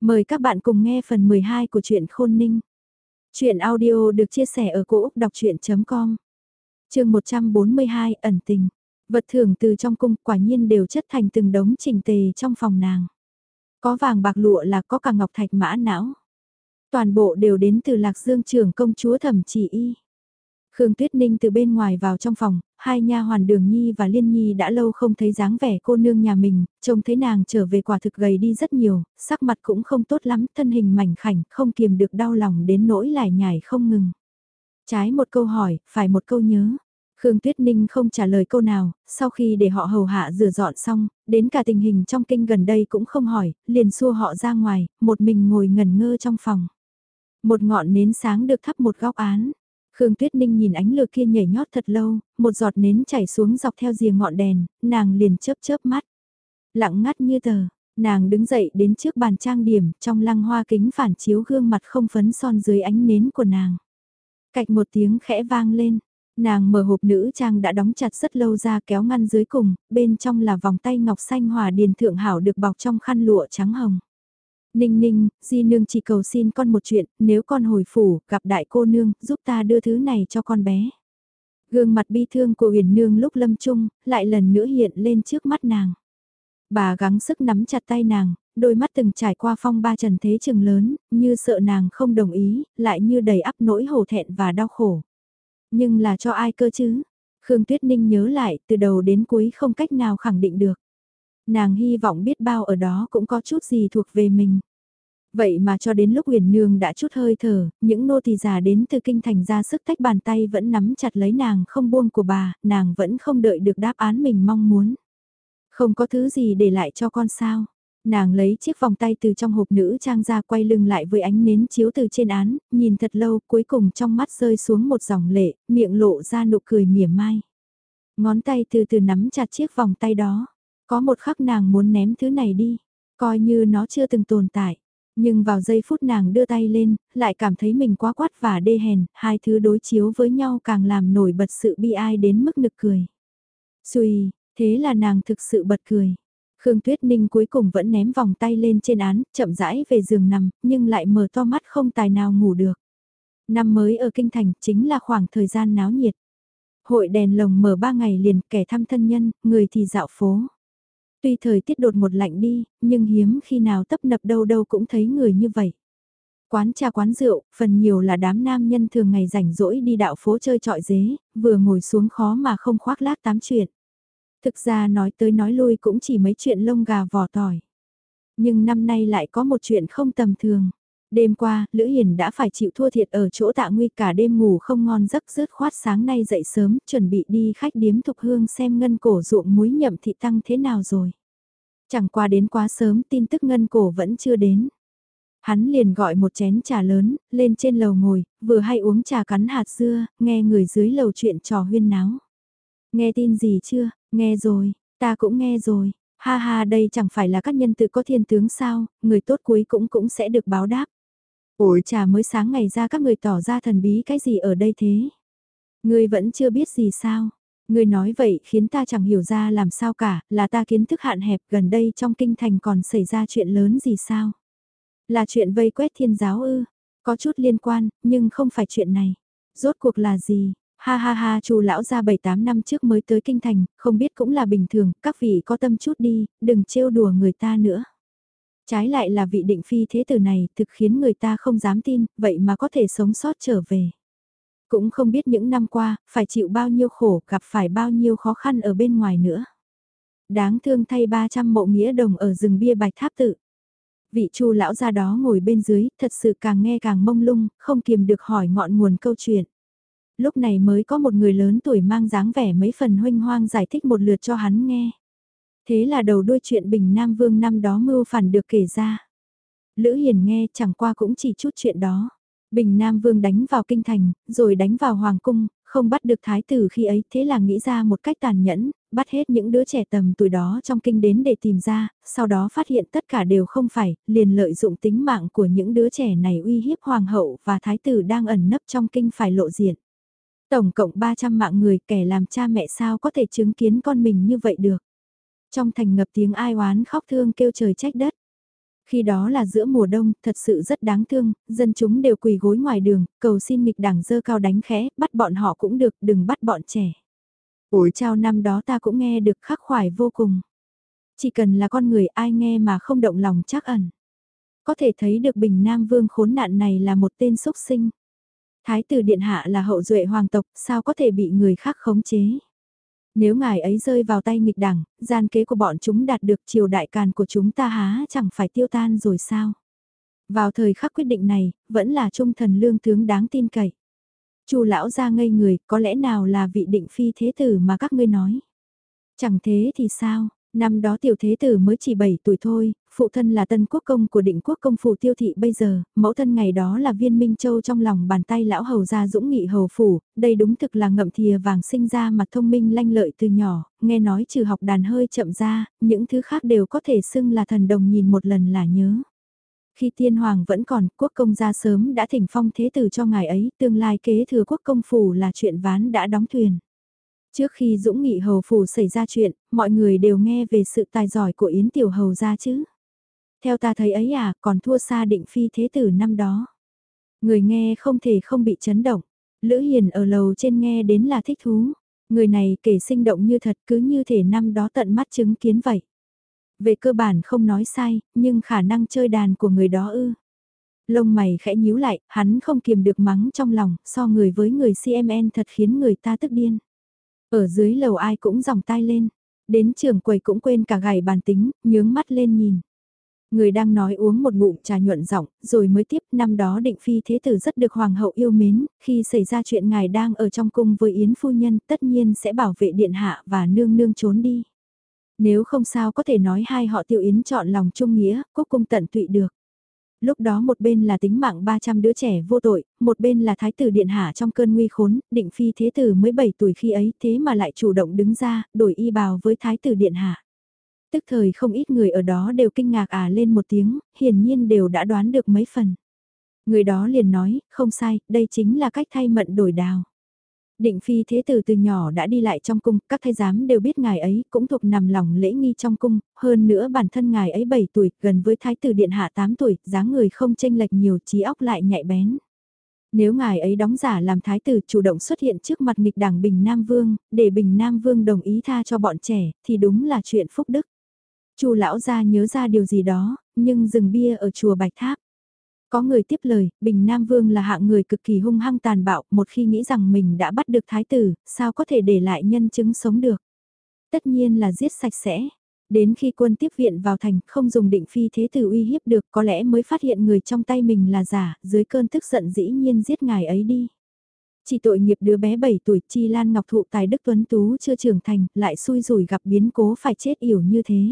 Mời các bạn cùng nghe phần 12 của truyện Khôn Ninh. Truyện audio được chia sẻ ở cỗ đọc chuyện.com. Chương 142 ẩn tình. Vật thưởng từ trong cung quả nhiên đều chất thành từng đống chỉnh tề trong phòng nàng. Có vàng bạc lụa là có cả ngọc thạch mã não. Toàn bộ đều đến từ Lạc Dương trưởng công chúa Thẩm Chỉ Y. Khương Tuyết Ninh từ bên ngoài vào trong phòng, hai nha hoàn Đường Nhi và Liên Nhi đã lâu không thấy dáng vẻ cô nương nhà mình, trông thấy nàng trở về quả thực gầy đi rất nhiều, sắc mặt cũng không tốt lắm, thân hình mảnh khảnh, không kiềm được đau lòng đến nỗi lải nhải không ngừng. Trái một câu hỏi, phải một câu nhớ. Khương Tuyết Ninh không trả lời câu nào, sau khi để họ hầu hạ rửa dọn xong, đến cả tình hình trong kinh gần đây cũng không hỏi, liền xua họ ra ngoài, một mình ngồi ngẩn ngơ trong phòng. Một ngọn nến sáng được thắp một góc án. Khương Tuyết Ninh nhìn ánh lửa kia nhảy nhót thật lâu, một giọt nến chảy xuống dọc theo rìa ngọn đèn, nàng liền chớp chớp mắt. Lặng ngắt như tờ, nàng đứng dậy đến trước bàn trang điểm, trong lăng hoa kính phản chiếu gương mặt không phấn son dưới ánh nến của nàng. Cạch một tiếng khẽ vang lên, nàng mở hộp nữ trang đã đóng chặt rất lâu ra kéo ngăn dưới cùng, bên trong là vòng tay ngọc xanh hòa điền thượng hảo được bọc trong khăn lụa trắng hồng. Ninh ninh, di nương chỉ cầu xin con một chuyện, nếu con hồi phủ, gặp đại cô nương, giúp ta đưa thứ này cho con bé. Gương mặt bi thương của Uyển nương lúc lâm chung, lại lần nữa hiện lên trước mắt nàng. Bà gắng sức nắm chặt tay nàng, đôi mắt từng trải qua phong ba trần thế chừng lớn, như sợ nàng không đồng ý, lại như đầy ắp nỗi hổ thẹn và đau khổ. Nhưng là cho ai cơ chứ? Khương Tuyết Ninh nhớ lại, từ đầu đến cuối không cách nào khẳng định được. Nàng hy vọng biết bao ở đó cũng có chút gì thuộc về mình. Vậy mà cho đến lúc Uyển nương đã chút hơi thở, những nô tỳ già đến từ kinh thành ra sức tách bàn tay vẫn nắm chặt lấy nàng không buông của bà, nàng vẫn không đợi được đáp án mình mong muốn. Không có thứ gì để lại cho con sao? Nàng lấy chiếc vòng tay từ trong hộp nữ trang ra, quay lưng lại với ánh nến chiếu từ trên án, nhìn thật lâu, cuối cùng trong mắt rơi xuống một dòng lệ, miệng lộ ra nụ cười mỉa mai. Ngón tay từ từ nắm chặt chiếc vòng tay đó. Có một khắc nàng muốn ném thứ này đi, coi như nó chưa từng tồn tại. Nhưng vào giây phút nàng đưa tay lên, lại cảm thấy mình quá quát và đê hèn, hai thứ đối chiếu với nhau càng làm nổi bật sự bi ai đến mức nực cười. Xùi, thế là nàng thực sự bật cười. Khương Tuyết Ninh cuối cùng vẫn ném vòng tay lên trên án, chậm rãi về giường nằm, nhưng lại mở to mắt không tài nào ngủ được. Năm mới ở Kinh Thành chính là khoảng thời gian náo nhiệt. Hội đèn lồng mở 3 ngày liền, kẻ thăm thân nhân, người thì dạo phố. Tuy thời tiết đột một lạnh đi, nhưng hiếm khi nào tấp nập đâu đâu cũng thấy người như vậy. Quán trà quán rượu, phần nhiều là đám nam nhân thường ngày rảnh rỗi đi dạo phố chơi trọi dế, vừa ngồi xuống khó mà không khoác lác tám chuyện. Thực ra nói tới nói lui cũng chỉ mấy chuyện lông gà vỏ tỏi. Nhưng năm nay lại có một chuyện không tầm thường. Đêm qua, Lữ Hiền đã phải chịu thua thiệt ở chỗ Tạ Nguy, cả đêm ngủ không ngon giấc, rớt khoát sáng nay dậy sớm, chuẩn bị đi khách điếm Thục Hương xem ngân cổ ruộng muối Nhậm Thị Tăng thế nào rồi. Chẳng qua đến quá sớm, tin tức ngân cổ vẫn chưa đến. Hắn liền gọi một chén trà lớn, lên trên lầu ngồi, vừa hay uống trà cắn hạt dưa, nghe người dưới lầu chuyện trò huyên náo. Nghe tin gì chưa? Nghe rồi, ta cũng nghe rồi. Ha ha, đây chẳng phải là các nhân tự có thiên tướng sao, người tốt cuối cũng sẽ được báo đáp. Ủi trà mới sáng ngày ra các người tỏ ra thần bí cái gì ở đây thế? Ngươi vẫn chưa biết gì sao? Ngươi nói vậy khiến ta chẳng hiểu ra làm sao cả, là ta kiến thức hạn hẹp, gần đây trong kinh thành còn xảy ra chuyện lớn gì sao? Là chuyện vây quét thiên giáo ư? Có chút liên quan, nhưng không phải chuyện này. Rốt cuộc là gì? Ha ha ha, Chu lão gia 7-8 năm trước mới tới kinh thành, không biết cũng là bình thường, các vị có tâm chút đi, đừng trêu đùa người ta nữa. Trái lại là vị định phi thế tử này thực khiến người ta không dám tin, vậy mà có thể sống sót trở về. Cũng không biết những năm qua, phải chịu bao nhiêu khổ, gặp phải bao nhiêu khó khăn ở bên ngoài nữa. Đáng thương thay 300 mộ nghĩa đồng ở rừng bia Bạch Tháp Tự. Vị Chu lão gia đó ngồi bên dưới, thật sự càng nghe càng mông lung, không kiềm được hỏi ngọn nguồn câu chuyện. Lúc này mới có một người lớn tuổi mang dáng vẻ mấy phần huênh hoang giải thích một lượt cho hắn nghe. Thế là đầu đuôi chuyện Bình Nam Vương năm đó mưu phản được kể ra. Lữ Hiền nghe chẳng qua cũng chỉ chút chuyện đó. Bình Nam Vương đánh vào kinh thành, rồi đánh vào hoàng cung, không bắt được thái tử khi ấy, thế là nghĩ ra một cách tàn nhẫn, bắt hết những đứa trẻ tầm tuổi đó trong kinh đến để tìm ra, sau đó phát hiện tất cả đều không phải, liền lợi dụng tính mạng của những đứa trẻ này uy hiếp hoàng hậu và thái tử đang ẩn nấp trong kinh phải lộ diện. Tổng cộng 300 mạng người, kẻ làm cha mẹ sao có thể chứng kiến con mình như vậy được. Trong thành ngập tiếng ai oán khóc thương kêu trời trách đất. Khi đó là giữa mùa đông, thật sự rất đáng thương, dân chúng đều quỳ gối ngoài đường, cầu xin nghịch đảng dơ cao đánh khẽ, bắt bọn họ cũng được, đừng bắt bọn trẻ. Ủi chao năm đó ta cũng nghe được khắc khoải vô cùng. Chỉ cần là con người ai nghe mà không động lòng trắc ẩn. Có thể thấy được Bình Nam Vương khốn nạn này là một tên xúc sinh. Thái tử Điện Hạ là hậu duệ hoàng tộc, sao có thể bị người khác khống chế. Nếu ngài ấy rơi vào tay nghịch đảng, gian kế của bọn chúng đạt được triều đại càn của chúng ta há chẳng phải tiêu tan rồi sao. Vào thời khắc quyết định này, vẫn là trung thần lương tướng đáng tin cậy. Chu lão ra ngây người, có lẽ nào là vị định phi thế tử mà các ngươi nói. Chẳng thế thì sao, năm đó tiểu thế tử mới chỉ 7 tuổi thôi, phụ thân là tân quốc công của định quốc công phủ Tiêu Thị bây giờ, mẫu thân ngày đó là Viên Minh Châu trong lòng bàn tay lão hầu gia Dũng Nghị hầu phủ, đây đúng thực là ngậm thìa vàng sinh ra mặt thông minh lanh lợi từ nhỏ, nghe nói trừ học đàn hơi chậm ra, những thứ khác đều có thể xưng là thần đồng nhìn một lần là nhớ. Khi tiên hoàng vẫn còn, quốc công gia sớm đã thỉnh phong thế tử cho ngài ấy, tương lai kế thừa quốc công phủ là chuyện ván đã đóng thuyền. Trước khi Dũng Nghị hầu phủ xảy ra chuyện, mọi người đều nghe về sự tài giỏi của Yến Tiểu hầu gia chứ. Theo ta thấy ấy à, còn thua xa định phi thế tử năm đó. Người nghe không thể không bị chấn động. Lữ Hiền ở lầu trên nghe đến là thích thú. Người này kể sinh động như thật cứ như thể năm đó tận mắt chứng kiến vậy. Về cơ bản không nói sai, nhưng khả năng chơi đàn của người đó ư. Lông mày khẽ nhíu lại, hắn không kiềm được mắng trong lòng, so người với người CMN thật khiến người ta tức điên. Ở dưới lầu ai cũng dòng tai lên, đến trưởng quầy cũng quên cả gảy bàn tính, nhướng mắt lên nhìn. Người đang nói uống một ngụm trà nhuận giọng, rồi mới tiếp năm đó định phi thế tử rất được hoàng hậu yêu mến, khi xảy ra chuyện ngài đang ở trong cung với Yến phu nhân tất nhiên sẽ bảo vệ điện hạ và nương nương trốn đi. Nếu không sao có thể nói hai họ Tiêu Yến chọn lòng trung nghĩa, quốc cung tận tụy được. Lúc đó một bên là tính mạng 300 đứa trẻ vô tội, một bên là thái tử điện hạ trong cơn nguy khốn, định phi thế tử mới 7 tuổi khi ấy thế mà lại chủ động đứng ra, đổi y bào với thái tử điện hạ. Tức thời không ít người ở đó đều kinh ngạc lên một tiếng, hiển nhiên đều đã đoán được mấy phần. Người đó liền nói, không sai, đây chính là cách thay mận đổi đào. Định phi thế tử từ nhỏ đã đi lại trong cung, các thái giám đều biết ngài ấy cũng thuộc nằm lòng lễ nghi trong cung, hơn nữa bản thân ngài ấy 7 tuổi, gần với thái tử điện hạ 8 tuổi, dáng người không chênh lệch nhiều, trí óc lại nhạy bén. Nếu ngài ấy đóng giả làm thái tử chủ động xuất hiện trước mặt nghịch đảng Bình Nam Vương, để Bình Nam Vương đồng ý tha cho bọn trẻ, thì đúng là chuyện phúc đức. Chu lão gia nhớ ra điều gì đó, nhưng dừng bia ở chùa Bạch Tháp. Có người tiếp lời, Bình Nam Vương là hạng người cực kỳ hung hăng tàn bạo, một khi nghĩ rằng mình đã bắt được thái tử, sao có thể để lại nhân chứng sống được. Tất nhiên là giết sạch sẽ. Đến khi quân tiếp viện vào thành, không dùng định phi thế tử uy hiếp được, có lẽ mới phát hiện người trong tay mình là giả, dưới cơn tức giận dĩ nhiên giết ngài ấy đi. Chỉ tội nghiệp đứa bé 7 tuổi Chi Lan Ngọc Thụ tài đức tuấn tú chưa trưởng thành, lại xui rủi gặp biến cố phải chết yểu như thế.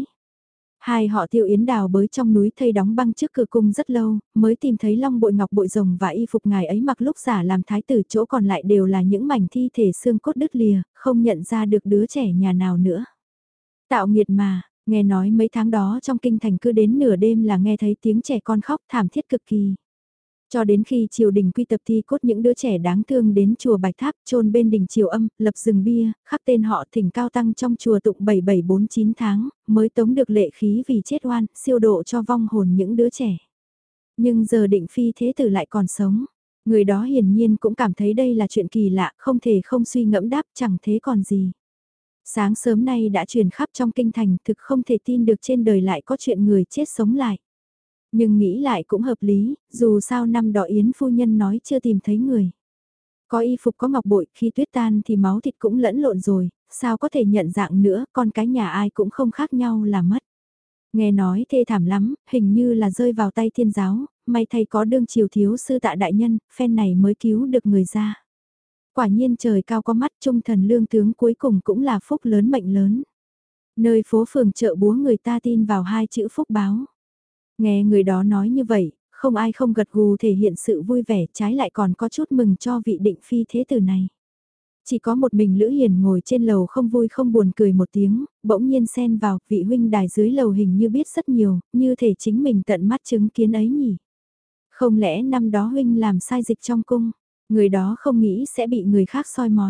Hai họ Tiêu Yến đào bới trong núi thây đóng băng trước cửa cung rất lâu, mới tìm thấy long bội ngọc bội rồng và y phục ngài ấy mặc lúc giả làm thái tử, chỗ còn lại đều là những mảnh thi thể xương cốt đứt lìa, không nhận ra được đứa trẻ nhà nào nữa. Tạo nghiệt mà, nghe nói mấy tháng đó trong kinh thành cứ đến nửa đêm là nghe thấy tiếng trẻ con khóc thảm thiết cực kỳ. Cho đến khi triều đình quy tập thi cốt những đứa trẻ đáng thương đến chùa Bạch Tháp chôn bên đình triều âm, lập rừng bia, khắc tên họ thỉnh cao tăng trong chùa tụng 7749 tháng, mới tống được lệ khí vì chết oan, siêu độ cho vong hồn những đứa trẻ. Nhưng giờ định phi thế tử lại còn sống. Người đó hiển nhiên cũng cảm thấy đây là chuyện kỳ lạ, không thể không suy ngẫm đáp chẳng thế còn gì. Sáng sớm nay đã truyền khắp trong kinh thành, thực không thể tin được trên đời lại có chuyện người chết sống lại. Nhưng nghĩ lại cũng hợp lý, dù sao năm đó Yến phu nhân nói chưa tìm thấy người. Có y phục có ngọc bội, khi tuyết tan thì máu thịt cũng lẫn lộn rồi, sao có thể nhận dạng nữa, con cái nhà ai cũng không khác nhau là mất. Nghe nói thê thảm lắm, hình như là rơi vào tay thiên giáo, may thay có đương triều thiếu sư Tạ đại nhân, phen này mới cứu được người ra. Quả nhiên trời cao có mắt, trung thần lương tướng cuối cùng cũng là phúc lớn mệnh lớn. Nơi phố phường chợ búa người ta tin vào hai chữ phúc báo. Nghe người đó nói như vậy, không ai không gật gù thể hiện sự vui vẻ, trái lại còn có chút mừng cho vị định phi thế tử này. Chỉ có một mình Lữ Hiền ngồi trên lầu không vui không buồn cười một tiếng, bỗng nhiên xen vào, vị huynh đài dưới lầu hình như biết rất nhiều, như thể chính mình tận mắt chứng kiến ấy nhỉ. Không lẽ năm đó huynh làm sai dịch trong cung, người đó không nghĩ sẽ bị người khác soi mói.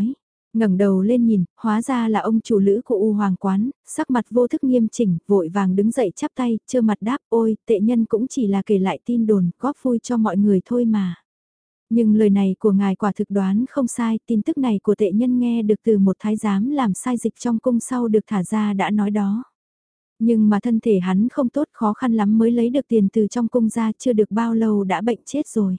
Ngẩng đầu lên nhìn, hóa ra là ông chủ lữ của U Hoàng quán, sắc mặt vô thức nghiêm chỉnh, vội vàng đứng dậy chắp tay, trơ mặt đáp, ôi, tệ nhân cũng chỉ là kể lại tin đồn, góp vui cho mọi người thôi mà. Nhưng lời này của ngài quả thực đoán không sai, tin tức này của tệ nhân nghe được từ một thái giám làm sai dịch trong cung sau được thả ra đã nói đó. Nhưng mà thân thể hắn không tốt, khó khăn lắm mới lấy được tiền từ trong cung ra, chưa được bao lâu đã bệnh chết rồi.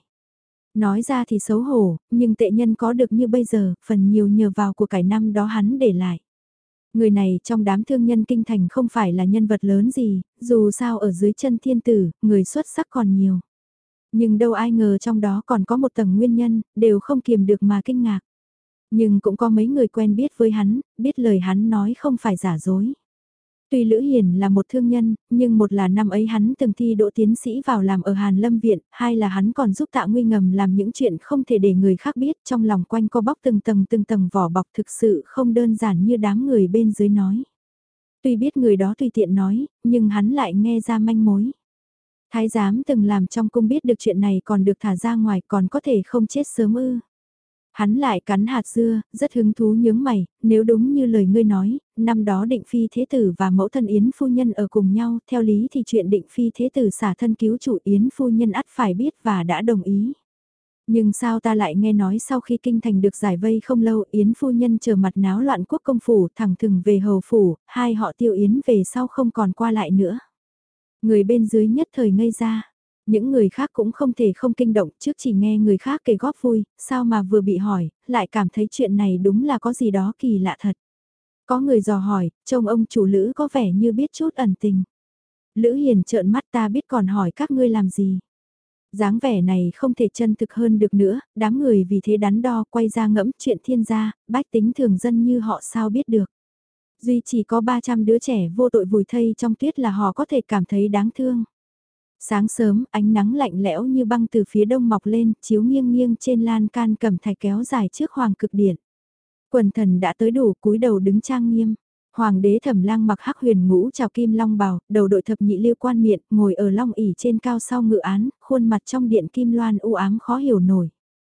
Nói ra thì xấu hổ, nhưng tệ nhân có được như bây giờ, phần nhiều nhờ vào của cải năm đó hắn để lại. Người này trong đám thương nhân kinh thành không phải là nhân vật lớn gì, dù sao ở dưới chân thiên tử, người xuất sắc còn nhiều. Nhưng đâu ai ngờ trong đó còn có một tầng nguyên nhân, đều không kiềm được mà kinh ngạc. Nhưng cũng có mấy người quen biết với hắn, biết lời hắn nói không phải giả dối. Tuy Lữ Hiền là một thương nhân, nhưng một là năm ấy hắn từng thi đỗ tiến sĩ vào làm ở Hàn Lâm Viện, hai là hắn còn giúp Tạ Nguy ngầm làm những chuyện không thể để người khác biết, trong lòng quanh co bóc từng tầng vỏ bọc thực sự không đơn giản như đám người bên dưới nói. Tuy biết người đó tùy tiện nói, nhưng hắn lại nghe ra manh mối. Thái giám từng làm trong cung biết được chuyện này còn được thả ra ngoài còn có thể không chết sớm ư. Hắn lại cắn hạt dưa, rất hứng thú nhướng mày, nếu đúng như lời ngươi nói, năm đó định phi thế tử và mẫu thân Yến phu nhân ở cùng nhau, theo lý thì chuyện định phi thế tử xả thân cứu chủ Yến phu nhân ắt phải biết và đã đồng ý. Nhưng sao ta lại nghe nói sau khi kinh thành được giải vây không lâu Yến phu nhân chờ mặt náo loạn quốc công phủ thẳng thừng về hầu phủ, hai họ tiêu Yến về sau không còn qua lại nữa. Người bên dưới nhất thời ngây ra. Những người khác cũng không thể không kinh động trước chỉ nghe người khác kể góp vui, sao mà vừa bị hỏi, lại cảm thấy chuyện này đúng là có gì đó kỳ lạ thật. Có người dò hỏi, trông ông chủ Lữ có vẻ như biết chút ẩn tình. Lữ Hiền trợn mắt ta biết còn hỏi các ngươi làm gì. Dáng vẻ này không thể chân thực hơn được nữa, đám người vì thế đắn đo quay ra ngẫm chuyện thiên gia, bách tính thường dân như họ sao biết được. Duy chỉ có 300 đứa trẻ vô tội vùi thây trong tuyết là họ có thể cảm thấy đáng thương. Sáng sớm, ánh nắng lạnh lẽo như băng từ phía đông mọc lên, chiếu nghiêng nghiêng trên lan can cẩm thạch kéo dài trước hoàng cực điện. Quần thần đã tới đủ cúi đầu đứng trang nghiêm. Hoàng đế Thẩm Lang mặc hắc huyền ngũ trào kim long bào, đầu đội thập nhị liêu quan miện, ngồi ở long ỷ trên cao sau ngự án, khuôn mặt trong điện kim loan u ám khó hiểu nổi.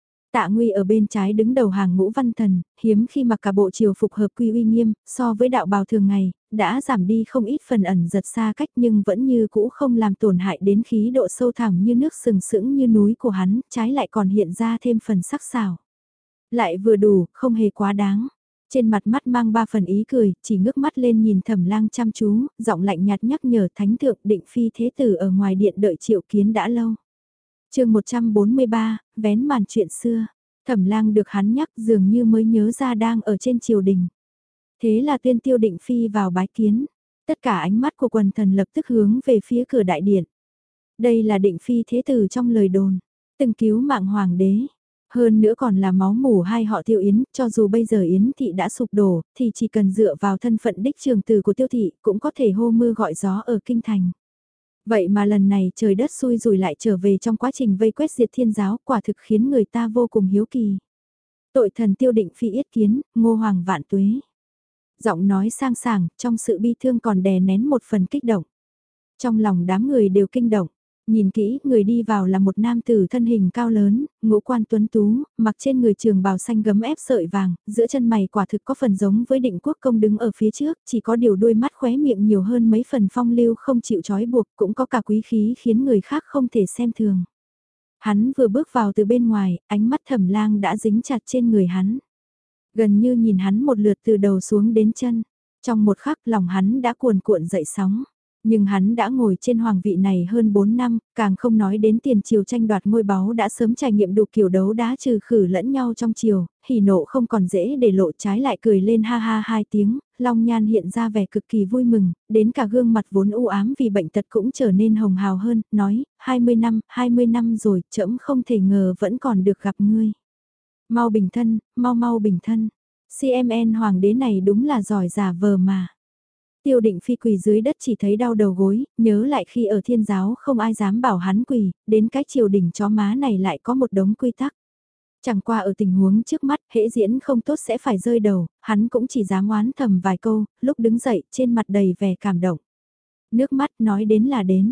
Tạ Nguy ở bên trái đứng đầu hàng ngũ văn thần, hiếm khi mặc cả bộ triều phục hợp quy uy nghiêm, so với đạo bào thường ngày, đã giảm đi không ít phần ẩn giật xa cách nhưng vẫn như cũ không làm tổn hại đến khí độ sâu thẳm như nước sừng sững như núi của hắn, trái lại còn hiện ra thêm phần sắc sảo. Lại vừa đủ, không hề quá đáng. Trên mặt mắt mang ba phần ý cười, chỉ ngước mắt lên nhìn Thẩm Lang chăm chú, giọng lạnh nhạt nhắc nhở thánh thượng định phi thế tử ở ngoài điện đợi triệu kiến đã lâu. Chương 143, vén màn chuyện xưa. Thẩm Lang được hắn nhắc dường như mới nhớ ra đang ở trên triều đình. Thế là tuyên tiêu định phi vào bái kiến. Tất cả ánh mắt của quần thần lập tức hướng về phía cửa đại điện. Đây là định phi thế tử trong lời đồn, từng cứu mạng hoàng đế. Hơn nữa còn là máu mủ hai họ Tiêu Yến, cho dù bây giờ Yến thị đã sụp đổ, thì chỉ cần dựa vào thân phận đích trường tử của Tiêu thị cũng có thể hô mưa gọi gió ở kinh thành. Vậy mà lần này trời đất xui rủi lại trở về trong quá trình vây quét diệt thiên giáo, quả thực khiến người ta vô cùng hiếu kỳ. Tội thần Tiêu định phi yết kiến, Ngô Hoàng vạn tuế. Giọng nói sang sảng, trong sự bi thương còn đè nén một phần kích động. Trong lòng đám người đều kinh động. Nhìn kỹ, người đi vào là một nam tử thân hình cao lớn, ngũ quan tuấn tú, mặc trên người trường bào xanh gấm ép sợi vàng, giữa chân mày quả thực có phần giống với định quốc công đứng ở phía trước, chỉ có điều đôi mắt khóe miệng nhiều hơn mấy phần phong lưu không chịu trói buộc, cũng có cả quý khí khiến người khác không thể xem thường. Hắn vừa bước vào từ bên ngoài, ánh mắt Thẩm Lang đã dính chặt trên người hắn. Gần như nhìn hắn một lượt từ đầu xuống đến chân, trong một khắc lòng hắn đã cuồn cuộn dậy sóng. Nhưng hắn đã ngồi trên hoàng vị này hơn 4 năm, càng không nói đến tiền triều tranh đoạt ngôi báu đã sớm trải nghiệm đủ kiểu đấu đá trừ khử lẫn nhau trong triều, hỉ nộ không còn dễ để lộ trái lại cười lên ha ha hai tiếng, long nhan hiện ra vẻ cực kỳ vui mừng, đến cả gương mặt vốn u ám vì bệnh tật cũng trở nên hồng hào hơn, nói, 20 năm rồi, trẫm không thể ngờ vẫn còn được gặp ngươi. Mau bình thân, mau bình thân, CMN hoàng đế này đúng là giỏi giả vờ mà. Tiêu định phi quỳ dưới đất chỉ thấy đau đầu gối, nhớ lại khi ở thiên giáo không ai dám bảo hắn quỳ, đến cái triều đình chó má này lại có một đống quy tắc. Chẳng qua ở tình huống trước mắt, hễ diễn không tốt sẽ phải rơi đầu, hắn cũng chỉ dám oán thầm vài câu, lúc đứng dậy trên mặt đầy vẻ cảm động. Nước mắt nói đến là đến.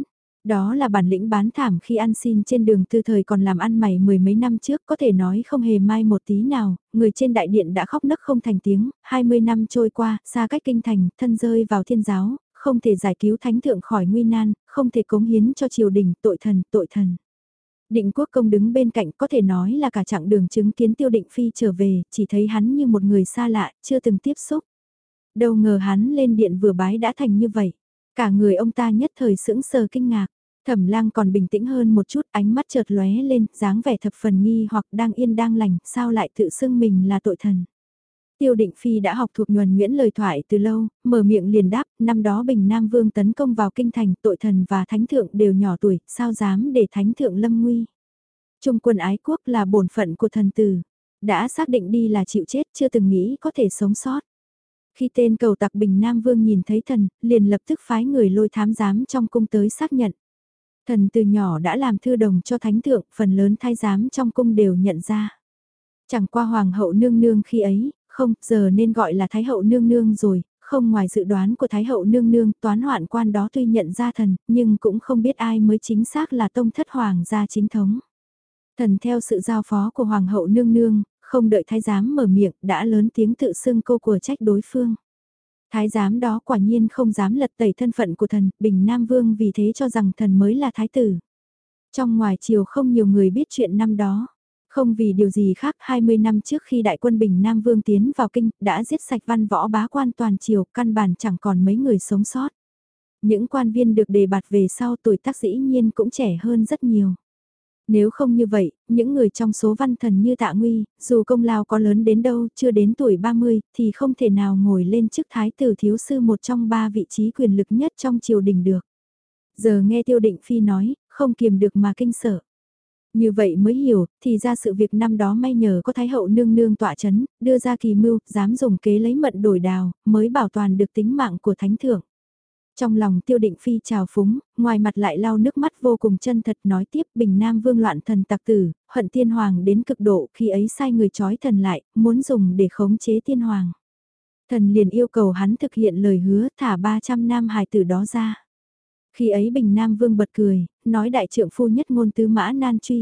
Đó là bản lĩnh bán thảm khi ăn xin trên đường từ thời còn làm ăn mày mười mấy năm trước, có thể nói không hề mai một tí nào, người trên đại điện đã khóc nấc không thành tiếng, 20 năm trôi qua, xa cách kinh thành, thân rơi vào thiên giáo, không thể giải cứu thánh thượng khỏi nguy nan, không thể cống hiến cho triều đình, tội thần, tội thần. Định Quốc Công đứng bên cạnh có thể nói là cả chặng đường chứng kiến Tiêu Định Phi trở về, chỉ thấy hắn như một người xa lạ, chưa từng tiếp xúc. Đâu ngờ hắn lên điện vừa bái đã thành như vậy. Cả người ông ta nhất thời sững sờ kinh ngạc. Thẩm Lang còn bình tĩnh hơn một chút, ánh mắt chợt lóe lên, dáng vẻ thập phần nghi hoặc đang yên đang lành, sao lại tự xưng mình là tội thần. Tiêu Định Phi đã học thuộc nhuần nhuyễn lời thoại từ lâu, mở miệng liền đáp, năm đó Bình Nam Vương tấn công vào kinh thành, tội thần và thánh thượng đều nhỏ tuổi, sao dám để thánh thượng lâm nguy. Trung quân ái quốc là bổn phận của thần tử, đã xác định đi là chịu chết, chưa từng nghĩ có thể sống sót. Khi tên cầu tặc Bình Nam Vương nhìn thấy thần, liền lập tức phái người lôi thám giám trong cung tới xác nhận. Thần từ nhỏ đã làm thư đồng cho thánh thượng, phần lớn thái giám trong cung đều nhận ra. Chẳng qua hoàng hậu nương nương khi ấy, không, giờ nên gọi là thái hậu nương nương rồi, không ngoài dự đoán của thái hậu nương nương, toán hoạn quan đó tuy nhận ra thần, nhưng cũng không biết ai mới chính xác là tông thất hoàng gia chính thống. Thần theo sự giao phó của hoàng hậu nương nương, không đợi thái giám mở miệng, đã lớn tiếng tự xưng cô của trách đối phương. Thái giám đó quả nhiên không dám lật tẩy thân phận của thần, Bình Nam Vương vì thế cho rằng thần mới là thái tử. Trong ngoài triều không nhiều người biết chuyện năm đó. Không vì điều gì khác, 20 năm trước khi đại quân Bình Nam Vương tiến vào kinh, đã giết sạch văn võ bá quan toàn triều, căn bản chẳng còn mấy người sống sót. Những quan viên được đề bạt về sau tuổi tác dĩ nhiên cũng trẻ hơn rất nhiều. Nếu không như vậy, những người trong số văn thần như Tạ Nguy, dù công lao có lớn đến đâu, chưa đến tuổi 30, thì không thể nào ngồi lên chức thái tử thiếu sư một trong ba vị trí quyền lực nhất trong triều đình được. Giờ nghe Tiêu Định Phi nói, không kiềm được mà kinh sợ. Như vậy mới hiểu, thì ra sự việc năm đó may nhờ có Thái hậu nương nương tọa chấn, đưa ra kỳ mưu, dám dùng kế lấy mận đổi đào, mới bảo toàn được tính mạng của thánh thượng. Trong lòng Tiêu Định Phi trào phúng, ngoài mặt lại lau nước mắt vô cùng chân thật nói tiếp Bình Nam Vương loạn thần tặc tử, hận tiên hoàng đến cực độ khi ấy sai người trói thần lại, muốn dùng để khống chế tiên hoàng. Thần liền yêu cầu hắn thực hiện lời hứa thả 300 nam hài tử đó ra. Khi ấy Bình Nam Vương bật cười, nói đại trượng phu nhất ngôn tứ mã nan truy,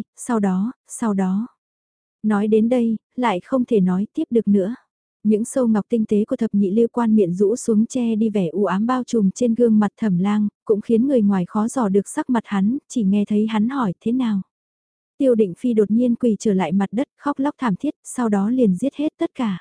sau đó. Nói đến đây, lại không thể nói tiếp được nữa. Những sâu ngọc tinh tế của thập nhị liêu quan miệng rũ xuống che đi vẻ u ám bao trùm trên gương mặt Thẩm Lang, cũng khiến người ngoài khó dò được sắc mặt hắn, chỉ nghe thấy hắn hỏi thế nào. Tiêu Định Phi đột nhiên quỳ trở lại mặt đất khóc lóc thảm thiết, sau đó liền giết hết tất cả.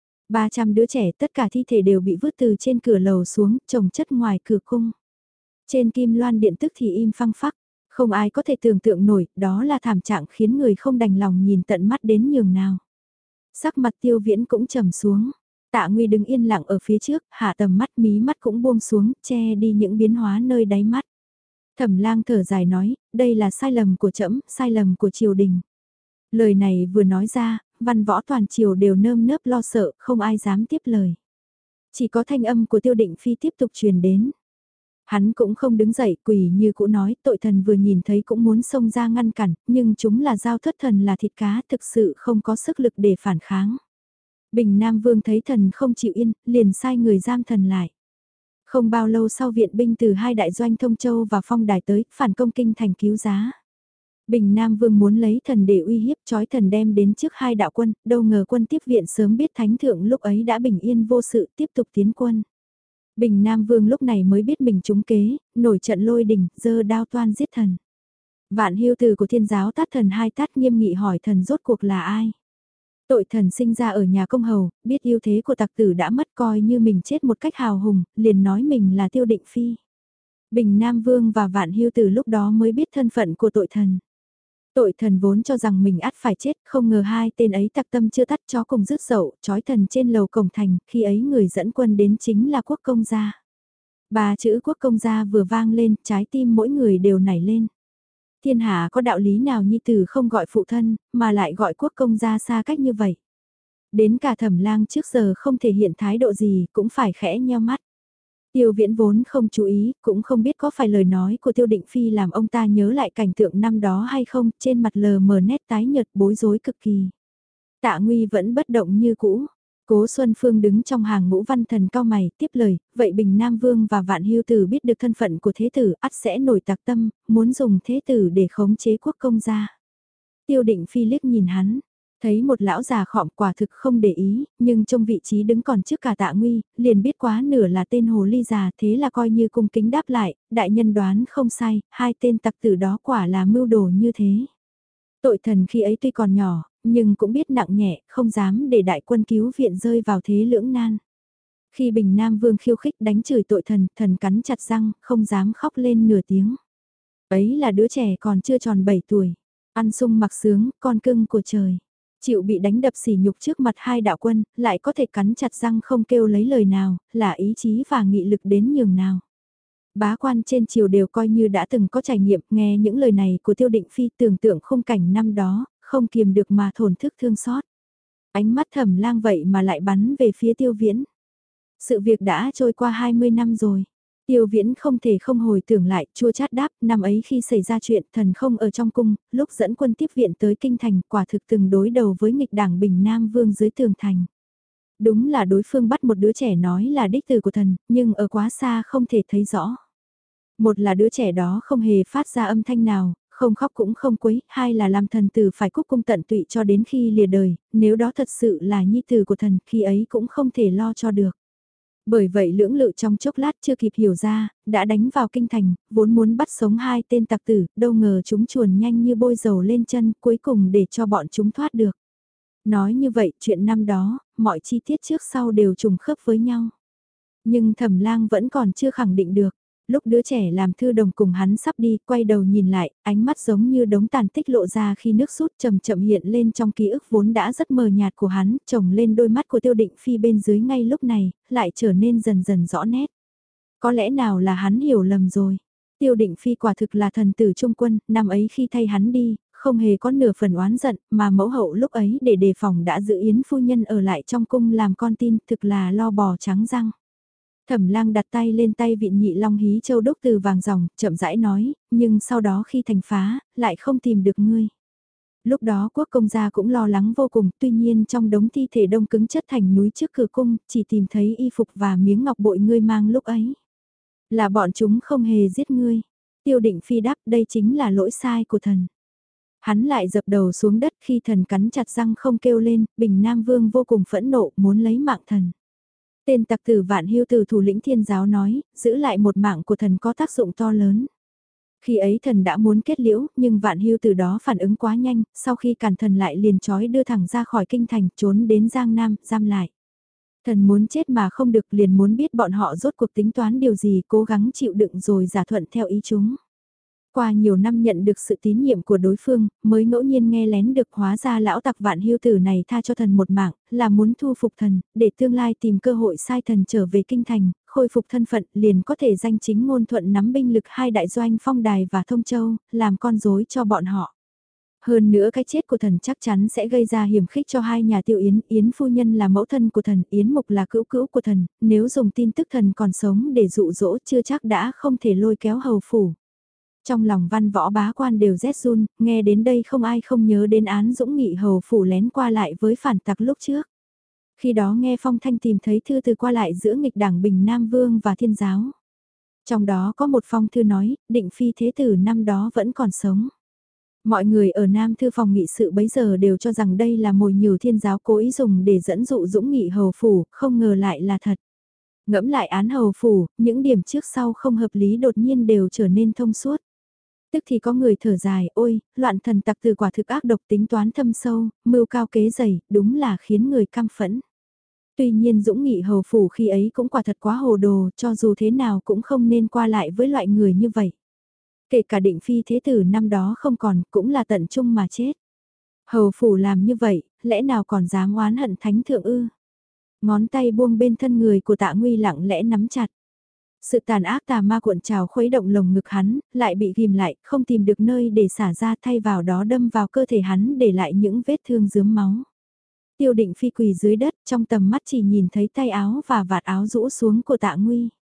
300 đứa trẻ tất cả thi thể đều bị vứt từ trên cửa lầu xuống, chồng chất ngoài cửa cung. Trên kim loan điện tức thì im phăng phắc, không ai có thể tưởng tượng nổi, đó là thảm trạng khiến người không đành lòng nhìn tận mắt đến nhường nào. Sắc mặt Tiêu Viễn cũng trầm xuống, Tạ Nguy đứng yên lặng ở phía trước, hạ tầm mắt mí mắt cũng buông xuống, che đi những biến hóa nơi đáy mắt. Thẩm Lang thở dài nói, đây là sai lầm của trẫm, sai lầm của triều đình. Lời này vừa nói ra, văn võ toàn triều đều nơm nớp lo sợ, không ai dám tiếp lời. Chỉ có thanh âm của Tiêu Định Phi tiếp tục truyền đến. Hắn cũng không đứng dậy quỳ như cũ nói tội thần vừa nhìn thấy cũng muốn xông ra ngăn cản, nhưng chúng là dao thất thần là thịt cá thực sự không có sức lực để phản kháng. Bình Nam Vương thấy thần không chịu yên, liền sai người giam thần lại. Không bao lâu sau viện binh từ hai đại doanh Thông Châu và Phong Đài tới, phản công kinh thành cứu giá. Bình Nam Vương muốn lấy thần để uy hiếp trói thần đem đến trước hai đạo quân, đâu ngờ quân tiếp viện sớm biết thánh thượng lúc ấy đã bình yên vô sự tiếp tục tiến quân. Bình Nam Vương lúc này mới biết mình trúng kế, nổi trận lôi đình, giơ đao toan giết thần. Vạn Hưu Từ của thiên giáo tát thần hai tát nghiêm nghị hỏi thần rốt cuộc là ai. Tội thần sinh ra ở nhà công hầu, biết ưu thế của tặc tử đã mất coi như mình chết một cách hào hùng, liền nói mình là Tiêu Định Phi. Bình Nam Vương và Vạn Hưu Từ lúc đó mới biết thân phận của tội thần. Tội thần vốn cho rằng mình ắt phải chết, không ngờ hai tên ấy tặc tâm chưa tắt chó cùng rứt dậu, trói thần trên lầu cổng thành, khi ấy người dẫn quân đến chính là quốc công gia. Ba chữ quốc công gia vừa vang lên, trái tim mỗi người đều nảy lên. Thiên hạ có đạo lý nào nhi tử không gọi phụ thân, mà lại gọi quốc công gia xa cách như vậy. Đến cả Thẩm Lang trước giờ không thể hiện thái độ gì, cũng phải khẽ nheo mắt. Tiêu Viễn vốn không chú ý, cũng không biết có phải lời nói của Tiêu Định Phi làm ông ta nhớ lại cảnh tượng năm đó hay không, trên mặt lờ mờ nét tái nhợt bối rối cực kỳ. Tạ Nguy vẫn bất động như cũ, Cố Xuân Phương đứng trong hàng ngũ văn thần cao mày, tiếp lời, vậy Bình Nam Vương và Vạn Hưu Tử biết được thân phận của thế tử, ắt sẽ nổi tạc tâm, muốn dùng thế tử để khống chế quốc công gia. Tiêu Định Phi liếc nhìn hắn, thấy một lão già khọm quả thực không để ý, nhưng trong vị trí đứng còn trước cả Tạ Nguy, liền biết quá nửa là tên hồ ly già, thế là coi như cung kính đáp lại, đại nhân đoán không sai, hai tên tặc tử đó quả là mưu đồ như thế. Tội thần khi ấy tuy còn nhỏ, nhưng cũng biết nặng nhẹ, không dám để đại quân cứu viện rơi vào thế lưỡng nan. Khi Bình Nam Vương khiêu khích đánh chửi tội thần, thần cắn chặt răng, không dám khóc lên nửa tiếng. Ấy là đứa trẻ còn chưa tròn 7 tuổi, ăn sung mặc sướng, con cưng của trời. Chịu bị đánh đập sỉ nhục trước mặt hai đạo quân, lại có thể cắn chặt răng không kêu lấy lời nào, là ý chí và nghị lực đến nhường nào. Bá quan trên triều đều coi như đã từng có trải nghiệm, nghe những lời này của Tiêu Định Phi tưởng tượng khung cảnh năm đó, không kiềm được mà thổn thức thương xót. Ánh mắt Thẩm Lang vậy mà lại bắn về phía Tiêu Viễn. Sự việc đã trôi qua 20 năm rồi. Tiêu Viễn không thể không hồi tưởng lại, chua chát đáp, năm ấy khi xảy ra chuyện, thần không ở trong cung, lúc dẫn quân tiếp viện tới kinh thành, quả thực từng đối đầu với nghịch đảng Bình Nam Vương dưới tường thành. Đúng là đối phương bắt một đứa trẻ nói là đích tử của thần, nhưng ở quá xa không thể thấy rõ. Một là đứa trẻ đó không hề phát ra âm thanh nào, không khóc cũng không quấy, hai là làm thần tử phải cúc cung tận tụy cho đến khi lìa đời, nếu đó thật sự là nhi tử của thần, khi ấy cũng không thể lo cho được. Bởi vậy lưỡng lự trong chốc lát chưa kịp hiểu ra, đã đánh vào kinh thành, vốn muốn bắt sống hai tên tặc tử, đâu ngờ chúng chuồn nhanh như bôi dầu lên chân, cuối cùng để cho bọn chúng thoát được. Nói như vậy, chuyện năm đó, mọi chi tiết trước sau đều trùng khớp với nhau. Nhưng Thẩm Lang vẫn còn chưa khẳng định được. Lúc đứa trẻ làm thư đồng cùng hắn sắp đi, quay đầu nhìn lại, ánh mắt giống như đống tàn tích lộ ra khi nước sút chậm chậm hiện lên trong ký ức vốn đã rất mờ nhạt của hắn, chồng lên đôi mắt của Tiêu Định Phi bên dưới ngay lúc này, lại trở nên dần dần rõ nét. Có lẽ nào là hắn hiểu lầm rồi. Tiêu Định Phi quả thực là thần tử trung quân, năm ấy khi thay hắn đi, không hề có nửa phần oán giận, mà mẫu hậu lúc ấy để đề phòng đã giữ Yến phu nhân ở lại trong cung làm con tin, thực là lo bò trắng răng. Thẩm Lang đặt tay lên tay Vịn Nhị Long hí châu đúc từ vàng ròng, chậm rãi nói, nhưng sau đó khi thành phá, lại không tìm được ngươi. Lúc đó quốc công gia cũng lo lắng vô cùng, tuy nhiên trong đống thi thể đông cứng chất thành núi trước cửa cung, chỉ tìm thấy y phục và miếng ngọc bội ngươi mang lúc ấy. Là bọn chúng không hề giết ngươi. Tiêu Định Phi đáp đây chính là lỗi sai của thần. Hắn lại dập đầu xuống đất khi thần cắn chặt răng không kêu lên, Bình Nam Vương vô cùng phẫn nộ muốn lấy mạng thần. Tên tặc tử Vạn Hưu Tử thủ lĩnh Thiên giáo nói, giữ lại một mạng của thần có tác dụng to lớn. Khi ấy thần đã muốn kết liễu, nhưng Vạn Hưu Tử đó phản ứng quá nhanh, sau khi cản thần lại liền trói đưa thẳng ra khỏi kinh thành, trốn đến Giang Nam, giam lại. Thần muốn chết mà không được liền muốn biết bọn họ rốt cuộc tính toán điều gì, cố gắng chịu đựng rồi giả thuận theo ý chúng. Qua nhiều năm nhận được sự tín nhiệm của đối phương, mới ngẫu nhiên nghe lén được hóa ra lão tặc Vạn Hưu Tử này tha cho thần một mạng, là muốn thu phục thần, để tương lai tìm cơ hội sai thần trở về kinh thành, khôi phục thân phận liền có thể danh chính ngôn thuận nắm binh lực hai đại doanh Phong Đài và Thông Châu, làm con rối cho bọn họ. Hơn nữa cái chết của thần chắc chắn sẽ gây ra hiểm khích cho hai nhà Tiêu Yến, Yến phu nhân là mẫu thân của thần, Yến mục là cữu cữu của thần, nếu dùng tin tức thần còn sống để dụ dỗ chưa chắc đã không thể lôi kéo hầu phủ. Trong lòng văn võ bá quan đều rét run, nghe đến đây không ai không nhớ đến án Dũng Nghị hầu phủ lén qua lại với phản tặc lúc trước. Khi đó nghe Phong Thanh tìm thấy thư từ qua lại giữa nghịch đảng Bình Nam Vương và Thiên giáo. Trong đó có một phong thư nói, Định Phi thế tử năm đó vẫn còn sống. Mọi người ở Nam Thư phòng nghị sự bấy giờ đều cho rằng đây là mồi nhử Thiên giáo cố ý dùng để dẫn dụ Dũng Nghị hầu phủ, không ngờ lại là thật. Ngẫm lại án hầu phủ, những điểm trước sau không hợp lý đột nhiên đều trở nên thông suốt. Tức thì có người thở dài, ôi, loạn thần tặc từ quả thực ác độc tính toán thâm sâu, mưu cao kế dày, đúng là khiến người căm phẫn. Tuy nhiên Dũng Nghị hầu phủ khi ấy cũng quả thật quá hồ đồ, cho dù thế nào cũng không nên qua lại với loại người như vậy. Kể cả Định Phi thế tử năm đó không còn, cũng là tận trung mà chết. Hầu phủ làm như vậy, lẽ nào còn dám oán hận thánh thượng ư? Ngón tay buông bên thân người của Tạ Nguy lặng lẽ nắm chặt. Sự tàn ác tà ma cuộn trào khuấy động lồng ngực hắn, lại bị ghim lại, không tìm được nơi để xả ra thay vào đó đâm vào cơ thể hắn để lại những vết thương rướm máu. Tiêu Định Phi quỳ dưới đất, trong tầm mắt chỉ nhìn thấy tay áo và vạt áo rũ xuống của Tạ Nguy.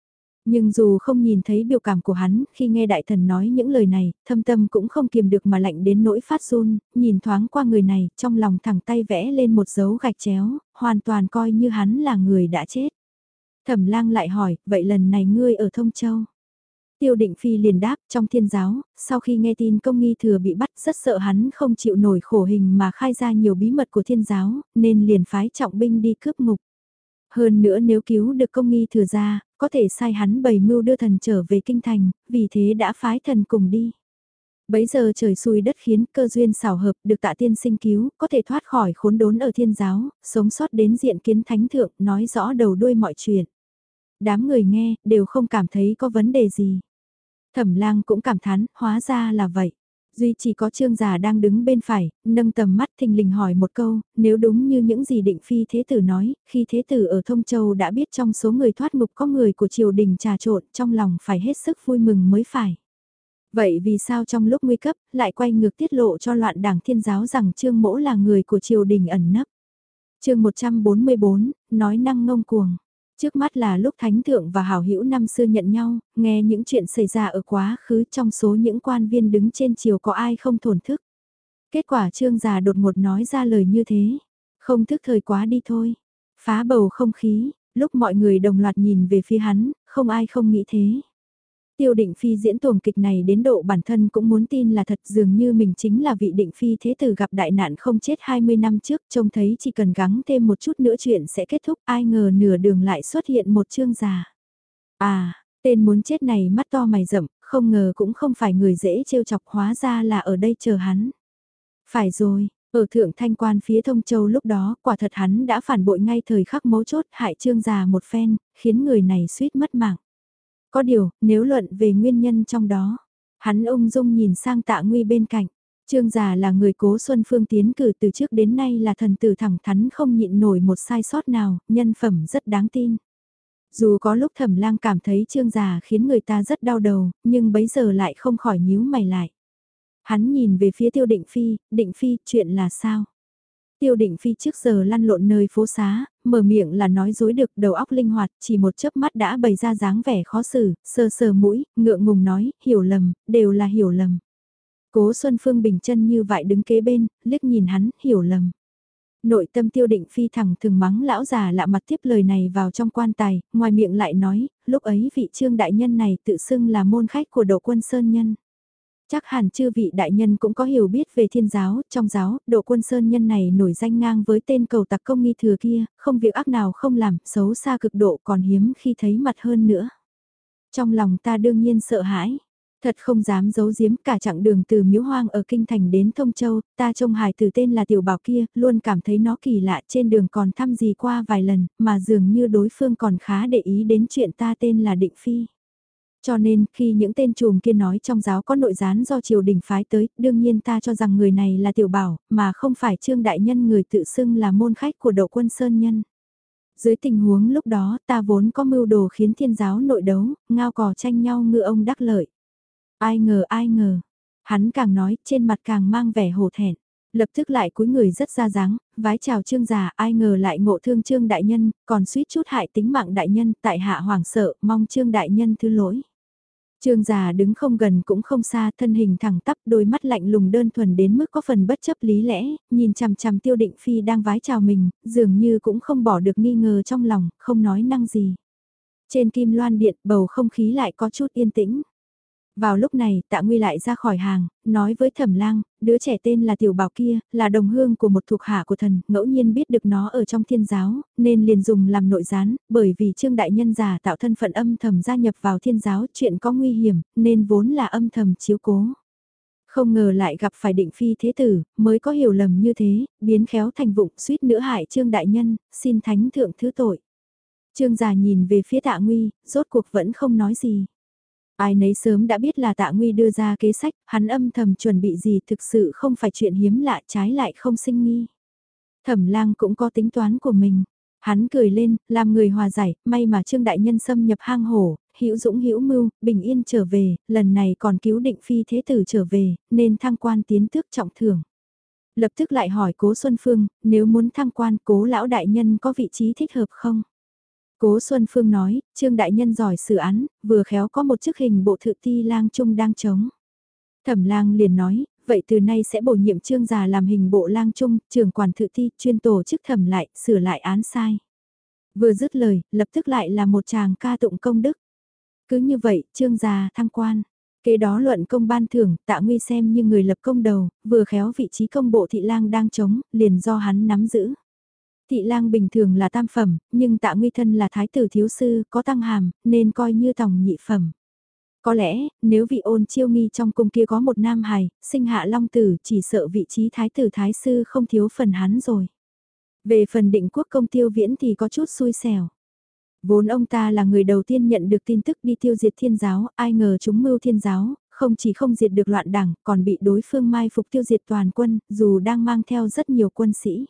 Nhưng dù không nhìn thấy biểu cảm của hắn, khi nghe đại thần nói những lời này, thâm tâm cũng không kiềm được mà lạnh đến nỗi phát run, nhìn thoáng qua người này, trong lòng thẳng tay vẽ lên một dấu gạch chéo, hoàn toàn coi như hắn là người đã chết. Thẩm Lang lại hỏi, vậy lần này ngươi ở Thông Châu? Tiêu Định Phi liền đáp, trong thiên giáo, sau khi nghe tin công nghi thừa bị bắt rất sợ hắn không chịu nổi khổ hình mà khai ra nhiều bí mật của thiên giáo, nên liền phái trọng binh đi cướp ngục. Hơn nữa nếu cứu được công nghi thừa ra, có thể sai hắn bày mưu đưa thần trở về kinh thành, vì thế đã phái thần cùng đi. Bấy giờ trời xui đất khiến cơ duyên xảo hợp được Tạ tiên sinh cứu, có thể thoát khỏi khốn đốn ở thiên giáo, sống sót đến diện kiến thánh thượng, nói rõ đầu đuôi mọi chuyện. Đám người nghe, đều không cảm thấy có vấn đề gì. Thẩm Lang cũng cảm thán, hóa ra là vậy. Duy chỉ có Trương già đang đứng bên phải, nâng tầm mắt thình lình hỏi một câu, nếu đúng như những gì Định Phi Thế Tử nói, khi Thế Tử ở Thông Châu đã biết trong số người thoát ngục có người của triều đình trà trộn, trong lòng phải hết sức vui mừng mới phải. Vậy vì sao trong lúc nguy cấp, lại quay ngược tiết lộ cho loạn đảng thiên giáo rằng Trương Mỗ là người của triều đình ẩn nấp? Chương 144, nói năng ngông cuồng. Trước mắt là lúc Thánh Thượng và Hảo Hữu năm xưa nhận nhau, nghe những chuyện xảy ra ở quá khứ trong số những quan viên đứng trên triều có ai không thổn thức. Kết quả Trương già đột ngột nói ra lời như thế. Không thức thời quá đi thôi. Phá bầu không khí, lúc mọi người đồng loạt nhìn về phía hắn, không ai không nghĩ thế. Tiêu Định Phi diễn tuồng kịch này đến độ bản thân cũng muốn tin là thật, dường như mình chính là vị Định Phi thế tử gặp đại nạn không chết 20 năm trước, trông thấy chỉ cần gắng thêm một chút nữa chuyện sẽ kết thúc, ai ngờ nửa đường lại xuất hiện một Trương già. À, tên muốn chết này mắt to mày rậm, không ngờ cũng không phải người dễ trêu chọc, hóa ra là ở đây chờ hắn. Phải rồi, ở Thượng Thanh Quan phía Thông Châu lúc đó, quả thật hắn đã phản bội ngay thời khắc mấu chốt, hại Trương già một phen, khiến người này suýt mất mạng. Có điều, nếu luận về nguyên nhân trong đó, hắn ung dung nhìn sang Tạ Nguy bên cạnh. Trương già là người Cố Xuân Phương tiến cử từ trước đến nay là thần tử thẳng thắn không nhịn nổi một sai sót nào, nhân phẩm rất đáng tin. Dù có lúc Thẩm Lang cảm thấy Trương già khiến người ta rất đau đầu, nhưng bấy giờ lại không khỏi nhíu mày lại. Hắn nhìn về phía Tiêu Định Phi, chuyện là sao? Tiêu Định Phi trước giờ lăn lộn nơi phố xá, mở miệng là nói dối được, đầu óc linh hoạt, chỉ một chớp mắt đã bày ra dáng vẻ khó xử, sờ sờ mũi, ngượng ngùng nói, hiểu lầm, đều là hiểu lầm. Cố Xuân Phương bình chân như vậy đứng kế bên, liếc nhìn hắn, hiểu lầm. Nội tâm Tiêu Định Phi thẳng thừng mắng lão già lạ mặt tiếp lời này vào trong quan tài, ngoài miệng lại nói, lúc ấy vị Trương đại nhân này tự xưng là môn khách của Độ Quân Sơn Nhân. Chắc hẳn chư vị đại nhân cũng có hiểu biết về thiên giáo, trong giáo, Độ Quân Sơn Nhân này nổi danh ngang với tên cầu tặc công nghi thừa kia, không việc ác nào không làm, xấu xa cực độ còn hiếm khi thấy mặt hơn nữa. Trong lòng ta đương nhiên sợ hãi, thật không dám giấu giếm, cả chặng đường từ Miếu Hoang ở Kinh Thành đến Thông Châu, ta trông hài từ tên là Tiểu Bảo kia, luôn cảm thấy nó kỳ lạ, trên đường còn thăm dì qua vài lần, mà dường như đối phương còn khá để ý đến chuyện ta tên là Định Phi. Cho nên, khi những tên trùm kia nói trong giáo có nội gián do triều đình phái tới, đương nhiên ta cho rằng người này là Tiểu Bảo, mà không phải Trương đại nhân người tự xưng là môn khách của Độ Quân Sơn Nhân. Dưới tình huống lúc đó, ta vốn có mưu đồ khiến thiên giáo nội đấu, ngao cò tranh nhau ngựa ông đắc lợi. Ai ngờ. Hắn càng nói, trên mặt càng mang vẻ hổ thẹn. Lập tức lại cúi người rất ra dáng, vái chào Trương già, ai ngờ lại ngộ thương Trương đại nhân, còn suýt chút hại tính mạng đại nhân, tại hạ hoảng sợ, mong Trương đại nhân thứ lỗi. Trương già đứng không gần cũng không xa, thân hình thẳng tắp, đôi mắt lạnh lùng đơn thuần đến mức có phần bất chấp lý lẽ, nhìn chằm chằm Tiêu Định Phi đang vái chào mình, dường như cũng không bỏ được nghi ngờ trong lòng, không nói năng gì. Trên kim loan điện, bầu không khí lại có chút yên tĩnh. Vào lúc này, Tạ Nguy lại ra khỏi hàng, nói với Thẩm Lang, đứa trẻ tên là Tiểu Bảo kia, là đồng hương của một thuộc hạ của thần, ngẫu nhiên biết được nó ở trong thiên giáo, nên liền dùng làm nội gián, bởi vì Trương đại nhân giả tạo thân phận âm thầm gia nhập vào thiên giáo, chuyện có nguy hiểm, nên vốn là âm thầm chiếu cố. Không ngờ lại gặp phải Định Phi thế tử, mới có hiểu lầm như thế, biến khéo thành vụng, suýt nữa hại Trương đại nhân, xin thánh thượng thứ tội. Trương già nhìn về phía Tạ Nguy, rốt cuộc vẫn không nói gì. Ai nấy sớm đã biết là Tạ Nguy đưa ra kế sách, hắn âm thầm chuẩn bị gì thực sự không phải chuyện hiếm lạ, trái lại không sinh nghi. Thẩm Lang cũng có tính toán của mình. Hắn cười lên, làm người hòa giải, may mà Trương đại nhân xâm nhập hang hổ, hữu dũng hữu mưu, bình yên trở về, lần này còn cứu Định Phi thế tử trở về, nên thăng quan tiến tước trọng thưởng. Lập tức lại hỏi Cố Xuân Phương, nếu muốn thăng quan, Cố lão đại nhân có vị trí thích hợp không? Cố Xuân Phương nói, Trương đại nhân giỏi xử án, vừa khéo có một chức hình bộ thự ti lang trung đang trống. Thẩm lang liền nói, vậy từ nay sẽ bổ nhiệm Trương già làm hình bộ lang trung, trưởng quản thự ti, chuyên tổ chức thẩm lại, sửa lại án sai. Vừa dứt lời, lập tức lại là một chàng ca tụng công đức. Cứ như vậy, Trương già thăng quan. Kế đó luận công ban thưởng, Tạ Nguy xem như người lập công đầu, vừa khéo vị trí công bộ thị lang đang trống, liền do hắn nắm giữ. Thị lang bình thường là tam phẩm, nhưng Tạ Nguy thân là thái tử thiếu sư, có tăng hàm, nên coi như tòng nhị phẩm. Có lẽ, nếu vị Ôn Chiêu Nghi trong cung kia có một nam hài, sinh hạ long tử, chỉ sợ vị trí thái tử thái sư không thiếu phần hắn rồi. Về phần Định Quốc công Tiêu Viễn thì có chút xui xẻo. Vốn ông ta là người đầu tiên nhận được tin tức đi tiêu diệt thiên giáo, ai ngờ chúng mưu thiên giáo, không chỉ không diệt được loạn đảng, còn bị đối phương mai phục tiêu diệt toàn quân, dù đang mang theo rất nhiều quân sĩ.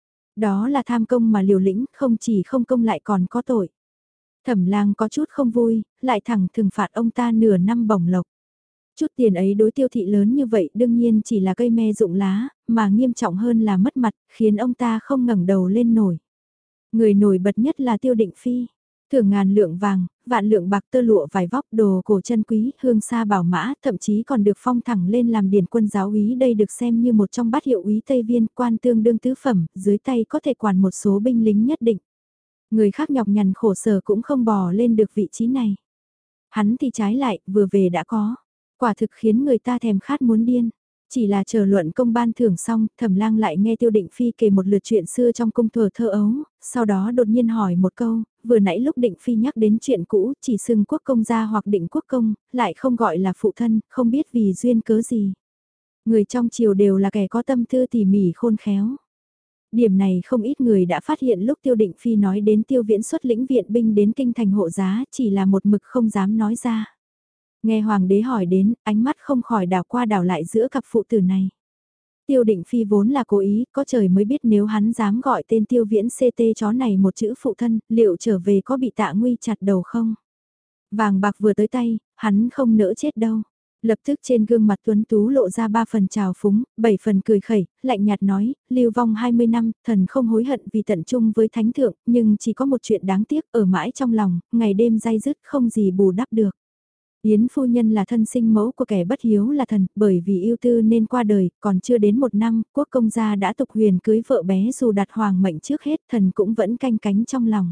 Đó là tham công mà liều lĩnh, không chỉ không công lại còn có tội. Thẩm lang có chút không vui, lại thẳng thừng phạt ông ta nửa năm bổng lộc. Chút tiền ấy đối Tiêu thị lớn như vậy đương nhiên chỉ là cây me rụng lá, mà nghiêm trọng hơn là mất mặt, khiến ông ta không ngẩng đầu lên nổi. Người nổi bật nhất là Tiêu Định Phi. Thưởng ngàn lượng vàng, vạn lượng bạc tơ lụa vải vóc đồ cổ chân quý, hương sa bảo mã, thậm chí còn được phong thẳng lên làm điển quân giáo úy, đây được xem như một trong bát hiệu úy Tây Viên, quan tương đương tứ phẩm, dưới tay có thể quản một số binh lính nhất định. Người khác nhọc nhằn khổ sở cũng không bò lên được vị trí này. Hắn thì trái lại, vừa về đã có. Quả thực khiến người ta thèm khát muốn điên. Chỉ là chờ luận công ban thưởng xong, Thẩm lang lại nghe Tiêu Định Phi kể một lượt chuyện xưa trong cung thuở thơ ấu, sau đó đột nhiên hỏi một câu, vừa nãy lúc Định Phi nhắc đến chuyện cũ, chỉ xưng quốc công gia hoặc Định quốc công, lại không gọi là phụ thân, không biết vì duyên cớ gì. Người trong triều đều là kẻ có tâm tư tỉ mỉ khôn khéo. Điểm này không ít người đã phát hiện lúc Tiêu Định Phi nói đến Tiêu Viễn xuất lĩnh viện binh đến kinh thành hộ giá, chỉ là một mực không dám nói ra. Nghe hoàng đế hỏi đến, ánh mắt không khỏi đảo qua đảo lại giữa cặp phụ tử này. Tiêu Định Phi vốn là cố ý, có trời mới biết nếu hắn dám gọi tên Tiêu Viễn CT chó này một chữ phụ thân, liệu trở về có bị Tạ Nguy chặt đầu không? Vàng bạc vừa tới tay, hắn không nỡ chết đâu. Lập tức trên gương mặt tuấn tú lộ ra 3 phần trào phúng, 7 phần cười khẩy, lạnh nhạt nói, lưu vong 20 năm, thần không hối hận vì tận chung với thánh thượng, nhưng chỉ có một chuyện đáng tiếc ở mãi trong lòng, ngày đêm day dứt không gì bù đắp được. Yến phu nhân là thân sinh mẫu của kẻ bất hiếu là thần, bởi vì yêu tư nên qua đời, còn chưa đến 1 năm, quốc công gia đã tục huyền cưới vợ bé dù đặt hoàng mệnh trước hết, thần cũng vẫn canh cánh trong lòng.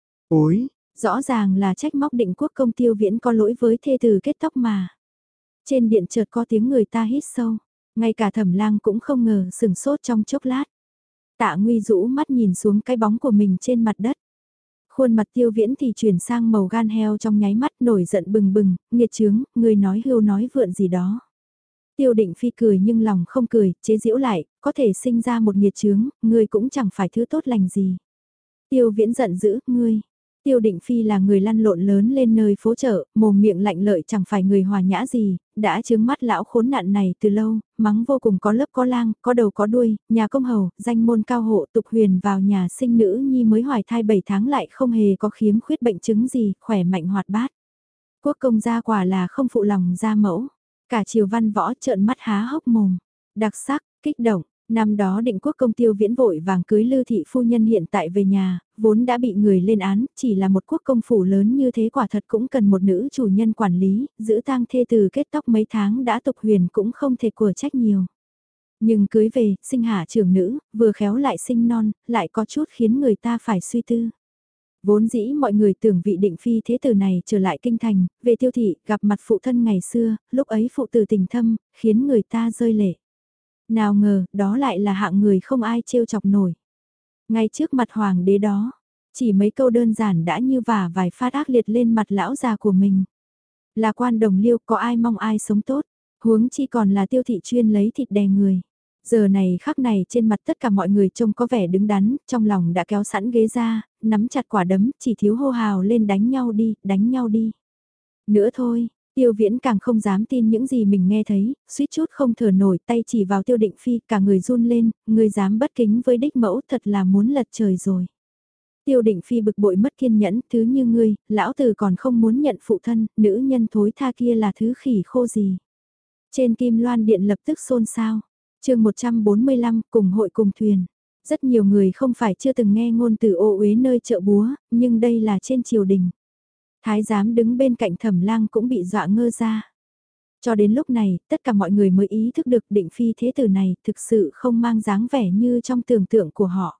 Ôi, rõ ràng là trách móc Định quốc công Tiêu Viễn có lỗi với thê tử kết tóc mà. Trên điện chợt có tiếng người ta hít sâu, ngay cả Thẩm lang cũng không ngờ sừng sốt trong chốc lát. Tạ Nguy rũ mắt nhìn xuống cái bóng của mình trên mặt đất. Khuôn mặt Tiêu Viễn thì chuyển sang màu gan heo trong nháy mắt, nổi giận bừng bừng, nghiệt chướng, người nói hưu nói vượn gì đó. Tiêu Định Phi cười nhưng lòng không cười, chế giễu lại, có thể sinh ra một nghiệt chướng, ngươi cũng chẳng phải thứ tốt lành gì. Tiêu Viễn giận dữ, ngươi. Tiêu Định Phi là người lăn lộn lớn lên nơi phố chợ, mồm miệng lạnh lợi chẳng phải người hòa nhã gì, đã chướng mắt lão khốn nạn này từ lâu, mắng vô cùng có lớp có lang, có đầu có đuôi, nhà công hầu, danh môn cao hộ tục huyền vào nhà sinh nữ nhi mới hoài thai 7 tháng lại không hề có khiếm khuyết bệnh chứng gì, khỏe mạnh hoạt bát. Quốc công gia quả là không phụ lòng gia mẫu, cả triều văn võ trợn mắt há hốc mồm, đặc sắc, kích động. Năm đó Định quốc công Tiêu Viễn vội vàng cưới Lư thị phu nhân hiện tại về nhà, vốn đã bị người lên án, chỉ là một quốc công phủ lớn như thế quả thật cũng cần một nữ chủ nhân quản lý, giữ tang thê từ kết tóc mấy tháng đã tục huyền cũng không thể của trách nhiều. Nhưng cưới về, sinh hạ trưởng nữ, vừa khéo lại sinh non, lại có chút khiến người ta phải suy tư. Vốn dĩ mọi người tưởng vị Định phi thế tử này trở lại kinh thành, về Tiêu thị, gặp mặt phụ thân ngày xưa, lúc ấy phụ tử tình thâm, khiến người ta rơi lệ. Nào ngờ, đó lại là hạng người không ai trêu chọc nổi. Ngay trước mặt hoàng đế đó, chỉ mấy câu đơn giản đã như vả vài phát ác liệt lên mặt lão già của mình. Là quan đồng liêu có ai mong ai sống tốt, huống chi còn là Tiêu thị chuyên lấy thịt đè người. Giờ này khắc này trên mặt tất cả mọi người trông có vẻ đứng đắn, trong lòng đã kéo sẵn ghế ra, nắm chặt quả đấm, chỉ thiếu hô hào lên đánh nhau đi, đánh nhau đi. Nữa thôi, Tiêu Viễn càng không dám tin những gì mình nghe thấy, suýt chút không thở nổi tay chỉ vào Tiêu Định Phi, cả người run lên, người dám bất kính với đích mẫu thật là muốn lật trời rồi. Tiêu Định Phi bực bội mất kiên nhẫn, thứ như ngươi, lão tử còn không muốn nhận phụ thân, nữ nhân thối tha kia là thứ khỉ khô gì. Trên Kim Loan Điện lập tức xôn xao, chương 145 cùng hội cùng thuyền. Rất nhiều người không phải chưa từng nghe ngôn từ ô uế nơi chợ búa, nhưng đây là trên triều đình. Thái giám đứng bên cạnh Thẩm Lang cũng bị dọa ngơ ra. Cho đến lúc này, tất cả mọi người mới ý thức được Định Phi thế tử này thực sự không mang dáng vẻ như trong tưởng tượng của họ.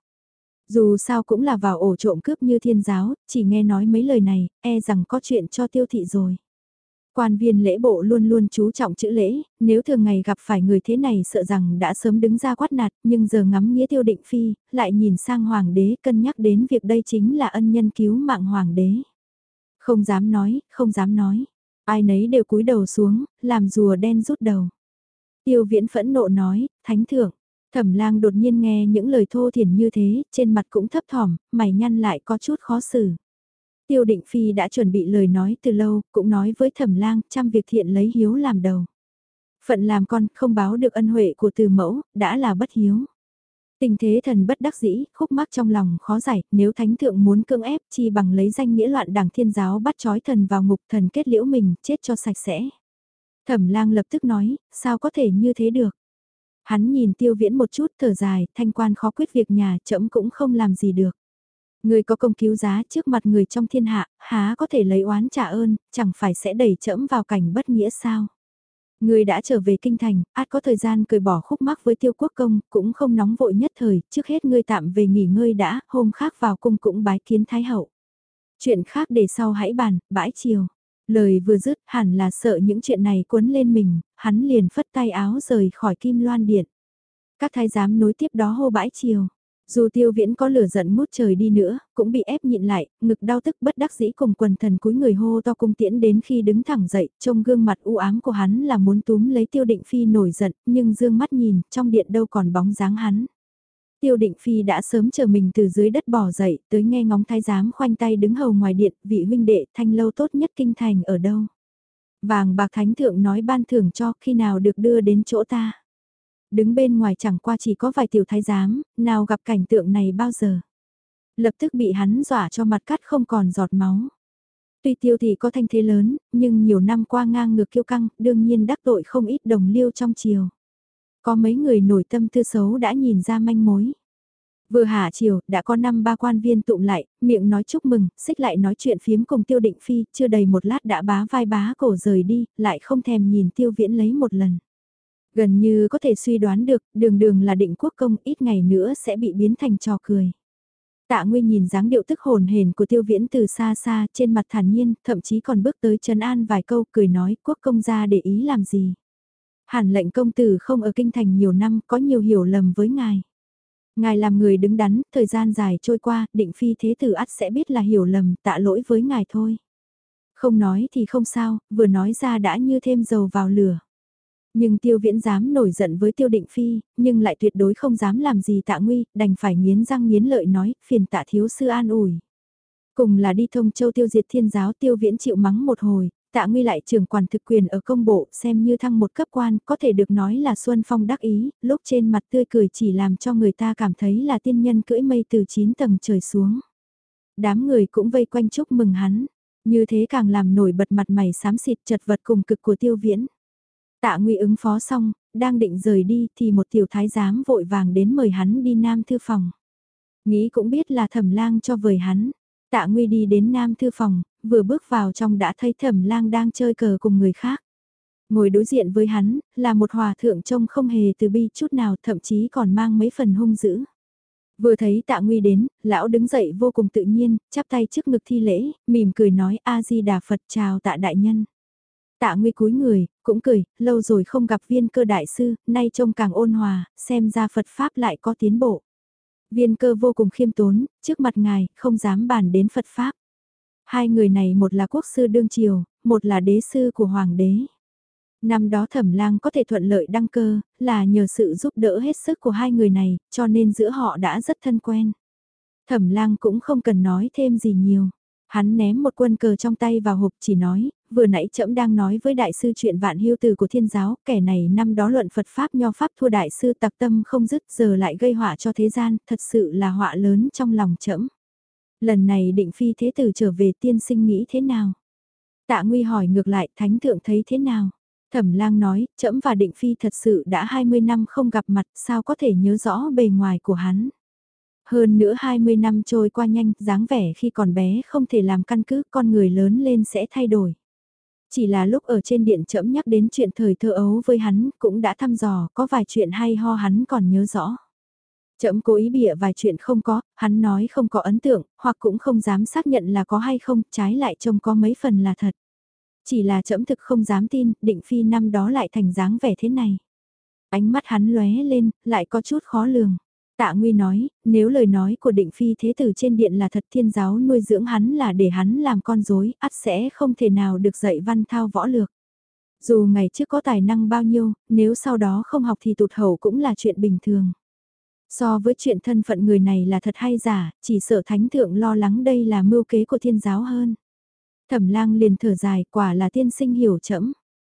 Dù sao cũng là vào ổ trộm cướp như thiên giáo, chỉ nghe nói mấy lời này, e rằng có chuyện cho Tiêu thị rồi. Quan viên lễ bộ luôn luôn chú trọng chữ lễ, nếu thường ngày gặp phải người thế này sợ rằng đã sớm đứng ra quát nạt, nhưng giờ ngắm nghĩa Tiêu Định Phi, lại nhìn sang hoàng đế cân nhắc đến việc đây chính là ân nhân cứu mạng hoàng đế. Không dám nói, không dám nói. Ai nấy đều cúi đầu xuống, làm rùa đen rút đầu. Tiêu Viễn phẫn nộ nói, thánh thượng. Thẩm Lang đột nhiên nghe những lời thô thiển như thế, trên mặt cũng thấp thỏm, mày nhăn lại có chút khó xử. Tiêu Định Phi đã chuẩn bị lời nói từ lâu, cũng nói với Thẩm Lang, trăm việc thiện lấy hiếu làm đầu. Phận làm con không báo được ân huệ của từ mẫu, đã là bất hiếu. Tình thế thần bất đắc dĩ, khúc mắc trong lòng khó giải, nếu thánh thượng muốn cưỡng ép chi bằng lấy danh nghĩa loạn đảng thiên giáo bắt trói thần vào ngục, thần kết liễu mình, chết cho sạch sẽ. Thẩm Lang lập tức nói, sao có thể như thế được. Hắn nhìn Tiêu Viễn một chút thở dài, thanh quan khó quyết việc nhà, trẫm cũng không làm gì được. Người có công cứu giá trước mặt người trong thiên hạ, há có thể lấy oán trả ơn, chẳng phải sẽ đẩy trẫm vào cảnh bất nghĩa sao. Người đã trở về kinh thành, át có thời gian cởi bỏ khúc mắc với Tiêu Quốc công, cũng không nóng vội nhất thời, trước hết ngươi tạm về nghỉ ngơi đã, hôm khác vào cung cũng bái kiến thái hậu. Chuyện khác để sau hãy bàn, bãi chiều. Lời vừa dứt, hẳn là sợ những chuyện này cuốn lên mình, hắn liền phất tay áo rời khỏi Kim Loan Điện. Các thái giám nối tiếp đó hô bãi chiều. Dù Tiêu Viễn có lửa giận ngút trời đi nữa, cũng bị ép nhịn lại, ngực đau tức bất đắc dĩ cùng quần thần cúi người hô to cung tiễn đến khi đứng thẳng dậy, trông gương mặt u ám của hắn là muốn túm lấy Tiêu Định Phi nổi giận, nhưng dương mắt nhìn, trong điện đâu còn bóng dáng hắn. Tiêu Định Phi đã sớm chờ mình từ dưới đất bò dậy, tới nghe ngóng thái giám khoanh tay đứng hầu ngoài điện, vị huynh đệ thanh lâu tốt nhất kinh thành ở đâu. Vàng bạc thánh thượng nói ban thưởng cho khi nào được đưa đến chỗ ta. Đứng bên ngoài chẳng qua chỉ có vài tiểu thái giám, nào gặp cảnh tượng này bao giờ. Lập tức bị hắn dọa cho mặt cắt không còn giọt máu. Tuy Tiêu thì có thanh thế lớn, nhưng nhiều năm qua ngang ngược kiêu căng, đương nhiên đắc tội không ít đồng liêu trong triều. Có mấy người nổi tâm tư xấu đã nhìn ra manh mối. Vừa hạ chiều, đã có 5-3 quan viên tụm lại, miệng nói chúc mừng, xích lại nói chuyện phiếm cùng Tiêu Định Phi, chưa đầy một lát đã bá vai bá cổ rời đi, lại không thèm nhìn Tiêu Viễn lấy một lần. Gần như có thể suy đoán được, đường đường là Định Quốc công ít ngày nữa sẽ bị biến thành trò cười. Tạ Nguy nhìn dáng điệu tức hồn hển của Tiêu Viễn từ xa xa, trên mặt thản nhiên, thậm chí còn bước tới trấn an vài câu, cười nói, quốc công gia để ý làm gì. Hàn lệnh công tử không ở kinh thành nhiều năm, có nhiều hiểu lầm với ngài. Ngài làm người đứng đắn, thời gian dài trôi qua, Định Phi thế tử ắt sẽ biết là hiểu lầm, tạ lỗi với ngài thôi. Không nói thì không sao, vừa nói ra đã như thêm dầu vào lửa. Nhưng Tiêu Viễn dám nổi giận với Tiêu Định Phi, nhưng lại tuyệt đối không dám làm gì Tạ Nguy, đành phải nghiến răng nghiến lợi nói, phiền Tạ thiếu sư an ủi. Cùng là đi Thông Châu tiêu diệt thiên giáo, Tiêu Viễn chịu mắng một hồi, Tạ Nguy lại trưởng quản thực quyền ở công bộ, xem như thăng một cấp quan, có thể được nói là Xuân Phong đắc ý, lúc trên mặt tươi cười chỉ làm cho người ta cảm thấy là tiên nhân cưỡi mây từ 9 tầng trời xuống. Đám người cũng vây quanh chúc mừng hắn, như thế càng làm nổi bật mặt mày xám xịt chật vật cùng cực của Tiêu Viễn. Tạ Nguy ứng phó xong, đang định rời đi thì một tiểu thái giám vội vàng đến mời hắn đi Nam Thư Phòng. Nghĩ cũng biết là Thẩm Lang cho vời hắn. Tạ Nguy đi đến Nam Thư Phòng, vừa bước vào trong đã thấy Thẩm Lang đang chơi cờ cùng người khác. Ngồi đối diện với hắn, là một hòa thượng trông không hề từ bi chút nào, thậm chí còn mang mấy phần hung dữ. Vừa thấy Tạ Nguy đến, lão đứng dậy vô cùng tự nhiên, chắp tay trước ngực thi lễ, mỉm cười nói A-di-đà Phật chào Tạ đại nhân. Tạ Nguy cúi người, cũng cười, lâu rồi không gặp Viên Cơ đại sư, nay trông càng ôn hòa, xem ra Phật Pháp lại có tiến bộ. Viên Cơ vô cùng khiêm tốn, trước mặt ngài, không dám bàn đến Phật Pháp. Hai người này một là quốc sư đương triều, một là đế sư của hoàng đế. Năm đó Thẩm Lang có thể thuận lợi đăng cơ, là nhờ sự giúp đỡ hết sức của hai người này, cho nên giữa họ đã rất thân quen. Thẩm Lang cũng không cần nói thêm gì nhiều. Hắn ném một quân cờ trong tay vào hộp chỉ nói, vừa nãy trẫm đang nói với đại sư chuyện vạn hưu từ của thiên giáo, kẻ này năm đó luận Phật Pháp nho Pháp thua đại sư tặc tâm không dứt giờ lại gây họa cho thế gian, thật sự là họa lớn trong lòng trẫm. Lần này Định Phi thế tử trở về tiên sinh nghĩ thế nào? Tạ Nguy hỏi ngược lại thánh thượng thấy thế nào? Thẩm Lang nói, trẫm và Định Phi thật sự đã 20 năm không gặp mặt, sao có thể nhớ rõ bề ngoài của hắn? Hơn nữa 20 năm trôi qua nhanh, dáng vẻ khi còn bé không thể làm căn cứ, con người lớn lên sẽ thay đổi. Chỉ là lúc ở trên điện trẫm nhắc đến chuyện thời thơ ấu với hắn, cũng đã thăm dò, có vài chuyện hay ho hắn còn nhớ rõ. Trẫm cố ý bịa vài chuyện không có, hắn nói không có ấn tượng, hoặc cũng không dám xác nhận là có hay không, trái lại trông có mấy phần là thật. Chỉ là trẫm thực không dám tin, Định Phi năm đó lại thành dáng vẻ thế này. Ánh mắt hắn lóe lên, lại có chút khó lường. Tạ Nguy nói, nếu lời nói của Định Phi thế tử trên điện là thật, Thiên giáo nuôi dưỡng hắn là để hắn làm con rối, ắt sẽ không thể nào được dạy văn thao võ lược. Dù ngày trước có tài năng bao nhiêu, nếu sau đó không học thì tụt hậu cũng là chuyện bình thường. So với chuyện thân phận người này là thật hay giả, chỉ sợ thánh thượng lo lắng đây là mưu kế của thiên giáo hơn. Thẩm Lang liền thở dài, quả là tiên sinh hiểu trẫm.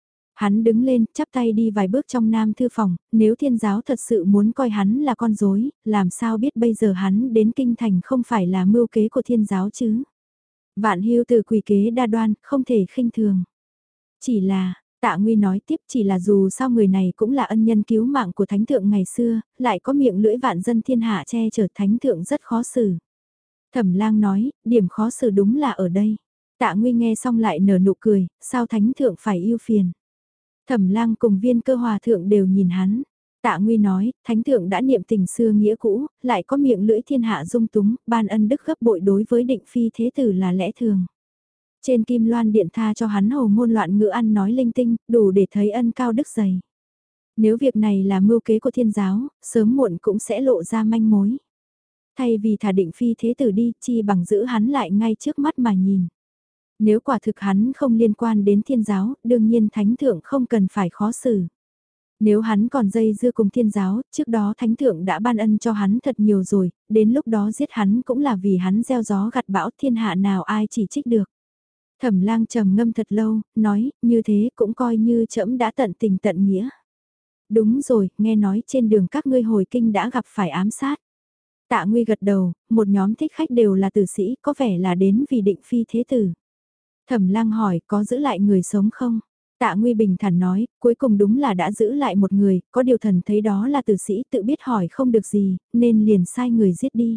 Hắn đứng lên, chắp tay đi vài bước trong nam thư phòng, nếu thiên giáo thật sự muốn coi hắn là con rối, làm sao biết bây giờ hắn đến kinh thành không phải là mưu kế của thiên giáo chứ. Vạn Hưu từ quỷ kế đa đoan, không thể khinh thường. Chỉ là, Tạ Nguy nói tiếp, chỉ là dù sao người này cũng là ân nhân cứu mạng của thánh thượng ngày xưa, lại có miệng lưỡi vạn dân thiên hạ che chở thánh thượng rất khó xử. Thẩm Lang nói, điểm khó xử đúng là ở đây. Tạ Nguy nghe xong lại nở nụ cười, sao thánh thượng phải yêu phiền. Thẩm Lang cùng Viên Cơ Hòa thượng đều nhìn hắn. Tạ Nguy nói, thánh thượng đã niệm tình xưa nghĩa cũ, lại có miệng lưỡi thiên hạ dung túng, ban ân đức gấp bội đối với Định Phi thế tử là lẽ thường. Trên kim loan điện tha cho hắn hồ ngôn loạn ngữ ăn nói linh tinh, đủ để thấy ân cao đức dày. Nếu việc này là mưu kế của thiên giáo, sớm muộn cũng sẽ lộ ra manh mối. Thay vì thả Định Phi thế tử đi, chi bằng giữ hắn lại ngay trước mắt mà nhìn. Nếu quả thực hắn không liên quan đến thiên giáo, đương nhiên thánh thượng không cần phải khó xử. Nếu hắn còn dây dưa cùng thiên giáo, trước đó thánh thượng đã ban ân cho hắn thật nhiều rồi, đến lúc đó giết hắn cũng là vì hắn gieo gió gặt bão, thiên hạ nào ai chỉ trích được. Thẩm Lang trầm ngâm thật lâu, nói, như thế cũng coi như trẫm đã tận tình tận nghĩa. Đúng rồi, nghe nói trên đường các ngươi hồi kinh đã gặp phải ám sát. Tạ Nguy gật đầu, một nhóm thích khách đều là tử sĩ, có vẻ là đến vì Định Phi thế tử. Thẩm Lang hỏi, có giữ lại người sống không? Tạ Nguy bình thản nói, cuối cùng đúng là đã giữ lại một người, có điều thần thấy đó là tử sĩ tự biết hỏi không được gì, nên liền sai người giết đi.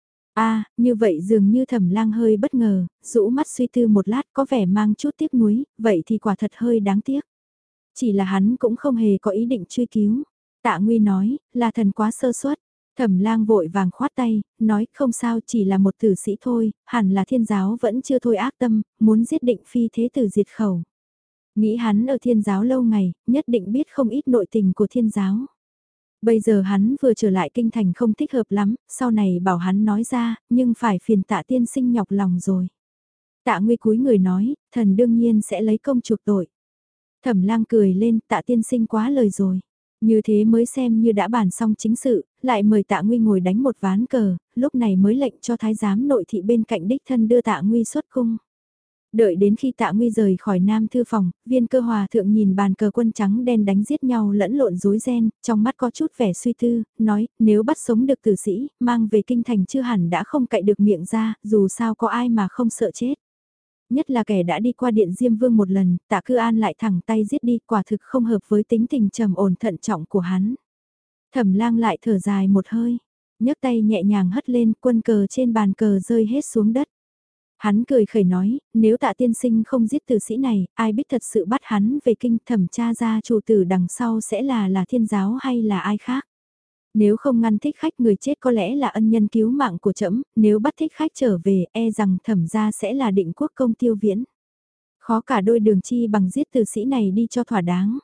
Như vậy dường như Thẩm Lang hơi bất ngờ, rũ mắt suy tư một lát có vẻ mang chút tiếc nuối, vậy thì quả thật hơi đáng tiếc. Chỉ là hắn cũng không hề có ý định truy cứu. Tạ Nguy nói, là thần quá sơ suất. Thẩm Lang vội vàng khoát tay, nói không sao, chỉ là một tử sĩ thôi, hẳn là thiên giáo vẫn chưa thôi ác tâm, muốn giết Định Phi thế tử diệt khẩu. Nghĩ hắn ở thiên giáo lâu ngày, nhất định biết không ít nội tình của thiên giáo. Bây giờ hắn vừa trở lại kinh thành không thích hợp lắm, sau này bảo hắn nói ra, nhưng phải phiền Tạ tiên sinh nhọc lòng rồi. Tạ Nguy cúi người nói, thần đương nhiên sẽ lấy công chuộc tội. Thẩm Lang cười lên, Tạ tiên sinh quá lời rồi. Như thế mới xem như đã bàn xong chính sự, lại mời Tạ Nguy ngồi đánh một ván cờ, lúc này mới lệnh cho thái giám nội thị bên cạnh đích thân đưa Tạ Nguy xuất cung. Đợi đến khi Tạ Nguy rời khỏi Nam thư phòng, Viên Cơ Hòa thượng nhìn bàn cờ quân trắng đen đánh giết nhau lẫn lộn rối ren, trong mắt có chút vẻ suy tư, nói, nếu bắt sống được tử sĩ, mang về kinh thành chưa hẳn đã không cậy được miệng ra, dù sao có ai mà không sợ chết. Nhất là kẻ đã đi qua điện Diêm Vương một lần, Tạ Cư An lại thẳng tay giết đi, quả thực không hợp với tính tình trầm ổn thận trọng của hắn. Thẩm Lang lại thở dài một hơi, nhấc tay nhẹ nhàng hất lên, quân cờ trên bàn cờ rơi hết xuống đất. Hắn cười khẩy nói, nếu Tạ tiên sinh không giết tử sĩ này, ai biết thật sự bắt hắn về kinh, thẩm tra ra chủ tử đằng sau sẽ là thiên giáo hay là ai khác. Nếu không ngăn thích khách, người chết có lẽ là ân nhân cứu mạng của trẫm, nếu bắt thích khách trở về, e rằng thẩm gia sẽ là Định Quốc công Tiêu Viễn. Khó cả đôi đường chi bằng giết tử sĩ này đi cho thỏa đáng.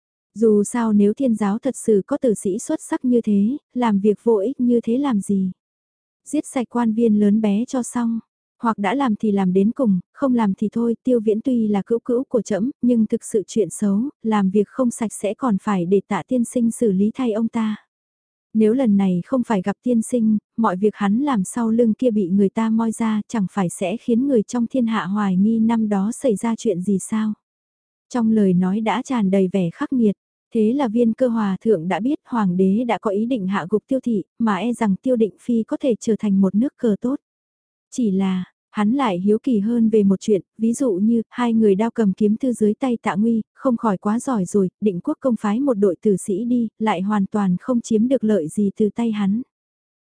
Dù sao nếu thiên giáo thật sự có tử sĩ xuất sắc như thế, làm việc vô ích như thế làm gì? Giết sạch quan viên lớn bé cho xong. Hoặc đã làm thì làm đến cùng, không làm thì thôi. Tiêu Viễn tuy là cữu cữu của trẫm, nhưng thực sự chuyện xấu, làm việc không sạch sẽ còn phải để Tạ tiên sinh xử lý thay ông ta. Nếu lần này không phải gặp tiên sinh, mọi việc hắn làm sau lưng kia bị người ta moi ra, chẳng phải sẽ khiến người trong thiên hạ hoài nghi năm đó xảy ra chuyện gì sao? Trong lời nói đã tràn đầy vẻ khắc nghiệt, thế là Viên Cơ Hòa thượng đã biết hoàng đế đã có ý định hạ gục Tiêu thị, mà e rằng Tiêu Định Phi có thể trở thành một nước cờ tốt. Chỉ là, hắn lại hiếu kỳ hơn về một chuyện, ví dụ như, hai người đao cầm kiếm thư dưới tay Tạ Nguy, không khỏi quá giỏi rồi, Định Quốc công phái một đội tử sĩ đi, lại hoàn toàn không chiếm được lợi gì từ tay hắn.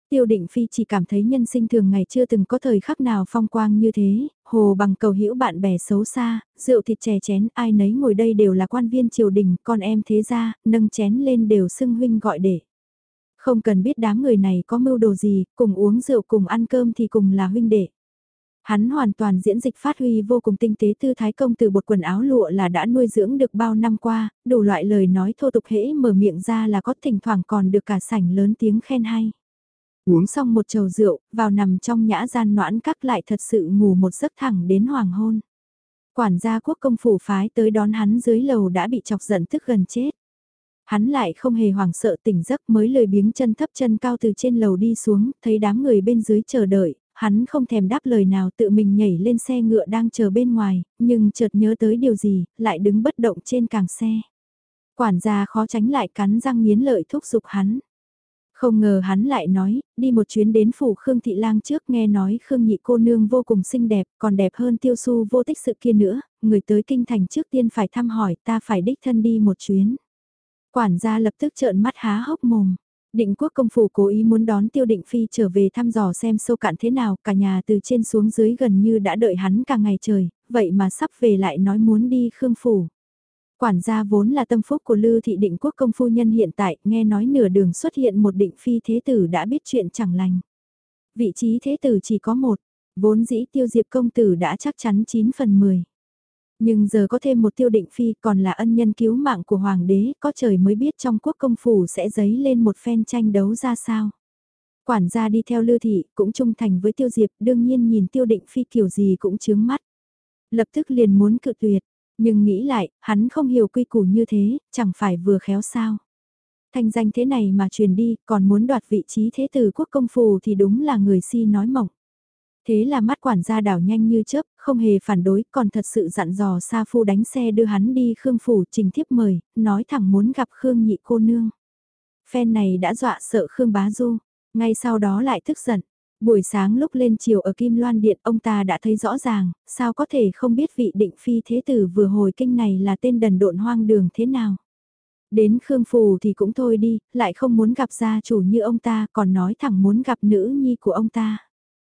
Tiêu Định Phi chỉ cảm thấy nhân sinh thường ngày chưa từng có thời khắc nào phong quang như thế, hồ bằng cầu hữu bạn bè xấu xa, rượu thịt chè chén, ai nấy ngồi đây đều là quan viên triều đình, con em thế gia, nâng chén lên đều xưng huynh gọi đệ. Không cần biết đám người này có mưu đồ gì, cùng uống rượu cùng ăn cơm thì cùng là huynh đệ. Hắn hoàn toàn diễn dịch phát huy vô cùng tinh tế tư thái công từ bột quần áo lụa là đã nuôi dưỡng được bao năm qua, đủ loại lời nói thô tục hễ mở miệng ra là có thỉnh thoảng còn được cả sảnh lớn tiếng khen hay. Uống xong một chầu rượu, vào nằm trong nhã gian noãn các lại thật sự ngủ một giấc thẳng đến hoàng hôn. Quản gia quốc công phủ phái tới đón hắn dưới lầu đã bị chọc giận tức gần chết. Hắn lại không hề hoảng sợ tỉnh giấc mới lười biếng chân thấp chân cao từ trên lầu đi xuống, thấy đám người bên dưới chờ đợi, hắn không thèm đáp lời nào tự mình nhảy lên xe ngựa đang chờ bên ngoài, nhưng chợt nhớ tới điều gì, lại đứng bất động trên càng xe. Quản gia khó tránh lại cắn răng nghiến lợi thúc giục hắn. Không ngờ hắn lại nói, đi một chuyến đến phủ Khương Thị Lang trước nghe nói Khương nhị cô nương vô cùng xinh đẹp, còn đẹp hơn Tiêu Su vô tích sự kia nữa, người tới kinh thành trước tiên phải thăm hỏi ta phải đích thân đi một chuyến. Quản gia lập tức trợn mắt há hốc mồm. Định quốc công phủ cố ý muốn đón Tiêu Định Phi trở về thăm dò xem sâu cạn thế nào, cả nhà từ trên xuống dưới gần như đã đợi hắn cả ngày trời, vậy mà sắp về lại nói muốn đi Khương phủ. Quản gia vốn là tâm phúc của Lư Thị Định quốc công phu nhân hiện tại, nghe nói nửa đường xuất hiện một định phi thế tử đã biết chuyện chẳng lành. Vị trí thế tử chỉ có một, vốn dĩ Tiêu Diệp công tử đã chắc chắn 9 phần 10. Nhưng giờ có thêm một Tiêu Định Phi còn là ân nhân cứu mạng của hoàng đế, có trời mới biết trong quốc công phủ sẽ dấy lên một phen tranh đấu ra sao. Quản gia đi theo Lư Thị cũng trung thành với Tiêu Diệp, đương nhiên nhìn Tiêu Định Phi kiểu gì cũng chướng mắt. Lập tức liền muốn cự tuyệt. Nhưng nghĩ lại, hắn không hiểu quy củ như thế, chẳng phải vừa khéo sao. Thanh danh thế này mà truyền đi, còn muốn đoạt vị trí thế tử quốc công phủ thì đúng là người si nói mộng. Thế là mắt quản gia đảo nhanh như chớp, không hề phản đối, còn thật sự dặn dò Sa Phu đánh xe đưa hắn đi Khương phủ trình thiếp mời, nói thẳng muốn gặp Khương nhị cô nương. Phen này đã dọa sợ Khương Bá Du, ngay sau đó lại tức giận. Buổi sáng lúc lên chiều ở Kim Loan Điện ông ta đã thấy rõ ràng, sao có thể không biết vị định phi thế tử vừa hồi kinh này là tên đần độn hoang đường thế nào. Đến Khương Phủ thì cũng thôi đi, lại không muốn gặp gia chủ như ông ta còn nói thẳng muốn gặp nữ nhi của ông ta.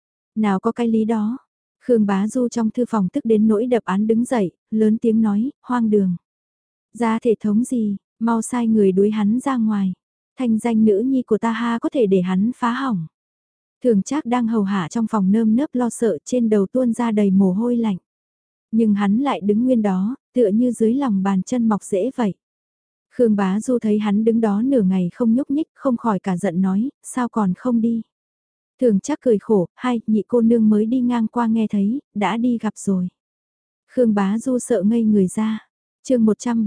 Nào có cái lý đó. Khương Bá Du trong thư phòng tức đến nỗi đập án đứng dậy, lớn tiếng nói, hoang đường. Ra thể thống gì, mau sai người đuổi hắn ra ngoài. Thanh danh nữ nhi của ta ha có thể để hắn phá hỏng. Thường Trác đang hầu hạ trong phòng nơm nớp lo sợ trên đầu tuôn ra đầy mồ hôi lạnh. Nhưng hắn lại đứng nguyên đó, tựa như dưới lòng bàn chân mọc rễ vậy. Khương Bá Du thấy hắn đứng đó nửa ngày không nhúc nhích, không khỏi cả giận nói, sao còn không đi. Thường Trác cười khổ, hai, nhị cô nương mới đi ngang qua nghe thấy, đã đi gặp rồi. Khương Bá Du sợ ngây người ra. Chương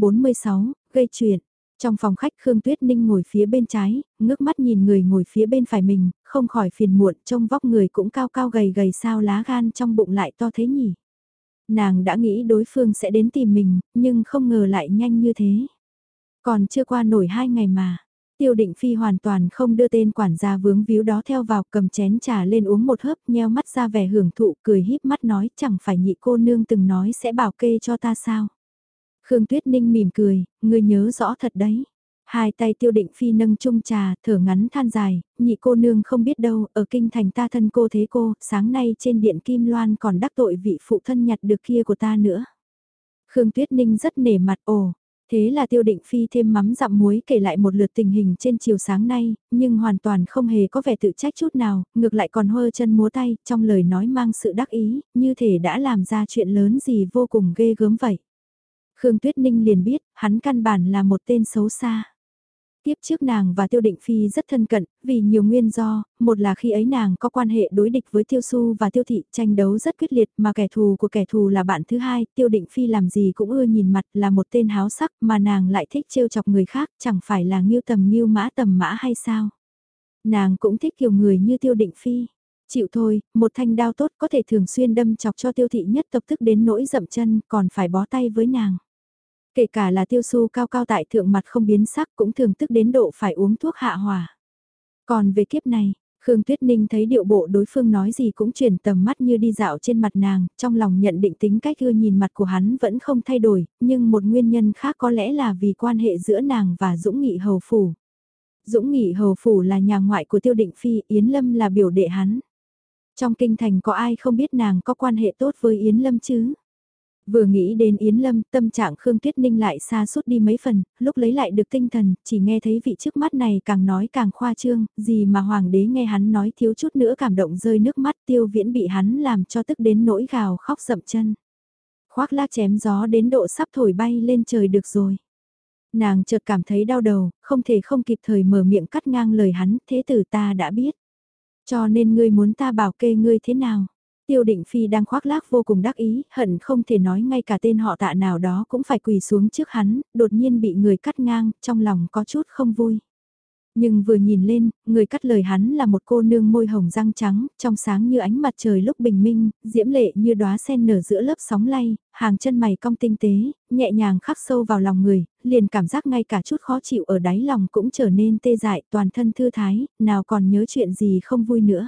146, gây chuyện. Trong phòng khách Khương Tuyết Ninh ngồi phía bên trái, ngước mắt nhìn người ngồi phía bên phải mình, không khỏi phiền muộn, trông vóc người cũng cao cao gầy gầy sao lá gan trong bụng lại to thế nhỉ. Nàng đã nghĩ đối phương sẽ đến tìm mình, nhưng không ngờ lại nhanh như thế. Còn chưa qua nổi 2 ngày mà. Tiêu Định Phi hoàn toàn không đưa tên quản gia vướng víu đó theo vào, cầm chén trà lên uống một hớp, nheo mắt ra vẻ hưởng thụ, cười híp mắt nói chẳng phải nhị cô nương từng nói sẽ bảo kê cho ta sao. Khương Tuyết Ninh mỉm cười, ngươi nhớ rõ thật đấy. Hai tay Tiêu Định Phi nâng chung trà, thở ngắn than dài, nhị cô nương không biết đâu, ở kinh thành ta thân cô thế cô, sáng nay trên điện Kim Loan còn đắc tội vị phụ thân nhặt được kia của ta nữa. Khương Tuyết Ninh rất nể mặt, ồ, thế là Tiêu Định Phi thêm mắm dặm muối kể lại một lượt tình hình trên chiều sáng nay, nhưng hoàn toàn không hề có vẻ tự trách chút nào, ngược lại còn hơ chân múa tay, trong lời nói mang sự đắc ý, như thể đã làm ra chuyện lớn gì vô cùng ghê gớm vậy. Khương Tuyết Ninh liền biết, hắn căn bản là một tên xấu xa. Tiếp trước nàng và Tiêu Định Phi rất thân cận, vì nhiều nguyên do, một là khi ấy nàng có quan hệ đối địch với Tiêu Su và Tiêu Thị, tranh đấu rất quyết liệt mà kẻ thù của kẻ thù là bạn thứ hai, Tiêu Định Phi làm gì cũng ưa nhìn mặt là một tên háo sắc mà nàng lại thích trêu chọc người khác, chẳng phải là nghiêu tầm mã hay sao. Nàng cũng thích kiểu người như Tiêu Định Phi. Chịu thôi, một thanh đao tốt có thể thường xuyên đâm chọc cho Tiêu Thị nhất tộc tức đến nỗi dậm chân còn phải bó tay với nàng. Kể cả là Tiêu Su cao cao tại thượng mặt không biến sắc cũng thường tức đến độ phải uống thuốc hạ hỏa. Còn về kiếp này, Khương Tuyết Ninh thấy điệu bộ đối phương nói gì cũng chuyển tầm mắt như đi dạo trên mặt nàng, trong lòng nhận định tính cách ưa nhìn mặt của hắn vẫn không thay đổi, nhưng một nguyên nhân khác có lẽ là vì quan hệ giữa nàng và Dũng Nghị hầu phủ. Dũng Nghị hầu phủ là nhà ngoại của Tiêu Định Phi, Yến Lâm là biểu đệ hắn. Trong kinh thành có ai không biết nàng có quan hệ tốt với Yến Lâm chứ? Vừa nghĩ đến Yến Lâm, tâm trạng Khương Tuyết Ninh lại xa sút đi mấy phần, lúc lấy lại được tinh thần, chỉ nghe thấy vị trước mắt này càng nói càng khoa trương, gì mà hoàng đế nghe hắn nói thiếu chút nữa cảm động rơi nước mắt, Tiêu Viễn bị hắn làm cho tức đến nỗi gào khóc dậm chân. Khoác lác chém gió đến độ sắp thổi bay lên trời được rồi. Nàng chợt cảm thấy đau đầu, không thể không kịp thời mở miệng cắt ngang lời hắn, thế tử ta đã biết. Cho nên ngươi muốn ta bảo kê ngươi thế nào? Tiêu Định Phi đang khoác lác vô cùng đắc ý, hận không thể nói ngay cả tên họ Tạ nào đó cũng phải quỳ xuống trước hắn, đột nhiên bị người cắt ngang, trong lòng có chút không vui. Nhưng vừa nhìn lên, người cắt lời hắn là một cô nương môi hồng răng trắng, trong sáng như ánh mặt trời lúc bình minh, diễm lệ như đóa sen nở giữa lớp sóng lay, hàng chân mày cong tinh tế, nhẹ nhàng khắc sâu vào lòng người, liền cảm giác ngay cả chút khó chịu ở đáy lòng cũng trở nên tê dại, toàn thân thư thái, nào còn nhớ chuyện gì không vui nữa.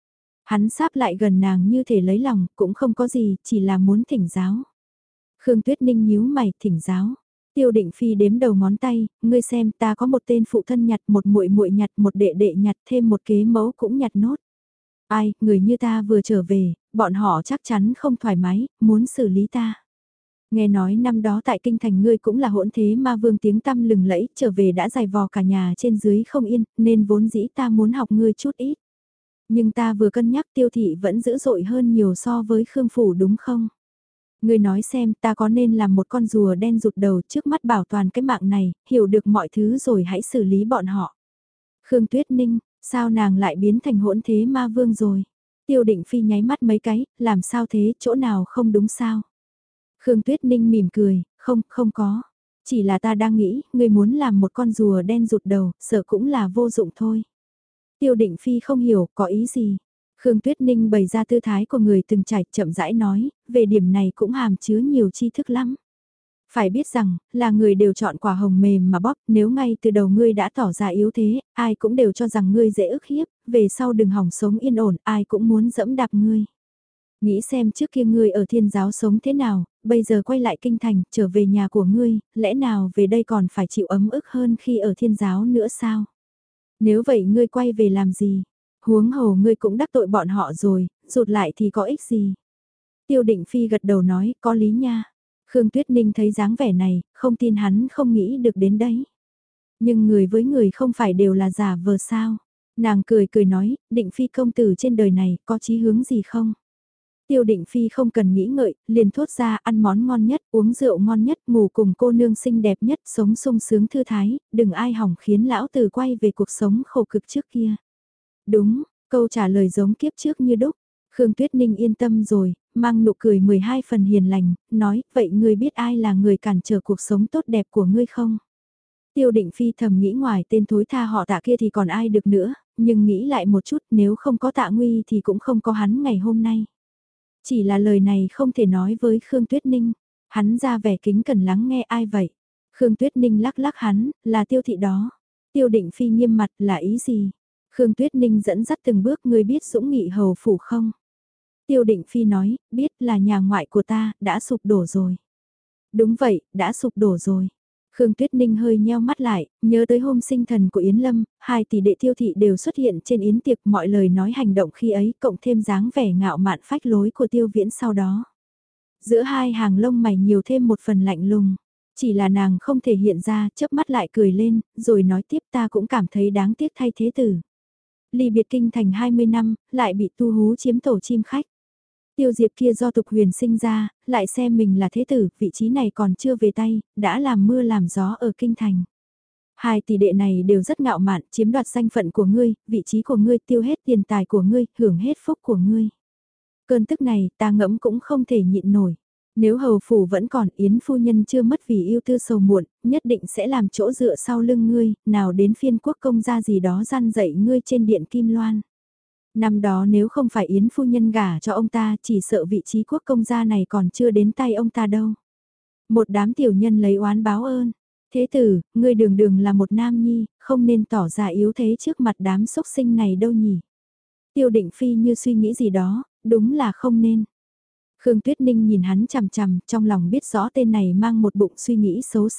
Hắn sáp lại gần nàng như thể lấy lòng, cũng không có gì, chỉ là muốn thỉnh giáo. Khương Tuyết Ninh nhíu mày, thỉnh giáo. Tiêu Định Phi đếm đầu ngón tay, ngươi xem ta có một tên phụ thân nhặt, một muội muội nhặt, một đệ đệ nhặt, thêm một kế mẫu cũng nhặt nốt. Ai, người như ta vừa trở về, bọn họ chắc chắn không thoải mái, muốn xử lý ta. Nghe nói năm đó tại kinh thành ngươi cũng là hỗn thế ma vương tiếng tăm lừng lẫy, trở về đã giày vò cả nhà trên dưới không yên, nên vốn dĩ ta muốn học ngươi chút ít. Nhưng ta vừa cân nhắc Tiêu thị vẫn dữ dội hơn nhiều so với Khương phủ đúng không? Ngươi nói xem ta có nên làm một con rùa đen rụt đầu trước mắt bảo toàn cái mạng này, hiểu được mọi thứ rồi hãy xử lý bọn họ. Khương Tuyết Ninh, sao nàng lại biến thành hỗn thế ma vương rồi? Tiêu Định Phi nháy mắt mấy cái, làm sao thế, chỗ nào không đúng sao? Khương Tuyết Ninh mỉm cười, không có. Chỉ là ta đang nghĩ, ngươi muốn làm một con rùa đen rụt đầu, sợ cũng là vô dụng thôi. Tiêu Định Phi không hiểu, có ý gì? Khương Tuyết Ninh bày ra tư thái của người từng trải chậm rãi nói, về điểm này cũng hàm chứa nhiều tri thức lắm. Phải biết rằng, là người đều chọn quả hồng mềm mà bóp, nếu ngay từ đầu ngươi đã tỏ ra yếu thế, ai cũng đều cho rằng ngươi dễ ức hiếp, về sau đừng hỏng sống yên ổn, ai cũng muốn dẫm đạp ngươi. Nghĩ xem trước kia ngươi ở thiên giáo sống thế nào, bây giờ quay lại kinh thành, trở về nhà của ngươi, lẽ nào về đây còn phải chịu ấm ức hơn khi ở thiên giáo nữa sao? Nếu vậy ngươi quay về làm gì? Huống hồ ngươi cũng đắc tội bọn họ rồi, rụt lại thì có ích gì? Tiêu Định Phi gật đầu nói, có lý nha. Khương Tuyết Ninh thấy dáng vẻ này, không tin hắn không nghĩ được đến đấy. Nhưng người với người không phải đều là giả vờ sao? Nàng cười cười nói, Định Phi công tử trên đời này có chí hướng gì không? Tiêu Định Phi không cần nghĩ ngợi, liền thốt ra ăn món ngon nhất, uống rượu ngon nhất, ngủ cùng cô nương xinh đẹp nhất, sống sung sướng thư thái, đừng ai hỏng khiến lão tử quay về cuộc sống khổ cực trước kia. Đúng, câu trả lời giống kiếp trước như đúc. Khương Tuyết Ninh yên tâm rồi, mang nụ cười 12 phần hiền lành, nói, vậy ngươi biết ai là người cản trở cuộc sống tốt đẹp của ngươi không? Tiêu Định Phi thầm nghĩ ngoài tên thối tha họ Tạ kia thì còn ai được nữa, nhưng nghĩ lại một chút nếu không có Tạ Nguy thì cũng không có hắn ngày hôm nay. Chỉ là lời này không thể nói với Khương Tuyết Ninh, hắn ra vẻ kính cẩn lắng nghe ai vậy? Khương Tuyết Ninh lắc lắc hắn, là Tiêu thị đó. Tiêu Định Phi nghiêm mặt là ý gì? Khương Tuyết Ninh dẫn dắt từng bước, ngươi biết Dũng Nghị hầu phủ không? Tiêu Định Phi nói, biết là nhà ngoại của ta, đã sụp đổ rồi. Đúng vậy, đã sụp đổ rồi. Khương Tuyết Ninh hơi nheo mắt lại, nhớ tới hôm sinh thần của Yến Lâm, hai tỷ đệ Tiêu thị đều xuất hiện trên yến tiệc, mọi lời nói hành động khi ấy cộng thêm dáng vẻ ngạo mạn phách lối của Tiêu Viễn sau đó. Giữa hai hàng lông mày nhiều thêm một phần lạnh lùng. Chỉ là nàng không thể hiện ra, chớp mắt lại cười lên, rồi nói tiếp ta cũng cảm thấy đáng tiếc thay thế tử. Ly biệt kinh thành 20 năm, lại bị tu hú chiếm tổ chim khách. Tiêu Diệp kia do Tục Huyền sinh ra, lại xem mình là thế tử, vị trí này còn chưa về tay, đã làm mưa làm gió ở kinh thành. Hai tỷ đệ này đều rất ngạo mạn, chiếm đoạt danh phận của ngươi, vị trí của ngươi, tiêu hết tiền tài của ngươi, hưởng hết phúc của ngươi. Cơn tức này, ta ngẫm cũng không thể nhịn nổi. Nếu hầu phủ vẫn còn, Yến phu nhân chưa mất vì yêu tư sầu muộn, nhất định sẽ làm chỗ dựa sau lưng ngươi, nào đến phiên quốc công gia gì đó gian dạy ngươi trên điện Kim Loan. Năm đó nếu không phải Yến phu nhân gả cho ông ta, chỉ sợ vị trí quốc công gia này còn chưa đến tay ông ta đâu. Một đám tiểu nhân lấy oán báo ơn. Thế tử, ngươi đường đường là một nam nhi, không nên tỏ ra yếu thế trước mặt đám xúc sinh này đâu nhỉ. Tiêu Định Phi như suy nghĩ gì đó, đúng là không nên. Khương Tuyết Ninh nhìn hắn chằm chằm, trong lòng biết rõ tên này mang một bụng suy nghĩ xấu xa,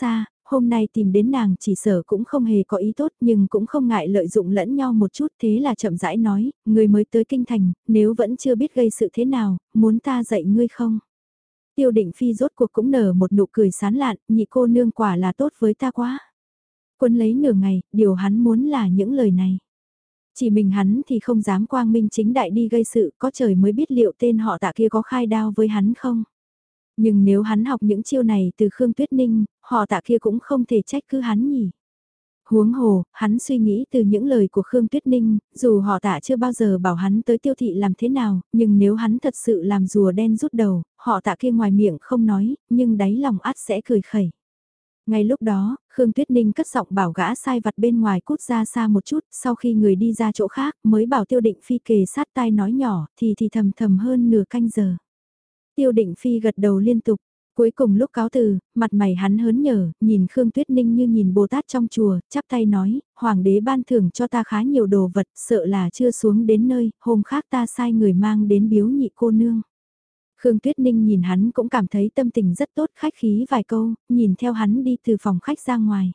hôm nay tìm đến nàng chỉ sợ cũng không hề có ý tốt nhưng cũng không ngại lợi dụng lẫn nhau một chút, thế là chậm rãi nói, người mới tới kinh thành, nếu vẫn chưa biết gây sự thế nào, muốn ta dạy ngươi không? Tiêu Định Phi rốt cuộc cũng nở một nụ cười sán lạn, nhị cô nương quả là tốt với ta quá. Quân lấy nửa ngày, điều hắn muốn là những lời này. Chỉ mình hắn thì không dám quang minh chính đại đi gây sự, có trời mới biết liệu tên họ Tạ kia có khai đao với hắn không. Nhưng nếu hắn học những chiêu này từ Khương Tuyết Ninh, họ Tạ kia cũng không thể trách cứ hắn nhỉ. Huống hồ, hắn suy nghĩ từ những lời của Khương Tuyết Ninh, dù họ Tạ chưa bao giờ bảo hắn tới tiêu thị làm thế nào, nhưng nếu hắn thật sự làm rùa đen rút đầu, họ Tạ kia ngoài miệng không nói, nhưng đáy lòng át sẽ cười khẩy. Ngay lúc đó, Khương Tuyết Ninh cất giọng bảo gã sai vặt bên ngoài cút ra xa một chút, sau khi người đi ra chỗ khác mới bảo Tiêu Định Phi kề sát tai nói nhỏ, thì thầm thầm hơn nửa canh giờ. Tiêu Định Phi gật đầu liên tục, cuối cùng lúc cáo từ, mặt mày hắn hớn nhở, nhìn Khương Tuyết Ninh như nhìn Bồ Tát trong chùa, chắp tay nói, Hoàng đế ban thưởng cho ta khá nhiều đồ vật, sợ là chưa xuống đến nơi, hôm khác ta sai người mang đến biếu nhị cô nương. Khương Tuyết Ninh nhìn hắn cũng cảm thấy tâm tình rất tốt, khách khí vài câu, nhìn theo hắn đi từ phòng khách ra ngoài.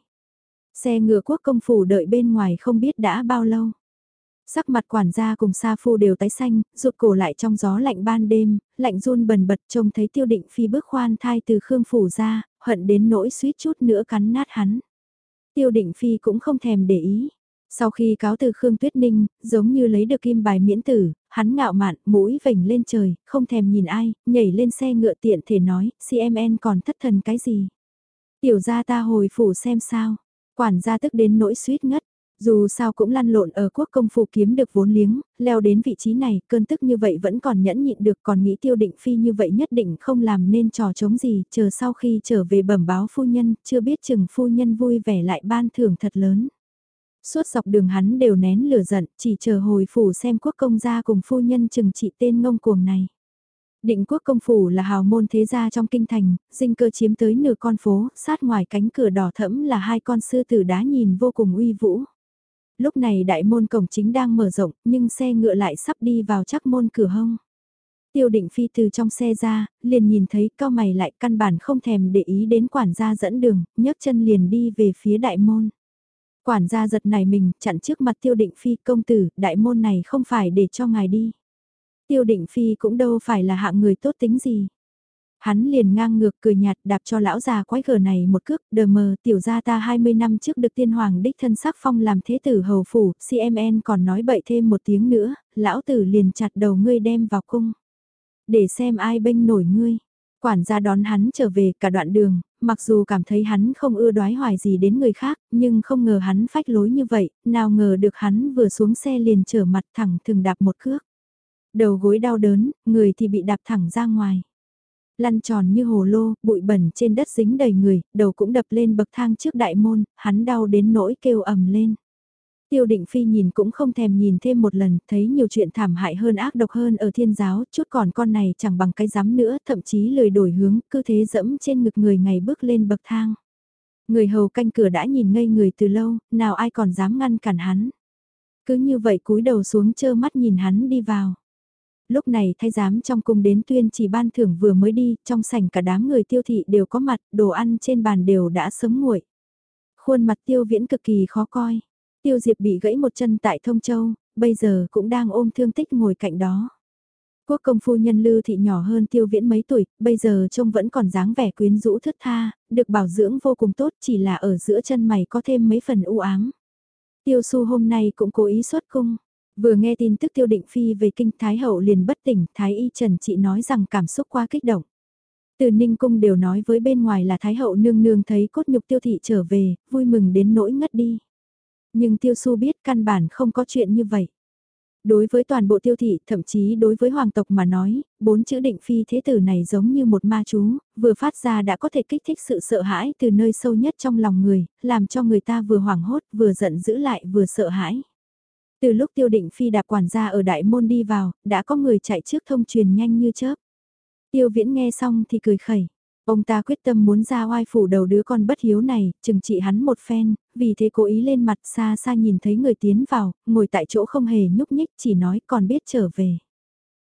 Xe ngựa quốc công phủ đợi bên ngoài không biết đã bao lâu. Sắc mặt quản gia cùng sa phu đều tái xanh, rụt cổ lại trong gió lạnh ban đêm, lạnh run bần bật trông thấy Tiêu Định Phi bước khoan thai từ Khương phủ ra, hận đến nỗi suýt chút nữa cắn nát hắn. Tiêu Định Phi cũng không thèm để ý. Sau khi cáo từ Khương Tuyết Ninh, giống như lấy được kim bài miễn tử, hắn ngạo mạn, mũi vểnh lên trời, không thèm nhìn ai, nhảy lên xe ngựa tiện thể nói, CMN còn thất thần cái gì. Tiểu gia ta hồi phủ xem sao, quản gia tức đến nỗi suýt ngất. Dù sao cũng lăn lộn ở quốc công phủ kiếm được vốn liếng, leo đến vị trí này, cơn tức như vậy vẫn còn nhẫn nhịn được, còn nghĩ Tiêu Định Phi như vậy nhất định không làm nên trò chống gì, chờ sau khi trở về bẩm báo phu nhân, chưa biết chừng phu nhân vui vẻ lại ban thưởng thật lớn. Suốt dọc đường hắn đều nén lửa giận, chỉ chờ hồi phủ xem quốc công gia cùng phu nhân chừng trị tên ngông cuồng này. Định quốc công phủ là hào môn thế gia trong kinh thành, dinh cơ chiếm tới nửa con phố, sát ngoài cánh cửa đỏ thẫm là hai con sư tử đá nhìn vô cùng uy vũ. Lúc này đại môn cổng chính đang mở rộng, nhưng xe ngựa lại sắp đi vào chắc môn cửa hông. Tiêu Định Phi từ trong xe ra, liền nhìn thấy cao mày lại căn bản không thèm để ý đến quản gia dẫn đường, nhấc chân liền đi về phía đại môn. Quản gia giật nảy mình, chặn trước mặt Tiêu Định Phi, công tử, đại môn này không phải để cho ngài đi. Tiêu Định Phi cũng đâu phải là hạng người tốt tính gì. Hắn liền ngang ngược cười nhạt đạp cho lão già quái gở này một cước, đờ mờ tiểu gia ta 20 năm trước được tiên hoàng đích thân sắc phong làm thế tử hầu phủ, CMN còn nói bậy thêm một tiếng nữa, lão tử liền chặt đầu ngươi đem vào cung. Để xem ai bênh nổi ngươi. Quản gia đón hắn trở về cả đoạn đường, mặc dù cảm thấy hắn không ưa đoái hoài gì đến người khác, nhưng không ngờ hắn phách lối như vậy, nào ngờ được hắn vừa xuống xe liền trở mặt thẳng thừng đạp một cước. Đầu gối đau đớn, người thì bị đạp thẳng ra ngoài. Lăn tròn như hồ lô, bụi bẩn trên đất dính đầy người, đầu cũng đập lên bậc thang trước đại môn, hắn đau đến nỗi kêu ầm lên. Tiêu Định Phi nhìn cũng không thèm nhìn thêm một lần, thấy nhiều chuyện thảm hại hơn ác độc hơn ở thiên giáo, chút còn con này chẳng bằng cái dám nữa, thậm chí lười đổi hướng, cứ thế dẫm trên ngực người ngày bước lên bậc thang. Người hầu canh cửa đã nhìn ngây người từ lâu, nào ai còn dám ngăn cản hắn. Cứ như vậy cúi đầu xuống trơ mắt nhìn hắn đi vào. Lúc này thái giám trong cung đến tuyên chỉ ban thưởng vừa mới đi, trong sảnh cả đám người Tiêu thị đều có mặt, đồ ăn trên bàn đều đã sớm nguội. Khuôn mặt Tiêu Viễn cực kỳ khó coi. Tiêu Diệp bị gãy một chân tại Thông Châu, bây giờ cũng đang ôm thương tích ngồi cạnh đó. Quốc công phu nhân Lư thị nhỏ hơn Tiêu Viễn mấy tuổi, bây giờ trông vẫn còn dáng vẻ quyến rũ thướt tha, được bảo dưỡng vô cùng tốt, chỉ là ở giữa chân mày có thêm mấy phần u ám. Tiêu Xu hôm nay cũng cố ý xuất cung. Vừa nghe tin tức Tiêu Định Phi về kinh Thái Hậu liền bất tỉnh, Thái Y Trần chị nói rằng cảm xúc quá kích động. Từ Ninh Cung đều nói với bên ngoài là Thái Hậu nương nương thấy cốt nhục Tiêu Thị trở về, vui mừng đến nỗi ngất đi. Nhưng Tiêu Xu biết căn bản không có chuyện như vậy. Đối với toàn bộ Tiêu Thị, thậm chí đối với hoàng tộc mà nói, 4 chữ Định Phi thế tử này giống như một ma chú, vừa phát ra đã có thể kích thích sự sợ hãi từ nơi sâu nhất trong lòng người, làm cho người ta vừa hoảng hốt, vừa giận dữ lại vừa sợ hãi. Từ lúc Tiêu Định Phi đạp quản gia ở đại môn đi vào, đã có người chạy trước thông truyền nhanh như chớp. Tiêu Viễn nghe xong thì cười khẩy. Ông ta quyết tâm muốn ra oai phủ đầu đứa con bất hiếu này, chừng trị hắn một phen, vì thế cố ý lên mặt xa xa nhìn thấy người tiến vào, ngồi tại chỗ không hề nhúc nhích chỉ nói còn biết trở về.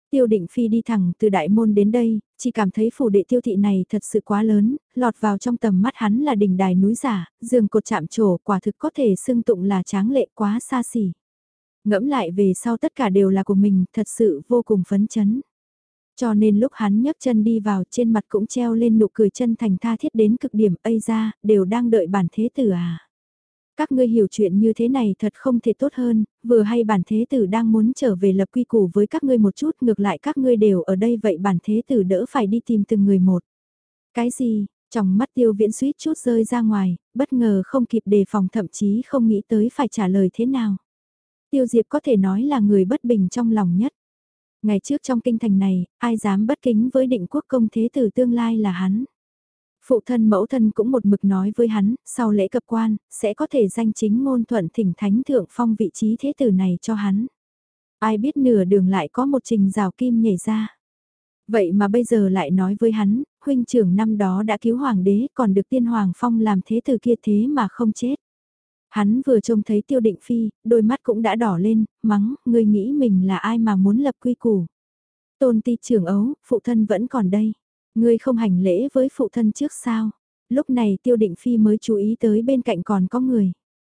Tiêu Định Phi đi thẳng từ đại môn đến đây, chỉ cảm thấy phủ đệ Tiêu thị này thật sự quá lớn, lọt vào trong tầm mắt hắn là đỉnh đài núi giả, giường cột chạm trổ quả thực có thể xưng tụng là tráng lệ quá xa xỉ. Ngẫm lại về sau tất cả đều là của mình, thật sự vô cùng phấn chấn. Cho nên lúc hắn nhấc chân đi vào trên mặt cũng treo lên nụ cười chân thành tha thiết đến cực điểm, ây ra, đều đang đợi bản thế tử à. Các ngươi hiểu chuyện như thế này thật không thể tốt hơn, vừa hay bản thế tử đang muốn trở về lập quy củ với các ngươi một chút, ngược lại các ngươi đều ở đây vậy bản thế tử đỡ phải đi tìm từng người một. Cái gì, trong mắt Tiêu Viễn suýt chút rơi ra ngoài, bất ngờ không kịp đề phòng, thậm chí không nghĩ tới phải trả lời thế nào. Tiêu Diệp có thể nói là người bất bình trong lòng nhất. Ngày trước trong kinh thành này, ai dám bất kính với định quốc công thế tử tương lai là hắn. Phụ thân mẫu thân cũng một mực nói với hắn, sau lễ cập quan, sẽ có thể danh chính ngôn thuận thỉnh thánh thượng phong vị trí thế tử này cho hắn. Ai biết nửa đường lại có một trình rào kim nhảy ra. Vậy mà bây giờ lại nói với hắn, huynh trưởng năm đó đã cứu hoàng đế, còn được tiên hoàng phong làm thế tử kia thế mà không chết. Hắn vừa trông thấy Tiêu Định Phi, đôi mắt cũng đã đỏ lên, mắng, ngươi nghĩ mình là ai mà muốn lập quy củ. Tôn ti trưởng ấu, phụ thân vẫn còn đây. Ngươi không hành lễ với phụ thân trước sao? Lúc này Tiêu Định Phi mới chú ý tới bên cạnh còn có người.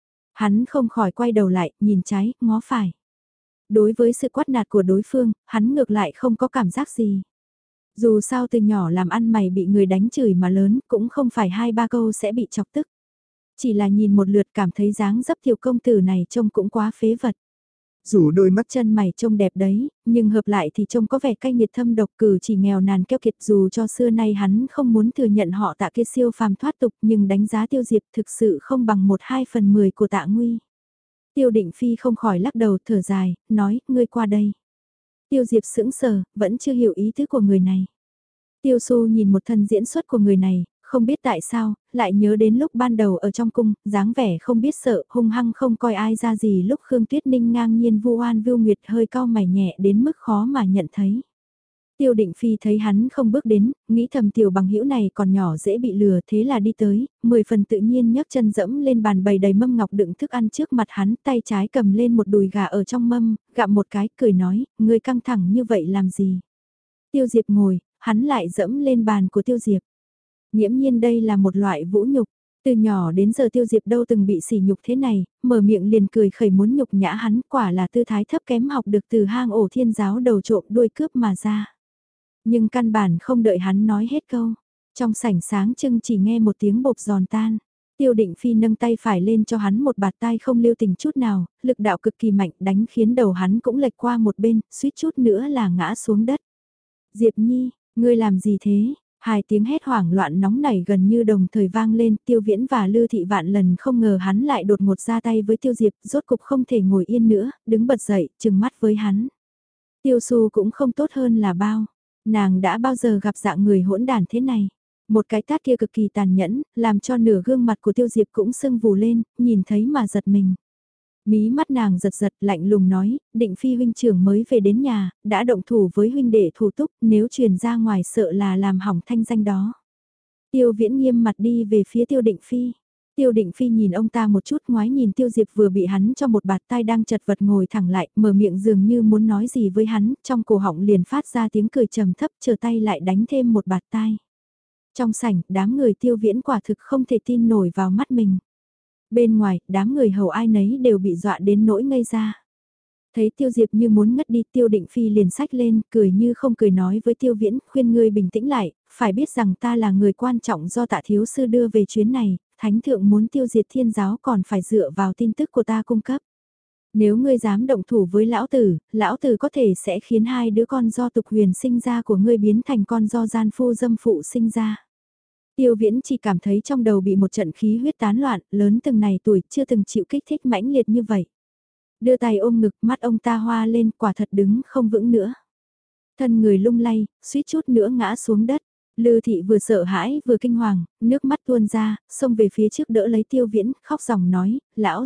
Hắn không khỏi quay đầu lại, nhìn trái, ngó phải. Đối với sự quát nạt của đối phương, hắn ngược lại không có cảm giác gì. Dù sao từ nhỏ làm ăn mày bị người đánh chửi mà lớn, cũng không phải 2-3 câu sẽ bị chọc tức. Chỉ là nhìn một lượt cảm thấy dáng dấp tiểu công tử này trông cũng quá phế vật. Dù đôi mắt chân mày trông đẹp đấy, nhưng hợp lại thì trông có vẻ cay nghiệt thâm độc, cử chỉ nghèo nàn keo kiệt, dù cho xưa nay hắn không muốn thừa nhận họ Tạ kia siêu phàm thoát tục, nhưng đánh giá Tiêu Diệp thực sự không bằng 1/2/10 của Tạ Nguy. Tiêu Định Phi không khỏi lắc đầu thở dài, nói, ngươi qua đây. Tiêu Diệp sững sờ, vẫn chưa hiểu ý tứ của người này. Tiêu Xu nhìn một thân diễn xuất của người này, không biết tại sao, lại nhớ đến lúc ban đầu ở trong cung, dáng vẻ không biết sợ, hung hăng không coi ai ra gì lúc Khương Tuyết Ninh ngang nhiên vu oan vưu nguyệt hơi cau mày nhẹ đến mức khó mà nhận thấy. Tiêu Định Phi thấy hắn không bước đến, nghĩ thầm tiểu bằng hữu này còn nhỏ dễ bị lừa, thế là đi tới, 10 phần tự nhiên nhấc chân dẫm lên bàn bày đầy mâm ngọc đựng thức ăn trước mặt hắn, tay trái cầm lên một đùi gà ở trong mâm, gặm một cái, cười nói, ngươi căng thẳng như vậy làm gì? Tiêu Diệp ngồi, hắn lại dẫm lên bàn của Tiêu Diệp. Nghiễm nhiên đây là một loại vũ nhục. Từ nhỏ đến giờ Tiêu Diệp đâu từng bị sỉ nhục thế này, mở miệng liền cười khẩy muốn nhục nhã hắn, quả là tư thái thấp kém học được từ hang ổ thiên giáo đầu trộm đuôi cướp mà ra. Nhưng căn bản không đợi hắn nói hết câu. Trong sảnh sáng trưng chỉ nghe một tiếng bột giòn tan. Tiêu Định Phi nâng tay phải lên cho hắn một bạt tai không lưu tình chút nào, lực đạo cực kỳ mạnh đánh khiến đầu hắn cũng lệch qua một bên, suýt chút nữa là ngã xuống đất. Diệp Nhi, ngươi làm gì thế? Hai tiếng hét hoảng loạn nóng nảy gần như đồng thời vang lên, Tiêu Viễn và Lư Thị vạn lần không ngờ hắn lại đột ngột ra tay với Tiêu Diệp, rốt cục không thể ngồi yên nữa, đứng bật dậy, trừng mắt với hắn. Tiêu Xu cũng không tốt hơn là bao, nàng đã bao giờ gặp dạng người hỗn đản thế này. Một cái tát kia cực kỳ tàn nhẫn, làm cho nửa gương mặt của Tiêu Diệp cũng sưng vù lên, nhìn thấy mà giật mình. Mí mắt nàng giật giật lạnh lùng nói, Định Phi huynh trưởng mới về đến nhà, đã động thủ với huynh đệ thủ túc, nếu truyền ra ngoài sợ là làm hỏng thanh danh đó. Tiêu Viễn nghiêm mặt đi về phía Tiêu Định Phi. Tiêu Định Phi nhìn ông ta một chút, ngoái nhìn Tiêu Diệp vừa bị hắn cho một bạt tai đang chật vật ngồi thẳng lại, mở miệng dường như muốn nói gì với hắn, trong cổ họng liền phát ra tiếng cười trầm thấp, chờ tay lại đánh thêm một bạt tai. Trong sảnh, đám người Tiêu Viễn quả thực không thể tin nổi vào mắt mình. Bên ngoài, đám người hầu ai nấy đều bị dọa đến nỗi ngây ra. Thấy Tiêu Diệp như muốn ngất đi, Tiêu Định Phi liền xách lên, cười như không cười nói với Tiêu Viễn, khuyên ngươi bình tĩnh lại, phải biết rằng ta là người quan trọng do Tạ thiếu sư đưa về chuyến này, thánh thượng muốn tiêu diệt thiên giáo còn phải dựa vào tin tức của ta cung cấp. Nếu ngươi dám động thủ với lão tử có thể sẽ khiến hai đứa con do tục huyền sinh ra của ngươi biến thành con do gian phu dâm phụ sinh ra. Tiêu Viễn chỉ cảm thấy trong đầu bị một trận khí huyết tán loạn, lớn từng này tuổi chưa từng chịu kích thích mãnh liệt như vậy. Đưa tay ôm ngực, mắt ông ta hoa lên, quả thật đứng không vững nữa. Thân người lung lay, suýt chút nữa ngã xuống đất. Lư Thị vừa sợ hãi vừa kinh hoàng, nước mắt tuôn ra, xông về phía trước đỡ lấy Tiêu Viễn, khóc ròng nói,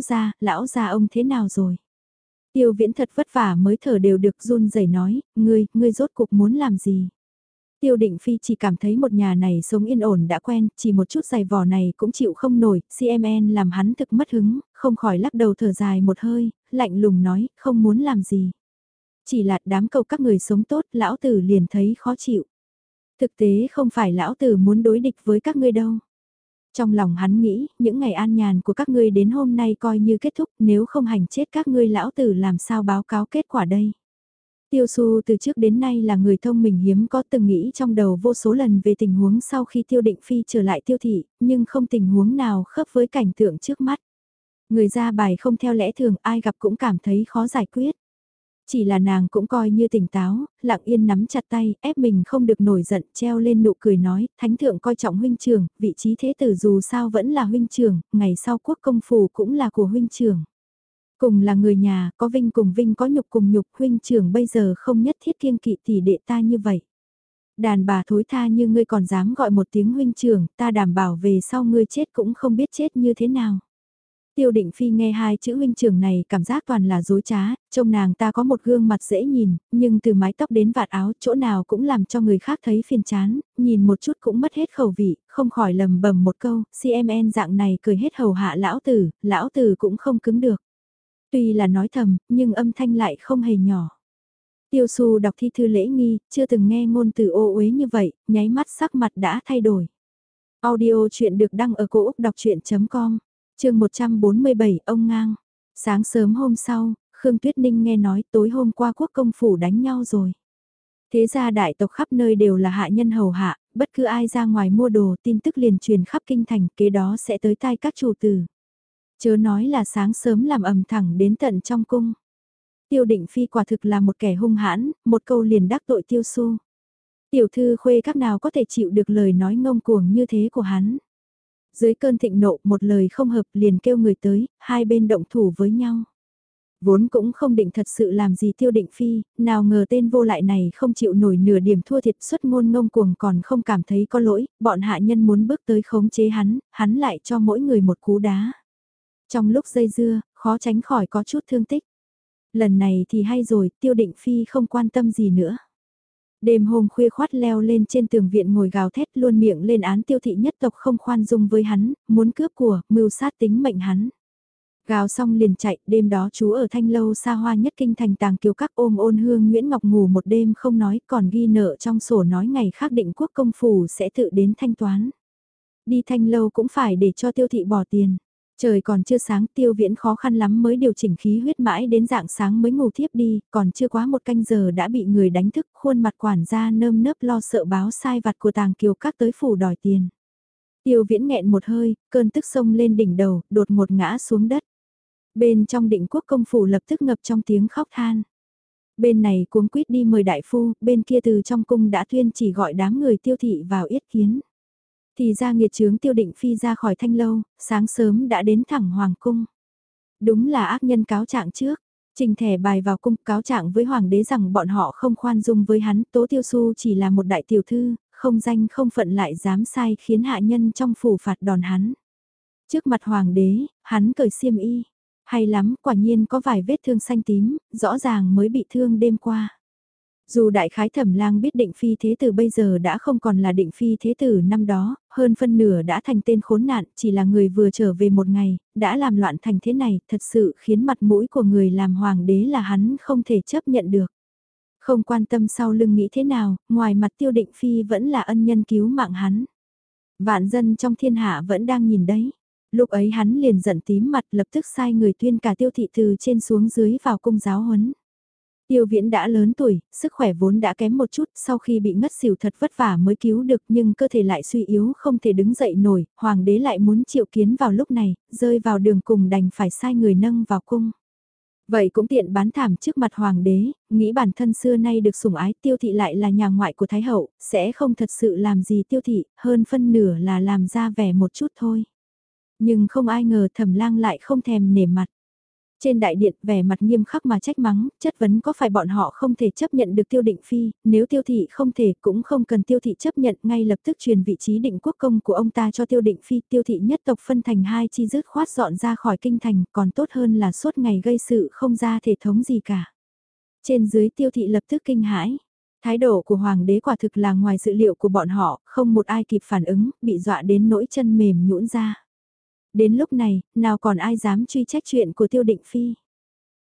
lão gia ông thế nào rồi? Tiêu Viễn thật vất vả mới thở đều được, run rẩy nói, ngươi rốt cuộc muốn làm gì? Tiêu Định Phi chỉ cảm thấy một nhà này sống yên ổn đã quen, chỉ một chút giày vò này cũng chịu không nổi, CMN làm hắn thực mất hứng, không khỏi lắc đầu thở dài một hơi, lạnh lùng nói, không muốn làm gì. Chỉ là đám cầu các người sống tốt, lão tử liền thấy khó chịu. Thực tế không phải lão tử muốn đối địch với các ngươi đâu. Trong lòng hắn nghĩ, những ngày an nhàn của các ngươi đến hôm nay coi như kết thúc, nếu không hành chết các ngươi lão tử làm sao báo cáo kết quả đây. Tiêu Su từ trước đến nay là người thông minh hiếm có, từng nghĩ trong đầu vô số lần về tình huống sau khi Tiêu Định Phi trở lại Tiêu Thị, nhưng không tình huống nào khớp với cảnh tượng trước mắt. Người ra bài không theo lẽ thường, ai gặp cũng cảm thấy khó giải quyết. Chỉ là nàng cũng coi như tỉnh táo, lặng yên nắm chặt tay, ép mình không được nổi giận, treo lên nụ cười nói, thánh thượng coi trọng huynh trưởng, vị trí thế tử dù sao vẫn là huynh trưởng, ngày sau quốc công phủ cũng là của huynh trưởng. Cùng là người nhà, có vinh cùng vinh có nhục cùng nhục, huynh trưởng bây giờ không nhất thiết kiêng kỵ tỷ đệ ta như vậy. Đàn bà thối tha như ngươi còn dám gọi một tiếng huynh trưởng, ta đảm bảo về sau ngươi chết cũng không biết chết như thế nào. Tiêu Định Phi nghe hai chữ huynh trưởng này cảm giác toàn là dối trá, trông nàng ta có một gương mặt dễ nhìn, nhưng từ mái tóc đến vạt áo chỗ nào cũng làm cho người khác thấy phiền chán, nhìn một chút cũng mất hết khẩu vị, không khỏi lầm bầm một câu, CMN dạng này cười hết hầu hạ lão tử cũng không cứng được. Tuy là nói thầm, nhưng âm thanh lại không hề nhỏ. Tiêu Su đọc thi thư lễ nghi, chưa từng nghe ngôn từ ô uế như vậy, nháy mắt sắc mặt đã thay đổi. Audio chuyện được đăng ở cổ Úc đọc chuyện.com, chương 147 ông ngang. Sáng sớm hôm sau, Khương Tuyết Ninh nghe nói tối hôm qua quốc công phủ đánh nhau rồi. Thế ra đại tộc khắp nơi đều là hạ nhân hầu hạ, bất cứ ai ra ngoài mua đồ tin tức liền truyền khắp kinh thành, kế đó sẽ tới tai các chủ tử. Chớ nói là sáng sớm làm ầm thẳng đến tận trong cung. Tiêu Định Phi quả thực là một kẻ hung hãn, một câu liền đắc tội Tiêu Su. Tiểu thư khuê các nào có thể chịu được lời nói ngông cuồng như thế của hắn. Dưới cơn thịnh nộ một lời không hợp liền kêu người tới, hai bên động thủ với nhau. Vốn cũng không định thật sự làm gì Tiêu Định Phi, nào ngờ tên vô lại này không chịu nổi nửa điểm thua thiệt, xuất ngôn ngông cuồng còn không cảm thấy có lỗi, bọn hạ nhân muốn bước tới khống chế hắn lại cho mỗi người một cú đá. Trong lúc dây dưa, khó tránh khỏi có chút thương tích. Lần này thì hay rồi, Tiêu Định Phi không quan tâm gì nữa. Đêm hôm khuya khoát leo lên trên tường viện ngồi gào thét luôn miệng lên án Tiêu Thị nhất tộc không khoan dung với hắn, muốn cướp của, mưu sát tính mệnh hắn. Gào xong liền chạy, đêm đó chú ở thanh lâu xa hoa nhất kinh thành Tàng Kiều Các ôm Ôn Hương Nguyễn Ngọc ngủ một đêm không nói, còn ghi nợ trong sổ nói ngày khác định quốc công phủ sẽ tự đến thanh toán. Đi thanh lâu cũng phải để cho Tiêu Thị bỏ tiền. Trời còn chưa sáng, Tiêu Viễn khó khăn lắm mới điều chỉnh khí huyết mãi đến dạng sáng mới ngủ thiếp đi, còn chưa quá một canh giờ đã bị người đánh thức, khuôn mặt quản gia nơm nớp lo sợ báo sai vặt của Tàng Kiều Các tới phủ đòi tiền. Tiêu Viễn nghẹn một hơi, cơn tức sông lên đỉnh đầu, đột ngột ngã xuống đất. Bên trong định quốc công phủ lập tức ngập trong tiếng khóc than. Bên này cuống quýt đi mời đại phu, bên kia từ trong cung đã tuyên chỉ gọi đám người Tiêu Thị vào yết kiến. Thì ra nghiệt chướng Tiêu Định Phi ra khỏi thanh lâu, sáng sớm đã đến thẳng hoàng cung. Đúng là ác nhân cáo trạng trước, trình thẻ bài vào cung cáo trạng với hoàng đế rằng bọn họ không khoan dung với hắn, Tố Tiêu Su chỉ là một đại tiểu thư, không danh không phận lại dám sai khiến hạ nhân trong phủ phạt đòn hắn. Trước mặt hoàng đế, hắn cởi xiêm y, hay lắm, quả nhiên có vài vết thương xanh tím, rõ ràng mới bị thương đêm qua. Dù đại khái Thẩm Lang biết Định Phi thế tử bây giờ đã không còn là Định Phi thế tử năm đó, hơn phân nửa đã thành tên khốn nạn, chỉ là người vừa trở về một ngày, đã làm loạn thành thế này, thật sự khiến mặt mũi của người làm hoàng đế là hắn không thể chấp nhận được. Không quan tâm sau lưng nghĩ thế nào, ngoài mặt Tiêu Định Phi vẫn là ân nhân cứu mạng hắn. Vạn dân trong thiên hạ vẫn đang nhìn đấy. Lúc ấy hắn liền giận tím mặt lập tức sai người tuyên cả Tiêu Thị từ trên xuống dưới vào cung giáo huấn. Tiêu Viễn đã lớn tuổi, sức khỏe vốn đã kém một chút, sau khi bị ngất xỉu thật vất vả mới cứu được nhưng cơ thể lại suy yếu không thể đứng dậy nổi, hoàng đế lại muốn triệu kiến vào lúc này, rơi vào đường cùng đành phải sai người nâng vào cung. Vậy cũng tiện bán thảm trước mặt hoàng đế, nghĩ bản thân xưa nay được sủng ái Tiêu Thị lại là nhà ngoại của Thái Hậu, sẽ không thật sự làm gì Tiêu Thị, hơn phân nửa là làm ra vẻ một chút thôi. Nhưng không ai ngờ Thẩm Lang lại không thèm nể mặt. Trên đại điện vẻ mặt nghiêm khắc mà trách mắng, chất vấn có phải bọn họ không thể chấp nhận được Tiêu Định Phi, nếu Tiêu Thị không thể cũng không cần Tiêu Thị chấp nhận ngay lập tức truyền vị trí định quốc công của ông ta cho Tiêu Định Phi, Tiêu Thị nhất tộc phân thành hai chi dứt khoát dọn ra khỏi kinh thành, còn tốt hơn là suốt ngày gây sự không ra thể thống gì cả. Trên dưới Tiêu Thị lập tức kinh hãi. Thái độ của Hoàng đế quả thực là ngoài dự liệu của bọn họ, không một ai kịp phản ứng, bị dọa đến nỗi chân mềm nhũn ra. Đến lúc này, nào còn ai dám truy trách chuyện của Tiêu Định Phi.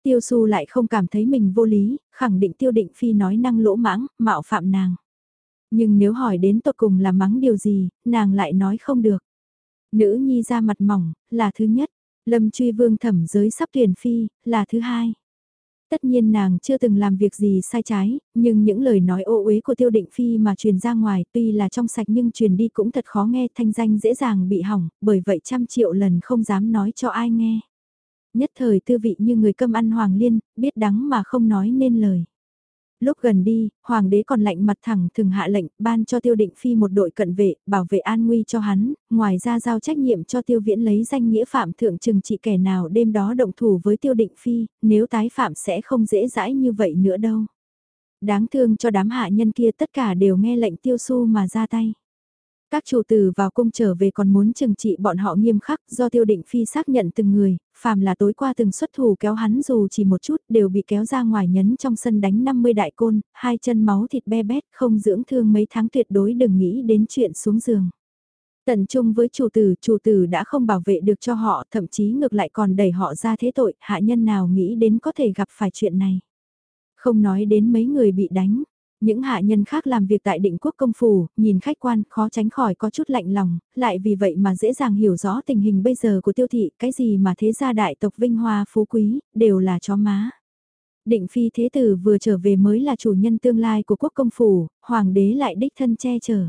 Tiêu Su lại không cảm thấy mình vô lý, khẳng định Tiêu Định Phi nói năng lỗ mãng, mạo phạm nàng. Nhưng nếu hỏi đến tột cùng là mắng điều gì, nàng lại nói không được. Nữ nhi ra mặt mỏng, là thứ nhất. Lâm truy vương thẩm giới sắp tuyển phi, là thứ hai. Tất nhiên nàng chưa từng làm việc gì sai trái, nhưng những lời nói ô uế của Tiêu Định Phi mà truyền ra ngoài tuy là trong sạch nhưng truyền đi cũng thật khó nghe, thanh danh dễ dàng bị hỏng, bởi vậy trăm triệu lần không dám nói cho ai nghe. Nhất thời tư vị như người câm ăn hoàng liên, biết đắng mà không nói nên lời. Lúc gần đi, hoàng đế còn lạnh mặt thẳng thừng hạ lệnh ban cho Tiêu Định Phi một đội cận vệ, bảo vệ an nguy cho hắn, ngoài ra giao trách nhiệm cho Tiêu Viễn lấy danh nghĩa phạm thượng trừng trị kẻ nào đêm đó động thủ với Tiêu Định Phi, nếu tái phạm sẽ không dễ dãi như vậy nữa đâu. Đáng thương cho đám hạ nhân kia tất cả đều nghe lệnh Tiêu Su mà ra tay. Các chủ tử vào cung trở về còn muốn trừng trị bọn họ nghiêm khắc do Tiêu Định Phi xác nhận từng người, phàm là tối qua từng xuất thủ kéo hắn dù chỉ một chút đều bị kéo ra ngoài nhấn trong sân đánh 50 đại côn, hai chân máu thịt be bét không dưỡng thương mấy tháng tuyệt đối đừng nghĩ đến chuyện xuống giường. Tận chung với chủ tử đã không bảo vệ được cho họ, thậm chí ngược lại còn đẩy họ ra thế tội, hạ nhân nào nghĩ đến có thể gặp phải chuyện này. Không nói đến mấy người bị đánh. Những hạ nhân khác làm việc tại định quốc công phủ, nhìn khách quan khó tránh khỏi có chút lạnh lòng, lại vì vậy mà dễ dàng hiểu rõ tình hình bây giờ của Tiêu thị, cái gì mà thế gia đại tộc vinh hoa phú quý, đều là chó má. Định phi thế tử vừa trở về mới là chủ nhân tương lai của quốc công phủ, hoàng đế lại đích thân che chở.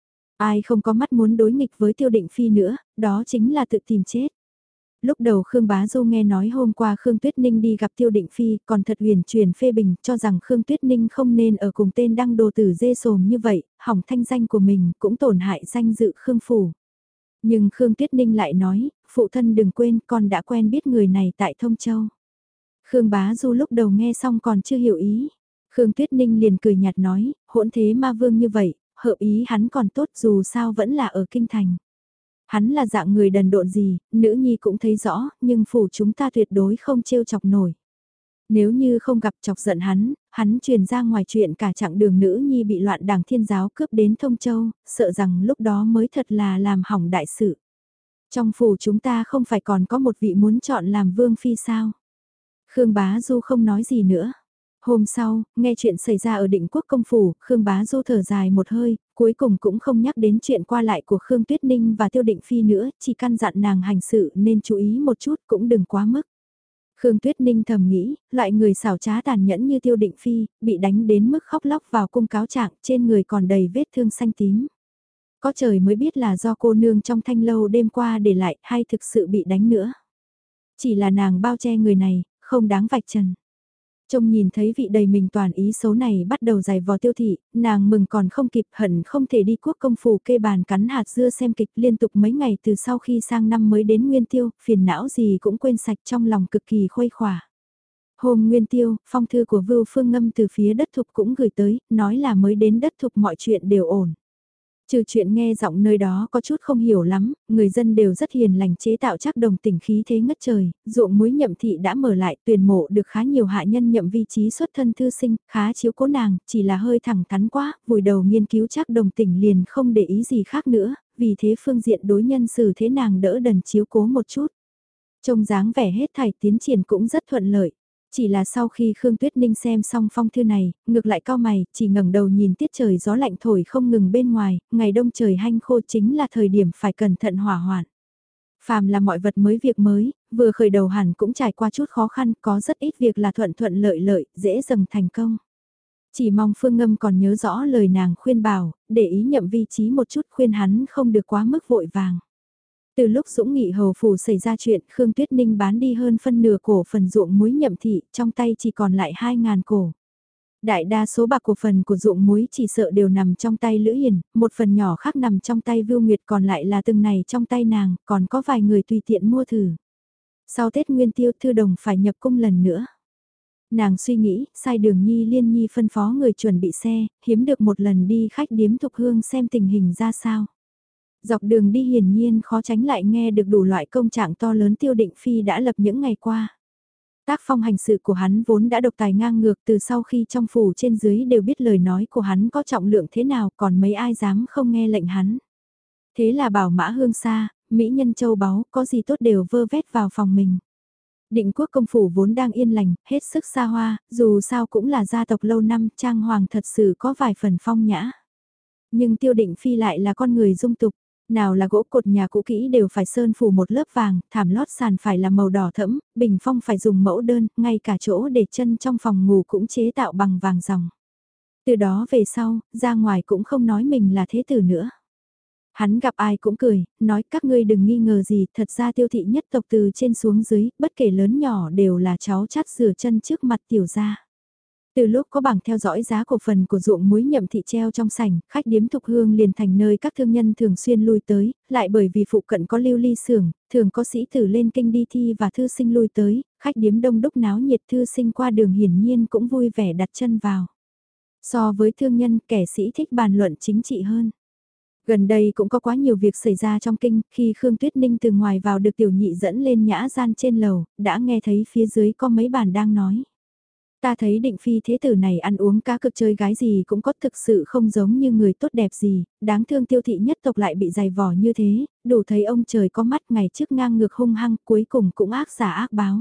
Ai không có mắt muốn đối nghịch với Tiêu Định Phi nữa, đó chính là tự tìm chết. Lúc đầu Khương Bá Du nghe nói hôm qua Khương Tuyết Ninh đi gặp Tiêu Định Phi, còn thật huyền truyền phê bình cho rằng Khương Tuyết Ninh không nên ở cùng tên đăng đồ tử dê sồm như vậy, hỏng thanh danh của mình cũng tổn hại danh dự Khương Phủ. Nhưng Khương Tuyết Ninh lại nói, phụ thân đừng quên con đã quen biết người này tại Thông Châu. Khương Bá Du lúc đầu nghe xong còn chưa hiểu ý. Khương Tuyết Ninh liền cười nhạt nói, hỗn thế ma vương như vậy, hợp ý hắn còn tốt dù sao vẫn là ở kinh thành. Hắn là dạng người đần độn gì, nữ nhi cũng thấy rõ, nhưng phủ chúng ta tuyệt đối không trêu chọc nổi. Nếu như không gặp chọc giận hắn truyền ra ngoài chuyện cả chặng đường nữ nhi bị loạn đảng thiên giáo cướp đến Thông Châu, sợ rằng lúc đó mới thật là làm hỏng đại sự. Trong phủ chúng ta không phải còn có một vị muốn chọn làm vương phi sao? Khương Bá Du không nói gì nữa. Hôm sau, nghe chuyện xảy ra ở định quốc công phủ, Khương Bá Du thở dài một hơi, cuối cùng cũng không nhắc đến chuyện qua lại của Khương Tuyết Ninh và Tiêu Định Phi nữa, chỉ căn dặn nàng hành sự nên chú ý một chút cũng đừng quá mức. Khương Tuyết Ninh thầm nghĩ, loại người xảo trá tàn nhẫn như Tiêu Định Phi, bị đánh đến mức khóc lóc vào cung cáo trạng, trên người còn đầy vết thương xanh tím. Có trời mới biết là do cô nương trong thanh lâu đêm qua để lại hay thực sự bị đánh nữa. Chỉ là nàng bao che người này, không đáng vạch trần. Trông nhìn thấy vị đầy mình toàn ý xấu này bắt đầu giày vò Tiêu thị, nàng mừng còn không kịp hận không thể đi quốc công phủ kê bàn cắn hạt dưa xem kịch liên tục mấy ngày từ sau khi sang năm mới đến Nguyên Tiêu, phiền não gì cũng quên sạch trong lòng cực kỳ khuây khỏa. Hôm Nguyên Tiêu, phong thư của Vưu Phương Ngâm từ phía đất thục cũng gửi tới, nói là mới đến đất thục mọi chuyện đều ổn. Trừ chuyện nghe giọng nơi đó có chút không hiểu lắm, người dân đều rất hiền lành chế tạo chắc đồng tỉnh khí thế ngất trời, ruộng muối Nhậm thị đã mở lại, tuyển mộ được khá nhiều hạ nhân nhậm vị trí xuất thân thư sinh, khá chiếu cố nàng, chỉ là hơi thẳng thắn quá, vùi đầu nghiên cứu chắc đồng tỉnh liền không để ý gì khác nữa, vì thế phương diện đối nhân xử thế nàng đỡ đần chiếu cố một chút. Trông dáng vẻ hết thảy tiến triển cũng rất thuận lợi. Chỉ là sau khi Khương Tuyết Ninh xem xong phong thư này, ngược lại cao mày, chỉ ngẩng đầu nhìn tiết trời gió lạnh thổi không ngừng bên ngoài, ngày đông trời hanh khô chính là thời điểm phải cẩn thận hỏa hoạn. Phàm là mọi vật mới việc mới, vừa khởi đầu hẳn cũng trải qua chút khó khăn, có rất ít việc là thuận thuận lợi lợi, dễ dần thành công. Chỉ mong Phương Ngâm còn nhớ rõ lời nàng khuyên bảo, để ý nhậm vị trí một chút khuyên hắn không được quá mức vội vàng. Từ lúc Dũng Nghị hầu phủ xảy ra chuyện, Khương Tuyết Ninh bán đi hơn phân nửa cổ phần ruộng muối Nhậm thị, trong tay chỉ còn lại 2.000 cổ. Đại đa số bạc cổ phần của ruộng muối chỉ sợ đều nằm trong tay Lữ Hiền, một phần nhỏ khác nằm trong tay Vưu Nguyệt, còn lại là từng này trong tay nàng, còn có vài người tùy tiện mua thử. Sau Tết Nguyên Tiêu Thư Đồng phải nhập cung lần nữa. Nàng suy nghĩ, sai Đường Nhi Liên Nhi phân phó người chuẩn bị xe, hiếm được một lần đi khách điếm Thục Hương xem tình hình ra sao. Dọc đường đi hiển nhiên khó tránh lại nghe được đủ loại công trạng to lớn Tiêu Định Phi đã lập những ngày qua. Tác phong hành sự của hắn vốn đã độc tài ngang ngược, từ sau khi trong phủ trên dưới đều biết lời nói của hắn có trọng lượng thế nào, còn mấy ai dám không nghe lệnh hắn. Thế là bảo mã hương xa, mỹ nhân châu báu, có gì tốt đều vơ vét vào phòng mình. Định quốc công phủ vốn đang yên lành, hết sức xa hoa, dù sao cũng là gia tộc lâu năm, trang hoàng thật sự có vài phần phong nhã. Nhưng Tiêu Định Phi lại là con người dung tục, nào là gỗ cột nhà cũ kỹ đều phải sơn phủ một lớp vàng, thảm lót sàn phải là màu đỏ thẫm, bình phong phải dùng mẫu đơn, ngay cả chỗ để chân trong phòng ngủ cũng chế tạo bằng vàng ròng. Từ đó về sau, ra ngoài cũng không nói mình là thế tử nữa. Hắn gặp ai cũng cười, nói các ngươi đừng nghi ngờ gì, thật ra Tiêu thị nhất tộc từ trên xuống dưới, bất kể lớn nhỏ đều là cháu chắt rửa chân trước mặt tiểu gia. Từ lúc có bảng theo dõi giá cổ phần của ruộng muối Nhậm thị treo trong sảnh, khách điếm Thục Hương liền thành nơi các thương nhân thường xuyên lui tới, lại bởi vì phụ cận có lưu ly xưởng, thường có sĩ tử lên kinh đi thi và thư sinh lui tới, khách điếm đông đúc náo nhiệt, thư sinh qua đường hiển nhiên cũng vui vẻ đặt chân vào. So với thương nhân, kẻ sĩ thích bàn luận chính trị hơn. Gần đây cũng có quá nhiều việc xảy ra trong kinh, khi Khương Tuyết Ninh từ ngoài vào được tiểu nhị dẫn lên nhã gian trên lầu, đã nghe thấy phía dưới có mấy bàn đang nói. Ta thấy Định Phi thế tử này ăn uống cá cực chơi gái gì cũng có, thực sự không giống như người tốt đẹp gì, đáng thương Tiêu thị nhất tộc lại bị dày vò như thế, đủ thấy ông trời có mắt, ngày trước ngang ngược hung hăng, cuối cùng cũng ác giả ác báo.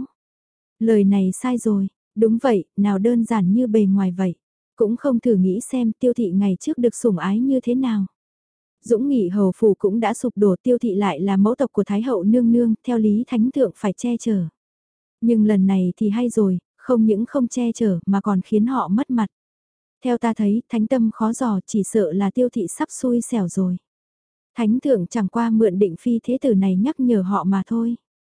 Lời này sai rồi, đúng vậy, nào đơn giản như bề ngoài vậy, cũng không thử nghĩ xem Tiêu thị ngày trước được sủng ái như thế nào. Dũng Nghị hầu phủ cũng đã sụp đổ, Tiêu thị lại là mẫu tộc của Thái hậu nương nương, theo lý thánh thượng phải che chở. Nhưng lần này thì hay rồi, không những không che chở mà còn khiến họ mất mặt. Theo ta thấy, thánh tâm khó dò, chỉ sợ là Tiêu thị sắp xui xẻo rồi. Thánh thượng chẳng qua mượn Định Phi thế tử này nhắc nhở họ mà thôi.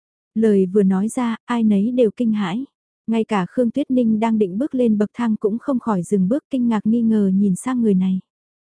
Lời vừa nói ra, ai nấy đều kinh hãi. Ngay cả Khương Tuyết Ninh đang định bước lên bậc thang cũng không khỏi dừng bước, kinh ngạc nghi ngờ nhìn sang người này.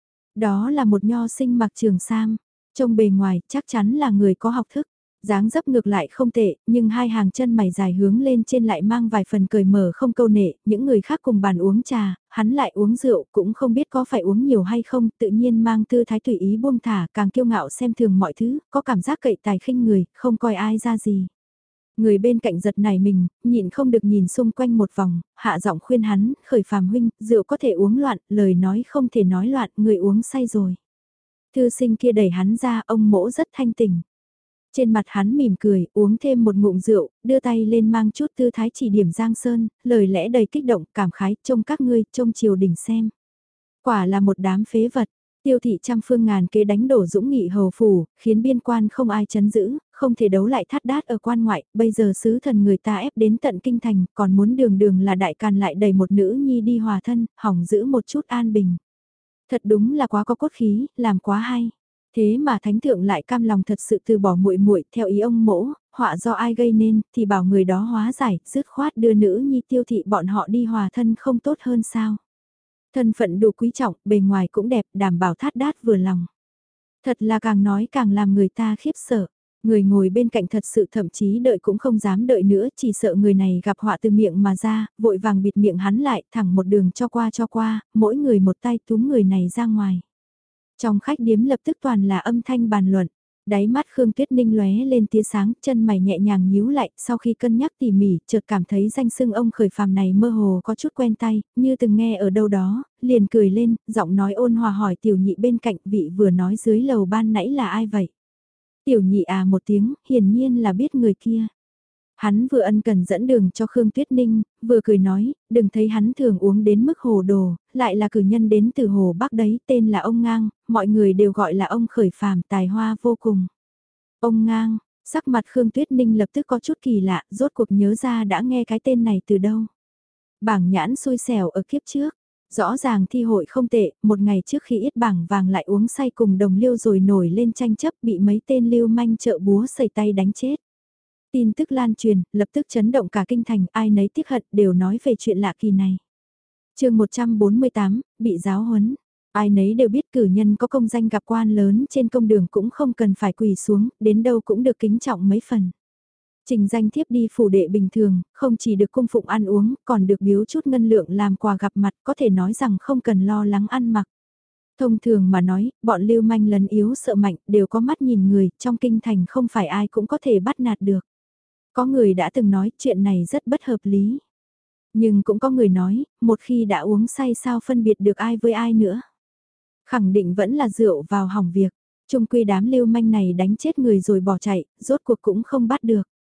Đó là một nho sinh mặc trường sam, trông bề ngoài chắc chắn là người có học thức, dáng dấp ngược lại không tệ, nhưng hai hàng chân mày dài hướng lên trên lại mang vài phần cởi mở không câu nệ, những người khác cùng bàn uống trà, hắn lại uống rượu cũng không biết có phải uống nhiều hay không, tự nhiên mang tư thái tùy ý buông thả, càng kiêu ngạo xem thường mọi thứ, có cảm giác cậy tài khinh người, không coi ai ra gì. Người bên cạnh giật nảy mình, nhịn không được nhìn xung quanh một vòng, hạ giọng khuyên hắn, Khởi Phàm huynh, rượu có thể uống loạn, lời nói không thể nói loạn, người uống say rồi. Thư sinh kia đẩy hắn ra, ông mỗ rất thanh tỉnh. Trên mặt hắn mỉm cười, uống thêm một ngụm rượu, đưa tay lên mang chút tư thái chỉ điểm Giang Sơn, lời lẽ đầy kích động, cảm khái, trông các ngươi, trông triều đình xem. Quả là một đám phế vật. Tiêu thị trăm phương ngàn kế đánh đổ Dũng Nghị hầu phủ, khiến biên quan không ai chấn giữ, không thể đấu lại thắt đát ở quan ngoại, bây giờ sứ thần người ta ép đến tận kinh thành, còn muốn đường đường là đại càn lại đẩy một nữ nhi đi hòa thân, hỏng giữ một chút an bình. Thật đúng là quá có cốt khí, làm quá hay. Thế mà thánh thượng lại cam lòng thật sự từ bỏ muội muội theo ý ông mỗ, họa do ai gây nên, thì bảo người đó hóa giải, dứt khoát đưa nữ nhi Tiêu thị bọn họ đi hòa thân không tốt hơn sao. Thân phận đủ quý trọng, bề ngoài cũng đẹp, đảm bảo thát đát vừa lòng. Thật là càng nói càng làm người ta khiếp sợ. Người ngồi bên cạnh thật sự thậm chí đợi cũng không dám đợi nữa, chỉ sợ người này gặp họa từ miệng mà ra, vội vàng bịt miệng hắn lại, thẳng một đường cho qua, mỗi người một tay túm người này ra ngoài. Trong khách điếm lập tức toàn là âm thanh bàn luận. Đáy mắt Khương Tuyết Ninh lóe lên tia sáng, chân mày nhẹ nhàng nhíu lại, sau khi cân nhắc tỉ mỉ, chợt cảm thấy danh xưng ông Khởi Phàm này mơ hồ có chút quen tai, như từng nghe ở đâu đó, liền cười lên, giọng nói ôn hòa hỏi tiểu nhị bên cạnh, vị vừa nói dưới lầu ban nãy là ai vậy? Tiểu nhị à một tiếng, hiển nhiên là biết người kia. Hắn vừa ân cần dẫn đường cho Khương Tuyết Ninh, vừa cười nói, đừng thấy hắn thường uống đến mức hồ đồ, lại là cử nhân đến từ hồ Bắc đấy, tên là ông Ngang, mọi người đều gọi là ông Khởi Phàm, tài hoa vô cùng. Ông Ngang, sắc mặt Khương Tuyết Ninh lập tức có chút kỳ lạ, rốt cuộc nhớ ra đã nghe cái tên này từ đâu. Bảng nhãn xui xẻo ở kiếp trước. Rõ ràng thi hội không tệ, một ngày trước khi ít bảng vàng lại uống say cùng đồng liêu rồi nổi lên tranh chấp bị mấy tên lưu manh trợ búa sẩy tay đánh chết. Tin tức lan truyền, lập tức chấn động cả kinh thành, ai nấy tiếc hận đều nói về chuyện lạ kỳ này. chương 148, bị giáo huấn. Ai nấy đều biết cử nhân có công danh gặp quan lớn trên công đường cũng không cần phải quỳ xuống, đến đâu cũng được kính trọng mấy phần. Trình danh thiếp đi phủ đệ bình thường, không chỉ được cung phụng ăn uống, còn được biếu chút ngân lượng làm quà gặp mặt, có thể nói rằng không cần lo lắng ăn mặc. Thông thường mà nói, bọn lưu manh lấn yếu sợ mạnh, đều có mắt nhìn người, trong kinh thành không phải ai cũng có thể bắt nạt được. Có người đã từng nói chuyện này rất bất hợp lý. Nhưng cũng có người nói, một khi đã uống say sao phân biệt được ai với ai nữa. Khẳng định vẫn là rượu vào hỏng việc. Trung quy đám lưu manh này đánh chết người rồi bỏ chạy, rốt cuộc cũng không bắt được.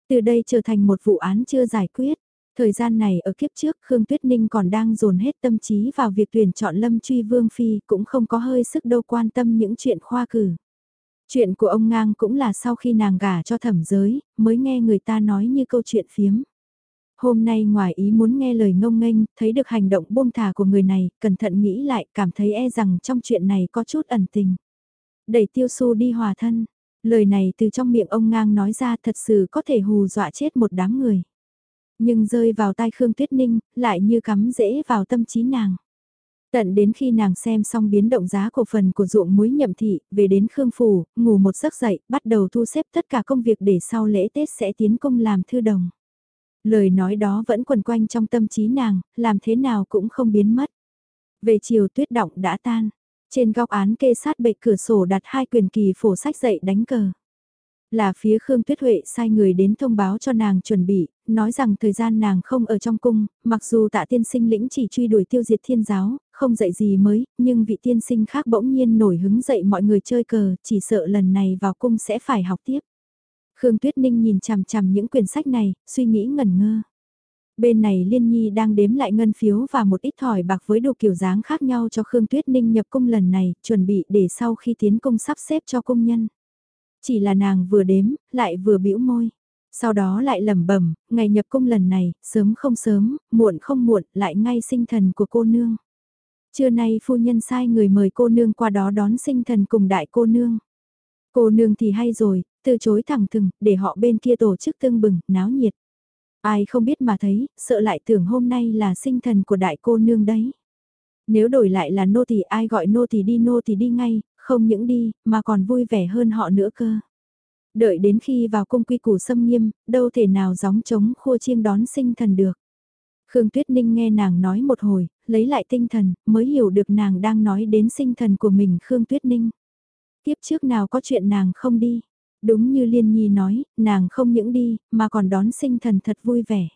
Từ đây trở thành một vụ án chưa giải quyết. Thời gian này ở kiếp trước Khương Tuyết Ninh còn đang dồn hết tâm trí vào việc tuyển chọn Lâm Truy Vương Phi cũng không có hơi sức đâu quan tâm những chuyện khoa cử. Chuyện của ông Ngang cũng là sau khi nàng gả cho Thẩm Giới mới nghe người ta nói như câu chuyện phiếm. Hôm nay ngoài ý muốn nghe lời ngông nghênh, thấy được hành động buông thả của người này, cẩn thận nghĩ lại cảm thấy e rằng trong chuyện này có chút ẩn tình. Đẩy Tiêu Xu đi hòa thân, lời này từ trong miệng ông Ngang nói ra thật sự có thể hù dọa chết một đám người. Nhưng rơi vào tai Khương Tuyết Ninh, lại như cắm rễ vào tâm trí nàng. Tận đến khi nàng xem xong biến động giá cổ phần của ruộng muối Nhậm Thị, về đến Khương Phủ, ngủ một giấc dậy, bắt đầu thu xếp tất cả công việc để sau lễ Tết sẽ tiến công làm thư đồng. Lời nói đó vẫn quẩn quanh trong tâm trí nàng, làm thế nào cũng không biến mất. Về chiều tuyết động đã tan, trên góc án kê sát bệ cửa sổ đặt hai quyền kỳ phổ sách dậy đánh cờ. Là phía Khương Tuyết Huệ sai người đến thông báo cho nàng chuẩn bị, nói rằng thời gian nàng không ở trong cung, mặc dù Tạ tiên sinh lĩnh chỉ truy đuổi tiêu diệt thiên giáo, không dạy gì mới, nhưng vị tiên sinh khác bỗng nhiên nổi hứng dậy mọi người chơi cờ, chỉ sợ lần này vào cung sẽ phải học tiếp. Khương Tuyết Ninh nhìn chằm chằm những quyển sách này, suy nghĩ ngẩn ngơ. Bên này Liên Nhi đang đếm lại ngân phiếu và một ít thỏi bạc với đồ kiểu dáng khác nhau cho Khương Tuyết Ninh nhập cung lần này, chuẩn bị để sau khi tiến cung sắp xếp cho cung nhân. Chỉ là nàng vừa đếm, lại vừa bĩu môi. Sau đó lại lẩm bẩm, ngày nhập cung lần này, sớm không sớm, muộn không muộn, lại ngay sinh thần của cô nương. Trưa nay phu nhân sai người mời cô nương qua đó đón sinh thần cùng đại cô nương. Cô nương thì hay rồi, từ chối thẳng thừng, để họ bên kia tổ chức tưng bừng, náo nhiệt. Ai không biết mà thấy, sợ lại tưởng hôm nay là sinh thần của đại cô nương đấy. Nếu đổi lại là nô tỳ ai gọi nô tỳ đi ngay, không những đi, mà còn vui vẻ hơn họ nữa cơ. Đợi đến khi vào cung quy củ xâm nghiêm, đâu thể nào gióng trống khua chiêng đón sinh thần được. Khương Tuyết Ninh nghe nàng nói một hồi, lấy lại tinh thần, mới hiểu được nàng đang nói đến sinh thần của mình Khương Tuyết Ninh. Tiếp trước nào có chuyện nàng không đi. Đúng như Liên Nhi nói, nàng không những đi, mà còn đón sinh thần thật vui vẻ.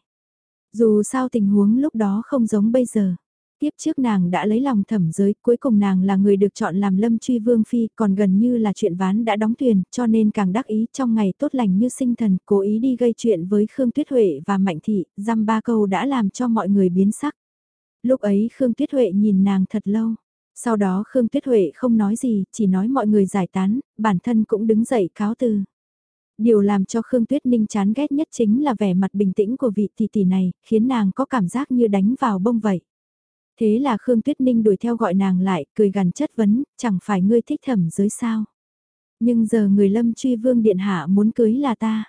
Dù sao tình huống lúc đó không giống bây giờ. Tiếp trước nàng đã lấy lòng Thẩm Giới, cuối cùng nàng là người được chọn làm Lâm Truy Vương Phi, còn gần như là chuyện ván đã đóng thuyền, cho nên càng đắc ý trong ngày tốt lành như sinh thần, cố ý đi gây chuyện với Khương Tuyết Huệ và Mạnh Thị, dăm ba câu đã làm cho mọi người biến sắc. Lúc ấy Khương Tuyết Huệ nhìn nàng thật lâu. Sau đó Khương Tuyết Huệ không nói gì, chỉ nói mọi người giải tán, bản thân cũng đứng dậy cáo từ. Điều làm cho Khương Tuyết Ninh chán ghét nhất chính là vẻ mặt bình tĩnh của vị tỷ tỷ này, khiến nàng có cảm giác như đánh vào bông vậy. Thế là Khương Tuyết Ninh đuổi theo gọi nàng lại, cười gằn chất vấn, chẳng phải ngươi thích Thẩm Giới sao. Nhưng giờ người Lâm Truy Vương Điện Hạ muốn cưới là ta.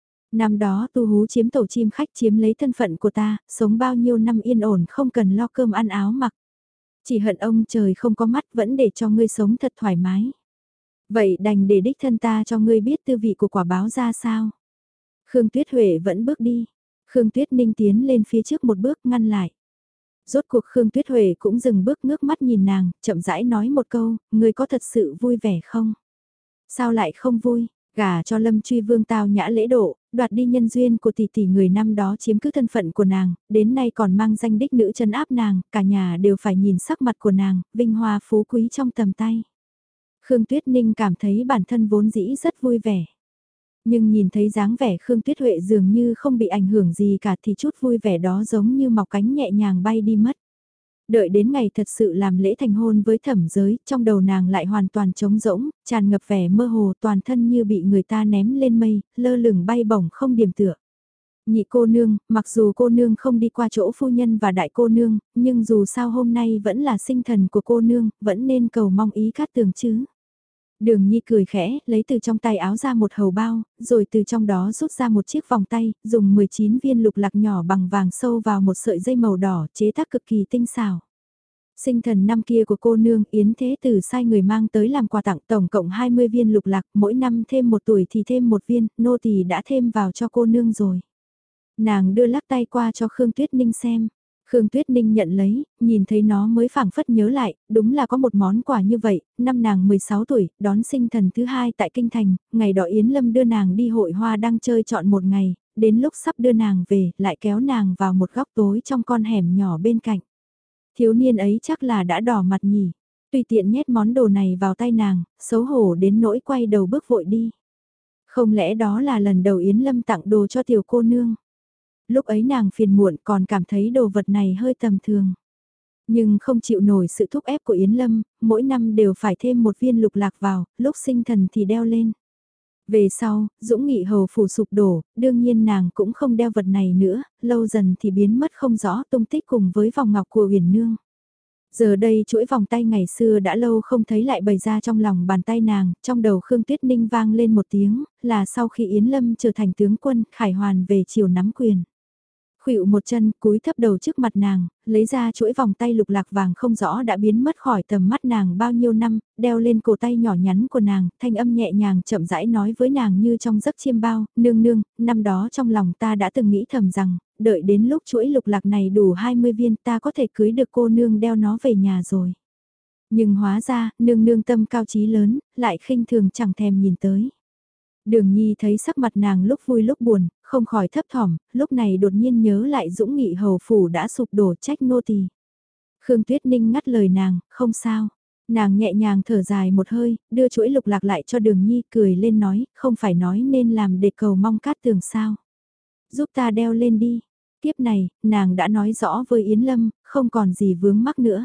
Năm đó Tu Hú chiếm tổ chim khách chiếm lấy thân phận của ta, sống bao nhiêu năm yên ổn không cần lo cơm ăn áo mặc. Chỉ hận ông trời không có mắt vẫn để cho ngươi sống thật thoải mái. Vậy đành để đích thân ta cho ngươi biết tư vị của quả báo ra sao. Khương Tuyết Huệ vẫn bước đi. Khương Tuyết Ninh tiến lên phía trước một bước ngăn lại. Rốt cuộc Khương Tuyết Huệ cũng dừng bước ngước mắt nhìn nàng, chậm rãi nói một câu, ngươi có thật sự vui vẻ không? Sao lại không vui? Gả cho Lâm Truy Vương tao nhã lễ độ, đoạt đi nhân duyên của tỷ tỷ người năm đó chiếm cứ thân phận của nàng, đến nay còn mang danh đích nữ trấn áp nàng, cả nhà đều phải nhìn sắc mặt của nàng, vinh hoa phú quý trong tầm tay. Khương Tuyết Ninh cảm thấy bản thân vốn dĩ rất vui vẻ. Nhưng nhìn thấy dáng vẻ Khương Tuyết Huệ dường như không bị ảnh hưởng gì cả thì chút vui vẻ đó giống như mọc cánh nhẹ nhàng bay đi mất. Đợi đến ngày thật sự làm lễ thành hôn với Thẩm Giới, trong đầu nàng lại hoàn toàn trống rỗng, tràn ngập vẻ mơ hồ toàn thân như bị người ta ném lên mây, lơ lửng bay bổng không điểm tựa. Nhị cô nương, mặc dù cô nương không đi qua chỗ phu nhân và đại cô nương, nhưng dù sao hôm nay vẫn là sinh thần của cô nương, vẫn nên cầu mong ý cát tường chứ. Đường Nhi cười khẽ, lấy từ trong tay áo ra một hầu bao, rồi từ trong đó rút ra một chiếc vòng tay, dùng 19 viên lục lạc nhỏ bằng vàng sâu vào một sợi dây màu đỏ, chế tác cực kỳ tinh xảo. Sinh thần năm kia của cô nương Yến Thế Tử sai người mang tới làm quà tặng tổng cộng 20 viên lục lạc, mỗi năm thêm một tuổi thì thêm một viên, nô tỳ đã thêm vào cho cô nương rồi. Nàng đưa lắc tay qua cho Khương Tuyết Ninh xem. Khương Tuyết Ninh nhận lấy, nhìn thấy nó mới phảng phất nhớ lại, đúng là có một món quà như vậy, năm nàng 16 tuổi, đón sinh thần thứ hai tại Kinh Thành, ngày đó Yến Lâm đưa nàng đi hội hoa đăng chơi chọn một ngày, đến lúc sắp đưa nàng về, lại kéo nàng vào một góc tối trong con hẻm nhỏ bên cạnh. Thiếu niên ấy chắc là đã đỏ mặt nhỉ, tùy tiện nhét món đồ này vào tay nàng, xấu hổ đến nỗi quay đầu bước vội đi. Không lẽ đó là lần đầu Yến Lâm tặng đồ cho tiểu cô nương? Lúc ấy nàng phiền muộn còn cảm thấy đồ vật này hơi tầm thường. Nhưng không chịu nổi sự thúc ép của Yến Lâm, mỗi năm đều phải thêm một viên lục lạc vào, lúc sinh thần thì đeo lên. Về sau, Dũng Nghị hầu phủ sụp đổ, đương nhiên nàng cũng không đeo vật này nữa, lâu dần thì biến mất không rõ tung tích cùng với vòng ngọc của Uyển Nương. Giờ đây chuỗi vòng tay ngày xưa đã lâu không thấy lại bày ra trong lòng bàn tay nàng, trong đầu Khương Tuyết Ninh vang lên một tiếng, là sau khi Yến Lâm trở thành tướng quân, Khải Hoàn về chiều nắm quyền. Khuỵu một chân, cúi thấp đầu trước mặt nàng, lấy ra chuỗi vòng tay lục lạc vàng không rõ đã biến mất khỏi tầm mắt nàng bao nhiêu năm, đeo lên cổ tay nhỏ nhắn của nàng, thanh âm nhẹ nhàng chậm rãi nói với nàng như trong giấc chiêm bao, nương nương, năm đó trong lòng ta đã từng nghĩ thầm rằng, đợi đến lúc chuỗi lục lạc này đủ 20 viên ta có thể cưới được cô nương đeo nó về nhà rồi. Nhưng hóa ra, nương nương tâm cao chí lớn, lại khinh thường chẳng thèm nhìn tới. Đường Nhi thấy sắc mặt nàng lúc vui lúc buồn, không khỏi thấp thỏm, lúc này đột nhiên nhớ lại Dũng Nghị hầu phủ đã sụp đổ trách nô tỳ. Khương Tuyết Ninh ngắt lời nàng, không sao. Nàng nhẹ nhàng thở dài một hơi, đưa chuỗi lục lạc lại cho Đường Nhi cười lên nói, không phải nói nên làm để cầu mong cát tường sao. Giúp ta đeo lên đi. Tiếp này, nàng đã nói rõ với Yến Lâm, không còn gì vướng mắc nữa.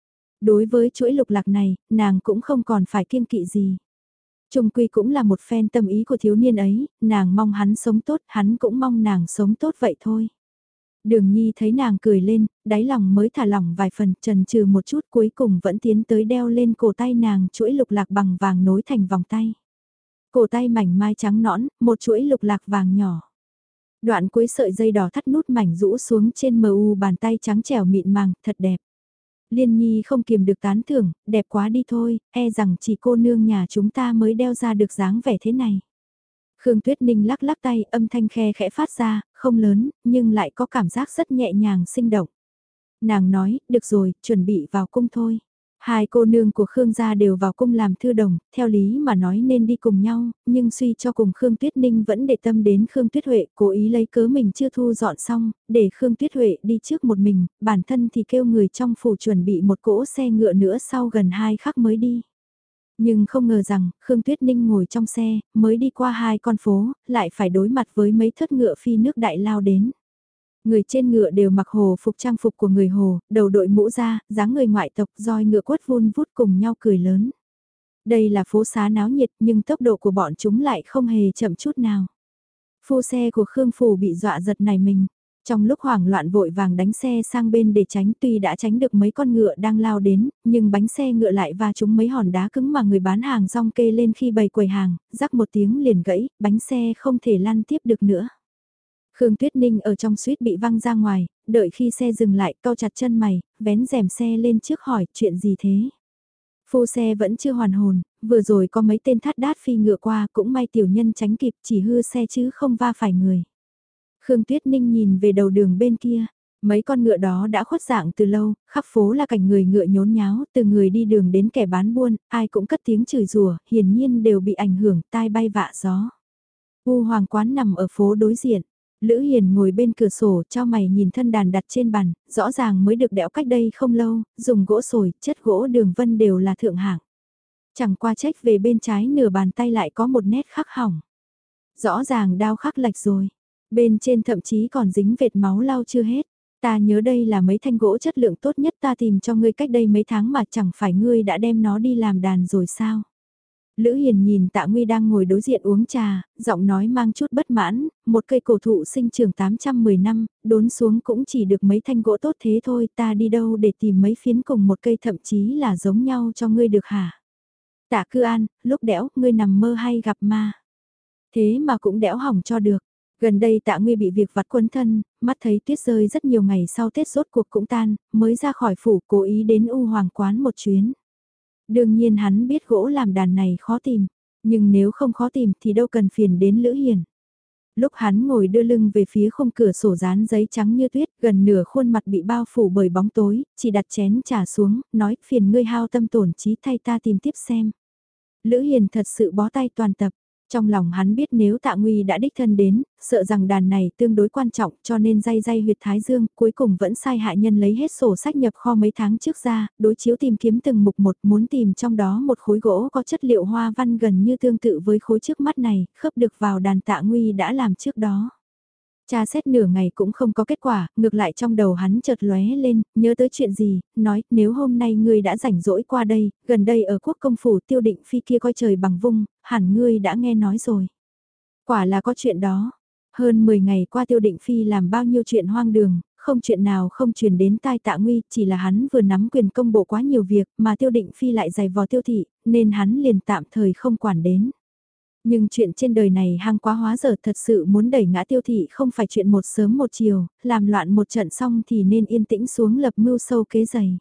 Đối với chuỗi lục lạc này, nàng cũng không còn phải kiêng kỵ gì. Trung quy cũng là một phen tâm ý của thiếu niên ấy, nàng mong hắn sống tốt, hắn cũng mong nàng sống tốt vậy thôi. Đường Nhi thấy nàng cười lên, đáy lòng mới thả lỏng vài phần, trần trừ một chút cuối cùng vẫn tiến tới đeo lên cổ tay nàng chuỗi lục lạc bằng vàng nối thành vòng tay. Cổ tay mảnh mai trắng nõn, một chuỗi lục lạc vàng nhỏ. Đoạn cuối sợi dây đỏ thắt nút mảnh rũ xuống trên mờ u bàn tay trắng trẻo mịn màng, thật đẹp. Liên Nhi không kiềm được tán thưởng, đẹp quá đi thôi, e rằng chỉ cô nương nhà chúng ta mới đeo ra được dáng vẻ thế này. Khương Tuyết Ninh lắc lắc tay, âm thanh khe khẽ phát ra, không lớn, nhưng lại có cảm giác rất nhẹ nhàng sinh động. Nàng nói, được rồi, chuẩn bị vào cung thôi. Hai cô nương của Khương gia đều vào cung làm thư đồng, theo lý mà nói nên đi cùng nhau, nhưng suy cho cùng Khương Tuyết Ninh vẫn để tâm đến Khương Tuyết Huệ, cố ý lấy cớ mình chưa thu dọn xong, để Khương Tuyết Huệ đi trước một mình, bản thân thì kêu người trong phủ chuẩn bị một cỗ xe ngựa nữa sau gần 2 khắc mới đi. Nhưng không ngờ rằng, Khương Tuyết Ninh ngồi trong xe, mới đi qua 2 con phố, lại phải đối mặt với mấy thất ngựa phi nước đại lao đến. Người trên ngựa đều mặc hồ phục trang phục của người hồ, đầu đội mũ ra, dáng người ngoại tộc roi ngựa quất vun vút cùng nhau cười lớn. Đây là phố xá náo nhiệt nhưng tốc độ của bọn chúng lại không hề chậm chút nào. Phu xe của Khương Phủ bị dọa giật này mình. Trong lúc hoảng loạn vội vàng đánh xe sang bên để tránh tuy đã tránh được mấy con ngựa đang lao đến, nhưng bánh xe ngựa lại va trúng mấy hòn đá cứng mà người bán hàng rong kê lên khi bày quầy hàng, rắc một tiếng liền gãy, bánh xe không thể lăn tiếp được nữa. Khương Tuyết Ninh ở trong suýt bị văng ra ngoài, đợi khi xe dừng lại cau chặt chân mày, vén rèm xe lên trước hỏi chuyện gì thế. Phu xe vẫn chưa hoàn hồn, vừa rồi có mấy tên thắt đát phi ngựa qua cũng may tiểu nhân tránh kịp chỉ hư xe chứ không va phải người. Khương Tuyết Ninh nhìn về đầu đường bên kia, mấy con ngựa đó đã khuất dạng từ lâu, khắp phố là cảnh người ngựa nhốn nháo, từ người đi đường đến kẻ bán buôn, ai cũng cất tiếng chửi rủa, hiển nhiên đều bị ảnh hưởng tai bay vạ gió. U Hoàng quán nằm ở phố đối diện. Lữ Hiền ngồi bên cửa sổ cho mày nhìn thân đàn đặt trên bàn, rõ ràng mới được đẽo cách đây không lâu, dùng gỗ sồi, chất gỗ đường vân đều là thượng hạng. Chẳng qua trách về bên trái nửa bàn tay lại có một nét khắc hỏng. Rõ ràng đao khắc lệch rồi, bên trên thậm chí còn dính vệt máu lau chưa hết. Ta nhớ đây là mấy thanh gỗ chất lượng tốt nhất ta tìm cho ngươi cách đây mấy tháng mà chẳng phải ngươi đã đem nó đi làm đàn rồi sao? Lữ Hiền nhìn Tạ Nguy đang ngồi đối diện uống trà, giọng nói mang chút bất mãn, một cây cổ thụ sinh trường 810 năm, đốn xuống cũng chỉ được mấy thanh gỗ tốt thế thôi, ta đi đâu để tìm mấy phiến cùng một cây thậm chí là giống nhau cho ngươi được hả? Tạ Cư An, lúc đẽo, ngươi nằm mơ hay gặp ma? Thế mà cũng đẽo hỏng cho được. Gần đây Tạ Nguy bị việc vặt quấn thân, mắt thấy tuyết rơi rất nhiều ngày sau Tết rốt cuộc cũng tan, mới ra khỏi phủ cố ý đến U Hoàng quán một chuyến. Đương nhiên hắn biết gỗ làm đàn này khó tìm, nhưng nếu không khó tìm thì đâu cần phiền đến Lữ Hiền. Lúc hắn ngồi đưa lưng về phía khung cửa sổ dán giấy trắng như tuyết, gần nửa khuôn mặt bị bao phủ bởi bóng tối, chỉ đặt chén trà xuống, nói phiền ngươi hao tâm tổn trí thay ta tìm tiếp xem. Lữ Hiền thật sự bó tay toàn tập, Trong lòng hắn biết nếu Tạ Nguy đã đích thân đến, sợ rằng đàn này tương đối quan trọng cho nên day day huyệt thái dương, cuối cùng vẫn sai hạ nhân lấy hết sổ sách nhập kho mấy tháng trước ra, đối chiếu tìm kiếm từng mục một muốn tìm trong đó một khối gỗ có chất liệu hoa văn gần như tương tự với khối trước mắt này, khớp được vào đàn Tạ Nguy đã làm trước đó. Tra xét nửa ngày cũng không có kết quả, ngược lại trong đầu hắn chợt lóe lên, nhớ tới chuyện gì, nói nếu hôm nay ngươi đã rảnh rỗi qua đây, gần đây ở quốc công phủ Tiêu Định Phi kia coi trời bằng vung, hẳn ngươi đã nghe nói rồi. Quả là có chuyện đó. Hơn 10 ngày qua Tiêu Định Phi làm bao nhiêu chuyện hoang đường, không chuyện nào không truyền đến tai Tạ Nguy, chỉ là hắn vừa nắm quyền công bộ quá nhiều việc mà Tiêu Định Phi lại giày vò Tiêu Thị, nên hắn liền tạm thời không quản đến. Nhưng chuyện trên đời này hang quá hóa dở, thật sự muốn đẩy ngã Tiêu Thị không phải chuyện một sớm một chiều, làm loạn một trận xong thì nên yên tĩnh xuống lập mưu sâu kế dày.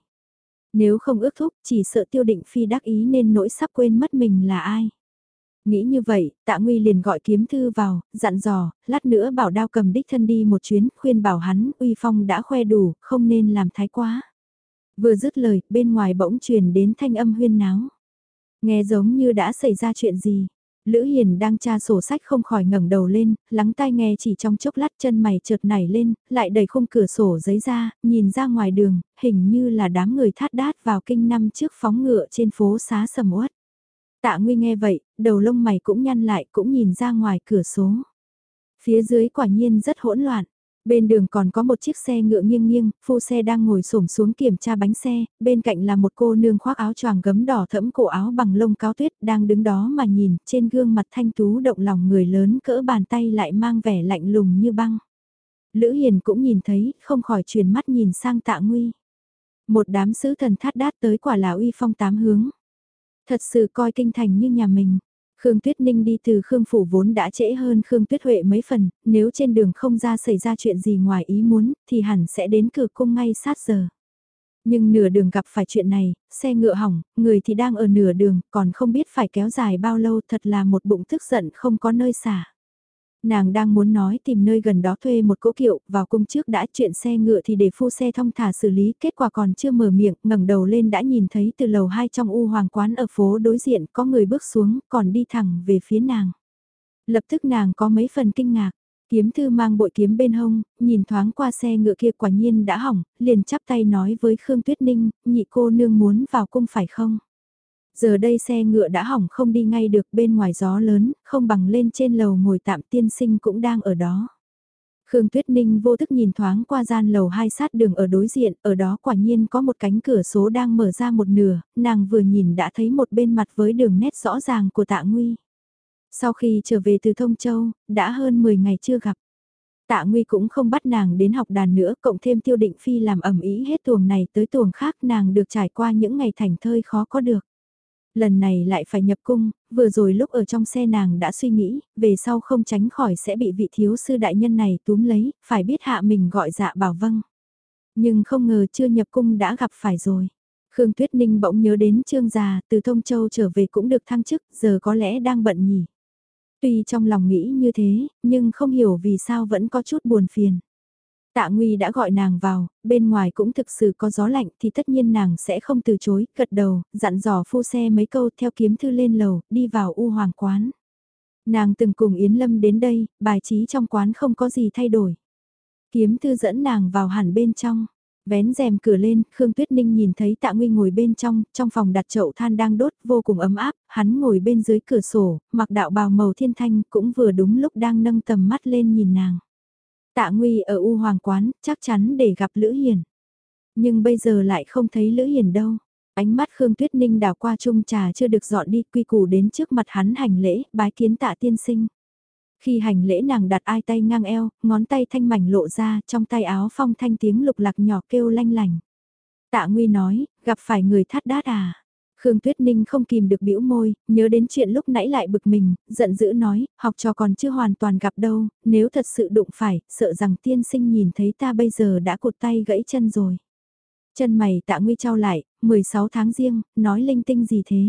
Nếu không ước thúc, chỉ sợ Tiêu Định Phi đắc ý nên nỗi sắp quên mất mình là ai. Nghĩ như vậy, Tạ Nguy liền gọi Kiếm Thư vào, dặn dò, lát nữa bảo Đao Cầm đích thân đi một chuyến, khuyên bảo hắn, uy phong đã khoe đủ, không nên làm thái quá. Vừa dứt lời, bên ngoài bỗng truyền đến thanh âm huyên náo. Nghe giống như đã xảy ra chuyện gì. Lữ Hiền đang tra sổ sách không khỏi ngẩng đầu lên, lắng tai nghe chỉ trong chốc lát, chân mày chợt nảy lên, lại đẩy khung cửa sổ giấy ra, nhìn ra ngoài đường, hình như là đám người thát đát vào kinh năm trước phóng ngựa trên phố xá sầm uất. Tạ Nguy nghe vậy, đầu lông mày cũng nhăn lại, cũng nhìn ra ngoài cửa sổ. Phía dưới quả nhiên rất hỗn loạn. Bên đường còn có một chiếc xe ngựa nghiêng nghiêng, phu xe đang ngồi xổm xuống kiểm tra bánh xe, bên cạnh là một cô nương khoác áo choàng gấm đỏ thẫm cổ áo bằng lông cáo tuyết đang đứng đó mà nhìn, trên gương mặt thanh tú động lòng người lớn cỡ bàn tay lại mang vẻ lạnh lùng như băng. Lữ Hiền cũng nhìn thấy, không khỏi chuyển mắt nhìn sang Tạ Nguy. Một đám sứ thần thát đát tới quả là uy phong tám hướng. Thật sự coi kinh thành như nhà mình. Khương Tuyết Ninh đi từ Khương Phủ vốn đã trễ hơn Khương Tuyết Huệ mấy phần, nếu trên đường không ra xảy ra chuyện gì ngoài ý muốn, thì hẳn sẽ đến cửa cung ngay sát giờ. Nhưng nửa đường gặp phải chuyện này, xe ngựa hỏng, người thì đang ở nửa đường, còn không biết phải kéo dài bao lâu, thật là một bụng tức giận không có nơi xả. Nàng đang muốn nói tìm nơi gần đó thuê một cỗ kiệu, vào cung trước đã chuyện xe ngựa thì để phu xe thong thả xử lý, kết quả còn chưa mở miệng, ngẩng đầu lên đã nhìn thấy từ lầu 2 trong U Hoàng quán ở phố đối diện có người bước xuống, còn đi thẳng về phía nàng. Lập tức nàng có mấy phần kinh ngạc, Kiếm Thư mang bội kiếm bên hông, nhìn thoáng qua xe ngựa kia quả nhiên đã hỏng, liền chắp tay nói với Khương Tuyết Ninh, nhị cô nương muốn vào cung phải không? Giờ đây xe ngựa đã hỏng không đi ngay được, bên ngoài gió lớn, không bằng lên trên lầu ngồi tạm, tiên sinh cũng đang ở đó. Khương Tuyết Ninh vô thức nhìn thoáng qua gian lầu 2 sát đường ở đối diện, ở đó quả nhiên có một cánh cửa sổ đang mở ra một nửa, nàng vừa nhìn đã thấy một bên mặt với đường nét rõ ràng của Tạ Nguy. Sau khi trở về từ Thông Châu, đã hơn 10 ngày chưa gặp. Tạ Nguy cũng không bắt nàng đến học đàn nữa, cộng thêm Tiêu Định Phi làm ẩm ý hết tuồng này tới tuồng khác, nàng được trải qua những ngày thành thơi khó có được. Lần này lại phải nhập cung, vừa rồi lúc ở trong xe nàng đã suy nghĩ, về sau không tránh khỏi sẽ bị vị thiếu sư đại nhân này túm lấy, phải biết hạ mình gọi dạ bảo vâng. Nhưng không ngờ chưa nhập cung đã gặp phải rồi. Khương Tuyết Ninh bỗng nhớ đến Trương già, từ Thông Châu trở về cũng được thăng chức, giờ có lẽ đang bận nhỉ. Tuy trong lòng nghĩ như thế, nhưng không hiểu vì sao vẫn có chút buồn phiền. Tạ Nguy đã gọi nàng vào, bên ngoài cũng thực sự có gió lạnh thì tất nhiên nàng sẽ không từ chối, gật đầu, dặn dò phu xe mấy câu theo Kiếm Thư lên lầu, đi vào U Hoàng quán. Nàng từng cùng Yến Lâm đến đây, bài trí trong quán không có gì thay đổi. Kiếm Thư dẫn nàng vào hẳn bên trong. Vén rèm cửa lên, Khương Tuyết Ninh nhìn thấy Tạ Nguy ngồi bên trong phòng đặt chậu than đang đốt, vô cùng ấm áp, hắn ngồi bên dưới cửa sổ, mặc đạo bào màu thiên thanh, cũng vừa đúng lúc đang nâng tầm mắt lên nhìn nàng. Tạ Nguy ở U Hoàng quán, chắc chắn để gặp Lữ Hiền. Nhưng bây giờ lại không thấy Lữ Hiền đâu. Ánh mắt Khương Tuyết Ninh đảo qua chung trà chưa được dọn đi, quy củ đến trước mặt hắn hành lễ, bái kiến Tạ tiên sinh. Khi hành lễ nàng đặt ai tay ngang eo, ngón tay thanh mảnh lộ ra, trong tay áo phong thanh tiếng lục lạc nhỏ kêu lanh lành. Tạ Nguy nói, gặp phải người thát đát à? Khương Tuyết Ninh không kìm được bĩu môi, nhớ đến chuyện lúc nãy lại bực mình, giận dữ nói, học trò còn chưa hoàn toàn gặp đâu, nếu thật sự đụng phải, sợ rằng tiên sinh nhìn thấy ta bây giờ đã cụt tay gãy chân rồi. Chân mày Tạ Nguy trao lại, 16 tháng riêng, nói linh tinh gì thế?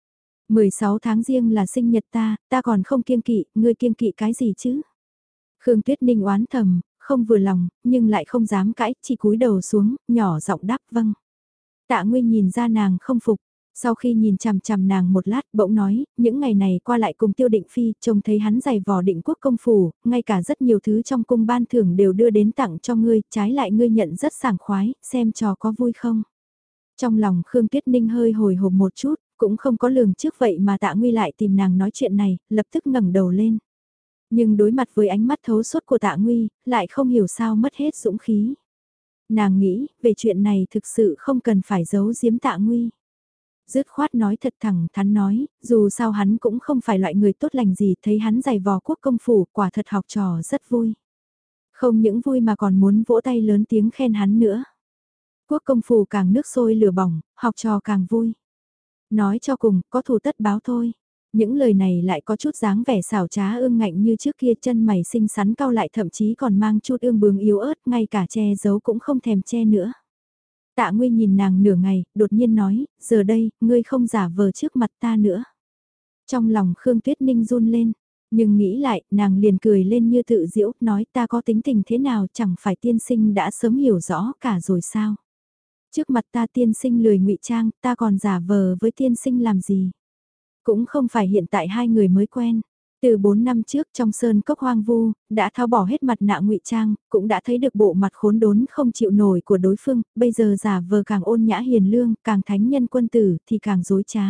16 tháng riêng là sinh nhật ta còn không kiêng kỵ, ngươi kiêng kỵ cái gì chứ? Khương Tuyết Ninh oán thầm, không vừa lòng, nhưng lại không dám cãi, chỉ cúi đầu xuống, nhỏ giọng đáp vâng. Tạ Nguy nhìn ra nàng không phục, Sau khi nhìn chằm chằm nàng một lát, bỗng nói, những ngày này qua lại cùng Tiêu Định Phi, trông thấy hắn giày vò Định Quốc công phủ, ngay cả rất nhiều thứ trong cung ban thưởng đều đưa đến tặng cho ngươi, trái lại ngươi nhận rất sảng khoái, xem trò có vui không. Trong lòng Khương Tuyết Ninh hơi hồi hộp một chút, cũng không có lường trước vậy mà Tạ Nguy lại tìm nàng nói chuyện này, lập tức ngẩng đầu lên. Nhưng đối mặt với ánh mắt thấu suốt của Tạ Nguy, lại không hiểu sao mất hết dũng khí. Nàng nghĩ, về chuyện này thực sự không cần phải giấu giếm Tạ Nguy. Dứt khoát nói thật thẳng thắn nói, dù sao hắn cũng không phải loại người tốt lành gì, thấy hắn giày vò quốc công phủ, quả thật học trò rất vui. Không những vui mà còn muốn vỗ tay lớn tiếng khen hắn nữa. Quốc công phủ càng nước sôi lửa bỏng, học trò càng vui. Nói cho cùng, có thù tất báo thôi. Những lời này lại có chút dáng vẻ xảo trá ương ngạnh như trước kia, chân mày xinh xắn cau lại, thậm chí còn mang chút ương bướng yếu ớt, ngay cả che giấu cũng không thèm che nữa. Tạ Nguy nhìn nàng nửa ngày, đột nhiên nói, giờ đây, ngươi không giả vờ trước mặt ta nữa. Trong lòng Khương Tuyết Ninh run lên, nhưng nghĩ lại, nàng liền cười lên như tự giễu, nói ta có tính tình thế nào, chẳng phải tiên sinh đã sớm hiểu rõ cả rồi sao. Trước mặt ta tiên sinh lười ngụy trang, ta còn giả vờ với tiên sinh làm gì. Cũng không phải hiện tại hai người mới quen. Từ 4 năm trước trong sơn cốc hoang vu, đã tháo bỏ hết mặt nạ ngụy trang, cũng đã thấy được bộ mặt khốn đốn không chịu nổi của đối phương, bây giờ giả vờ càng ôn nhã hiền lương, càng thánh nhân quân tử thì càng dối trá.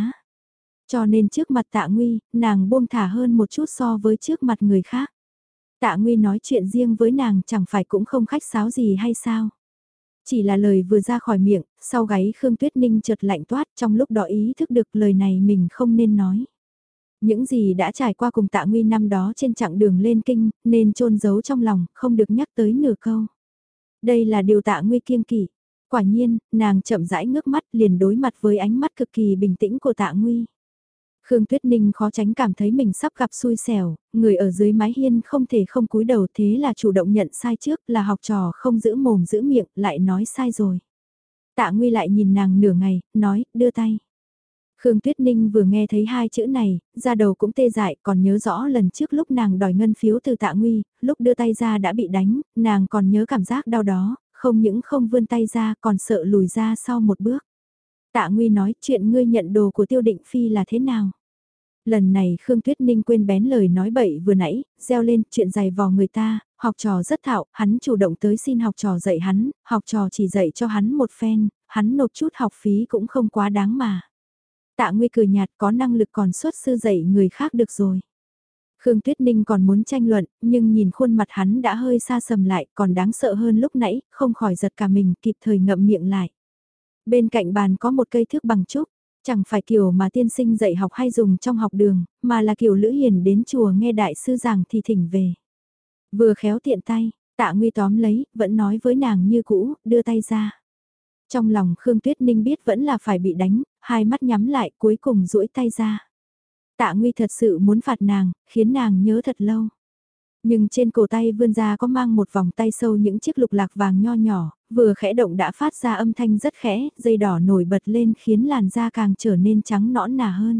Cho nên trước mặt Tạ Nguy, nàng buông thả hơn một chút so với trước mặt người khác. Tạ Nguy nói chuyện riêng với nàng chẳng phải cũng không khách sáo gì hay sao? Chỉ là lời vừa ra khỏi miệng, sau gáy Khương Tuyết Ninh chợt lạnh toát, trong lúc đó ý thức được lời này mình không nên nói. Những gì đã trải qua cùng Tạ Nguy năm đó trên chặng đường lên kinh, nên chôn giấu trong lòng, không được nhắc tới nửa câu. Đây là điều Tạ Nguy kiêng kỵ. Quả nhiên, nàng chậm rãi ngước mắt liền đối mặt với ánh mắt cực kỳ bình tĩnh của Tạ Nguy. Khương Tuyết Ninh khó tránh cảm thấy mình sắp gặp xui xẻo, người ở dưới mái hiên không thể không cúi đầu, thế là chủ động nhận sai trước, là học trò không giữ mồm giữ miệng, lại nói sai rồi. Tạ Nguy lại nhìn nàng nửa ngày, nói, đưa tay. Khương Tuyết Ninh vừa nghe thấy hai chữ này, da đầu cũng tê dại, còn nhớ rõ lần trước lúc nàng đòi ngân phiếu từ Tạ Nguy, lúc đưa tay ra đã bị đánh, nàng còn nhớ cảm giác đau đó, không những không vươn tay ra còn sợ lùi ra sau một bước. Tạ Nguy nói, chuyện ngươi nhận đồ của Tiêu Định Phi là thế nào? Lần này Khương Tuyết Ninh quên bén lời nói bậy vừa nãy, reo lên chuyện giày vò người ta, học trò rất thạo, hắn chủ động tới xin học trò dạy hắn, học trò chỉ dạy cho hắn một phen, hắn nộp chút học phí cũng không quá đáng mà. Tạ Nguy cười nhạt, có năng lực còn xuất sư dạy người khác được rồi. Khương Tuyết Ninh còn muốn tranh luận, nhưng nhìn khuôn mặt hắn đã hơi xa sầm lại, còn đáng sợ hơn lúc nãy, không khỏi giật cả mình, kịp thời ngậm miệng lại. Bên cạnh bàn có một cây thước bằng trúc, chẳng phải kiểu mà tiên sinh dạy học hay dùng trong học đường, mà là kiểu Lữ Hiền đến chùa nghe đại sư giảng thì thỉnh về. Vừa khéo tiện tay, Tạ Nguy tóm lấy, vẫn nói với nàng như cũ, đưa tay ra. Trong lòng Khương Tuyết Ninh biết vẫn là phải bị đánh, hai mắt nhắm lại cuối cùng duỗi tay ra. Tạ Nguy thật sự muốn phạt nàng, khiến nàng nhớ thật lâu. Nhưng trên cổ tay vươn ra có mang một vòng tay sâu những chiếc lục lạc vàng nho nhỏ, vừa khẽ động đã phát ra âm thanh rất khẽ, dây đỏ nổi bật lên khiến làn da càng trở nên trắng nõn nà hơn.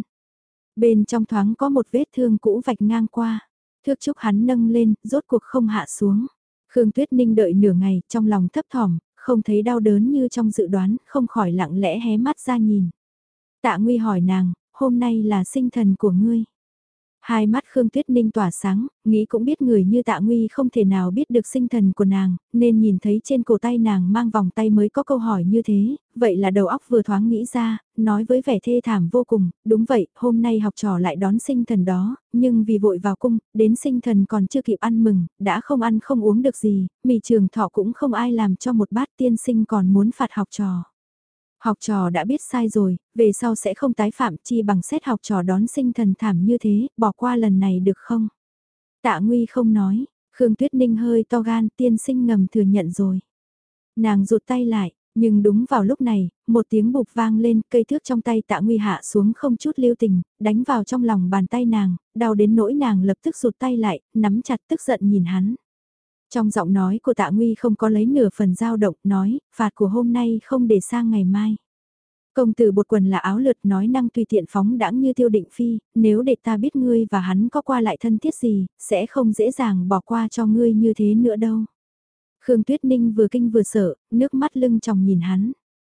Bên trong thoáng có một vết thương cũ vạch ngang qua, thước trúc hắn nâng lên, rốt cuộc không hạ xuống. Khương Tuyết Ninh đợi nửa ngày, trong lòng thấp thỏm, không thấy đau đớn như trong dự đoán, không khỏi lặng lẽ hé mắt ra nhìn. Tạ Nguy hỏi nàng, hôm nay là sinh thần của ngươi. Hai mắt Khương Tuyết Ninh tỏa sáng, nghĩ cũng biết người như Tạ Nguy không thể nào biết được sinh thần của nàng, nên nhìn thấy trên cổ tay nàng mang vòng tay mới có câu hỏi như thế, vậy là đầu óc vừa thoáng nghĩ ra, nói với vẻ thê thảm vô cùng, đúng vậy, hôm nay học trò lại đón sinh thần đó, nhưng vì vội vào cung, đến sinh thần còn chưa kịp ăn mừng, đã không ăn không uống được gì, mì trường thọ cũng không ai làm cho một bát, tiên sinh còn muốn phạt học trò. Học trò đã biết sai rồi, về sau sẽ không tái phạm, chi bằng xét học trò đón sinh thần thảm như thế, bỏ qua lần này được không? Tạ Nguy không nói, Khương Tuyết Ninh hơi to gan, tiên sinh ngầm thừa nhận rồi. Nàng rụt tay lại, nhưng đúng vào lúc này, một tiếng bụp vang lên, cây thước trong tay Tạ Nguy hạ xuống không chút lưu tình, đánh vào trong lòng bàn tay nàng, đau đến nỗi nàng lập tức rụt tay lại, nắm chặt tức giận nhìn hắn. Trong giọng nói của Tạ Nguy không có lấy nửa phần dao động, nói, phạt của hôm nay không để sang ngày mai. Công tử bột quần là áo lượt, nói năng tùy tiện phóng đãng như Tiêu Định Phi, nếu để ta biết ngươi và hắn có qua lại thân thiết gì, sẽ không dễ dàng bỏ qua cho ngươi như thế nữa đâu. Khương Tuyết Ninh vừa kinh vừa sợ, nước mắt lưng tròng nhìn hắn.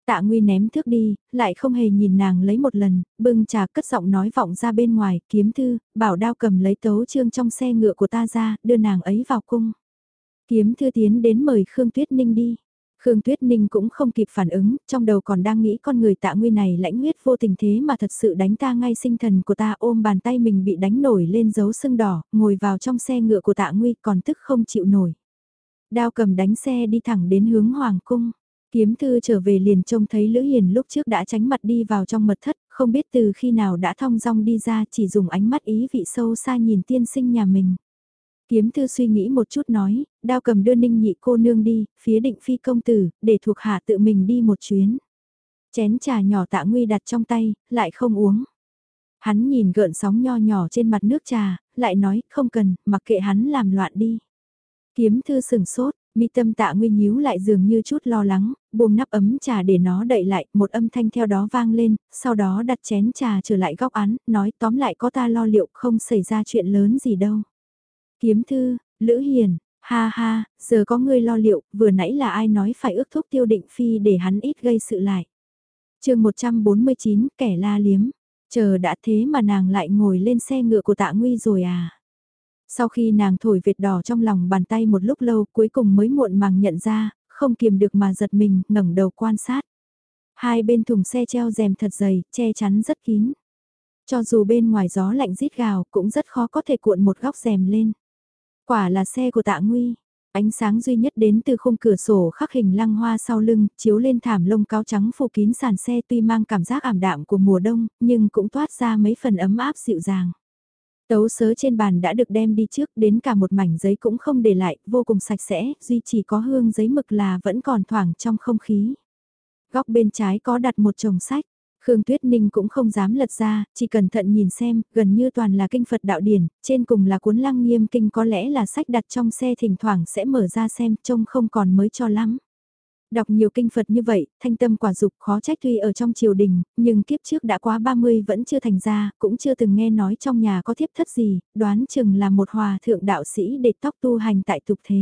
Tạ Nguy ném thước đi, lại không hề nhìn nàng lấy một lần, bưng trà cất giọng nói vọng ra bên ngoài, kiếm thư, bảo Đao Cầm lấy tấu chương trong xe ngựa của ta ra, đưa nàng ấy vào cung. Kiếm thư tiến đến mời Khương Tuyết Ninh đi. Khương Tuyết Ninh cũng không kịp phản ứng, trong đầu còn đang nghĩ con người Tạ Nguy này lãnh huyết vô tình thế mà thật sự đánh ta ngay sinh thần của ta, ôm bàn tay mình bị đánh nổi lên dấu sưng đỏ, ngồi vào trong xe ngựa của Tạ Nguy còn tức không chịu nổi. Đao Cầm đánh xe đi thẳng đến hướng Hoàng cung. Kiếm thư trở về liền trông thấy Lữ Hiền lúc trước đã tránh mặt đi vào trong mật thất, không biết từ khi nào đã thong dong đi ra, chỉ dùng ánh mắt ý vị sâu xa nhìn tiên sinh nhà mình. Kiếm thư suy nghĩ một chút nói, Đao Cầm đưa Ninh nhị cô nương đi, phía Định Phi công tử, để thuộc hạ tự mình đi một chuyến. Chén trà nhỏ Tạ Nguy đặt trong tay, lại không uống. Hắn nhìn gợn sóng nho nhỏ trên mặt nước trà, lại nói, không cần, mặc kệ hắn làm loạn đi. Kiếm thư sừng sốt, mi tâm Tạ Nguy nhíu lại dường như chút lo lắng, buông nắp ấm trà để nó đậy lại, một âm thanh theo đó vang lên, sau đó đặt chén trà trở lại góc án, nói tóm lại có ta lo liệu không xảy ra chuyện lớn gì đâu. Kiếm thư, Lữ Hiền, ha ha, giờ có ngươi lo liệu, vừa nãy là ai nói phải ước thúc Tiêu Định Phi để hắn ít gây sự lại. Chương 149, kẻ la liếm. Chờ đã thế mà nàng lại ngồi lên xe ngựa của Tạ Nguy rồi à. Sau khi nàng thổi vệt đỏ trong lòng bàn tay một lúc lâu cuối cùng mới muộn màng nhận ra, không kiềm được mà giật mình, ngẩng đầu quan sát. Hai bên thùng xe treo rèm thật dày, che chắn rất kín. Cho dù bên ngoài gió lạnh rít gào cũng rất khó có thể cuộn một góc rèm lên. Quả là xe của Tạ Nguy. Ánh sáng duy nhất đến từ khung cửa sổ khắc hình lăng hoa sau lưng, chiếu lên thảm lông cáo trắng phủ kín sàn xe tuy mang cảm giác ảm đạm của mùa đông, nhưng cũng toát ra mấy phần ấm áp dịu dàng. Tấu sớ trên bàn đã được đem đi trước, đến cả một mảnh giấy cũng không để lại, vô cùng sạch sẽ, duy chỉ có hương giấy mực là vẫn còn thoảng trong không khí. Góc bên trái có đặt một chồng sách. Khương Tuyết Ninh cũng không dám lật ra, chỉ cẩn thận nhìn xem, gần như toàn là kinh Phật đạo điển, trên cùng là cuốn Lăng Nghiêm kinh, có lẽ là sách đặt trong xe thỉnh thoảng sẽ mở ra xem, trông không còn mới cho lắm. Đọc nhiều kinh Phật như vậy, thanh tâm quả dục khó trách tuy ở trong triều đình, nhưng kiếp trước đã quá 30 vẫn chưa thành ra, cũng chưa từng nghe nói trong nhà có thiếp thất gì, đoán chừng là một hòa thượng đạo sĩ để tóc tu hành tại tục thế.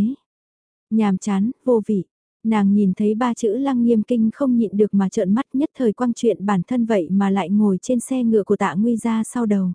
Nhàm chán, vô vị. Nàng nhìn thấy ba chữ Lăng Nghiêm kinh không nhịn được mà trợn mắt, nhất thời quăng chuyện bản thân vậy mà lại ngồi trên xe ngựa của Tạ Nguy ra sau đầu.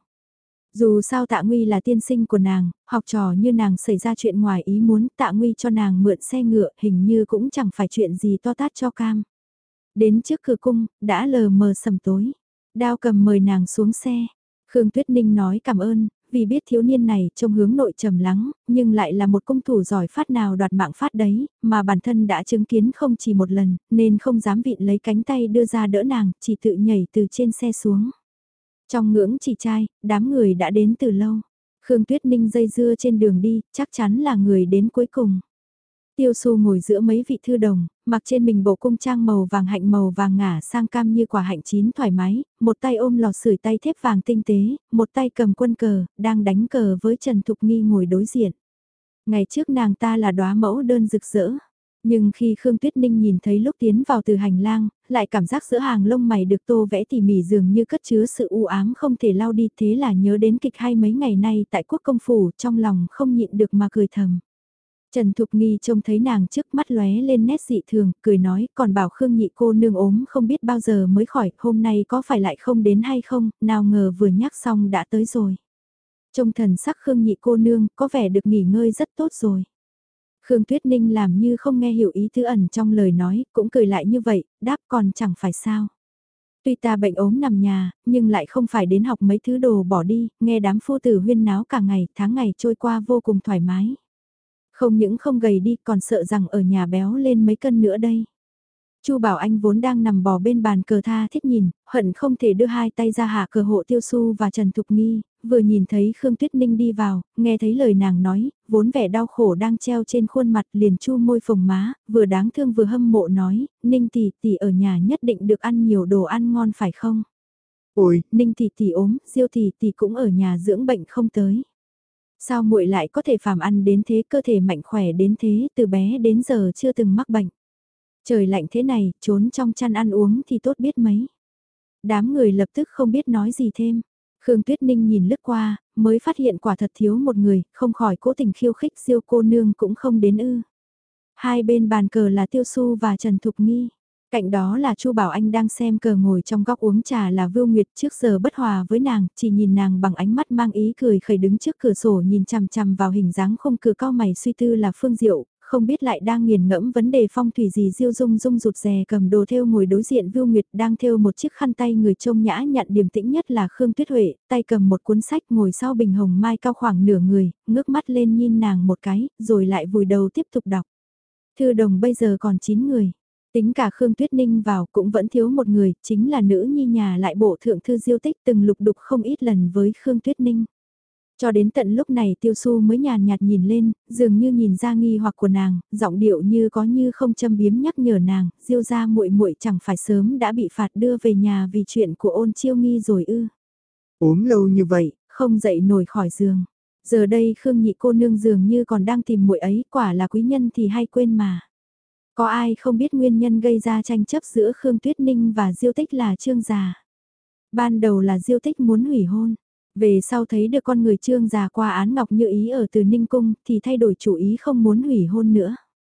Dù sao Tạ Nguy là tiên sinh của nàng, học trò như nàng xảy ra chuyện ngoài ý muốn, Tạ Nguy cho nàng mượn xe ngựa hình như cũng chẳng phải chuyện gì to tát cho cam. Đến trước cửa cung, đã lờ mờ sầm tối. Đao Cầm mời nàng xuống xe. Khương Tuyết Ninh nói cảm ơn, vì biết thiếu niên này trông hướng nội trầm lắng, nhưng lại là một cung thủ giỏi phát nào đoạt mạng phát đấy, mà bản thân đã chứng kiến không chỉ một lần, nên không dám vịn lấy cánh tay đưa ra đỡ nàng, chỉ tự nhảy từ trên xe xuống. Trong ngưỡng chỉ trai, đám người đã đến từ lâu. Khương Tuyết Ninh dây dưa trên đường đi, chắc chắn là người đến cuối cùng. Tiêu Xu ngồi giữa mấy vị thư đồng, mặc trên mình bộ cung trang màu vàng hạnh màu vàng ngả sang cam như quả hạnh chín thoải mái, một tay ôm lò sưởi tay thép vàng tinh tế, một tay cầm quân cờ, đang đánh cờ với Trần Thục Nghi ngồi đối diện. Ngày trước nàng ta là đóa mẫu đơn rực rỡ. Nhưng khi Khương Tuyết Ninh nhìn thấy lúc tiến vào từ hành lang, lại cảm giác giữa hàng lông mày được tô vẽ tỉ mỉ dường như cất chứa sự u ám không thể lau đi, thế là nhớ đến kịch hay mấy ngày nay tại quốc công phủ, trong lòng không nhịn được mà cười thầm. Trần Thục Nghi trông thấy nàng trước mắt lóe lên nét dị thường, cười nói, còn bảo Khương nhị cô nương ốm không biết bao giờ mới khỏi, hôm nay có phải lại không đến hay không, nào ngờ vừa nhắc xong đã tới rồi. Trông thần sắc Khương nhị cô nương, có vẻ được nghỉ ngơi rất tốt rồi. Khương Tuyết Ninh làm như không nghe hiểu ý tứ ẩn trong lời nói, cũng cười lại như vậy, đáp còn chẳng phải sao. Tuy ta bệnh ốm nằm nhà, nhưng lại không phải đến học mấy thứ đồ bỏ đi, nghe đám phu tử huyên náo cả ngày, tháng ngày trôi qua vô cùng thoải mái. Không những không gầy đi còn sợ rằng ở nhà béo lên mấy cân nữa đây. Chu Bảo Anh vốn đang nằm bò bên bàn cờ tha thiết nhìn, hận không thể đưa hai tay ra hạ cờ hộ Tiêu Xu và Trần Thục Nghi, vừa nhìn thấy Khương Tuyết Ninh đi vào, nghe thấy lời nàng nói, vốn vẻ đau khổ đang treo trên khuôn mặt liền chu môi phồng má, vừa đáng thương vừa hâm mộ nói, Ninh tỷ tỷ ở nhà nhất định được ăn nhiều đồ ăn ngon phải không? Ôi, Ninh tỷ tỷ ốm, Diêu tỷ tỷ cũng ở nhà dưỡng bệnh không tới. Sao muội lại có thể phàm ăn đến thế, cơ thể mạnh khỏe đến thế, từ bé đến giờ chưa từng mắc bệnh. Trời lạnh thế này, trốn trong chăn ăn uống thì tốt biết mấy. Đám người lập tức không biết nói gì thêm. Khương Tuyết Ninh nhìn lướt qua, mới phát hiện quả thật thiếu một người, không khỏi cố tình khiêu khích Diêu cô nương cũng không đến ư. Hai bên bàn cờ là Tiêu Xu và Trần Thục Nghi. Cạnh đó là Chu Bảo Anh đang xem cờ ngồi trong góc uống trà là Vưu Nguyệt trước giờ bất hòa với nàng, chỉ nhìn nàng bằng ánh mắt mang ý cười khẩy đứng trước cửa sổ nhìn chằm chằm vào hình dáng khung cửa cao mày suy tư là Phương Diệu, không biết lại đang nghiền ngẫm vấn đề phong thủy gì. Diêu Dung Dung rụt rè cầm đồ thêu ngồi đối diện Vưu Nguyệt đang thêu một chiếc khăn tay người trông nhã nhặn, điềm tĩnh nhất là Khương Tuyết Huệ, tay cầm một cuốn sách ngồi sau bình hồng mai cao khoảng nửa người, ngước mắt lên nhìn nàng một cái, rồi lại vùi đầu tiếp tục đọc. Thư đồng bây giờ còn 9 người. Tính cả Khương Tuyết Ninh vào cũng vẫn thiếu một người, chính là nữ nhi nhà lại bộ thượng thư Diêu Tích từng lục đục không ít lần với Khương Tuyết Ninh. Cho đến tận lúc này Tiêu Su mới nhàn nhạt nhìn lên, dường như nhìn ra nghi hoặc của nàng, giọng điệu như có như không châm biếm nhắc nhở nàng, Diêu gia muội muội chẳng phải sớm đã bị phạt đưa về nhà vì chuyện của Ôn Chiêu Nghi rồi ư? Ốm lâu như vậy, không dậy nổi khỏi giường. Giờ đây Khương nhị cô nương dường như còn đang tìm muội ấy, quả là quý nhân thì hay quên mà. Có ai không biết nguyên nhân gây ra tranh chấp giữa Khương Tuyết Ninh và Diêu Tích là Trương Già. Ban đầu là Diêu Tích muốn hủy hôn. Về sau thấy được con người Trương Già qua án Ngọc Như Ý ở từ Ninh Cung thì thay đổi chủ ý không muốn hủy hôn nữa.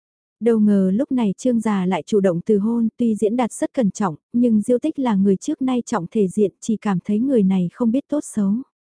Đâu ngờ lúc này Trương Già lại chủ động từ hôn, tuy diễn đạt rất cẩn trọng, nhưng Diêu Tích là người trước nay trọng thể diện, chỉ cảm thấy người này không biết tốt xấu.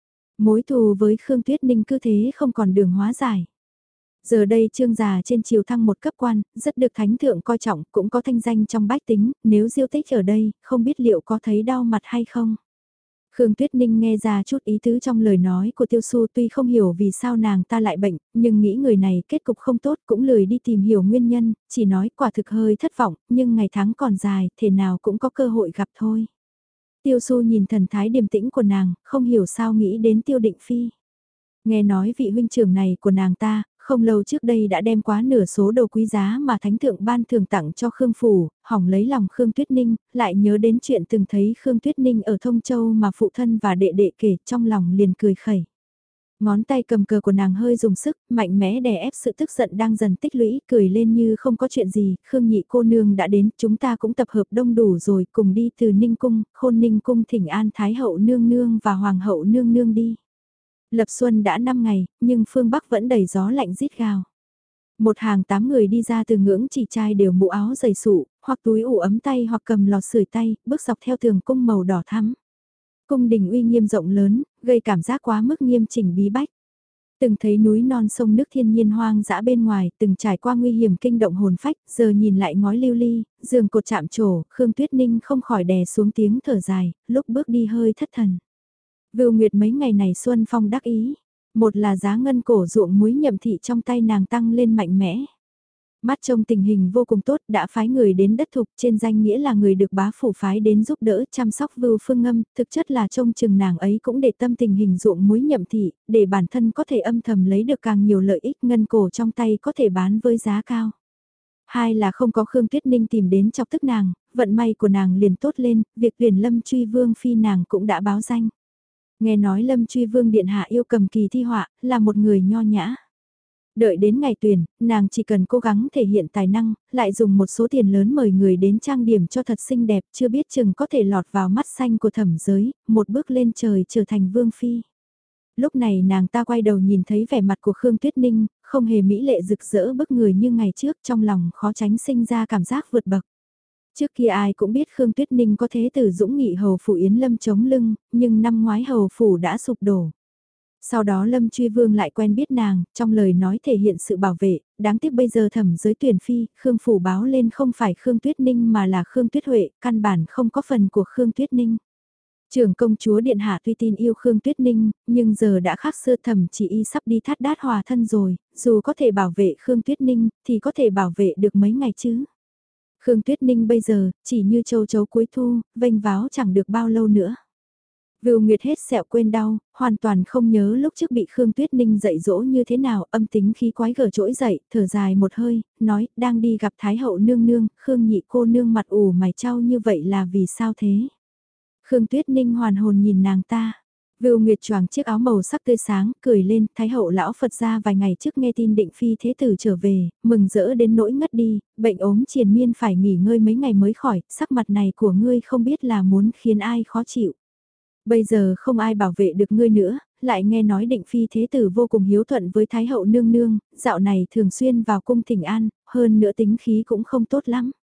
Mối thù với Khương Tuyết Ninh cứ thế không còn đường hóa giải. Giờ đây Trương Già trên triều thăng một cấp quan, rất được thánh thượng coi trọng, cũng có thanh danh trong bách tính, nếu Diêu Tích ở đây, không biết liệu có thấy đau mặt hay không. Khương Tuyết Ninh nghe ra chút ý tứ trong lời nói của Tiêu Su, tuy không hiểu vì sao nàng ta lại bệnh, nhưng nghĩ người này kết cục không tốt cũng lười đi tìm hiểu nguyên nhân, chỉ nói quả thực hơi thất vọng, nhưng ngày tháng còn dài, thể nào cũng có cơ hội gặp thôi. Tiêu Su nhìn thần thái điềm tĩnh của nàng, không hiểu sao nghĩ đến Tiêu Định Phi. Nghe nói vị huynh trưởng này của nàng ta, không lâu trước đây đã đem quá nửa số đồ quý giá mà thánh thượng ban thường tặng cho Khương Phủ, hỏng lấy lòng Khương Tuyết Ninh, lại nhớ đến chuyện từng thấy Khương Tuyết Ninh ở Thông Châu mà phụ thân và đệ đệ kể, trong lòng liền cười khẩy. Ngón tay cầm cờ của nàng hơi dùng sức, mạnh mẽ đè ép sự tức giận đang dần tích lũy, cười lên như không có chuyện gì, Khương nhị cô nương đã đến, chúng ta cũng tập hợp đông đủ rồi, cùng đi từ Ninh Cung, Khôn Ninh Cung thỉnh an Thái hậu nương nương và Hoàng hậu nương nương đi. Lập xuân đã 5 ngày, nhưng phương Bắc vẫn đầy gió lạnh rít gào. Một hàng 8 người đi ra từ ngưỡng chỉ trai đều mũ áo dày sụ, hoặc túi ủ ấm tay hoặc cầm lò sưởi tay, bước dọc theo tường cung màu đỏ thắm. Cung đình uy nghiêm rộng lớn, gây cảm giác quá mức nghiêm chỉnh bí bách. Từng thấy núi non sông nước thiên nhiên hoang dã bên ngoài, từng trải qua nguy hiểm kinh động hồn phách, giờ nhìn lại ngói lưu ly, giường cột chạm trổ, Khương Tuyết Ninh không khỏi đè xuống tiếng thở dài, lúc bước đi hơi thất thần. Vưu Nguyệt mấy ngày này xuân phong đắc ý, một là giá ngân cổ ruộng muối nhậm thị trong tay nàng tăng lên mạnh mẽ. Mắt trông tình hình vô cùng tốt, đã phái người đến đất thục, trên danh nghĩa là người được bá phủ phái đến giúp đỡ chăm sóc Vưu Phương Ngâm, thực chất là trông chừng nàng ấy cũng để tâm tình hình ruộng muối nhậm thị, để bản thân có thể âm thầm lấy được càng nhiều lợi ích, ngân cổ trong tay có thể bán với giá cao. Hai là không có Khương Tuyết Ninh tìm đến chọc tức nàng, vận may của nàng liền tốt lên, việc tuyển Lâm Truy Vương phi nàng cũng đã báo danh. Nghe nói Lâm Truy Vương điện hạ yêu cầm kỳ thi họa, là một người nho nhã. Đợi đến ngày tuyển, nàng chỉ cần cố gắng thể hiện tài năng, lại dùng một số tiền lớn mời người đến trang điểm cho thật xinh đẹp, chưa biết chừng có thể lọt vào mắt xanh của thẩm giới, một bước lên trời trở thành vương phi. Lúc này nàng ta quay đầu nhìn thấy vẻ mặt của Khương Tuyết Ninh, không hề mỹ lệ rực rỡ bức người như ngày trước, trong lòng khó tránh sinh ra cảm giác vượt bậc. Trước kia ai cũng biết Khương Tuyết Ninh có thế tử dũng nghị hầu phủ Yến Lâm chống lưng, nhưng năm ngoái hầu phủ đã sụp đổ. Sau đó Lâm Truy Vương lại quen biết nàng, trong lời nói thể hiện sự bảo vệ, đáng tiếc bây giờ thẩm giới tuyển phi, Khương phủ báo lên không phải Khương Tuyết Ninh mà là Khương Tuyết Huệ, căn bản không có phần của Khương Tuyết Ninh. Trưởng công chúa Điện Hạ tuy tin yêu Khương Tuyết Ninh, nhưng giờ đã khác xưa, thẩm chỉ y sắp đi thát đát hòa thân rồi, dù có thể bảo vệ Khương Tuyết Ninh, thì có thể bảo vệ được mấy ngày chứ. Khương Tuyết Ninh bây giờ, chỉ như châu chấu cuối thu, vênh váo chẳng được bao lâu nữa. Vưu Nguyệt hết sẹo quên đau, hoàn toàn không nhớ lúc trước bị Khương Tuyết Ninh dạy dỗ như thế nào, âm tính khí quái gở trỗi dậy, thở dài một hơi, nói, đang đi gặp Thái hậu nương nương, Khương nhị cô nương mặt ủ mày trao như vậy là vì sao thế? Khương Tuyết Ninh hoàn hồn nhìn nàng ta. Vưu Nguyệt choàng chiếc áo màu sắc tươi sáng, cười lên, Thái hậu lão Phật ra vài ngày trước nghe tin định phi thế tử trở về, mừng rỡ đến nỗi ngất đi, bệnh ốm triền miên phải nghỉ ngơi mấy ngày mới khỏi, sắc mặt này của ngươi không biết là muốn khiến ai khó chịu. Bây giờ không ai bảo vệ được ngươi nữa, lại nghe nói định phi thế tử vô cùng hiếu thuận với Thái hậu nương nương, dạo này thường xuyên vào cung thỉnh an, hơn nữa tính khí cũng không tốt lắm.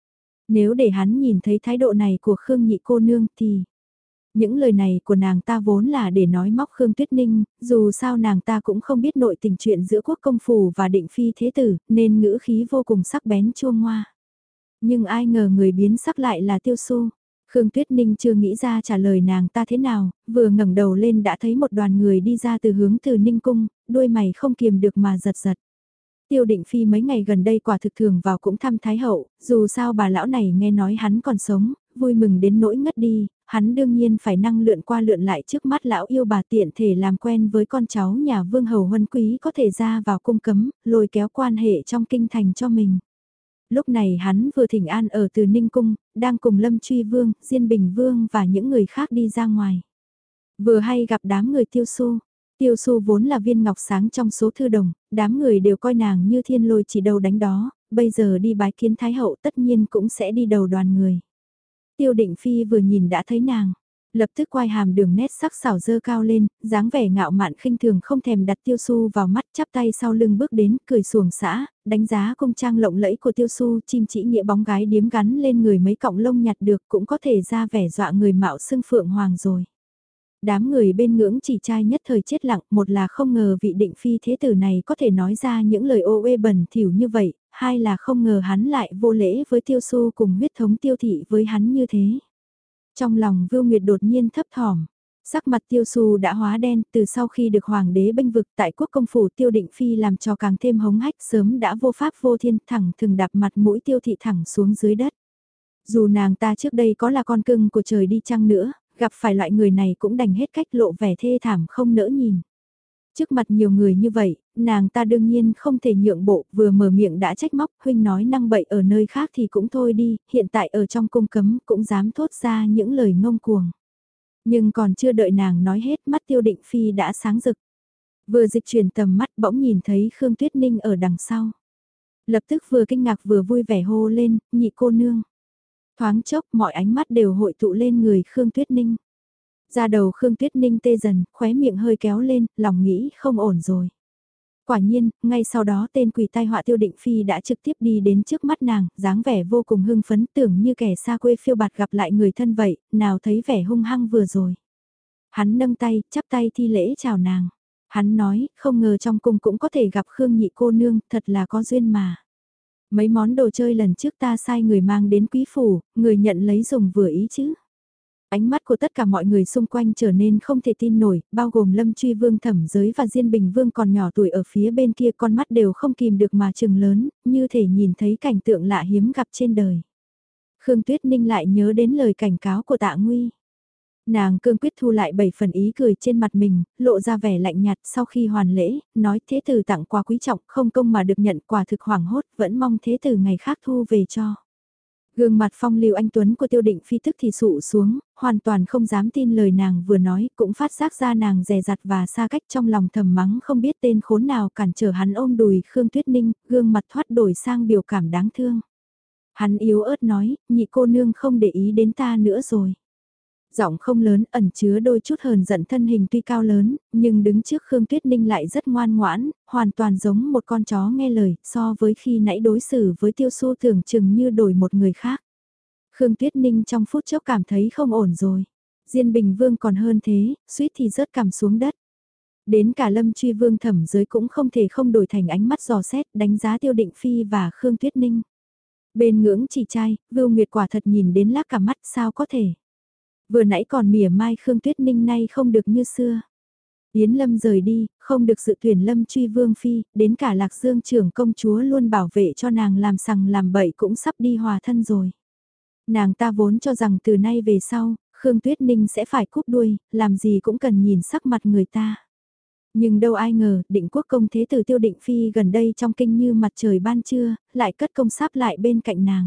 Nếu để hắn nhìn thấy thái độ này của Khương Nhị cô nương thì... Những lời này của nàng ta vốn là để nói móc Khương Tuyết Ninh, dù sao nàng ta cũng không biết nội tình chuyện giữa quốc công phủ và định phi thế tử, nên ngữ khí vô cùng sắc bén chua ngoa. Nhưng ai ngờ người biến sắc lại là Tiêu Xu. Khương Tuyết Ninh chưa nghĩ ra trả lời nàng ta thế nào, vừa ngẩng đầu lên đã thấy một đoàn người đi ra từ hướng từ Ninh Cung, đôi mày không kiềm được mà giật giật. Tiêu Định Phi mấy ngày gần đây quả thực thường vào cũng thăm Thái Hậu, dù sao bà lão này nghe nói hắn còn sống, vui mừng đến nỗi ngất đi, hắn đương nhiên phải năng lượn qua lượn lại trước mắt lão yêu bà tiện thể làm quen với con cháu nhà Vương Hầu Huân Quý có thể ra vào cung cấm, lôi kéo quan hệ trong kinh thành cho mình. Lúc này hắn vừa thỉnh an ở từ Ninh Cung, đang cùng Lâm Truy Vương, Diên Bình Vương và những người khác đi ra ngoài. Vừa hay gặp đám người Tiêu Xu. Tiêu Xu vốn là viên ngọc sáng trong số thư đồng, đám người đều coi nàng như thiên lôi chỉ đầu đánh đó, bây giờ đi bái kiến Thái Hậu tất nhiên cũng sẽ đi đầu đoàn người. Tiêu Định Phi vừa nhìn đã thấy nàng, lập tức quay hàm đường nét sắc sảo dơ cao lên, dáng vẻ ngạo mạn khinh thường không thèm đặt Tiêu Xu vào mắt, chắp tay sau lưng bước đến, cười xuồng xã, đánh giá cung trang lộng lẫy của Tiêu Xu, chim chỉ nghĩa bóng gái điếm gắn lên người mấy cọng lông nhặt được cũng có thể ra vẻ dọa người mạo xưng phượng hoàng rồi. Đám người bên ngưỡng chỉ trai nhất thời chết lặng, một là không ngờ vị định phi thế tử này có thể nói ra những lời ô uê bẩn thỉu như vậy, hai là không ngờ hắn lại vô lễ với Tiêu Xu cùng huyết thống Tiêu thị với hắn như thế. Trong lòng Vưu Nguyệt đột nhiên thấp thỏm, sắc mặt Tiêu Xu đã hóa đen từ sau khi được hoàng đế bênh vực tại quốc công phủ Tiêu Định Phi làm cho càng thêm hống hách sớm đã vô pháp vô thiên thẳng thừng đạp mặt mũi Tiêu thị thẳng xuống dưới đất. Dù nàng ta trước đây có là con cưng của trời đi chăng nữa, gặp phải loại người này cũng đành hết cách lộ vẻ thê thảm không nỡ nhìn. Trước mặt nhiều người như vậy, nàng ta đương nhiên không thể nhượng bộ, vừa mở miệng đã trách móc, huynh nói năng bậy ở nơi khác thì cũng thôi đi, hiện tại ở trong cung cấm cũng dám thốt ra những lời ngông cuồng. Nhưng còn chưa đợi nàng nói hết, mắt Tiêu Định Phi đã sáng rực. Vừa dịch chuyển tầm mắt bỗng nhìn thấy Khương Tuyết Ninh ở đằng sau. Lập tức vừa kinh ngạc vừa vui vẻ hô lên, nhị cô nương. Thoáng chốc mọi ánh mắt đều hội tụ lên người Khương Tuyết Ninh. Da đầu Khương Tuyết Ninh tê dần, khóe miệng hơi kéo lên, lòng nghĩ không ổn rồi. Quả nhiên, ngay sau đó tên quỷ tai họa Tiêu Định Phi đã trực tiếp đi đến trước mắt nàng, dáng vẻ vô cùng hưng phấn tưởng như kẻ xa quê phiêu bạt gặp lại người thân vậy, nào thấy vẻ hung hăng vừa rồi. Hắn nâng tay, chắp tay thi lễ chào nàng. Hắn nói, không ngờ trong cung cũng có thể gặp Khương nhị cô nương, thật là có duyên mà. Mấy món đồ chơi lần trước ta sai người mang đến quý phủ, người nhận lấy dùng vừa ý chứ. Ánh mắt của tất cả mọi người xung quanh trở nên không thể tin nổi, bao gồm Lâm Truy Vương Thẩm Giới và Diên Bình Vương còn nhỏ tuổi ở phía bên kia, con mắt đều không kìm được mà trừng lớn, như thể nhìn thấy cảnh tượng lạ hiếm gặp trên đời. Khương Tuyết Ninh lại nhớ đến lời cảnh cáo của Tạ Nguy. Nàng cương quyết thu lại 7 phần ý cười trên mặt mình, lộ ra vẻ lạnh nhạt sau khi hoàn lễ, nói thế tử tặng quà quý trọng không công mà được nhận, quà thực hoảng hốt, vẫn mong thế tử ngày khác thu về cho. Gương mặt phong lưu anh Tuấn của Tiêu Định Phi tức thì sụ xuống, hoàn toàn không dám tin lời nàng vừa nói, cũng phát giác ra nàng dè dặt và xa cách, trong lòng thầm mắng không biết tên khốn nào cản trở hắn ôm đùi Khương Tuyết Ninh, gương mặt thoát đổi sang biểu cảm đáng thương. Hắn yếu ớt nói, nhị cô nương không để ý đến ta nữa rồi. Giọng không lớn, ẩn chứa đôi chút hờn giận, thân hình tuy cao lớn, nhưng đứng trước Khương Tuyết Ninh lại rất ngoan ngoãn, hoàn toàn giống một con chó nghe lời, so với khi nãy đối xử với Tiêu Xu tưởng chừng như đổi một người khác. Khương Tuyết Ninh trong phút chốc cảm thấy không ổn rồi. Diên Bình Vương còn hơn thế, suýt thì rớt cằm xuống đất. Đến cả Lâm Truy Vương Thẩm Giới cũng không thể không đổi thành ánh mắt dò xét, đánh giá Tiêu Định Phi và Khương Tuyết Ninh. Bên ngưỡng chỉ trai, Vưu Nguyệt quả thật nhìn đến lác cả mắt, sao có thể. Vừa nãy còn mỉa mai Khương Tuyết Ninh nay không được như xưa. Yến Lâm rời đi, không được sự tuyển Lâm Truy Vương Phi, đến cả Lạc Dương trưởng công chúa luôn bảo vệ cho nàng làm sằng làm bậy cũng sắp đi hòa thân rồi. Nàng ta vốn cho rằng từ nay về sau, Khương Tuyết Ninh sẽ phải cúp đuôi, làm gì cũng cần nhìn sắc mặt người ta. Nhưng đâu ai ngờ, định quốc công thế tử Tiêu Định Phi gần đây trong kinh như mặt trời ban trưa, lại cất công sáp lại bên cạnh nàng.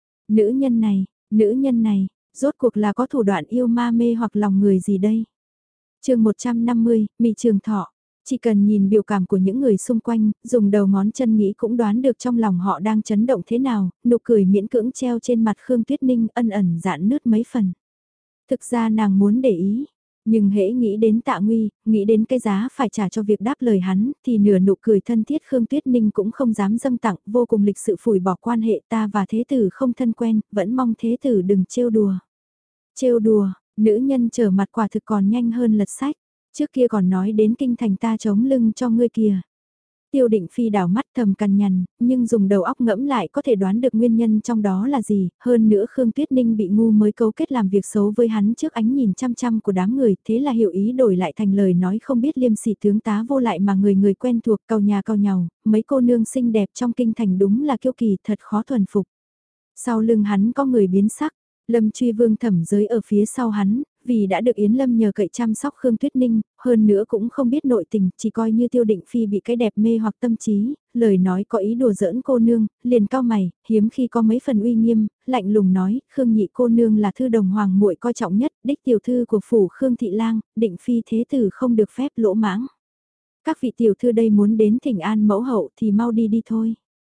Nữ nhân này, rốt cuộc là có thủ đoạn yêu ma mê hoặc lòng người gì đây? Chương 150, Mị Trường Thọ. Chỉ cần nhìn biểu cảm của những người xung quanh, dùng đầu ngón chân nghĩ cũng đoán được trong lòng họ đang chấn động thế nào, nụ cười miễn cưỡng treo trên mặt Khương Tuyết Ninh ân ẩn dạn nứt mấy phần. Thực ra nàng muốn để ý, Nhưng hễ nghĩ đến Tạ Nguy, nghĩ đến cái giá phải trả cho việc đáp lời hắn, thì nửa nụ cười thân thiết Khương Tuyết Ninh cũng không dám dâng tặng, vô cùng lịch sự phủi bỏ quan hệ ta và thế tử không thân quen, vẫn mong thế tử đừng trêu đùa. Trêu đùa, nữ nhân trở mặt quả thực còn nhanh hơn lật sách, trước kia còn nói đến kinh thành ta chống lưng cho ngươi kìa. Tiêu Định Phi đảo mắt thầm cằn nhằn, nhưng dùng đầu óc ngẫm lại có thể đoán được nguyên nhân trong đó là gì, hơn nữa Khương Tuyết Ninh bị ngu mới cấu kết làm việc xấu với hắn trước ánh nhìn chăm chăm của đám người, thế là hiểu ý đổi lại thành lời nói không biết liêm sỉ tướng tá vô lại mà người người quen thuộc cau nhà cau nhàu, mấy cô nương xinh đẹp trong kinh thành đúng là kiêu kỳ thật khó thuần phục. Sau lưng hắn có người biến sắc, Lâm Truy Vương thẩm giới ở phía sau hắn, vì đã được Yến Lâm nhờ cậy chăm sóc Khương Tuyết Ninh, hơn nữa cũng không biết nội tình, chỉ coi như Tiêu Định Phi bị cái đẹp mê hoặc tâm trí, lời nói có ý đùa giỡn cô nương, liền cao mày, hiếm khi có mấy phần uy nghiêm, lạnh lùng nói, Khương nhị cô nương là thư đồng hoàng muội coi trọng nhất, đích tiểu thư của phủ Khương Thị Lang, Định Phi thế tử không được phép lỗ mãng. Các vị tiểu thư đây muốn đến thỉnh an mẫu hậu thì mau đi đi thôi.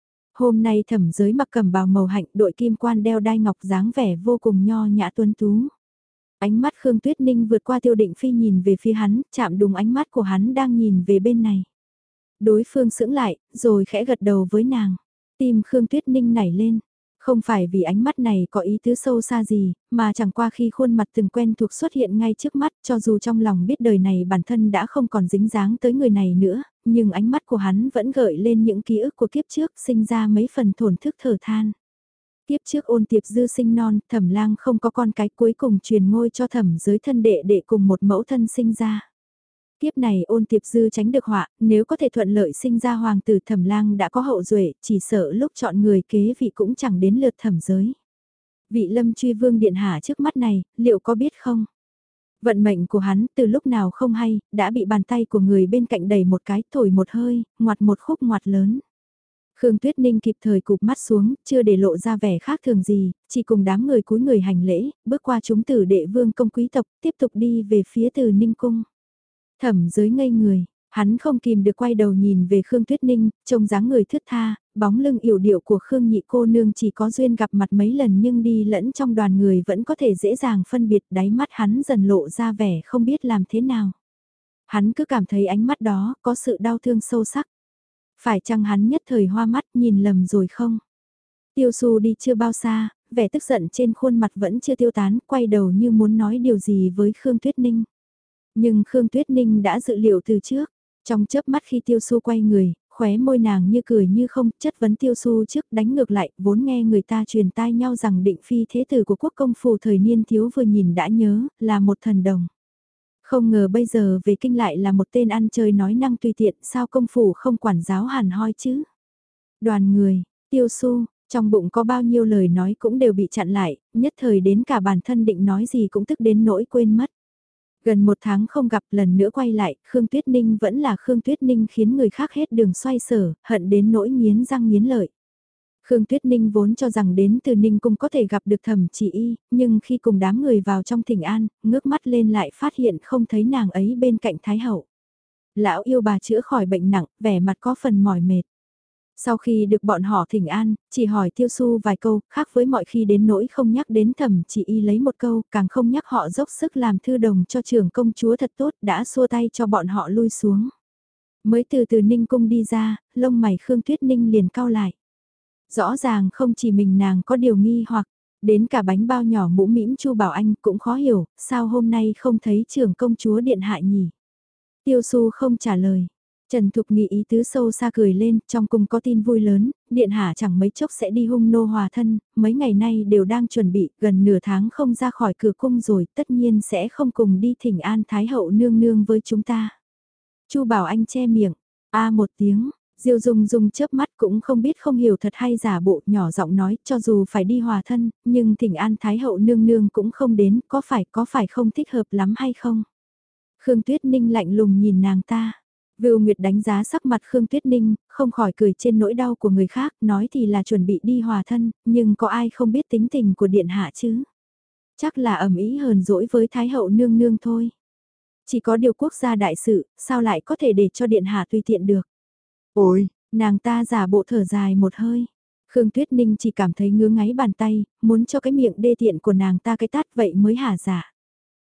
Hôm nay thẩm giới mặc cẩm bào màu hạnh, đội kim quan đeo đai ngọc dáng vẻ vô cùng nho nhã tuấn tú. Ánh mắt Khương Tuyết Ninh vượt qua Tiêu Định Phi nhìn về phía hắn, chạm đúng ánh mắt của hắn đang nhìn về bên này. Đối phương sững lại, rồi khẽ gật đầu với nàng. Tim Khương Tuyết Ninh nảy lên. Không phải vì ánh mắt này có ý tứ sâu xa gì, mà chẳng qua khi khuôn mặt từng quen thuộc xuất hiện ngay trước mắt, cho dù trong lòng biết đời này bản thân đã không còn dính dáng tới người này nữa, nhưng ánh mắt của hắn vẫn gợi lên những ký ức của kiếp trước, sinh ra mấy phần thổn thức thở than. Kiếp trước Ôn Tiệp Dư sinh non, Thẩm Lang không có con cái, cuối cùng truyền ngôi cho Thẩm Giới thân đệ đệ cùng một mẫu thân sinh ra. Kiếp này Ôn Tiệp Dư tránh được họa, nếu có thể thuận lợi sinh ra hoàng tử Thẩm Lang đã có hậu duệ, chỉ sợ lúc chọn người kế vị cũng chẳng đến lượt Thẩm Giới. Vị Lâm Truy Vương điện hạ trước mắt này, liệu có biết không? Vận mệnh của hắn từ lúc nào không hay, đã bị bàn tay của người bên cạnh đẩy một cái, thổi một hơi, ngoặt một khúc ngoặt lớn. Khương Tuyết Ninh kịp thời cụp mắt xuống, chưa để lộ ra vẻ khác thường gì, chỉ cùng đám người cúi người hành lễ, bước qua chúng tử đệ vương công quý tộc, tiếp tục đi về phía Từ Ninh cung. Thẩm Giới ngây người, hắn không kìm được quay đầu nhìn về Khương Tuyết Ninh, trông dáng người thướt tha, bóng lưng yểu điệu của Khương nhị cô nương chỉ có duyên gặp mặt mấy lần nhưng đi lẫn trong đoàn người vẫn có thể dễ dàng phân biệt, đáy mắt hắn dần lộ ra vẻ không biết làm thế nào. Hắn cứ cảm thấy ánh mắt đó có sự đau thương sâu sắc. Phải chăng hắn nhất thời hoa mắt nhìn lầm rồi không? Tiêu Xu đi chưa bao xa, vẻ tức giận trên khuôn mặt vẫn chưa tiêu tán, quay đầu như muốn nói điều gì với Khương Tuyết Ninh. Nhưng Khương Tuyết Ninh đã dự liệu từ trước, trong chớp mắt khi Tiêu Xu quay người, khóe môi nàng như cười như không, chất vấn Tiêu Xu trước đánh ngược lại, vốn nghe người ta truyền tai nhau rằng Định Phi thế tử của quốc công phủ thời niên thiếu vừa nhìn đã nhớ, là một thần đồng. Không ngờ bây giờ về kinh lại là một tên ăn chơi nói năng tùy tiện, sao công phủ không quản giáo hẳn hoi chứ? Đoàn người, Tiêu Xu, trong bụng có bao nhiêu lời nói cũng đều bị chặn lại, nhất thời đến cả bản thân định nói gì cũng tức đến nỗi quên mất. Gần một tháng không gặp lần nữa quay lại, Khương Tuyết Ninh vẫn là Khương Tuyết Ninh khiến người khác hết đường xoay sở, hận đến nỗi nghiến răng nghiến lợi. Khương Tuyết Ninh vốn cho rằng đến từ Ninh Cung có thể gặp được Thẩm Chỉ Y, nhưng khi cùng đám người vào trong thỉnh an, ngước mắt lên lại phát hiện không thấy nàng ấy bên cạnh Thái Hậu. Lão yêu bà chữa khỏi bệnh nặng, vẻ mặt có phần mỏi mệt. Sau khi được bọn họ thỉnh an, chỉ hỏi Tiêu Xu vài câu, khác với mọi khi đến nỗi không nhắc đến Thẩm Chỉ Y lấy một câu, càng không nhắc họ dốc sức làm thư đồng cho trưởng công chúa thật tốt, đã xua tay cho bọn họ lui xuống. Mới từ từ Ninh Cung đi ra, lông mày Khương Tuyết Ninh liền cau lại. Rõ ràng không chỉ mình nàng có điều nghi hoặc, đến cả bánh bao nhỏ mũ mĩm Chu Bảo Anh cũng khó hiểu, sao hôm nay không thấy trưởng công chúa điện hạ nhỉ? Tiêu Xu không trả lời. Trần Thục Nghị ý tứ sâu xa cười lên, trong cung có tin vui lớn, điện hạ chẳng mấy chốc sẽ đi hung nô hòa thân, mấy ngày nay đều đang chuẩn bị, gần nửa tháng không ra khỏi cửa cung rồi, tất nhiên sẽ không cùng đi thỉnh an Thái hậu nương nương với chúng ta. Chu Bảo Anh che miệng, a một tiếng. Diêu Dung Dung chớp mắt cũng không biết không hiểu thật hay giả bộ, nhỏ giọng nói, cho dù phải đi hòa thân, nhưng thỉnh an Thái hậu nương nương cũng không đến, có phải không thích hợp lắm hay không? Khương Tuyết Ninh lạnh lùng nhìn nàng ta. Vưu Nguyệt đánh giá sắc mặt Khương Tuyết Ninh, không khỏi cười trên nỗi đau của người khác, nói thì là chuẩn bị đi hòa thân, nhưng có ai không biết tính tình của điện hạ chứ? Chắc là ẩm ý hờn dỗi với Thái hậu nương nương thôi. Chỉ có điều quốc gia đại sự, sao lại có thể để cho điện hạ tùy tiện được? Ôi, nàng ta giả bộ thở dài một hơi. Khương Tuyết Ninh chỉ cảm thấy ngứa ngáy bàn tay, muốn cho cái miệng đê tiện của nàng ta cái tát vậy mới hả dạ.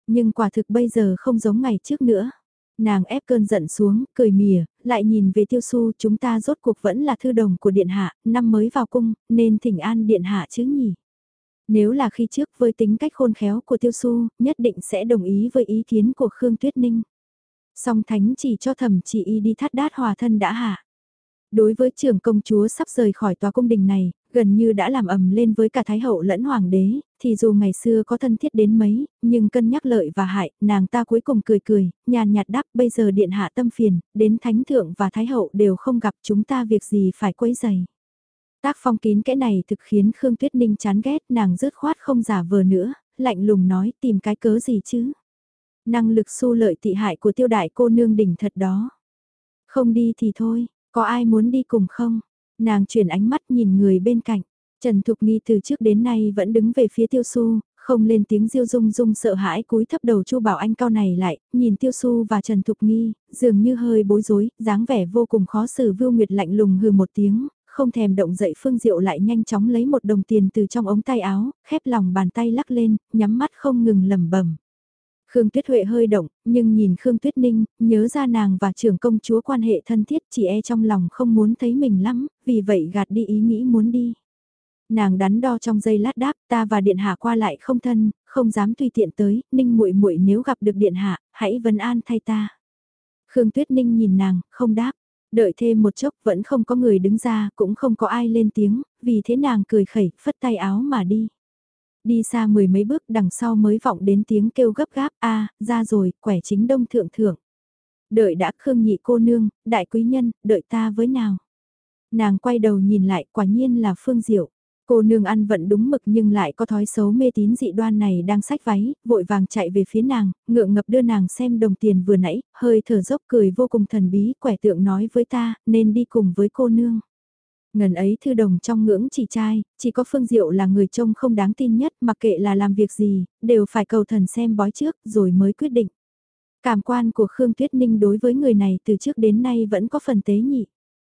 nhưng quả thực bây giờ không giống ngày trước nữa. Nàng ép cơn giận xuống, cười mỉa, lại nhìn về Tiêu Su, chúng ta rốt cuộc vẫn là thư đồng của điện hạ, năm mới vào cung, nên thỉnh an điện hạ chứ nhỉ. Nếu là khi trước với tính cách khôn khéo của Tiêu Su, nhất định sẽ đồng ý với ý kiến của Khương Tuyết Ninh. Song Thánh chỉ cho Thẩm Chỉ Y đi thắt đát hòa thân đã hạ. Đối với trưởng công chúa sắp rời khỏi tòa cung đình này, gần như đã làm ầm lên với cả Thái hậu lẫn Hoàng đế, thì dù ngày xưa có thân thiết đến mấy, nhưng cân nhắc lợi và hại, nàng ta cuối cùng cười cười, nhàn nhạt đáp bây giờ điện hạ tâm phiền, đến Thánh thượng và Thái hậu đều không gặp chúng ta việc gì phải quấy giày. Tác phong kín kẽ này thực khiến Khương Tuyết Ninh chán ghét, nàng dứt khoát không giả vờ nữa, lạnh lùng nói tìm cái cớ gì chứ. Năng lực xu lợi tị hại của Tiêu đại cô nương đỉnh thật đó. Không đi thì thôi, có ai muốn đi cùng không? Nàng chuyển ánh mắt nhìn người bên cạnh. Trần Thục Nghi từ trước đến nay vẫn đứng về phía Tiêu Su, không lên tiếng Diêu Dung Dung sợ hãi cúi thấp đầu Chu Bảo Anh cao này lại, nhìn Tiêu Su và Trần Thục Nghi, dường như hơi bối rối, dáng vẻ vô cùng khó xử. Vưu Nguyệt lạnh lùng hừ một tiếng, không thèm động dậy. Phương Diệu lại nhanh chóng lấy một đồng tiền từ trong ống tay áo, khép lòng bàn tay lắc lên, nhắm mắt không ngừng lẩm bẩm. Khương Tuyết Huệ hơi động, nhưng nhìn Khương Tuyết Ninh, nhớ ra nàng và trưởng công chúa quan hệ thân thiết, chỉ e trong lòng không muốn thấy mình lắm, vì vậy gạt đi ý nghĩ muốn đi. Nàng đắn đo trong giây lát đáp, ta và điện hạ qua lại không thân, không dám tùy tiện tới, Ninh muội muội nếu gặp được điện hạ, hãy vấn an thay ta. Khương Tuyết Ninh nhìn nàng, không đáp. Đợi thêm một chốc vẫn không có người đứng ra, cũng không có ai lên tiếng, vì thế nàng cười khẩy, phất tay áo mà đi. Đi xa mười mấy bước đằng sau mới vọng đến tiếng kêu gấp gáp, a ra rồi, quẻ chính đông thượng thượng. Đợi đã Khương nhị cô nương, đại quý nhân, đợi ta với nào. Nàng quay đầu nhìn lại, quả nhiên là Phương Diệu. Cô nương ăn vận đúng mực nhưng lại có thói xấu mê tín dị đoan này đang xách váy, vội vàng chạy về phía nàng, ngượng ngập đưa nàng xem đồng tiền vừa nãy, hơi thở dốc cười vô cùng thần bí, quẻ tượng nói với ta, nên đi cùng với cô nương. Ngần ấy thư đồng trong ngưỡng chỉ trai, chỉ có Phương Diệu là người trông không đáng tin nhất, mặc kệ là làm việc gì, đều phải cầu thần xem bói trước rồi mới quyết định. Cảm quan của Khương Tuyết Ninh đối với người này từ trước đến nay vẫn có phần tế nhị.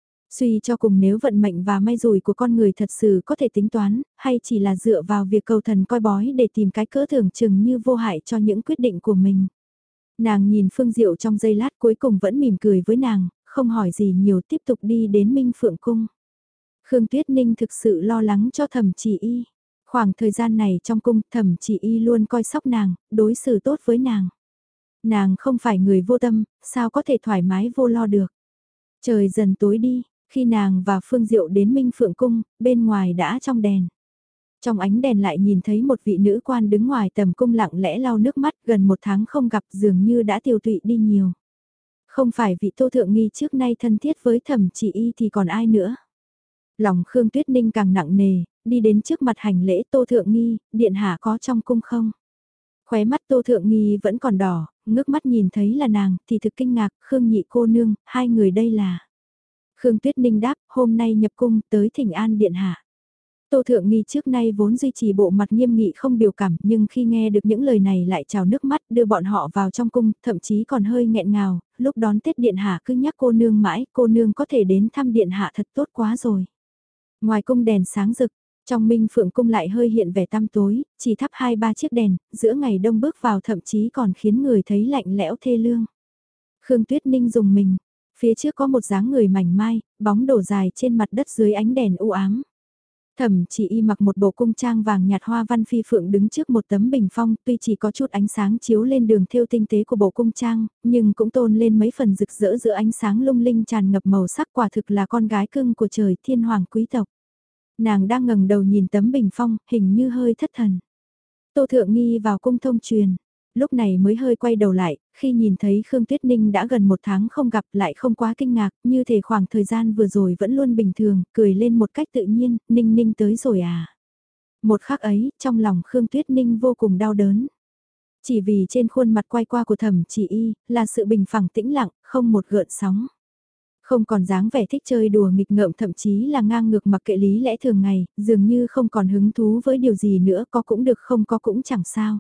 Suy cho cùng nếu vận mệnh và may rủi của con người thật sự có thể tính toán, hay chỉ là dựa vào việc cầu thần coi bói để tìm cái cỡ tưởng chừng như vô hại cho những quyết định của mình. Nàng nhìn Phương Diệu trong giây lát cuối cùng vẫn mỉm cười với nàng, không hỏi gì nhiều tiếp tục đi đến Minh Phượng Cung. Khương Tuyết Ninh thực sự lo lắng cho Thẩm Chỉ Y. Khoảng thời gian này trong cung Thẩm Chỉ Y luôn coi sóc nàng, đối xử tốt với nàng. Nàng không phải người vô tâm, sao có thể thoải mái vô lo được. Trời dần tối đi, khi nàng và Phương Diệu đến Minh Phượng Cung, bên ngoài đã trong đèn. Trong ánh đèn lại nhìn thấy một vị nữ quan đứng ngoài tầm cung lặng lẽ lau nước mắt, gần một tháng không gặp dường như đã tiêu tụy đi nhiều. Không phải vị Tô Thượng Nghi trước nay thân thiết với Thẩm Chỉ Y thì còn ai nữa. Lòng Khương Tuyết Ninh càng nặng nề, đi đến trước mặt hành lễ Tô Thượng Nghi, điện hạ có trong cung không? Khóe mắt Tô Thượng Nghi vẫn còn đỏ, ngước mắt nhìn thấy là nàng, thì thực kinh ngạc, Khương nhị cô nương, hai người đây là. Khương Tuyết Ninh đáp, hôm nay nhập cung tới thỉnh an điện hạ. Tô Thượng Nghi trước nay vốn duy trì bộ mặt nghiêm nghị không biểu cảm, nhưng khi nghe được những lời này lại trào nước mắt đưa bọn họ vào trong cung, thậm chí còn hơi nghẹn ngào, lúc đón Tết điện hạ cứ nhắc cô nương mãi, cô nương có thể đến thăm điện hạ thật tốt quá rồi. Ngoài cung đèn sáng rực, trong Minh Phượng Cung lại hơi hiện vẻ tăm tối, chỉ thắp 2-3 chiếc đèn, giữa ngày đông bước vào thậm chí còn khiến người thấy lạnh lẽo thê lương. Khương Tuyết Ninh dùng mình, phía trước có một dáng người mảnh mai, bóng đổ dài trên mặt đất dưới ánh đèn u ám. Thẩm Chỉ Y mặc một bộ cung trang vàng nhạt hoa văn phi phượng đứng trước một tấm bình phong, tuy chỉ có chút ánh sáng chiếu lên đường thêu tinh tế của bộ cung trang, nhưng cũng tôn lên mấy phần rực rỡ giữa ánh sáng lung linh tràn ngập màu sắc, quả thực là con gái cưng của trời thiên hoàng quý tộc. Nàng đang ngẩng đầu nhìn tấm bình phong, hình như hơi thất thần. Tô Thượng Nghi vào cung thông truyền, lúc này mới hơi quay đầu lại, khi nhìn thấy Khương Tuyết Ninh đã gần một tháng không gặp lại không quá kinh ngạc, như thể khoảng thời gian vừa rồi vẫn luôn bình thường, cười lên một cách tự nhiên, Ninh Ninh tới rồi à. Một khắc ấy, trong lòng Khương Tuyết Ninh vô cùng đau đớn. Chỉ vì trên khuôn mặt quay qua của Thẩm Chỉ Y, là sự bình phẳng tĩnh lặng, không một gợn sóng. Không còn dáng vẻ thích chơi đùa nghịch ngợm thậm chí là ngang ngược mặc kệ lý lẽ thường ngày, dường như không còn hứng thú với điều gì nữa, có cũng được không có cũng chẳng sao.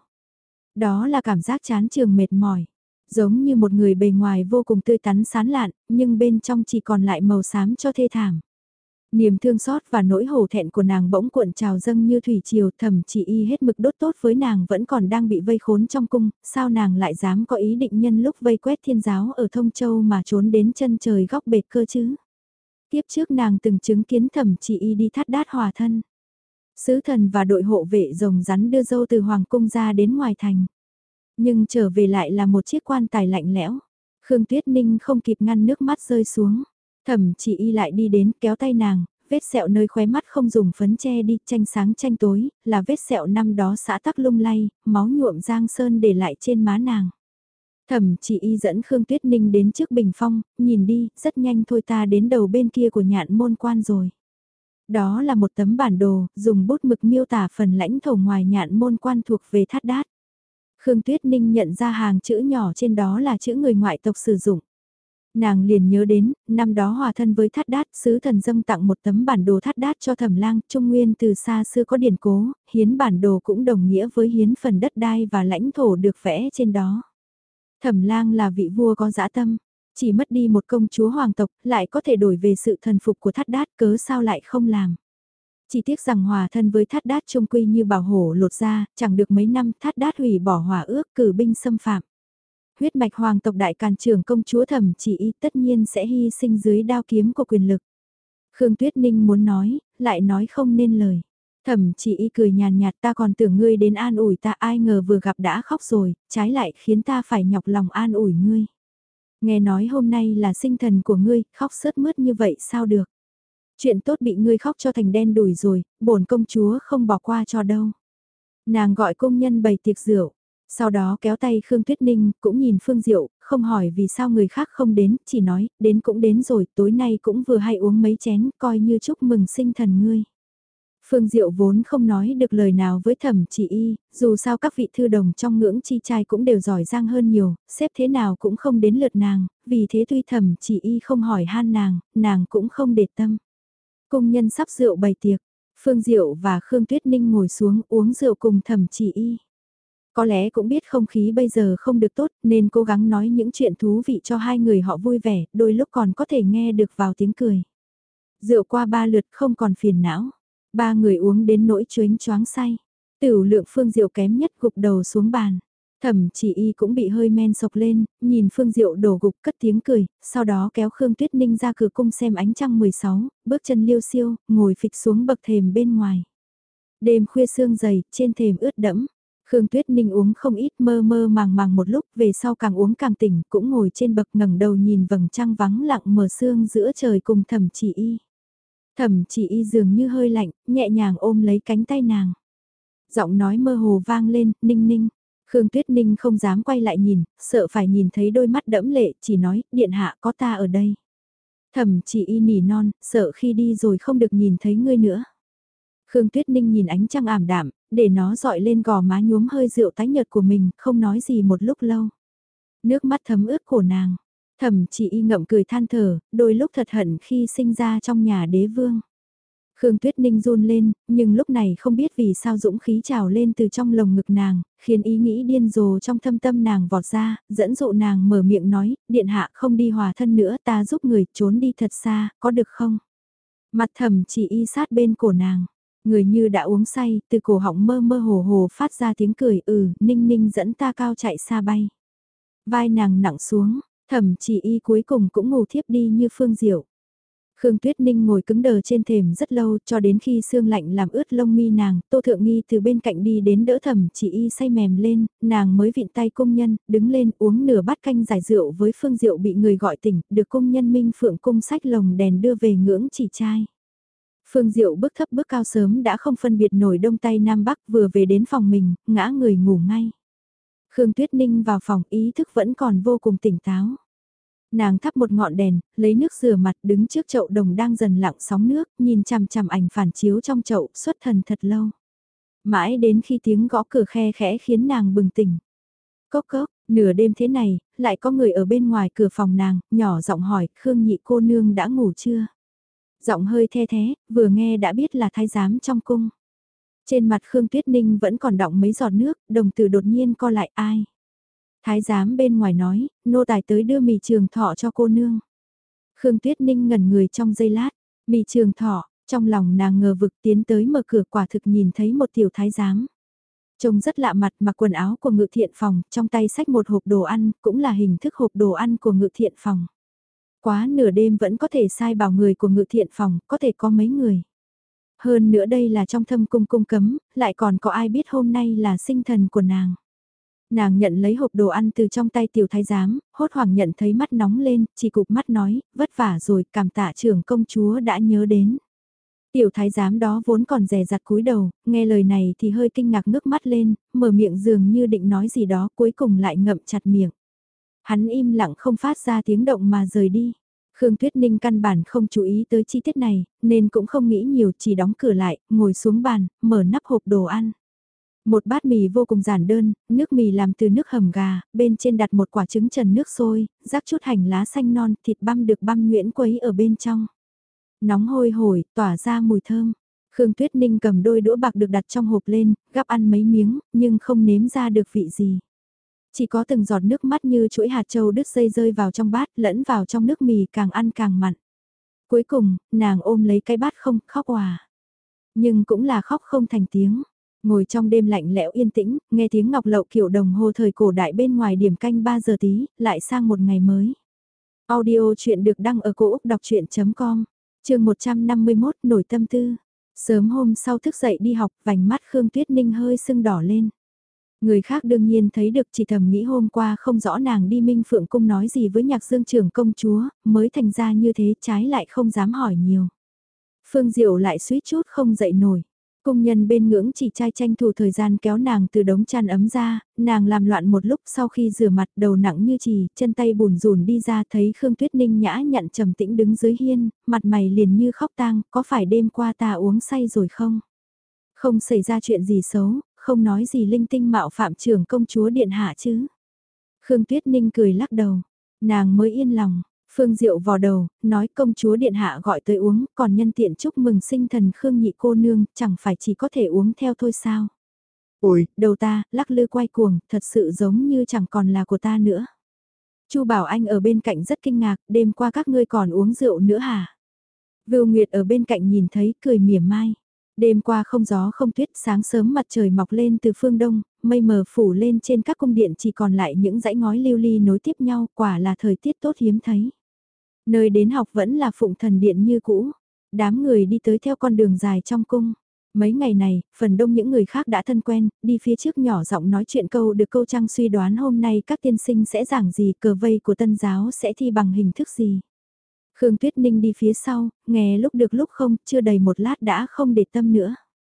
Đó là cảm giác chán trường mệt mỏi, giống như một người bề ngoài vô cùng tươi tắn sán lạn, nhưng bên trong chỉ còn lại màu xám cho thê thảm. Niềm thương xót và nỗi hổ thẹn của nàng bỗng cuộn trào dâng như thủy triều, Thẩm Chỉ Y hết mực đốt tốt với nàng vẫn còn đang bị vây khốn trong cung, sao nàng lại dám có ý định nhân lúc vây quét thiên giáo ở Thông Châu mà trốn đến chân trời góc bệt cơ chứ? Tiếp trước nàng từng chứng kiến Thẩm Chỉ Y đi thát đát hòa thân. Sứ thần và đội hộ vệ rồng rắn đưa dâu từ hoàng cung ra đến ngoài thành. Nhưng trở về lại là một chiếc quan tài lạnh lẽo. Khương Tuyết Ninh không kịp ngăn nước mắt rơi xuống. Thẩm Chỉ Y lại đi đến kéo tay nàng, vết sẹo nơi khóe mắt không dùng phấn che đi, tranh sáng tranh tối, là vết sẹo năm đó xã tắc lung lay, máu nhuộm giang sơn để lại trên má nàng. Thẩm Chỉ Y dẫn Khương Tuyết Ninh đến trước bình phong, nhìn đi, rất nhanh thôi ta đến đầu bên kia của nhạn môn quan rồi. Đó là một tấm bản đồ, dùng bút mực miêu tả phần lãnh thổ ngoài nhạn môn quan thuộc về Thát Đát. Khương Tuyết Ninh nhận ra hàng chữ nhỏ trên đó là chữ người ngoại tộc sử dụng. Nàng liền nhớ đến, năm đó hòa thân với Thát Đát, sứ thần dâng tặng một tấm bản đồ Thát Đát cho Thẩm Lang, Trung Nguyên từ xa xưa có điển cố, hiến bản đồ cũng đồng nghĩa với hiến phần đất đai và lãnh thổ được vẽ trên đó. Thẩm Lang là vị vua có dã tâm, chỉ mất đi một công chúa hoàng tộc, lại có thể đổi về sự thần phục của Thát Đát, cớ sao lại không làm. Chỉ tiếc rằng hòa thân với Thát Đát trung quy như bảo hổ lột ra, chẳng được mấy năm Thát Đát hủy bỏ hòa ước cử binh xâm phạm. Huyết mạch hoàng tộc đại càn trưởng công chúa Thẩm Chỉ Y tất nhiên sẽ hy sinh dưới đao kiếm của quyền lực. Khương Tuyết Ninh muốn nói, lại nói không nên lời. Thẩm Chỉ Y cười nhàn nhạt, ta còn tưởng ngươi đến an ủi ta, ai ngờ vừa gặp đã khóc rồi, trái lại khiến ta phải nhọc lòng an ủi ngươi. Nghe nói hôm nay là sinh thần của ngươi, khóc sướt mướt như vậy sao được. Chuyện tốt bị ngươi khóc cho thành đen đủi rồi, bổn công chúa không bỏ qua cho đâu. Nàng gọi công nhân bày tiệc rượu, sau đó kéo tay Khương Tuyết Ninh, cũng nhìn Phương Diệu, không hỏi vì sao người khác không đến, chỉ nói, đến cũng đến rồi, tối nay cũng vừa hay uống mấy chén, coi như chúc mừng sinh thần ngươi. Phương Diệu vốn không nói được lời nào với Thẩm Chỉ Y, dù sao các vị thư đồng trong ngưỡng chi trai cũng đều giỏi giang hơn nhiều, xếp thế nào cũng không đến lượt nàng, vì thế tuy Thẩm Chỉ Y không hỏi han nàng cũng không để tâm. Công nhân sắp rượu bày tiệc, Phương Diệu và Khương Tuyết Ninh ngồi xuống uống rượu cùng Thẩm Chỉ Y. Có lẽ cũng biết không khí bây giờ không được tốt nên cố gắng nói những chuyện thú vị cho hai người họ vui vẻ, đôi lúc còn có thể nghe được vào tiếng cười. Rượu qua ba lượt không còn phiền não, ba người uống đến nỗi choáng choáng say. Tửu lượng Phương Diệu kém nhất gục đầu xuống bàn. Thẩm Chỉ Y cũng bị hơi men sộc lên, nhìn Phương Diệu đổ gục cất tiếng cười, sau đó kéo Khương Tuyết Ninh ra cửa cung xem ánh trăng 16, bước chân liêu xiêu, ngồi phịch xuống bậc thềm bên ngoài. Đêm khuya sương dày, trên thềm ướt đẫm. Khương Tuyết Ninh uống không ít mơ mơ màng màng một lúc, về sau càng uống càng tỉnh, cũng ngồi trên bậc ngẩng đầu nhìn vầng trăng vắng lặng mờ sương giữa trời cùng Thẩm Chỉ Y. Thẩm Chỉ Y dường như hơi lạnh, nhẹ nhàng ôm lấy cánh tay nàng. Giọng nói mơ hồ vang lên, Ninh Ninh. Khương Tuyết Ninh không dám quay lại nhìn, sợ phải nhìn thấy đôi mắt đẫm lệ, chỉ nói, điện hạ có ta ở đây. Thẩm Chỉ Y nỉ non, sợ khi đi rồi không được nhìn thấy ngươi nữa. Khương Tuyết Ninh nhìn ánh trăng ảm đạm, để nó dọi lên gò má nhuốm hơi rượu tái nhợt của mình, không nói gì một lúc lâu. Nước mắt thấm ướt cổ nàng, Thẩm Chỉ Y ngậm cười than thở, đôi lúc thật hận khi sinh ra trong nhà đế vương. Khương Tuyết Ninh run lên, nhưng lúc này không biết vì sao dũng khí trào lên từ trong lồng ngực nàng, khiến ý nghĩ điên rồ trong thâm tâm nàng vọt ra, dẫn dụ nàng mở miệng nói, điện hạ không đi hòa thân nữa, ta giúp người trốn đi thật xa, có được không? Mặt Thẩm Chỉ Y sát bên cổ nàng, người như đã uống say, từ cổ họng mơ mơ hồ hồ phát ra tiếng cười, Ninh Ninh dẫn ta cao chạy xa bay. Vai nàng nặng xuống, Thẩm Chỉ Y cuối cùng cũng ngủ thiếp đi như Phương Diệu. Khương Tuyết Ninh ngồi cứng đờ trên thềm rất lâu cho đến khi sương lạnh làm ướt lông mi nàng, Tô Thượng Nghi từ bên cạnh đi đến đỡ Thẩm Chỉ Y say mềm lên, nàng mới vịn tay công nhân, đứng lên uống nửa bát canh giải rượu với Phương Diệu bị người gọi tỉnh, được công nhân Minh Phượng cung sách lồng đèn đưa về ngưỡng chỉ trai. Phương Diệu bước thấp bước cao sớm đã không phân biệt nổi đông tây nam bắc vừa về đến phòng mình, ngã người ngủ ngay. Khương Tuyết Ninh vào phòng ý thức vẫn còn vô cùng tỉnh táo. Nàng thắp một ngọn đèn, lấy nước rửa mặt đứng trước chậu đồng đang dần lặng sóng nước, nhìn chằm chằm ảnh phản chiếu trong chậu xuất thần thật lâu. Mãi đến khi tiếng gõ cửa khe khẽ khiến nàng bừng tỉnh. Cốc cốc, nửa đêm thế này, lại có người ở bên ngoài cửa phòng nàng, nhỏ giọng hỏi, Khương nhị cô nương đã ngủ chưa? Giọng hơi the thế, vừa nghe đã biết là thái giám trong cung. Trên mặt Khương Tuyết Ninh vẫn còn đọng mấy giọt nước, đồng tử đột nhiên co lại ai. Thái giám bên ngoài nói, nô tài tới đưa mì trường thọ cho cô nương. Khương Tuyết Ninh ngẩn người trong giây lát, Mị Trường Thọ, trong lòng nàng ngờ vực tiến tới mở cửa quả thực nhìn thấy một tiểu thái giám. Trông rất lạ mặt, mặc quần áo của Ngự Thiện Phòng, trong tay xách một hộp đồ ăn, cũng là hình thức hộp đồ ăn của Ngự Thiện Phòng. Quá nửa đêm vẫn có thể sai bảo người của Ngự Thiện Phòng, có thể có mấy người. Hơn nữa đây là trong thâm cung cung cấm, lại còn có ai biết hôm nay là sinh thần của nàng. Nàng nhận lấy hộp đồ ăn từ trong tay tiểu thái giám, hốt hoảng nhận thấy mắt nóng lên, chỉ cụp mắt nói, vất vả rồi, cảm tạ trưởng công chúa đã nhớ đến. Tiểu thái giám đó vốn còn dè dặt cúi đầu, nghe lời này thì hơi kinh ngạc ngước mắt lên, mở miệng dường như định nói gì đó cuối cùng lại ngậm chặt miệng. Hắn im lặng không phát ra tiếng động mà rời đi. Khương Tuyết Ninh căn bản không chú ý tới chi tiết này, nên cũng không nghĩ nhiều, chỉ đóng cửa lại, ngồi xuống bàn, mở nắp hộp đồ ăn. Một bát mì vô cùng giản đơn, nước mì làm từ nước hầm gà, bên trên đặt một quả trứng trần nước sôi, rắc chút hành lá xanh non, thịt băm được băm nhuyễn quấy ở bên trong. Nóng hôi hổi, tỏa ra mùi thơm. Khương Tuyết Ninh cầm đôi đũa bạc được đặt trong hộp lên, gắp ăn mấy miếng, nhưng không nếm ra được vị gì. Chỉ có từng giọt nước mắt như chuỗi hạt châu đứt dây rơi vào trong bát, lẫn vào trong nước mì càng ăn càng mặn. Cuối cùng, nàng ôm lấy cái bát không, khóc òa. Nhưng cũng là khóc không thành tiếng. Ngồi trong đêm lạnh lẽo yên tĩnh, nghe tiếng ngọc lậu kiểu đồng hồ thời cổ đại bên ngoài điểm canh 3 giờ tí, lại sang một ngày mới. Audio chuyện được đăng ở cổ Úc đọc chuyện.com, chương 151 nổi tâm tư. Sớm hôm sau thức dậy đi học, vành mắt Khương Tuyết Ninh hơi sưng đỏ lên. Người khác đương nhiên thấy được, chỉ thầm nghĩ hôm qua không rõ nàng đi Minh Phượng Cung nói gì với Nhạc Dương trưởng công chúa, mới thành ra như thế, trái lại không dám hỏi nhiều. Phương Diệu lại suýt chút không dậy nổi. Cung nhân bên ngưỡng chỉ trai tranh thủ thời gian kéo nàng từ đống chăn ấm ra, nàng làm loạn một lúc sau khi rửa mặt đầu nặng như chì, chân tay bùn rùn đi ra thấy Khương Tuyết Ninh nhã nhặn trầm tĩnh đứng dưới hiên, mặt mày liền như khóc tang, có phải đêm qua ta uống say rồi không? Không xảy ra chuyện gì xấu, không nói gì linh tinh mạo phạm trưởng công chúa điện hạ chứ. Khương Tuyết Ninh cười lắc đầu, nàng mới yên lòng. Phương Diệu vò đầu, nói công chúa điện hạ gọi tới uống, còn nhân tiện chúc mừng sinh thần Khương nhị cô nương, chẳng phải chỉ có thể uống theo thôi sao. Ôi, đầu ta, lắc lư quay cuồng, thật sự giống như chẳng còn là của ta nữa. Chu Bảo Anh ở bên cạnh rất kinh ngạc, đêm qua các ngươi còn uống rượu nữa hả? Vưu Nguyệt ở bên cạnh nhìn thấy, cười mỉa mai. Đêm qua không gió không tuyết, sáng sớm mặt trời mọc lên từ phương đông, mây mờ phủ lên trên các cung điện chỉ còn lại những dãy ngói lưu ly nối tiếp nhau, quả là thời tiết tốt hiếm thấy. Nơi đến học vẫn là Phụng Thần Điện như cũ, đám người đi tới theo con đường dài trong cung. Mấy ngày này, phần đông những người khác đã thân quen, đi phía trước nhỏ giọng nói chuyện câu được câu trăng suy đoán hôm nay các tiên sinh sẽ giảng gì, cờ vây của tân giáo sẽ thi bằng hình thức gì. Khương Tuyết Ninh đi phía sau, nghe lúc được lúc không, chưa đầy một lát đã không để tâm nữa.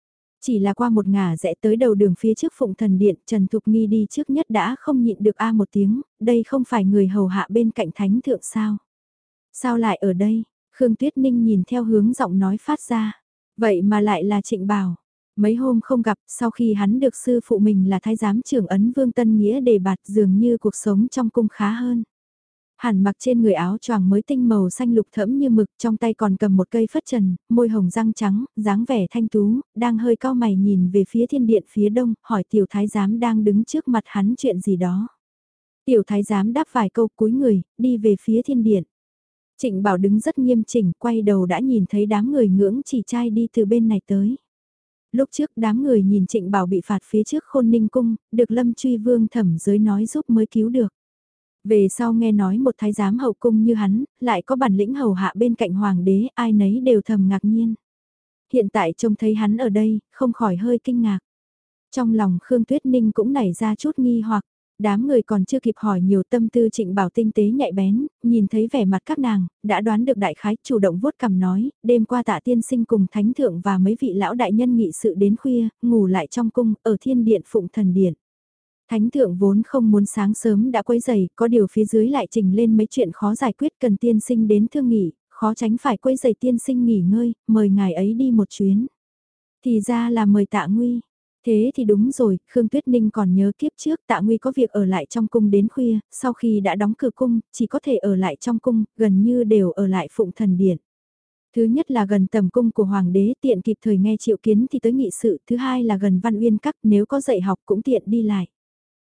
Chỉ là qua một ngả rẽ tới đầu đường phía trước Phụng Thần Điện, Trần Thục Nghi đi trước nhất đã không nhịn được a một tiếng, đây không phải người hầu hạ bên cạnh thánh thượng sao? Sao lại ở đây? Khương Tuyết Ninh nhìn theo hướng giọng nói phát ra. Vậy mà lại là Trịnh Bảo. Mấy hôm không gặp, sau khi hắn được sư phụ mình là thái giám trưởng ấn Vương Tân Nghĩa đề bạt dường như cuộc sống trong cung khá hơn. Hẳn mặc trên người áo choàng mới tinh màu xanh lục thẫm như mực, trong tay còn cầm một cây phất trần, môi hồng răng trắng, dáng vẻ thanh tú, đang hơi cao mày nhìn về phía thiên điện phía đông, hỏi tiểu thái giám đang đứng trước mặt hắn chuyện gì đó. Tiểu thái giám đáp vài câu cúi người, đi về phía thiên điện. Trịnh Bảo đứng rất nghiêm chỉnh, quay đầu đã nhìn thấy đám người ngưỡng chỉ trai đi từ bên này tới. Lúc trước đám người nhìn Trịnh Bảo bị phạt phía trước Khôn Ninh Cung, được Lâm Truy Vương thẩm giới nói giúp mới cứu được. Về sau nghe nói một thái giám hậu cung như hắn, lại có bản lĩnh hầu hạ bên cạnh hoàng đế, ai nấy đều thầm ngạc nhiên. Hiện tại trông thấy hắn ở đây, không khỏi hơi kinh ngạc. Trong lòng Khương Tuyết Ninh cũng nảy ra chút nghi hoặc, đám người còn chưa kịp hỏi nhiều, tâm tư Trịnh Bảo tinh tế nhạy bén, nhìn thấy vẻ mặt các nàng, đã đoán được đại khái, chủ động vuốt cằm nói, đêm qua Tạ tiên sinh cùng thánh thượng và mấy vị lão đại nhân nghị sự đến khuya, ngủ lại trong cung, ở thiên điện Phụng Thần Điện. Thánh thượng vốn không muốn sáng sớm đã quấy giày, có điều phía dưới lại trình lên mấy chuyện khó giải quyết cần tiên sinh đến thương nghỉ, khó tránh phải quấy giày tiên sinh nghỉ ngơi, mời ngài ấy đi một chuyến. Thì ra là mời Tạ Nguy. Thế thì đúng rồi, Khương Tuyết Ninh còn nhớ kiếp trước Tạ Nguy có việc ở lại trong cung đến khuya, sau khi đã đóng cửa cung, chỉ có thể ở lại trong cung, gần như đều ở lại Phụng Thần Điện. Thứ nhất là gần tầm cung của Hoàng đế tiện kịp thời nghe triệu kiến thì tới nghị sự, thứ hai là gần Văn Uyên Các nếu có dạy học cũng tiện đi lại.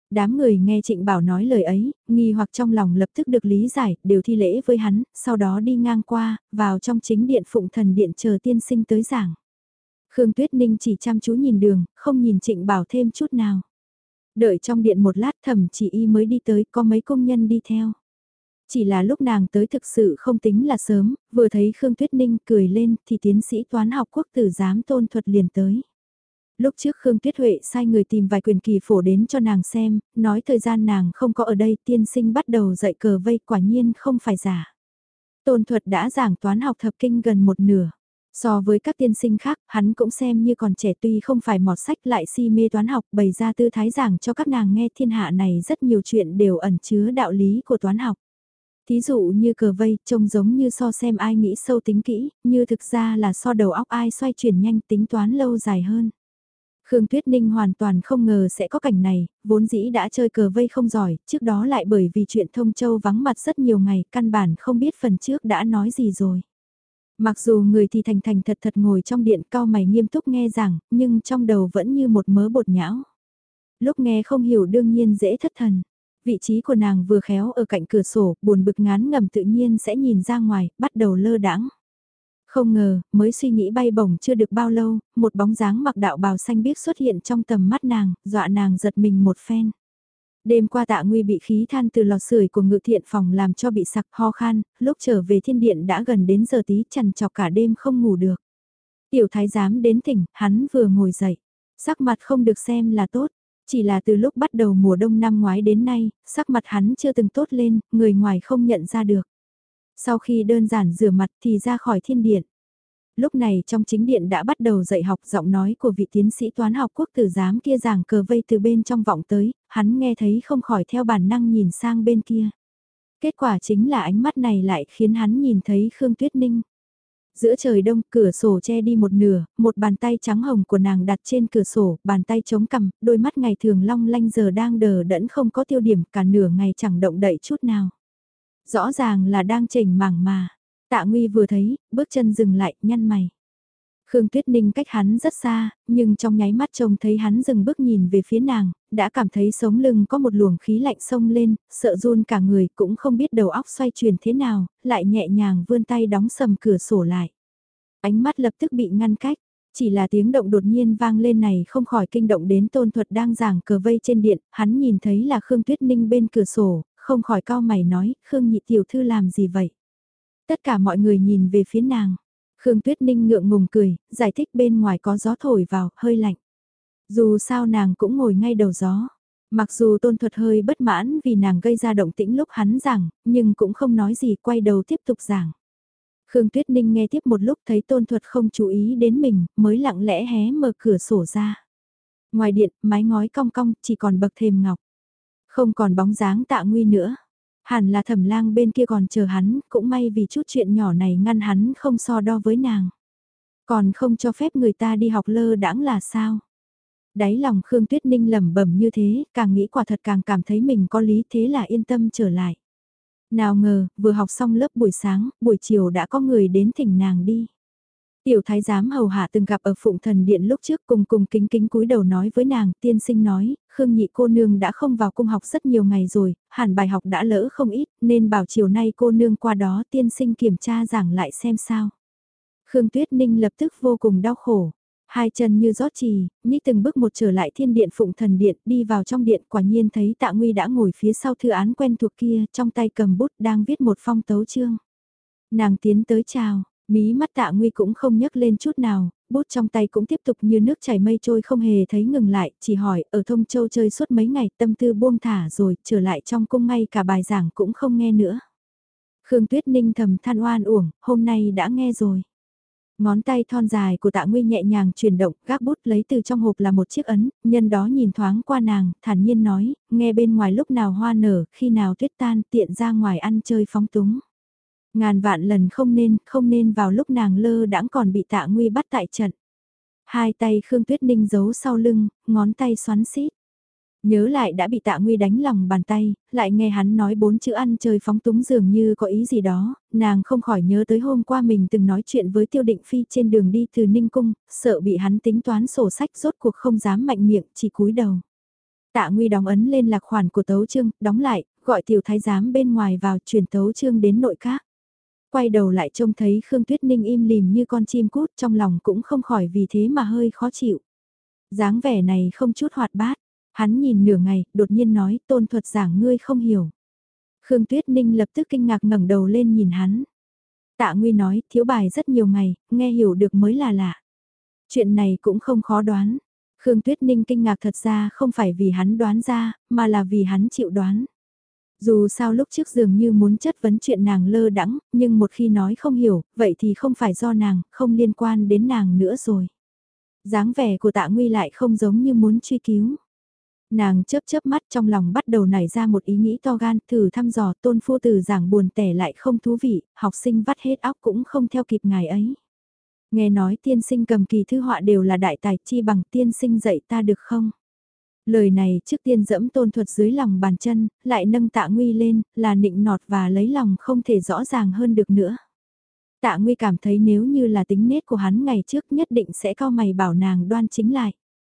Đám người nghe Trịnh Bảo nói lời ấy, nghi hoặc trong lòng lập tức được lý giải, đều thi lễ với hắn, sau đó đi ngang qua, vào trong chính điện Phụng Thần Điện chờ tiên sinh tới giảng. Khương Tuyết Ninh chỉ chăm chú nhìn đường, không nhìn Trịnh Bảo thêm chút nào. Đợi trong điện một lát Thẩm Chỉ Y mới đi tới, có mấy công nhân đi theo. Chỉ là lúc nàng tới thực sự không tính là sớm, vừa thấy Khương Tuyết Ninh cười lên thì tiến sĩ toán học quốc tử giám Tôn Thuật liền tới. Lúc trước Khương Tuyết Huệ sai người tìm vài quyền kỳ phổ đến cho nàng xem, nói thời gian nàng không có ở đây tiên sinh bắt đầu dạy cờ vây quả nhiên không phải giả. Tôn Thuật đã giảng toán học thập kinh gần một nửa. So với các tiên sinh khác, hắn cũng xem như còn trẻ tuy không phải mọt sách lại si mê toán học bày ra tư thái giảng cho các nàng nghe thiên hạ này rất nhiều chuyện đều ẩn chứa đạo lý của toán học. Thí dụ như cờ vây, trông giống như so xem ai nghĩ sâu tính kỹ, như thực ra là so đầu óc ai xoay chuyển nhanh tính toán lâu dài hơn. Khương Tuyết Ninh hoàn toàn không ngờ sẽ có cảnh này, vốn dĩ đã chơi cờ vây không giỏi, trước đó lại bởi vì chuyện Thông Châu vắng mặt rất nhiều ngày, căn bản không biết phần trước đã nói gì rồi. Mặc dù người thì thành thành thật thật ngồi trong điện cao mày nghiêm túc nghe giảng, nhưng trong đầu vẫn như một mớ bột nhão. Lúc nghe không hiểu đương nhiên dễ thất thần. Vị trí của nàng vừa khéo ở cạnh cửa sổ, buồn bực ngán ngầm tự nhiên sẽ nhìn ra ngoài, bắt đầu lơ đãng. Không ngờ, mới suy nghĩ bay bổng chưa được bao lâu, một bóng dáng mặc đạo bào xanh biếc xuất hiện trong tầm mắt nàng, dọa nàng giật mình một phen. Đêm qua Tạ Nguy bị khí than từ lò sưởi của ngự thiện phòng làm cho bị sặc ho khan, lúc trở về thiên điện đã gần đến giờ tí chằn chọc cả đêm không ngủ được. Tiểu thái giám đến tỉnh, hắn vừa ngồi dậy, sắc mặt không được xem là tốt, chỉ là từ lúc bắt đầu mùa đông năm ngoái đến nay, sắc mặt hắn chưa từng tốt lên, người ngoài không nhận ra được. Sau khi đơn giản rửa mặt thì ra khỏi thiên điện. Lúc này trong chính điện đã bắt đầu dạy học, giọng nói của vị tiến sĩ toán học quốc tử giám kia giảng cờ vây từ bên trong vọng tới, hắn nghe thấy không khỏi theo bản năng nhìn sang bên kia. Kết quả chính là ánh mắt này lại khiến hắn nhìn thấy Khương Tuyết Ninh. Giữa trời đông, cửa sổ che đi một nửa, một bàn tay trắng hồng của nàng đặt trên cửa sổ, bàn tay chống cằm, đôi mắt ngày thường long lanh giờ đang đờ đẫn không có tiêu điểm, cả nửa ngày chẳng động đậy chút nào. Rõ ràng là đang chỉnh mảng mà. Tạ Nguy vừa thấy, bước chân dừng lại, nhăn mày. Khương Tuyết Ninh cách hắn rất xa, nhưng trong nháy mắt trông thấy hắn dừng bước nhìn về phía nàng, đã cảm thấy sống lưng có một luồng khí lạnh xông lên, sợ run cả người cũng không biết đầu óc xoay chuyển thế nào, lại nhẹ nhàng vươn tay đóng sầm cửa sổ lại. Ánh mắt lập tức bị ngăn cách, chỉ là tiếng động đột nhiên vang lên này không khỏi kinh động đến Tôn Thuật đang giảng cờ vây trên điện, hắn nhìn thấy là Khương Tuyết Ninh bên cửa sổ, không khỏi cau mày nói, Khương nhị tiểu thư làm gì vậy? Tất cả mọi người nhìn về phía nàng. Khương Tuyết Ninh ngượng ngùng cười, giải thích bên ngoài có gió thổi vào, hơi lạnh. Dù sao nàng cũng ngồi ngay đầu gió. Mặc dù Tôn Thuật hơi bất mãn vì nàng gây ra động tĩnh lúc hắn giảng, nhưng cũng không nói gì, quay đầu tiếp tục giảng. Khương Tuyết Ninh nghe tiếp một lúc thấy Tôn Thuật không chú ý đến mình, mới lặng lẽ hé mở cửa sổ ra. Ngoài điện, mái ngói cong cong, chỉ còn bậc thềm ngọc. Không còn bóng dáng Tạ Nguy nữa. Hẳn là Thẩm Lang bên kia còn chờ hắn, cũng may vì chút chuyện nhỏ này ngăn hắn không so đo với nàng. Còn không cho phép người ta đi học lơ đãng là sao? Đáy lòng Khương Tuyết Ninh lẩm bẩm như thế, càng nghĩ quả thật càng cảm thấy mình có lý, thế là yên tâm trở lại. Nào ngờ, vừa học xong lớp buổi sáng, buổi chiều đã có người đến thỉnh nàng đi. Tiểu thái giám hầu hạ từng gặp ở Phụng Thần Điện lúc trước, cùng cùng kính kính cúi đầu nói với nàng, tiên sinh nói, Khương nhị cô nương đã không vào cung học rất nhiều ngày rồi, hẳn bài học đã lỡ không ít, nên bảo chiều nay cô nương qua đó tiên sinh kiểm tra giảng lại xem sao. Khương Tuyết Ninh lập tức vô cùng đau khổ. Hai chân như rót trì, nhích từng bước một trở lại thiên điện Phụng Thần Điện, đi vào trong điện, quả nhiên thấy Tạ Nguy đã ngồi phía sau thư án quen thuộc kia, trong tay cầm bút đang viết một phong tấu chương. Nàng tiến tới chào, mí mắt Tạ Nguy cũng không nhấc lên chút nào, bút trong tay cũng tiếp tục như nước chảy mây trôi không hề thấy ngừng lại, chỉ hỏi ở Thông Châu chơi suốt mấy ngày tâm tư buông thả rồi, trở lại trong cung ngay cả bài giảng cũng không nghe nữa. Khương Tuyết Ninh thầm than oan uổng, hôm nay đã nghe rồi. Ngón tay thon dài của Tạ Nguy nhẹ nhàng chuyển động, gác bút lấy từ trong hộp là một chiếc ấn, nhân đó nhìn thoáng qua nàng, thản nhiên nói, nghe bên ngoài lúc nào hoa nở, khi nào tuyết tan, tiện ra ngoài ăn chơi phóng túng. Ngàn vạn lần không nên vào lúc nàng lơ đãng còn bị Tạ Nguy bắt tại trận. Hai tay Khương Tuyết Ninh giấu sau lưng, ngón tay xoắn xít. Nhớ lại đã bị Tạ Nguy đánh lòng bàn tay, lại nghe hắn nói 4 chữ ăn chơi phóng túng dường như có ý gì đó, nàng không khỏi nhớ tới hôm qua mình từng nói chuyện với Tiêu Định Phi trên đường đi từ Ninh Cung, sợ bị hắn tính toán sổ sách rốt cuộc không dám mạnh miệng, chỉ cúi đầu. Tạ Nguy đóng ấn lên lạc khoản của tấu chương, đóng lại, gọi tiểu thái giám bên ngoài vào chuyển tấu chương đến nội các. Quay đầu lại trông thấy Khương Tuyết Ninh im lìm như con chim cút, trong lòng cũng không khỏi vì thế mà hơi khó chịu. Dáng vẻ này không chút hoạt bát, hắn nhìn nửa ngày, đột nhiên nói, Tôn thuật giảng ngươi không hiểu. Khương Tuyết Ninh lập tức kinh ngạc ngẩng đầu lên nhìn hắn. Tạ Nguy nói, thiếu bài rất nhiều ngày, nghe hiểu được mới là lạ. Chuyện này cũng không khó đoán. Khương Tuyết Ninh kinh ngạc thật ra không phải vì hắn đoán ra, mà là vì hắn chịu đoán. Dù sao lúc trước dường như muốn chất vấn chuyện nàng lơ đãng, nhưng một khi nói không hiểu, vậy thì không phải do nàng, không liên quan đến nàng nữa rồi. Dáng vẻ của Tạ Nguy lại không giống như muốn truy cứu. Nàng chớp chớp mắt trong lòng bắt đầu nảy ra một ý nghĩ to gan, thử thăm dò Tôn phu tử giảng buồn tẻ lại không thú vị, học sinh vắt hết óc cũng không theo kịp ngài ấy. Nghe nói tiên sinh cầm kỳ thư họa đều là đại tài, chi bằng tiên sinh dạy ta được không? Lời này trước tiên dẫm Tôn thuật dưới lòng bàn chân, lại nâng Tạ Nguy lên, là nịnh nọt và lấy lòng không thể rõ ràng hơn được nữa. Tạ Nguy cảm thấy nếu như là tính nết của hắn ngày trước nhất định sẽ cau mày bảo nàng đoan chính lại.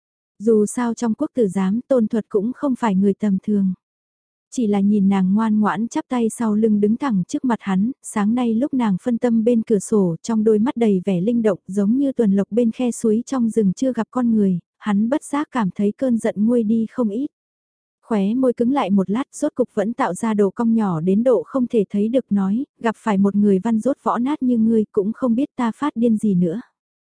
Dù sao trong quốc tử giám Tôn thuật cũng không phải người tầm thường. Chỉ là nhìn nàng ngoan ngoãn chắp tay sau lưng đứng thẳng trước mặt hắn, sáng nay lúc nàng phân tâm bên cửa sổ trong đôi mắt đầy vẻ linh động giống như tuần lộc bên khe suối trong rừng chưa gặp con người, hắn bất giác cảm thấy cơn giận nguôi đi không ít. Khóe môi cứng lại một lát rốt cục vẫn tạo ra độ cong nhỏ đến độ không thể thấy được nói, gặp phải một người văn rốt võ nát như ngươi cũng không biết ta phát điên gì nữa.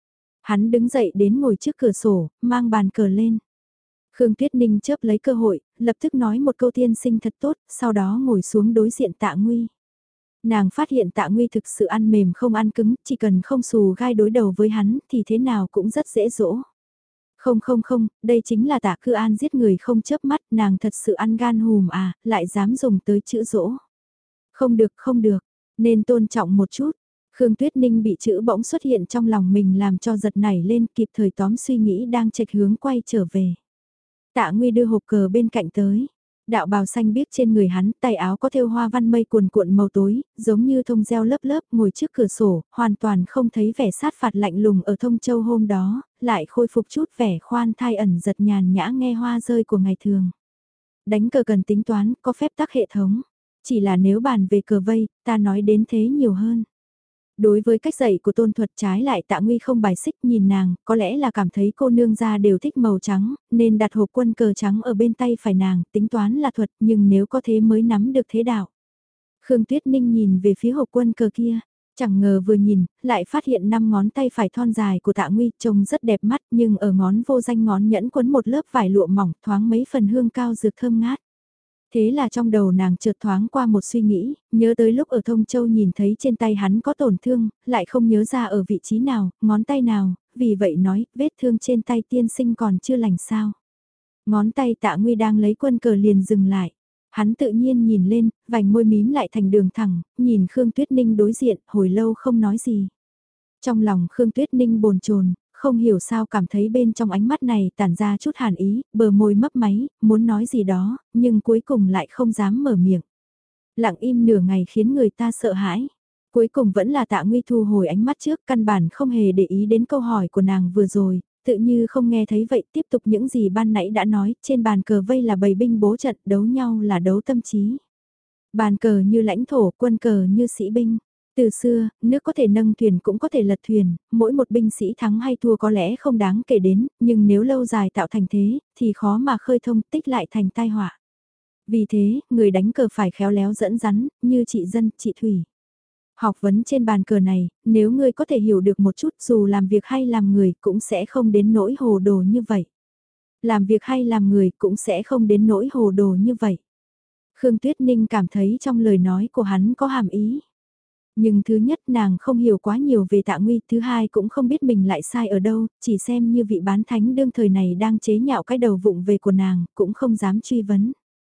Hắn đứng dậy đến ngồi trước cửa sổ, mang bàn cờ lên. Khương Tuyết Ninh chớp lấy cơ hội, lập tức nói một câu tiên sinh thật tốt, sau đó ngồi xuống đối diện Tạ Nguy. Nàng phát hiện Tạ Nguy thực sự ăn mềm không ăn cứng, chỉ cần không xù gai đối đầu với hắn thì thế nào cũng rất dễ dỗ. Không không không, đây chính là Tạ Cư An giết người không chớp mắt, nàng thật sự ăn gan hùm à, lại dám dùng tới chữ dỗ. Không được không được, nên tôn trọng một chút. Khương Tuyết Ninh bị chữ bỗng xuất hiện trong lòng mình làm cho giật nảy lên kịp thời tóm suy nghĩ đang chệch hướng quay trở về. Tạ Nguy đưa hộp cờ bên cạnh tới. Đạo bào xanh biếc trên người hắn, tay áo có thêu hoa văn mây cuồn cuộn màu tối, giống như thông reo lớp lớp ngồi trước cửa sổ, hoàn toàn không thấy vẻ sát phạt lạnh lùng ở Thông Châu hôm đó, lại khôi phục chút vẻ khoan thai ẩn giật nhàn nhã nghe hoa rơi của ngày thường. Đánh cờ cần tính toán, có phép tắc hệ thống. Chỉ là nếu bàn về cờ vây, ta nói đến thế nhiều hơn. Đối với cách dạy của Tôn thuật trái lại Tạ Nguy không bài xích nhìn nàng, có lẽ là cảm thấy cô nương gia đều thích màu trắng, nên đặt hộp quân cờ trắng ở bên tay phải nàng, tính toán là thuật nhưng nếu có thế mới nắm được thế đạo. Khương Tuyết Ninh nhìn về phía hộp quân cờ kia, chẳng ngờ vừa nhìn, lại phát hiện 5 ngón tay phải thon dài của Tạ Nguy trông rất đẹp mắt nhưng ở ngón vô danh ngón nhẫn quấn một lớp vải lụa mỏng thoáng mấy phần hương cao dược thơm ngát. Thế là trong đầu nàng chợt thoáng qua một suy nghĩ, nhớ tới lúc ở Thông Châu nhìn thấy trên tay hắn có tổn thương, lại không nhớ ra ở vị trí nào, ngón tay nào, vì vậy nói, vết thương trên tay tiên sinh còn chưa lành sao. Ngón tay Tạ Nguy đang lấy quân cờ liền dừng lại. Hắn tự nhiên nhìn lên, vành môi mím lại thành đường thẳng, nhìn Khương Tuyết Ninh đối diện, hồi lâu không nói gì. Trong lòng Khương Tuyết Ninh bồn chồn, không hiểu sao cảm thấy bên trong ánh mắt này tản ra chút hàn ý, bờ môi mấp máy, muốn nói gì đó, nhưng cuối cùng lại không dám mở miệng. Lặng im nửa ngày khiến người ta sợ hãi. Cuối cùng vẫn là Tạ Nguy thu hồi ánh mắt trước, căn bản không hề để ý đến câu hỏi của nàng vừa rồi, tự như không nghe thấy vậy, tiếp tục những gì ban nãy đã nói, trên bàn cờ vây là bầy binh bố trận, đấu nhau là đấu tâm trí. Bàn cờ như lãnh thổ, quân cờ như sĩ binh. Từ xưa, nước có thể nâng thuyền cũng có thể lật thuyền, mỗi một binh sĩ thắng hay thua có lẽ không đáng kể đến, nhưng nếu lâu dài tạo thành thế, thì khó mà khơi thông tích lại thành tai họa. Vì thế, người đánh cờ phải khéo léo dẫn dắn, như chị Dân, chị Thủy. Học vấn trên bàn cờ này, nếu ngươi có thể hiểu được một chút dù làm việc hay làm người cũng sẽ không đến nỗi hồ đồ như vậy. Làm việc hay làm người cũng sẽ không đến nỗi hồ đồ như vậy. Khương Tuyết Ninh cảm thấy trong lời nói của hắn có hàm ý. Nhưng thứ nhất nàng không hiểu quá nhiều về Tạ Nguy, thứ hai cũng không biết mình lại sai ở đâu, chỉ xem như vị bán thánh đương thời này đang chế nhạo cái đầu vụng về của nàng, cũng không dám truy vấn.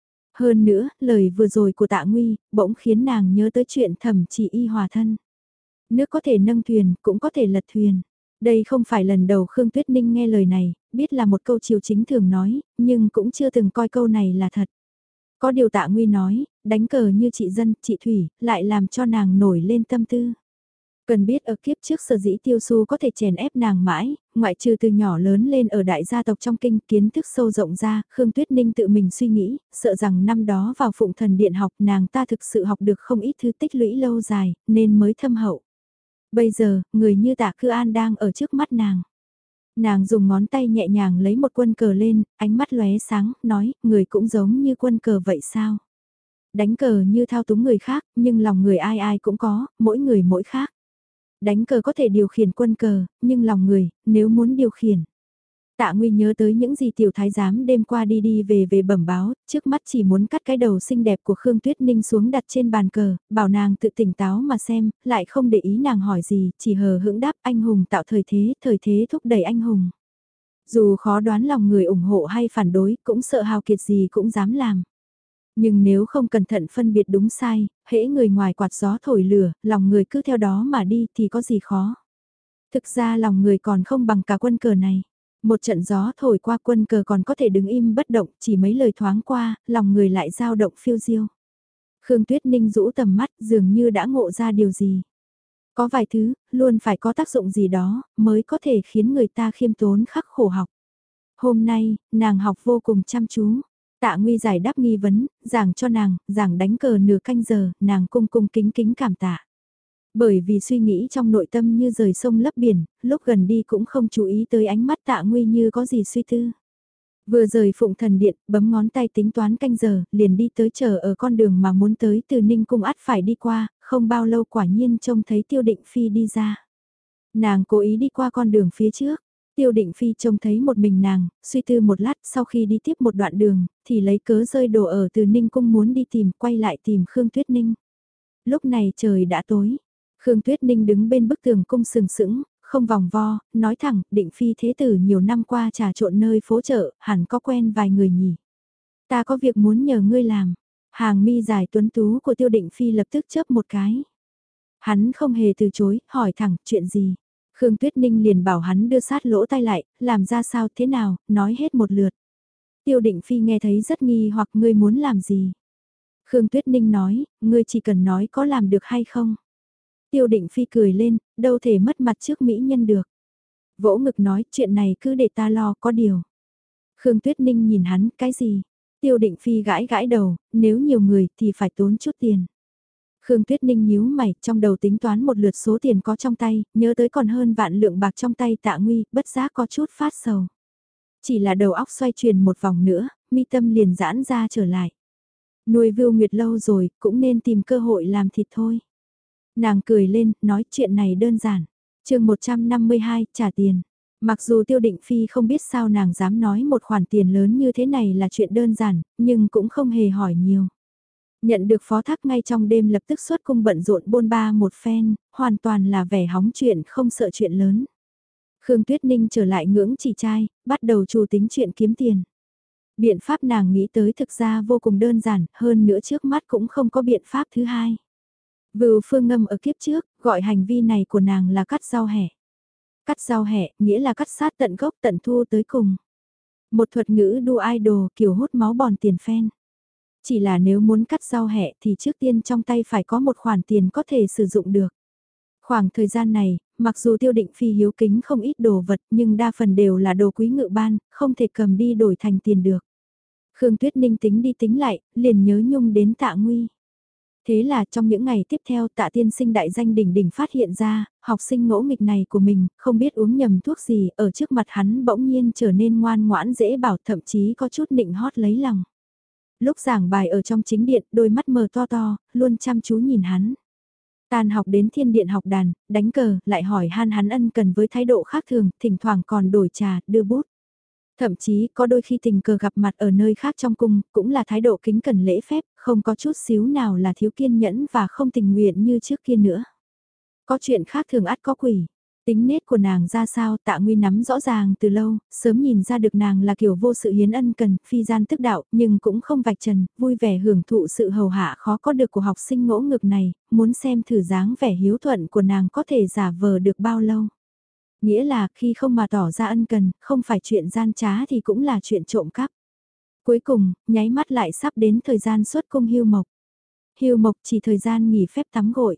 Hơn nữa, lời vừa rồi của Tạ Nguy, bỗng khiến nàng nhớ tới chuyện Thẩm Chỉ Y hòa thân. Nước có thể nâng thuyền, cũng có thể lật thuyền. Đây không phải lần đầu Khương Tuyết Ninh nghe lời này, biết là một câu chiều chính thường nói, nhưng cũng chưa từng coi câu này là thật. Có điều Tạ Nguy nói, đánh cờ như chị Dân, chị Thủy, lại làm cho nàng nổi lên tâm tư. Cần biết ở kiếp trước sở dĩ Tiêu Xu có thể chèn ép nàng mãi, ngoại trừ từ nhỏ lớn lên ở đại gia tộc trong kinh kiến thức sâu rộng ra, Khương Tuyết Ninh tự mình suy nghĩ, sợ rằng năm đó vào Phụng Thần Điện học nàng ta thực sự học được không ít thứ tích lũy lâu dài, nên mới thâm hậu. Bây giờ, người như Tạ Cư An đang ở trước mắt nàng. Nàng dùng ngón tay nhẹ nhàng lấy một quân cờ lên, ánh mắt lóe sáng, nói, người cũng giống như quân cờ vậy sao? Đánh cờ như thao túng người khác, nhưng lòng người ai ai cũng có, mỗi người mỗi khác. Đánh cờ có thể điều khiển quân cờ, nhưng lòng người, nếu muốn điều khiển. Tạ Nguy nhớ tới những gì tiểu thái giám đêm qua đi đi về về bẩm báo, trước mắt chỉ muốn cắt cái đầu xinh đẹp của Khương Tuyết Ninh xuống đặt trên bàn cờ, bảo nàng tự tỉnh táo mà xem, lại không để ý nàng hỏi gì, chỉ hờ hững đáp anh hùng tạo thời thế thúc đẩy anh hùng. Dù khó đoán lòng người ủng hộ hay phản đối, cũng sợ hào kiệt gì cũng dám làm. Nhưng nếu không cẩn thận phân biệt đúng sai, hễ người ngoài quạt gió thổi lửa, lòng người cứ theo đó mà đi thì có gì khó. Thực ra lòng người còn không bằng cả quân cờ này. Một trận gió thổi qua quân cờ còn có thể đứng im bất động, chỉ mấy lời thoáng qua, lòng người lại dao động phiêu diêu. Khương Tuyết Ninh rũ tầm mắt dường như đã ngộ ra điều gì. Có vài thứ, luôn phải có tác dụng gì đó, mới có thể khiến người ta khiêm tốn khắc khổ học. Hôm nay, nàng học vô cùng chăm chú. Tạ Nguy giải đáp nghi vấn, giảng cho nàng, giảng đánh cờ nửa canh giờ, nàng cung cung kính kính cảm tạ. Bởi vì suy nghĩ trong nội tâm như rời sông lấp biển, lúc gần đi cũng không chú ý tới ánh mắt Tạ Nguy như có gì suy tư. Vừa rời Phụng Thần Điện, bấm ngón tay tính toán canh giờ, liền đi tới chờ ở con đường mà muốn tới từ Ninh Cung ắt phải đi qua, không bao lâu quả nhiên trông thấy Tiêu Định Phi đi ra. Nàng cố ý đi qua con đường phía trước. Tiêu Định Phi trông thấy một mình nàng, suy tư một lát sau khi đi tiếp một đoạn đường, thì lấy cớ rơi đồ ở từ Ninh Cung muốn đi tìm, quay lại tìm Khương Tuyết Ninh. Lúc này trời đã tối, Khương Tuyết Ninh đứng bên bức tường cung sừng sững, không vòng vo, nói thẳng, Định Phi thế tử nhiều năm qua trà trộn nơi phố chợ, hẳn có quen vài người nhỉ. Ta có việc muốn nhờ ngươi làm. Hàng mi dài tuấn tú của Tiêu Định Phi lập tức chớp một cái. Hắn không hề từ chối, hỏi thẳng, chuyện gì? Khương Tuyết Ninh liền bảo hắn đưa sát lỗ tai lại, làm ra sao thế nào, nói hết một lượt. Tiêu Định Phi nghe thấy rất nghi hoặc ngươi muốn làm gì? Khương Tuyết Ninh nói, ngươi chỉ cần nói có làm được hay không? Tiêu Định Phi cười lên, đâu thể mất mặt trước mỹ nhân được. Vỗ ngực nói, chuyện này cứ để ta lo, có điều. Khương Tuyết Ninh nhìn hắn, cái gì? Tiêu Định Phi gãi gãi đầu, nếu nhiều người thì phải tốn chút tiền. Khương Tuyết Ninh nhíu mày, trong đầu tính toán một lượt số tiền có trong tay, nhớ tới còn hơn vạn lượng bạc trong tay Tạ Nguy, bất giác có chút phát sầu. Chỉ là đầu óc xoay chuyển một vòng nữa, mi tâm liền giãn ra trở lại. Nuôi Vưu Nguyệt lâu rồi, cũng nên tìm cơ hội làm thịt thôi. Nàng cười lên, nói chuyện này đơn giản. Chương 152, trả tiền. Mặc dù Tiêu Định Phi không biết sao nàng dám nói một khoản tiền lớn như thế này là chuyện đơn giản, nhưng cũng không hề hỏi nhiều. Nhận được phó thác ngay trong đêm lập tức xuất cung bận rộn bôn ba một phen, hoàn toàn là vẻ hóng chuyện không sợ chuyện lớn. Khương Tuyết Ninh trở lại ngưỡng chỉ trai, bắt đầu chủ tính chuyện kiếm tiền. Biện pháp nàng nghĩ tới thực ra vô cùng đơn giản, hơn nữa trước mắt cũng không có biện pháp thứ hai. Vưu Phương Ngâm ở kiếp trước, gọi hành vi này của nàng là cắt rau hẹ. Cắt rau hẹ, nghĩa là cắt sát tận gốc tận thu tới cùng. Một thuật ngữ đua idol kiểu hút máu bòn tiền phen. Chỉ là nếu muốn cắt rau hẹ thì trước tiên trong tay phải có một khoản tiền có thể sử dụng được. Khoảng thời gian này, mặc dù Tiêu Định Phi hiếu kính không ít đồ vật nhưng đa phần đều là đồ quý ngự ban, không thể cầm đi đổi thành tiền được. Khương Tuyết Ninh tính đi tính lại, liền nhớ nhung đến Tạ Nguy. Thế là trong những ngày tiếp theo Tạ tiên sinh đại danh đỉnh đỉnh phát hiện ra, học sinh ngỗ nghịch này của mình, không biết uống nhầm thuốc gì, ở trước mặt hắn bỗng nhiên trở nên ngoan ngoãn dễ bảo, thậm chí có chút nịnh hót lấy lòng. Lúc giảng bài ở trong chính điện, đôi mắt mờ to to, luôn chăm chú nhìn hắn. Tan học đến thiên điện học đàn, đánh cờ, lại hỏi han hắn ân cần với thái độ khác thường, thỉnh thoảng còn đổi trà, đưa bút. Thậm chí có đôi khi tình cờ gặp mặt ở nơi khác trong cung, cũng là thái độ kính cẩn lễ phép, không có chút xíu nào là thiếu kiên nhẫn và không tình nguyện như trước kia nữa. Có chuyện khác thường ắt có quỷ. Tính nết của nàng ra sao Tạ Nguy nắm rõ ràng từ lâu, sớm nhìn ra được nàng là kiểu vô sự hiến ân cần, phi gian tức đạo, nhưng cũng không vạch trần, vui vẻ hưởng thụ sự hầu hạ khó có được của học sinh ngỗ ngực này, muốn xem thử dáng vẻ hiếu thuận của nàng có thể giả vờ được bao lâu. Nghĩa là khi không mà tỏ ra ân cần, không phải chuyện gian trá thì cũng là chuyện trộm cắp. Cuối cùng, nháy mắt lại sắp đến thời gian xuất cung hưu mộc. Hưu mộc chỉ thời gian nghỉ phép tắm gội.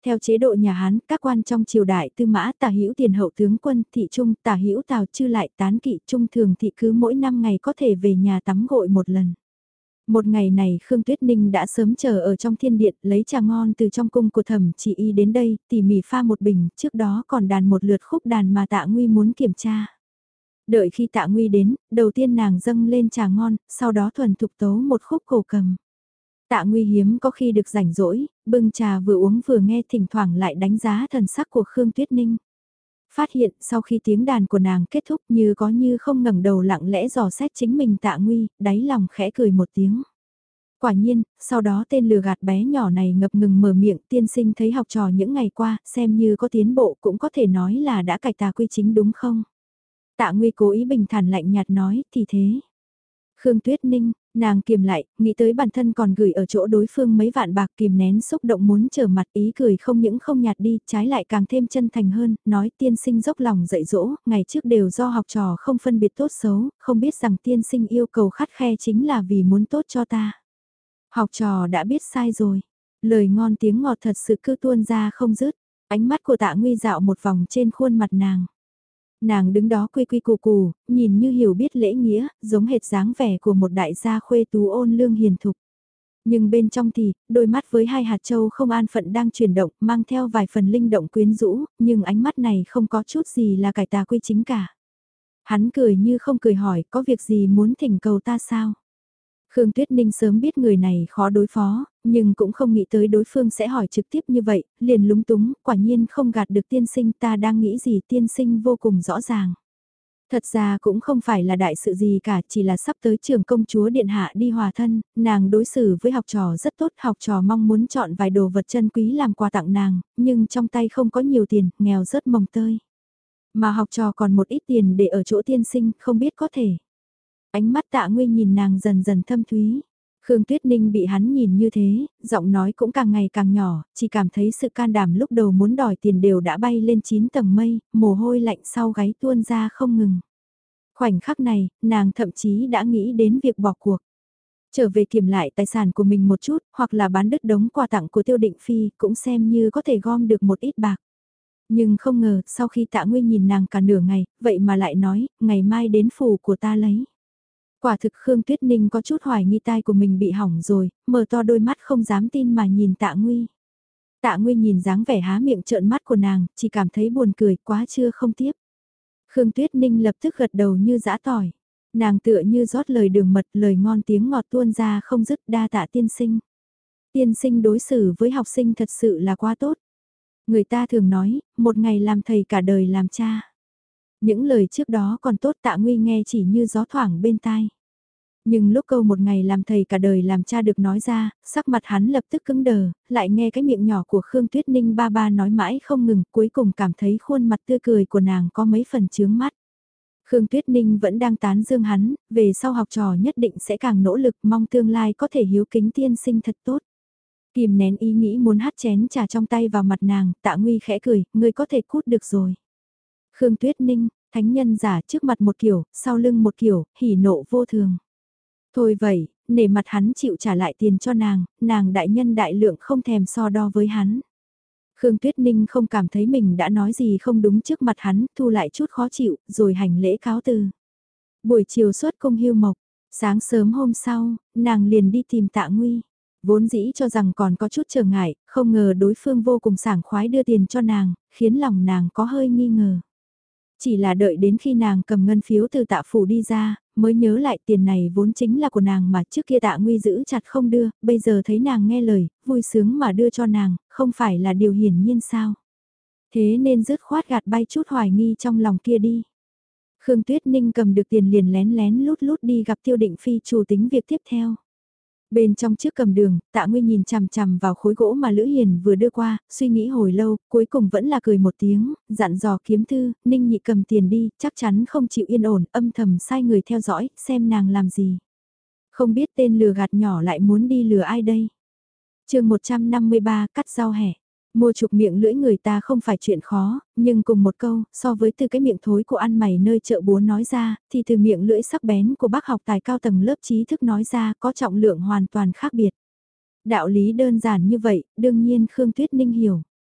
Theo chế độ nhà Hán, các quan trong triều đại Tư Mã, Tả Hữu Tiền Hậu tướng quân, thị trung, Tả Hữu Tào Chư lại tán kỵ trung thường thị cứ mỗi 5 ngày có thể về nhà tắm gội một lần. Một ngày này Khương Tuyết Ninh đã sớm chờ ở trong thiên điện lấy trà ngon từ trong cung của Thẩm Chỉ Y đến đây, tỉ mỉ pha một bình, trước đó còn đàn một lượt khúc đàn mà Tạ Nguy muốn kiểm tra. Đợi khi Tạ Nguy đến, đầu tiên nàng dâng lên trà ngon, sau đó thuần thục tấu một khúc cổ cầm. Tạ Nguy hiếm có khi được rảnh rỗi, bưng trà vừa uống vừa nghe, thỉnh thoảng lại đánh giá thần sắc của Khương Tuyết Ninh. Phát hiện sau khi tiếng đàn của nàng kết thúc như có như không ngẩng đầu lặng lẽ dò xét chính mình Tạ Nguy, đáy lòng khẽ cười một tiếng. Quả nhiên, sau đó tên lừa gạt bé nhỏ này ngập ngừng mở miệng, tiên sinh thấy học trò những ngày qua, xem như có tiến bộ, cũng có thể nói là đã cải tà quy chính đúng không? Tạ Nguy cố ý bình thản lạnh nhạt nói, thì thế. Khương Tuyết Ninh, nàng kiềm lại, nghĩ tới bản thân còn gửi ở chỗ đối phương mấy vạn bạc, kìm nén xúc động muốn trở mặt, ý cười không những không nhạt đi, trái lại càng thêm chân thành hơn, nói tiên sinh dốc lòng dạy dỗ, ngày trước đều do học trò không phân biệt tốt xấu, không biết rằng tiên sinh yêu cầu khắt khe chính là vì muốn tốt cho ta. Học trò đã biết sai rồi, lời ngon tiếng ngọt thật sự cứ tuôn ra không dứt, ánh mắt của Tạ Nguy dạo một vòng trên khuôn mặt nàng. Nàng đứng đó quy quy củ củ, nhìn như hiểu biết lễ nghĩa, giống hệt dáng vẻ của một đại gia khuê tú ôn lương hiền thục. Nhưng bên trong thì, đôi mắt với hai hạt châu không an phận đang chuyển động, mang theo vài phần linh động quyến rũ, nhưng ánh mắt này không có chút gì là cải tà quy chính cả. Hắn cười như không cười hỏi, có việc gì muốn thỉnh cầu ta sao? Khương Tuyết Ninh sớm biết người này khó đối phó, nhưng cũng không nghĩ tới đối phương sẽ hỏi trực tiếp như vậy, liền lúng túng, quả nhiên không gạt được tiên sinh, ta đang nghĩ gì, tiên sinh vô cùng rõ ràng. Thật ra cũng không phải là đại sự gì cả, chỉ là sắp tới trường công chúa điện hạ đi hòa thân, nàng đối xử với học trò rất tốt, học trò mong muốn chọn vài đồ vật chân quý làm quà tặng nàng, nhưng trong tay không có nhiều tiền, nghèo rớt mồng tơi. Mà học trò còn một ít tiền để ở chỗ tiên sinh, không biết có thể. Ánh mắt Tạ Nguy nhìn nàng dần dần thâm thúy. Khương Tuyết Ninh bị hắn nhìn như thế, giọng nói cũng càng ngày càng nhỏ, chỉ cảm thấy sự can đảm lúc đầu muốn đòi tiền đều đã bay lên 9 tầng mây, mồ hôi lạnh sau gáy tuôn ra không ngừng. Khoảnh khắc này, nàng thậm chí đã nghĩ đến việc bỏ cuộc. Trở về kiểm lại tài sản của mình một chút, hoặc là bán đứt đống quà tặng của Tiêu Định Phi, cũng xem như có thể gom được một ít bạc. Nhưng không ngờ, sau khi Tạ Nguy nhìn nàng cả nửa ngày, vậy mà lại nói, ngày mai đến phủ của ta lấy. Quả thực Khương Tuyết Ninh có chút hoài nghi tai của mình bị hỏng rồi, mở to đôi mắt không dám tin mà nhìn Tạ Nguy. Tạ Nguy nhìn dáng vẻ há miệng trợn mắt của nàng, chỉ cảm thấy buồn cười quá chưa không tiếp. Khương Tuyết Ninh lập tức gật đầu như giã tỏi. Nàng tựa như rót lời đường mật, lời ngon tiếng ngọt tuôn ra không dứt, đa tạ tiên sinh. Tiên sinh đối xử với học sinh thật sự là quá tốt. Người ta thường nói, một ngày làm thầy cả đời làm cha. Những lời trước đó còn tốt, Tạ Nguy nghe chỉ như gió thoảng bên tai. Nhưng lúc câu một ngày làm thầy cả đời làm cha được nói ra, sắc mặt hắn lập tức cứng đờ, lại nghe cái miệng nhỏ của Khương Tuyết Ninh ba ba nói mãi không ngừng, cuối cùng cảm thấy khuôn mặt tươi cười của nàng có mấy phần chướng mắt. Khương Tuyết Ninh vẫn đang tán dương hắn, về sau học trò nhất định sẽ càng nỗ lực, mong tương lai có thể hiếu kính tiên sinh thật tốt. Kìm nén ý nghĩ muốn hắt chén trà trong tay vào mặt nàng, Tạ Nguy khẽ cười, ngươi có thể cút được rồi. Khương Tuyết Ninh, thánh nhân giả trước mặt một kiểu, sau lưng một kiểu, hỉ nộ vô thường. Thôi vậy, nể mặt hắn chịu trả lại tiền cho nàng đại nhân đại lượng không thèm so đo với hắn. Khương Tuyết Ninh không cảm thấy mình đã nói gì không đúng trước mặt hắn, thu lại chút khó chịu, rồi hành lễ cáo từ. Buổi chiều xuất cung hưu mộc, sáng sớm hôm sau, nàng liền đi tìm Tạ Nguy. Vốn dĩ cho rằng còn có chút trở ngại, không ngờ đối phương vô cùng sảng khoái đưa tiền cho nàng, khiến lòng nàng có hơi nghi ngờ. Chỉ là đợi đến khi nàng cầm ngân phiếu từ Tạ phủ đi ra, mới nhớ lại tiền này vốn chính là của nàng mà trước kia Tạ Nguy giữ chặt không đưa, bây giờ thấy nàng nghe lời, vui sướng mà đưa cho nàng, không phải là điều hiển nhiên sao. Thế nên dứt khoát gạt bay chút hoài nghi trong lòng kia đi. Khương Tuyết Ninh cầm được tiền liền lén lén lút lút đi gặp Tiêu Định Phi chủ tính việc tiếp theo. Bên trong trước cầm đường, Tạ Nguy nhìn chằm chằm vào khối gỗ mà Lữ Hiền vừa đưa qua, suy nghĩ hồi lâu, cuối cùng vẫn là cười một tiếng, dặn dò Kiếm Thư, Ninh Nhị cầm tiền đi, chắc chắn không chịu yên ổn, âm thầm sai người theo dõi, xem nàng làm gì. Không biết tên lừa gạt nhỏ lại muốn đi lừa ai đây. Chương 153, cắt rau hẻ. Mua chuộc miệng lưỡi người ta không phải chuyện khó, nhưng cùng một câu, so với từ cái miệng thối của ăn mày nơi chợ búa nói ra, thì từ miệng lưỡi sắc bén của bác học tài cao tầng lớp trí thức nói ra có trọng lượng hoàn toàn khác biệt. Đạo lý đơn giản như vậy, đương nhiên Khương Tuyết Ninh hiểu.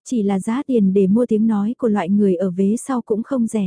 Chỉ là giá tiền để mua tiếng nói của loại người ở vế sau cũng không rẻ.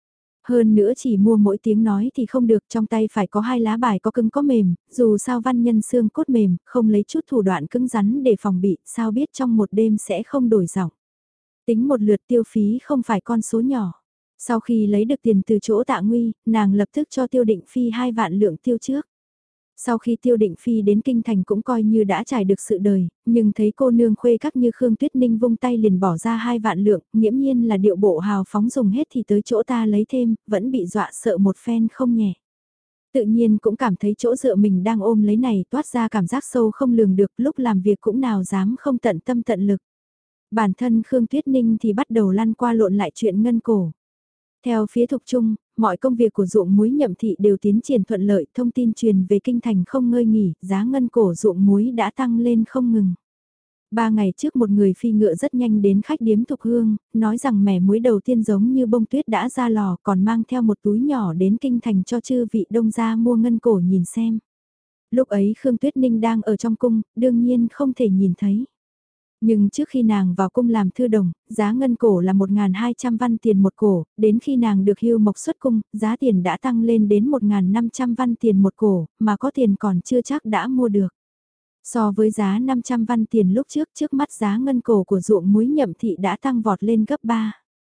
Hơn nữa chỉ mua mỗi tiếng nói thì không được, trong tay phải có hai lá bài có cứng có mềm, dù sao văn nhân xương cốt mềm, không lấy chút thủ đoạn cứng rắn để phòng bị, sao biết trong một đêm sẽ không đổi giọng. Tính một lượt tiêu phí không phải con số nhỏ. Sau khi lấy được tiền từ chỗ Tạ Nguy, nàng lập tức cho Tiêu Định Phi 2 vạn lượng tiêu trước. Sau khi Tiêu Định Phi đến kinh thành cũng coi như đã trải được sự đời, nhưng thấy cô nương khuê các như Khương Tuyết Ninh vung tay liền bỏ ra 2 vạn lượng, nghiễm nhiên là điệu bộ hào phóng dùng hết thì tới chỗ ta lấy thêm, vẫn bị dọa sợ một phen không nhẹ. Tự nhiên cũng cảm thấy chỗ dựa mình đang ôm lấy này toát ra cảm giác sâu không lường được, lúc làm việc cũng nào dám không tận tâm tận lực. Bản thân Khương Tuyết Ninh thì bắt đầu lăn qua lộn lại chuyện ngân cổ. Theo phía Thục Trung, mọi công việc của ruộng muối Nhậm thị đều tiến triển thuận lợi, thông tin truyền về kinh thành không ngơi nghỉ, giá ngân cổ ruộng muối đã tăng lên không ngừng. 3 ngày trước một người phi ngựa rất nhanh đến khách điếm Thục Hương, nói rằng mẻ muối đầu tiên giống như bông tuyết đã ra lò, còn mang theo một túi nhỏ đến kinh thành cho chư vị đông gia mua ngân cổ nhìn xem. Lúc ấy Khương Tuyết Ninh đang ở trong cung, đương nhiên không thể nhìn thấy. Nhưng trước khi nàng vào cung làm thư đồng, giá ngân cổ là 1.200 văn tiền một cổ, đến khi nàng được hưu mộc xuất cung, giá tiền đã tăng lên đến 1.500 văn tiền một cổ, mà có tiền còn chưa chắc đã mua được. So với giá 500 văn tiền lúc trước mắt giá ngân cổ của ruộng muối Nhậm thị đã tăng vọt lên gấp 3.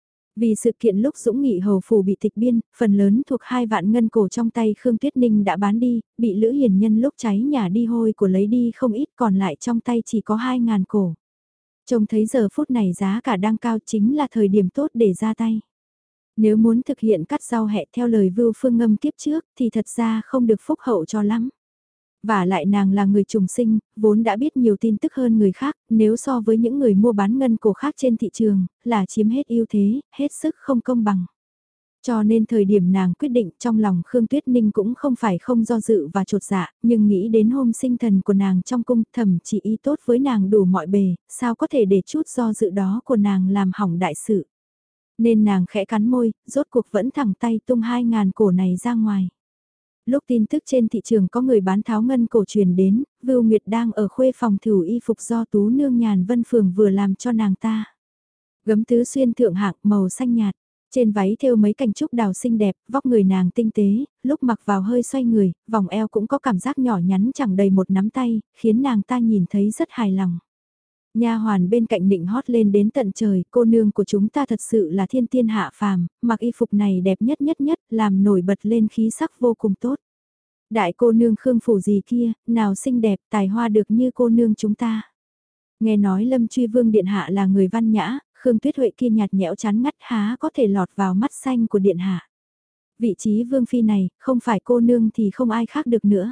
Vì sự kiện lúc Dũng Nghị hầu phủ bị tịch biên, phần lớn thuộc 2 vạn ngân cổ trong tay Khương Tuyết Ninh đã bán đi, bị Lữ Hiền Nhân lúc cháy nhà đi hôi của lấy đi không ít, còn lại trong tay chỉ có 2.000 cổ. Trông thấy giờ phút này giá cả đang cao chính là thời điểm tốt để ra tay. Nếu muốn thực hiện cắt rau hẹ theo lời Vưu Phương Ngâm kiếp trước thì thật ra không được phúc hậu cho lắm. Và lại nàng là người trùng sinh, vốn đã biết nhiều tin tức hơn người khác, nếu so với những người mua bán ngân cổ khác trên thị trường, là chiếm hết ưu thế, hết sức không công bằng. Cho nên thời điểm nàng quyết định trong lòng Khương Tuyết Ninh cũng không phải không do dự và trột dạ, nhưng nghĩ đến hôm sinh thần của nàng trong cung thầm chỉ ý tốt với nàng đủ mọi bề, sao có thể để chút do dự đó của nàng làm hỏng đại sự. Nên nàng khẽ cắn môi, rốt cuộc vẫn thẳng tay tung 2.000 cổ này ra ngoài. Lúc tin tức trên thị trường có người bán tháo ngân cổ truyền đến, Vưu Nguyệt đang ở khuê phòng thử y phục do Tú Nương Nhàn Vân Phường vừa làm cho nàng ta. Gấm tứ xuyên thượng hạng màu xanh nhạt. Trên váy thêu mấy cành trúc đào xinh đẹp, vóc người nàng tinh tế, lúc mặc vào hơi xoay người, vòng eo cũng có cảm giác nhỏ nhắn chẳng đầy một nắm tay, khiến nàng ta nhìn thấy rất hài lòng. Nha hoàn bên cạnh nịnh hót lên đến tận trời, cô nương của chúng ta thật sự là thiên tiên hạ phàm, mặc y phục này đẹp nhất, làm nổi bật lên khí sắc vô cùng tốt. Đại cô nương Khương phủ gì kia, nào xinh đẹp, tài hoa được như cô nương chúng ta. Nghe nói Lâm Truy Vương điện hạ là người văn nhã, Khương Tuyết Huệ kia nhạt nhẽo chán ngắt há có thể lọt vào mắt xanh của điện hạ. Vị trí vương phi này, không phải cô nương thì không ai khác được nữa.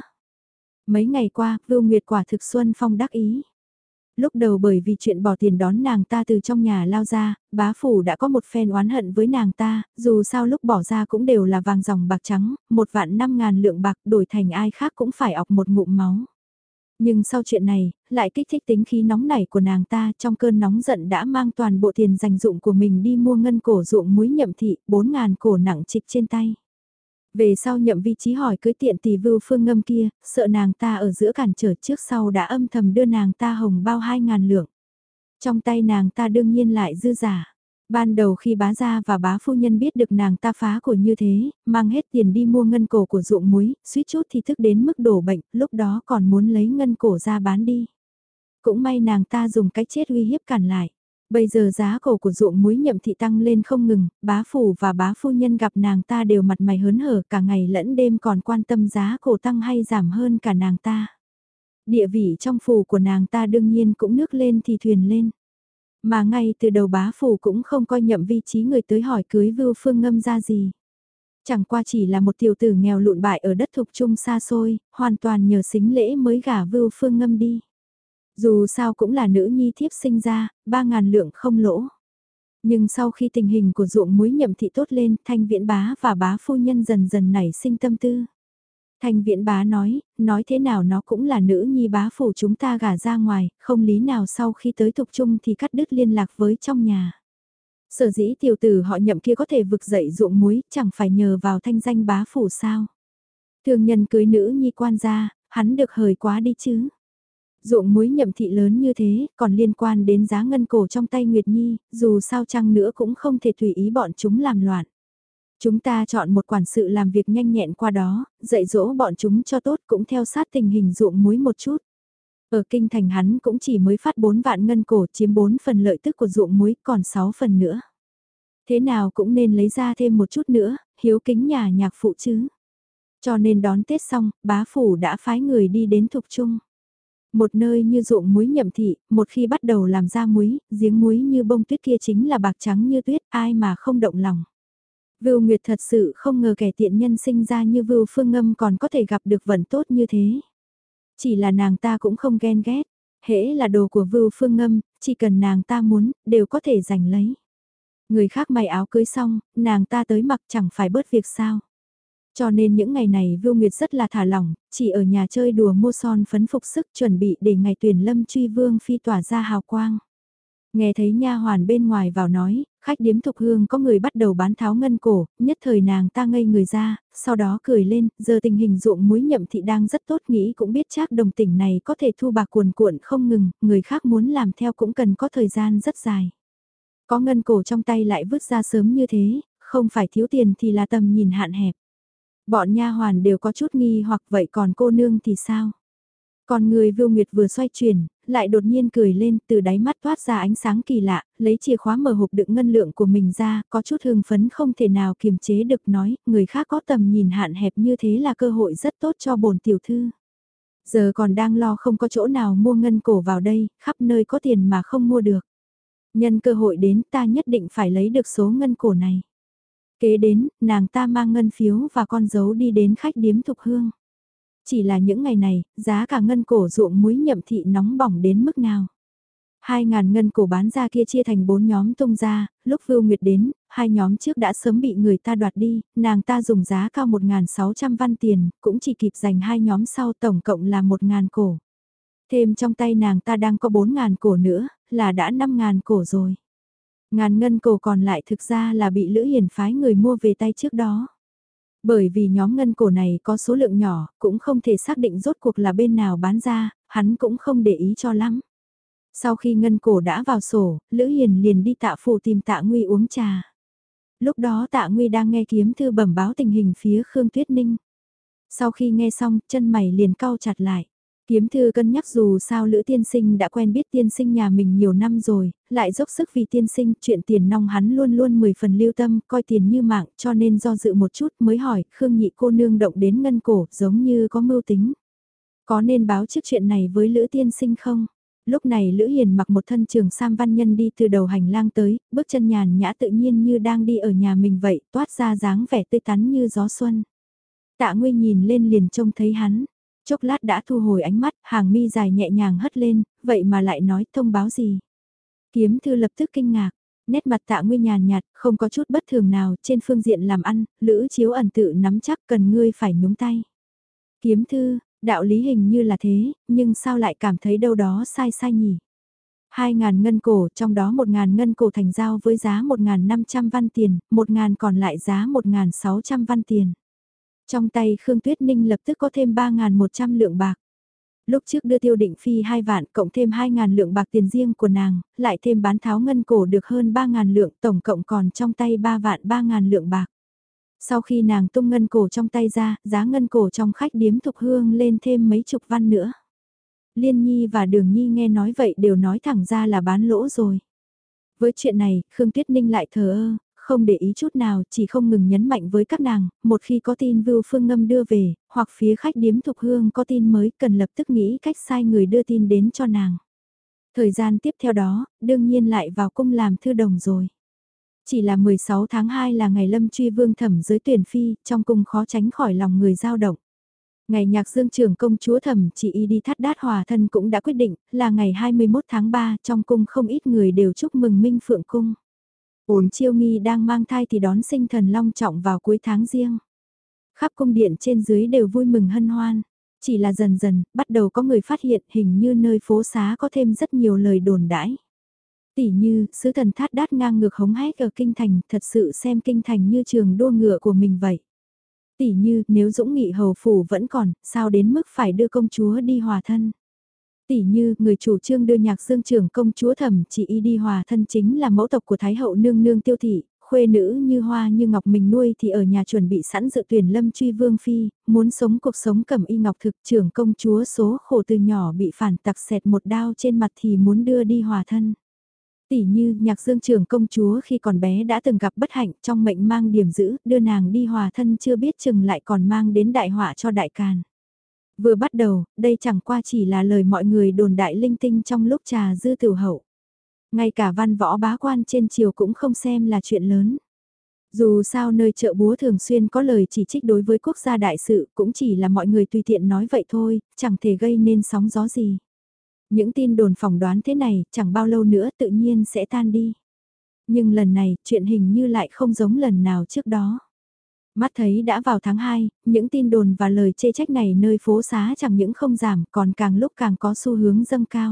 Mấy ngày qua, Vưu Nguyệt quả thực xuân phong đắc ý. Lúc đầu bởi vì chuyện bỏ tiền đón nàng ta từ trong nhà lao ra, bá phủ đã có một phen oán hận với nàng ta, dù sao lúc bỏ ra cũng đều là vàng dòng bạc trắng, 1.500.000 lượng bạc đổi thành ai khác cũng phải ọc một ngụm máu. Nhưng sau chuyện này, lại kích thích tính khí nóng nảy của nàng ta, trong cơn nóng giận đã mang toàn bộ tiền dành dụng của mình đi mua ngân cổ ruộng muối Nhậm thị, 4.000 cổ nặng trịch trên tay. Về sau Nhậm Vi Chí hỏi cưới tiện tỷ Vưu Phương Ngâm kia, sợ nàng ta ở giữa cản trở trước sau đã âm thầm đưa nàng ta hồng bao 2.000 lượng. Trong tay nàng ta đương nhiên lại dư giả. Ban đầu khi bá gia và bá phu nhân biết được nàng ta phá của như thế, mang hết tiền đi mua ngân cổ của ruộng muối, suýt chút thì thức đến mức đổ bệnh, lúc đó còn muốn lấy ngân cổ ra bán đi. Cũng may nàng ta dùng cái chết uy hiếp cản lại. Bây giờ giá cổ của ruộng muối Nhậm thị tăng lên không ngừng, bá phủ và bá phu nhân gặp nàng ta đều mặt mày hớn hở cả ngày lẫn đêm còn quan tâm giá cổ tăng hay giảm hơn cả nàng ta. Địa vị trong phủ của nàng ta đương nhiên cũng nước lên thì thuyền lên. Mà ngay từ đầu bá phủ cũng không coi Nhậm Vi Chí người tới hỏi cưới Vưu Phương Ngâm ra gì. Chẳng qua chỉ là một tiểu tử nghèo lụn bại ở đất Thục Trung xa xôi, hoàn toàn nhờ xính lễ mới gả Vưu Phương Ngâm đi. Dù sao cũng là nữ nhi thiếp sinh ra, 3.000 lượng không lỗ. Nhưng sau khi tình hình của ruộng muối Nhậm thị tốt lên, Thanh Viễn bá và bá phu nhân dần dần nảy sinh tâm tư. Thanh Viễn bá nói thế nào nó cũng là nữ nhi bá phủ chúng ta gả ra ngoài, không lý nào sau khi tới Thục Trung thì cắt đứt liên lạc với trong nhà. Sở dĩ tiểu tử họ Nhậm kia có thể vực dậy ruộng muối, chẳng phải nhờ vào thanh danh bá phủ sao. Thường nhân cưới nữ nhi quan gia, hắn được hời quá đi chứ. Ruộng muối Nhậm thị lớn như thế, còn liên quan đến giá ngân cổ trong tay Nguyệt Nhi, dù sao chăng nữa cũng không thể tùy ý bọn chúng làm loạn. Chúng ta chọn một quản sự làm việc nhanh nhẹn qua đó, dạy dỗ bọn chúng cho tốt cũng theo sát tình hình ruộng muối một chút. Ở kinh thành hắn cũng chỉ mới phát 4 vạn ngân cổ chiếm 4 phần lợi tức của ruộng muối còn 6 phần nữa. Thế nào cũng nên lấy ra thêm một chút nữa, hiếu kính nhà nhạc phụ chứ. Cho nên đón Tết xong, bá phủ đã phái người đi đến Thục Trung. Một nơi như ruộng muối Nhậm thị, một khi bắt đầu làm ra muối, giếng muối như bông tuyết kia chính là bạc trắng như tuyết, ai mà không động lòng. Vưu Nguyệt thật sự không ngờ kẻ tiện nhân sinh ra như Vưu Phương Ngâm còn có thể gặp được vận tốt như thế. Chỉ là nàng ta cũng không ghen ghét, hễ là đồ của Vưu Phương Ngâm, chỉ cần nàng ta muốn, đều có thể giành lấy. Người khác may áo cưới xong, nàng ta tới mặc chẳng phải bớt việc sao. Cho nên những ngày này Vưu Nguyệt rất là thả lỏng, chỉ ở nhà chơi đùa mua son phấn phục sức chuẩn bị để ngày tuyển lâm truy vương phi tỏa ra hào quang. Nghe thấy nha hoàn bên ngoài vào nói, khách điếm Thục Hương có người bắt đầu bán tháo ngân cổ, nhất thời nàng ta ngây người ra, sau đó cười lên, giờ tình hình ruộng muối Nhậm thị đang rất tốt, nghĩ cũng biết chắc đồng tỉnh này có thể thu bạc cuồn cuộn không ngừng, người khác muốn làm theo cũng cần có thời gian rất dài. Có ngân cổ trong tay lại vứt ra sớm như thế, không phải thiếu tiền thì là tầm nhìn hạn hẹp. Bọn nha hoàn đều có chút nghi hoặc vậy còn cô nương thì sao? Còn người Vưu Nguyệt vừa xoay chuyển, lại đột nhiên cười lên, từ đáy mắt toát ra ánh sáng kỳ lạ, lấy chìa khóa mở hộp đựng ngân lượng của mình ra, có chút hưng phấn không thể nào kiềm chế được nói, người khác có tầm nhìn hạn hẹp như thế là cơ hội rất tốt cho bổn tiểu thư. Giờ còn đang lo không có chỗ nào mua ngân cổ vào đây, khắp nơi có tiền mà không mua được. Nhân cơ hội đến ta nhất định phải lấy được số ngân cổ này. Kế đến, nàng ta mang ngân phiếu và con dấu đi đến khách điếm Thục Hương. Chỉ là những ngày này, giá cả ngân cổ ruộng muối Nhậm thị nóng bỏng đến mức nào. 2.000 ngân cổ bán ra kia chia thành 4 nhóm tung ra, lúc Vưu Nguyệt đến, hai nhóm trước đã sớm bị người ta đoạt đi, nàng ta dùng giá cao 1.600 văn tiền, cũng chỉ kịp giành hai nhóm sau tổng cộng là 1.000 cổ. Thêm trong tay nàng ta đang có 4.000 cổ nữa, là đã 5.000 cổ rồi. Ngàn ngân cổ còn lại thực ra là bị Lữ Hiền phái người mua về tay trước đó. Bởi vì nhóm ngân cổ này có số lượng nhỏ, cũng không thể xác định rốt cuộc là bên nào bán ra, hắn cũng không để ý cho lắm. Sau khi ngân cổ đã vào sổ, Lữ Hiền liền đi Tạ phủ tìm Tạ Nguy uống trà. Lúc đó Tạ Nguy đang nghe kiếm thư bẩm báo tình hình phía Khương Tuyết Ninh. Sau khi nghe xong, chân mày liền cau chặt lại. Kiếm thư cân nhắc dù sao Lữ tiên sinh đã quen biết tiên sinh nhà mình nhiều năm rồi, lại dốc sức vì tiên sinh, chuyện tiền nong hắn luôn luôn 10 phần lưu tâm, coi tiền như mạng, cho nên do dự một chút mới hỏi, Khương nhị cô nương động đến ngân cổ, giống như có mưu tính. Có nên báo trước chuyện này với Lữ tiên sinh không? Lúc này Lữ Hiền mặc một thân trường sam văn nhân đi từ đầu hành lang tới, bước chân nhàn nhã tự nhiên như đang đi ở nhà mình vậy, toát ra dáng vẻ tươi tắn như gió xuân. Tạ Nguy nhìn lên liền trông thấy hắn. Chốc lát đã thu hồi ánh mắt, hàng mi dài nhẹ nhàng hất lên, vậy mà lại nói thông báo gì. Kiếm thư lập tức kinh ngạc, nét mặt Tạ Nguy nhàn nhạt, không có chút bất thường nào, trên phương diện làm ăn, Lữ Chiếu ẩn tự nắm chắc cần ngươi phải nhúng tay. Kiếm thư, đạo lý hình như là thế, nhưng sao lại cảm thấy đâu đó sai sai nhỉ? 2.000 ngân cổ, trong đó 1.000 ngân cổ thành giao với giá 1.500 văn tiền, 1.000 còn lại giá 1.600 văn tiền. Trong tay Khương Tuyết Ninh lập tức có thêm 3.100 lượng bạc. Lúc trước đưa Tiêu Định Phi 2 vạn cộng thêm 2.000 lượng bạc tiền riêng của nàng, lại thêm bán tháo ngân cổ được hơn 3.000 lượng, tổng cộng còn trong tay 3 vạn 3.000 lượng bạc. Sau khi nàng tung ngân cổ trong tay ra, giá ngân cổ trong khách điếm Thục Hương lên thêm mấy chục văn nữa. Liên Nhi và Đường Nhi nghe nói vậy đều nói thẳng ra là bán lỗ rồi. Với chuyện này, Khương Tuyết Ninh lại thờ ơ, không để ý chút nào, chỉ không ngừng nhấn mạnh với các nàng, một khi có tin Vưu Phương Ngâm đưa về, hoặc phía khách điếm Thục Hương có tin mới cần lập tức nghĩ cách sai người đưa tin đến cho nàng. Thời gian tiếp theo đó, đương nhiên lại vào cung làm thư đồng rồi. Chỉ là 16 tháng 2 là ngày Lâm Truy Vương thẩm giới tuyển phi, trong cung khó tránh khỏi lòng người dao động. Ngày nhạc dương trưởng công chúa thẩm chị y đi thắt đát hòa thân cũng đã quyết định, là ngày 21 tháng 3, trong cung không ít người đều chúc mừng Minh Phượng Cung. Ổn chiêu nghi đang mang thai thì đón sinh thần long trọng vào cuối tháng riêng. Khắp cung điện trên dưới đều vui mừng hân hoan. Chỉ là dần dần, bắt đầu có người phát hiện hình như nơi phố xá có thêm rất nhiều lời đồn đãi. Tỉ như, sứ thần thát đát ngang ngược hống hét ở kinh thành, thật sự xem kinh thành như trường đua ngựa của mình vậy. Tỉ như, nếu Dũng Nghị hầu phủ vẫn còn, sao đến mức phải đưa công chúa đi hòa thân. Tỷ như, người chủ trương đưa Nhạc Dương trưởng công chúa Thẩm Chỉ Y đi hòa thân chính là mẫu tộc của Thái hậu nương nương Tiêu thị, khuê nữ như hoa như ngọc mình nuôi thì ở nhà chuẩn bị sẵn dự tuyển lâm truy vương phi, muốn sống cuộc sống cẩm y ngọc thực, trưởng công chúa số khổ từ nhỏ bị phản tặc xẹt một đao trên mặt thì muốn đưa đi hòa thân. Tỷ như, Nhạc Dương trưởng công chúa khi còn bé đã từng gặp bất hạnh trong mệnh mang điểm dữ, đưa nàng đi hòa thân chưa biết chừng lại còn mang đến đại họa cho đại càn. Vừa bắt đầu, đây chẳng qua chỉ là lời mọi người đồn đại linh tinh trong lúc trà dư tửu hậu. Ngay cả văn võ bá quan trên triều cũng không xem là chuyện lớn. Dù sao nơi chợ búa thường xuyên có lời chỉ trích đối với quốc gia đại sự cũng chỉ là mọi người tùy tiện nói vậy thôi, chẳng thể gây nên sóng gió gì. Những tin đồn phỏng đoán thế này chẳng bao lâu nữa tự nhiên sẽ tan đi. Nhưng lần này chuyện hình như lại không giống lần nào trước đó. Mắt thấy đã vào tháng 2, những tin đồn và lời chê trách này nơi phố xá chẳng những không giảm còn càng lúc càng có xu hướng dâng cao.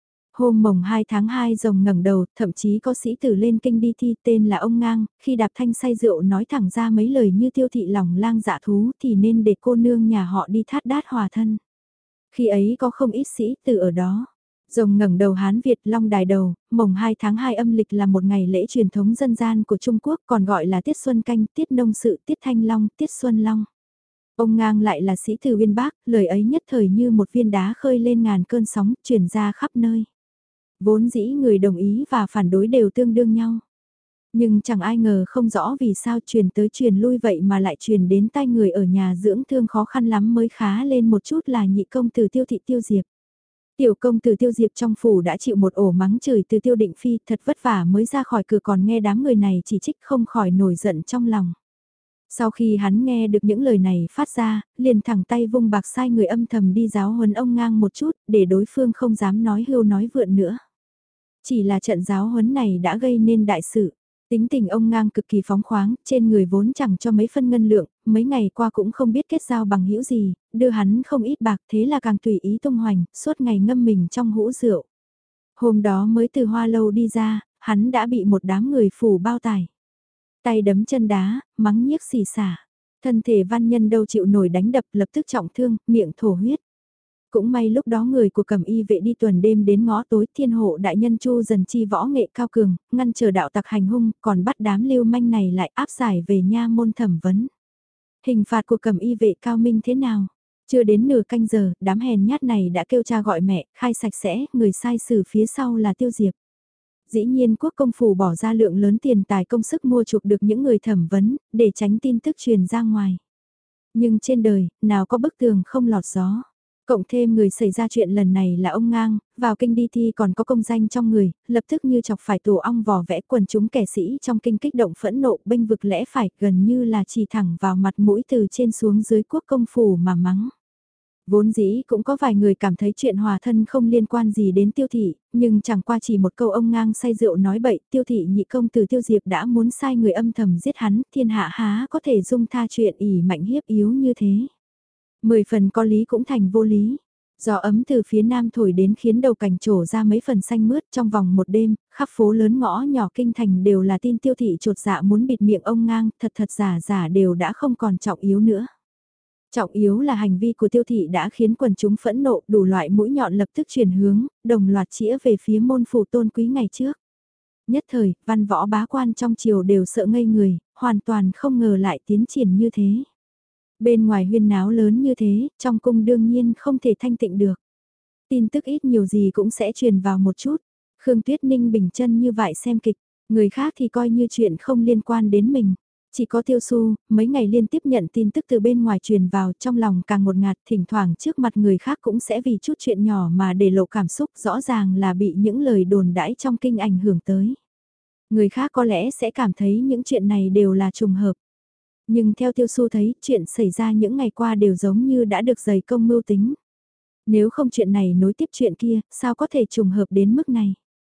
Hôm mồng 2 tháng 2 rồng ngẩng đầu, thậm chí có sĩ tử lên kinh đi thi tên là ông Ngang, khi Đạp Thanh say rượu nói thẳng ra mấy lời như tiêu thị lòng lang dạ thú thì nên để cô nương nhà họ đi thát đát hòa thân. Khi ấy có không ít sĩ tử ở đó. Rồng ngẩng đầu Hán Việt Long đài đầu, mồng 2 tháng 2 âm lịch là một ngày lễ truyền thống dân gian của Trung Quốc còn gọi là Tiết Xuân Canh, Tiết Nông Sự, Tiết Thanh Long, Tiết Xuân Long. Ông Ngang lại là sĩ tử uyên bác, lời ấy nhất thời như một viên đá khơi lên ngàn cơn sóng, truyền ra khắp nơi. Vốn dĩ người đồng ý và phản đối đều tương đương nhau. Nhưng chẳng ai ngờ không rõ vì sao truyền tới truyền lui vậy mà lại truyền đến tai người ở nhà dưỡng thương khó khăn lắm mới khá lên một chút là nhị công tử Tiêu thị Tiêu Diệp. Tiểu công tử Tiêu Diệp trong phủ đã chịu một ổ mắng chửi từ Tiêu Định Phi thật vất vả mới ra khỏi cửa còn nghe đám người này chỉ trích không khỏi nổi giận trong lòng. Sau khi hắn nghe được những lời này phát ra, liền thẳng tay vung bạc sai người âm thầm đi giáo huấn ông Ngang một chút để đối phương không dám nói hưu nói vượn nữa. Chỉ là trận giáo huấn này đã gây nên đại sự. Tính tình ông Ngang cực kỳ phóng khoáng, trên người vốn chẳng cho mấy phân ngân lượng, mấy ngày qua cũng không biết kết giao bằng hữu gì, đưa hắn không ít bạc thế là càng tùy ý tung hoành, suốt ngày ngâm mình trong hũ rượu. Hôm đó mới từ hoa lâu đi ra, hắn đã bị một đám người phủ bao tải. Tay đấm chân đá, mắng nhiếc xì xả. Thân thể văn nhân đâu chịu nổi đánh đập lập tức trọng thương, miệng thổ huyết. Cũng may lúc đó người của Cẩm Y vệ đi tuần đêm đến ngõ tối thiên hộ đại nhân Chu Dần chi võ nghệ cao cường, ngăn chờ đạo tặc hành hung, còn bắt đám lưu manh này lại áp giải về nha môn thẩm vấn. Hình phạt của Cẩm Y vệ cao minh thế nào? Chưa đến nửa canh giờ, đám hèn nhát này đã kêu cha gọi mẹ, khai sạch sẽ, người sai xử phía sau là Tiêu Diệp. Dĩ nhiên quốc công phủ bỏ ra lượng lớn tiền tài công sức mua chuộc được những người thẩm vấn, để tránh tin tức truyền ra ngoài. Nhưng trên đời, nào có bức tường không lọt gió. Cộng thêm người xảy ra chuyện lần này là ông Ngang, vào kinh đi thi còn có công danh trong người, lập tức như chọc phải tổ ong vò vẽ quần chúng kẻ sĩ trong kinh kích động phẫn nộ bênh vực lẽ phải gần như là chỉ thẳng vào mặt mũi từ trên xuống dưới quốc công phủ mà mắng. Vốn dĩ cũng có vài người cảm thấy chuyện hòa thân không liên quan gì đến Tiêu thị, nhưng chẳng qua chỉ một câu ông Ngang say rượu nói bậy, Tiêu thị nhị công từ Tiêu Diệp đã muốn sai người âm thầm giết hắn, thiên hạ há có thể dung tha chuyện ỉ mạnh hiếp yếu như thế. 10 phần có lý cũng thành vô lý. Gió ấm từ phía nam thổi đến khiến đầu cảnh trổ ra mấy phần xanh mướt trong vòng một đêm, khắp phố lớn ngõ nhỏ kinh thành đều là tin Tiêu thị trột dạ muốn bịt miệng ông Ngang, thật thật giả giả đều đã không còn trọng yếu nữa. Trọng yếu là hành vi của Tiêu thị đã khiến quần chúng phẫn nộ, đủ loại mũi nhọn lập tức chuyển hướng, đồng loạt chĩa về phía môn phủ tôn quý ngày trước. Nhất thời, văn võ bá quan trong triều đều sợ ngây người, hoàn toàn không ngờ lại tiến triển như thế. Bên ngoài huyên náo lớn như thế, trong cung đương nhiên không thể thanh tịnh được. Tin tức ít nhiều gì cũng sẽ truyền vào một chút. Khương Tuyết Ninh bình chân như vậy xem kịch, người khác thì coi như chuyện không liên quan đến mình. Chỉ có Tiêu Xu, mấy ngày liên tiếp nhận tin tức từ bên ngoài truyền vào trong lòng càng ngột ngạt, thỉnh thoảng trước mặt người khác cũng sẽ vì chút chuyện nhỏ mà để lộ cảm xúc, rõ ràng là bị những lời đồn đãi trong kinh ảnh hưởng tới. Người khác có lẽ sẽ cảm thấy những chuyện này đều là trùng hợp. Nhưng theo Tiêu Xu thấy, chuyện xảy ra những ngày qua đều giống như đã được dày công mưu tính. Nếu không chuyện này nối tiếp chuyện kia, sao có thể trùng hợp đến mức này?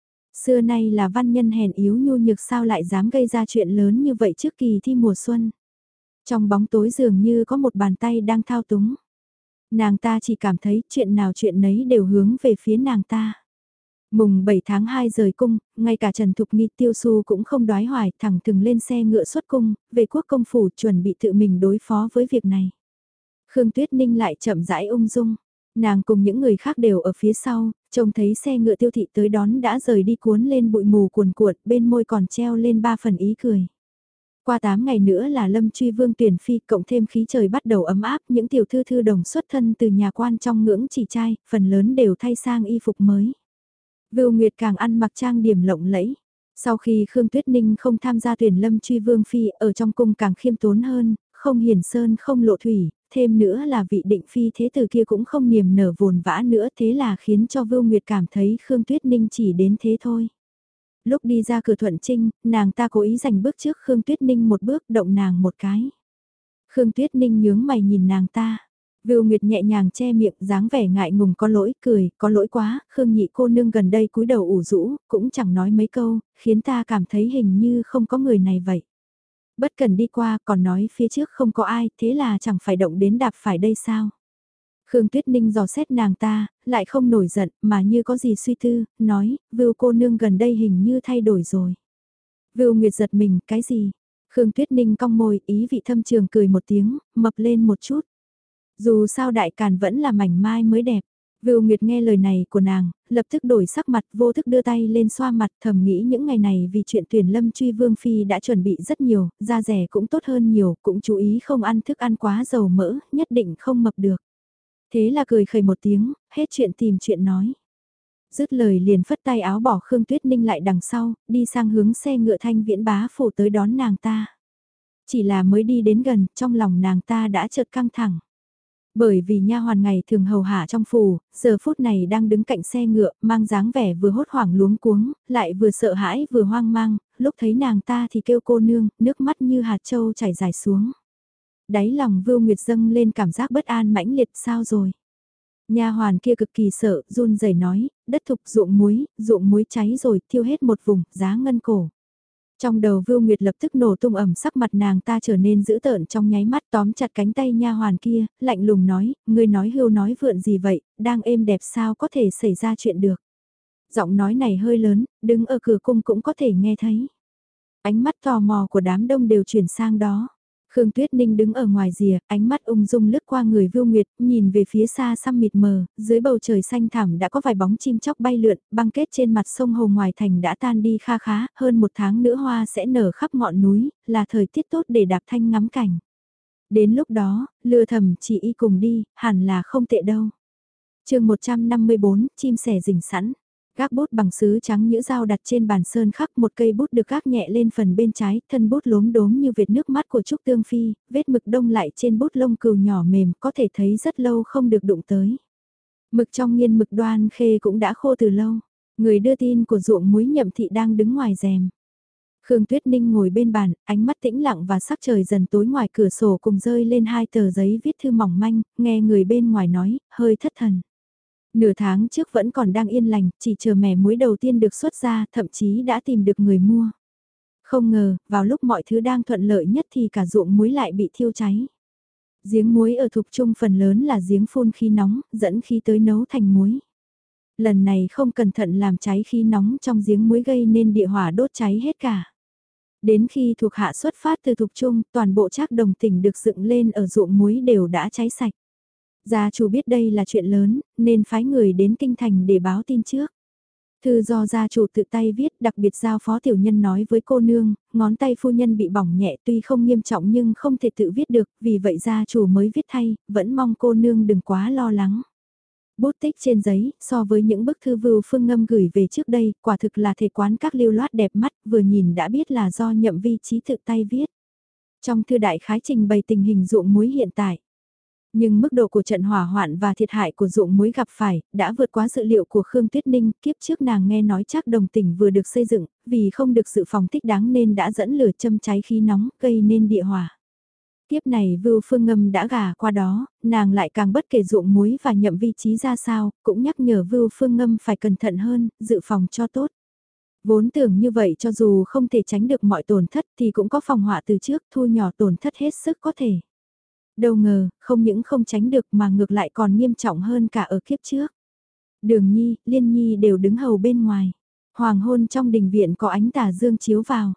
Xưa nay là văn nhân hèn yếu nhu nhược sao lại dám gây ra chuyện lớn như vậy trước kỳ thi mùa xuân. Trong bóng tối dường như có một bàn tay đang thao túng. Nàng ta chỉ cảm thấy chuyện nào chuyện nấy đều hướng về phía nàng ta. Mùng 7 tháng 2 rời cung, ngay cả Trần Thục Nghi Tiêu Xu cũng không đoái hoài, thẳng thừng lên xe ngựa xuất cung, về quốc công phủ chuẩn bị tự mình đối phó với việc này. Khương Tuyết Ninh lại chậm rãi ung dung. Nàng cùng những người khác đều ở phía sau, trông thấy xe ngựa Tiêu Thị tới đón đã rời đi cuốn lên bụi mù cuồn cuộn, bên môi còn treo lên 3 phần ý cười. Qua 8 ngày nữa là Lâm Truy Vương tuyển phi, cộng thêm khí trời bắt đầu ấm áp, những tiểu thư thư đồng xuất thân từ nhà quan trong ngưỡng chỉ trai, phần lớn đều thay sang y phục mới. Vưu Nguyệt càng ăn mặc trang điểm lộng lẫy. Sau khi Khương Tuyết Ninh không tham gia tuyển Lâm Truy Vương phi, ở trong cung càng khiêm tốn hơn, không hiển sơn không lộ thủy, thêm nữa là vị định phi thế tử kia cũng không niềm nở vồn vã nữa, thế là khiến cho Vưu Nguyệt cảm thấy Khương Tuyết Ninh chỉ đến thế thôi. Lúc đi ra cửa Thuận Trinh, nàng ta cố ý giành bước trước Khương Tuyết Ninh một bước, động nàng một cái. Khương Tuyết Ninh nhướng mày nhìn nàng ta. Vưu Nguyệt nhẹ nhàng che miệng, dáng vẻ ngại ngùng có lỗi, cười, có lỗi quá, Khương nhị cô nương gần đây cúi đầu ủ rũ, cũng chẳng nói mấy câu, khiến ta cảm thấy hình như không có người này vậy. Bất cần đi qua, còn nói phía trước không có ai, thế là chẳng phải động đến đạp phải đây sao? Khương Tuyết Ninh dò xét nàng ta, lại không nổi giận, mà như có gì suy tư, nói, Vưu cô nương gần đây hình như thay đổi rồi. Vưu Nguyệt giật mình, cái gì? Khương Tuyết Ninh cong môi, ý vị thâm trường cười một tiếng, mập lên một chút. Dù sao đại càn vẫn là mảnh mai mới đẹp. Vưu Nguyệt nghe lời này của nàng, lập tức đổi sắc mặt, vô thức đưa tay lên xoa mặt, thầm nghĩ những ngày này vì chuyện tuyển Lâm Truy Vương phi đã chuẩn bị rất nhiều, da rẻ cũng tốt hơn nhiều, cũng chú ý không ăn thức ăn quá dầu mỡ, nhất định không mập được. Thế là cười khẩy một tiếng, hết chuyện tìm chuyện nói. Dứt lời liền phất tay áo bỏ Khương Tuyết Ninh lại đằng sau, đi sang hướng xe ngựa Thanh Viễn bá phủ tới đón nàng ta. Chỉ là mới đi đến gần, trong lòng nàng ta đã chợt căng thẳng. Bởi vì nha hoàn ngày thường hầu hạ trong phủ, giờ phút này đang đứng cạnh xe ngựa, mang dáng vẻ vừa hốt hoảng luống cuống, lại vừa sợ hãi vừa hoang mang, lúc thấy nàng ta thì kêu cô nương, nước mắt như hạt châu chảy dài xuống. Đáy lòng Vưu Nguyệt dâng lên cảm giác bất an mãnh liệt, sao rồi? Nha hoàn kia cực kỳ sợ, run rẩy nói, đất thục ruộng muối cháy rồi, thiêu hết một vùng, giá ngân cổ. Trong đầu Vưu Nguyệt lập tức nổ tung, ẩm sắc mặt nàng ta trở nên dữ tợn, trong nháy mắt tóm chặt cánh tay nha hoàn kia, lạnh lùng nói, ngươi nói hưu nói vượn gì vậy, đang êm đẹp sao có thể xảy ra chuyện được. Giọng nói này hơi lớn, đứng ở cửa cung cũng có thể nghe thấy. Ánh mắt tò mò của đám đông đều chuyển sang đó. Khương Tuyết Ninh đứng ở ngoài rìa, ánh mắt ung dung lướt qua người Vưu Nguyệt, nhìn về phía xa xăm mịt mờ, dưới bầu trời xanh thẳm đã có vài bóng chim chóc bay lượn, băng kết trên mặt sông Hồ ngoài thành đã tan đi kha khá, hơn một tháng nữa hoa sẽ nở khắp ngọn núi, là thời tiết tốt để đạp thanh ngắm cảnh. Đến lúc đó, Lừa Thẩm chỉ y cùng đi, hẳn là không tệ đâu. Chương 154, chim sẻ rình sẵn. Gác bút bằng sứ trắng nhũ dao đặt trên bàn sơn khắc, một cây bút được gác nhẹ lên phần bên trái, thân bút lốm đốm như vệt nước mắt của Trúc Tương Phi, vết mực đông lại trên bút lông cừu nhỏ mềm, có thể thấy rất lâu không được đụng tới. Mực trong nghiên mực Đoan Khê cũng đã khô từ lâu. Người đưa tin của ruộng muối Nhậm Thị đang đứng ngoài rèm. Khương Tuyết Ninh ngồi bên bàn, ánh mắt tĩnh lặng và sắc trời dần tối, ngoài cửa sổ cùng rơi lên 2 tờ giấy viết thư mỏng manh, nghe người bên ngoài nói, hơi thất thần. Nửa tháng trước vẫn còn đang yên lành, chỉ chờ mẻ muối đầu tiên được xuất ra, thậm chí đã tìm được người mua. Không ngờ, vào lúc mọi thứ đang thuận lợi nhất thì cả ruộng muối lại bị thiêu cháy. Giếng muối ở Thục Trung phần lớn là giếng phun khí nóng, dẫn khí tới nấu thành muối. Lần này không cẩn thận làm cháy khí nóng trong giếng muối gây nên địa hỏa đốt cháy hết cả. Đến khi thuộc hạ xuất phát từ Thục Trung, toàn bộ Trác Đồng tỉnh được dựng lên ở ruộng muối đều đã cháy sạch. Gia chủ biết đây là chuyện lớn, nên phái người đến kinh thành để báo tin trước. Thư do gia chủ tự tay viết, đặc biệt giao phó tiểu nhân nói với cô nương, ngón tay phu nhân bị bỏng nhẹ tuy không nghiêm trọng nhưng không thể tự viết được, vì vậy gia chủ mới viết thay, vẫn mong cô nương đừng quá lo lắng. Bút tích trên giấy, so với những bức thư Vưu Phương Ngâm gửi về trước đây, quả thực là thể quán các lưu loát đẹp mắt, vừa nhìn đã biết là do Nhậm Vi Chí tự tay viết. Trong thư đại khái trình bày tình hình ruộng muối hiện tại. Nhưng mức độ của trận hỏa hoạn và thiệt hại của ruộng muối gặp phải, đã vượt quá dự liệu của Khương Tuyết Ninh, kiếp trước nàng nghe nói Trác Đồng tỉnh vừa được xây dựng, vì không được sự phòng thích đáng nên đã dẫn lửa châm cháy khí nóng, gây nên địa hỏa. Kiếp này Vưu Phương Ngâm đã gả qua đó, nàng lại càng bất kể ruộng muối và Nhậm Vi Chí ra sao, cũng nhắc nhở Vưu Phương Ngâm phải cẩn thận hơn, dự phòng cho tốt. Vốn tưởng như vậy cho dù không thể tránh được mọi tổn thất thì cũng có phòng họa từ trước, thu nhỏ tổn thất hết sức có thể. Đâu ngờ, không những không tránh được mà ngược lại còn nghiêm trọng hơn cả ở kiếp trước. Đường Nhi, Liên Nhi đều đứng hầu bên ngoài. Hoàng hôn trong đình viện có ánh tà dương chiếu vào.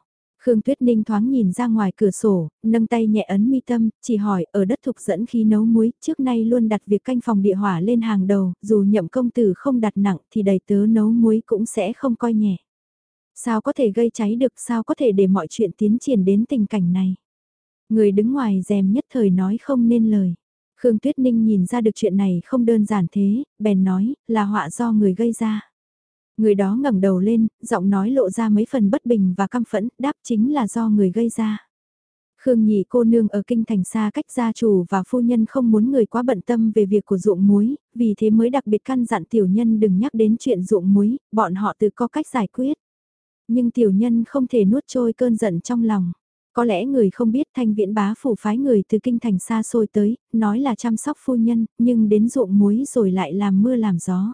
Khương Tuyết Ninh thoáng nhìn ra ngoài cửa sổ, nâng tay nhẹ ấn mi tâm, chỉ hỏi ở đất thục dẫn khí nấu muối, trước nay luôn đặt việc canh phòng địa hỏa lên hàng đầu, dù Nhậm công tử không đặt nặng thì đầy tớ nấu muối cũng sẽ không coi nhẹ. Sao có thể gây cháy được, sao có thể để mọi chuyện tiến triển đến tình cảnh này. Người đứng ngoài rèm nhất thời nói không nên lời. Khương Tuyết Ninh nhìn ra được chuyện này không đơn giản thế, bèn nói, là họa do người gây ra. Người đó ngẩng đầu lên, giọng nói lộ ra mấy phần bất bình và căm phẫn, đáp chính là do người gây ra. Khương Nhị cô nương ở kinh thành xa cách gia chủ và phu nhân không muốn người quá bận tâm về việc của ruộng muối, vì thế mới đặc biệt căn dặn tiểu nhân đừng nhắc đến chuyện ruộng muối, bọn họ tự có cách giải quyết. Nhưng tiểu nhân không thể nuốt trôi cơn giận trong lòng. Có lẽ người không biết Thanh Viễn bá phủ phái người từ kinh thành xa xôi tới, nói là chăm sóc phu nhân, nhưng đến ruộng muối rồi lại làm mưa làm gió.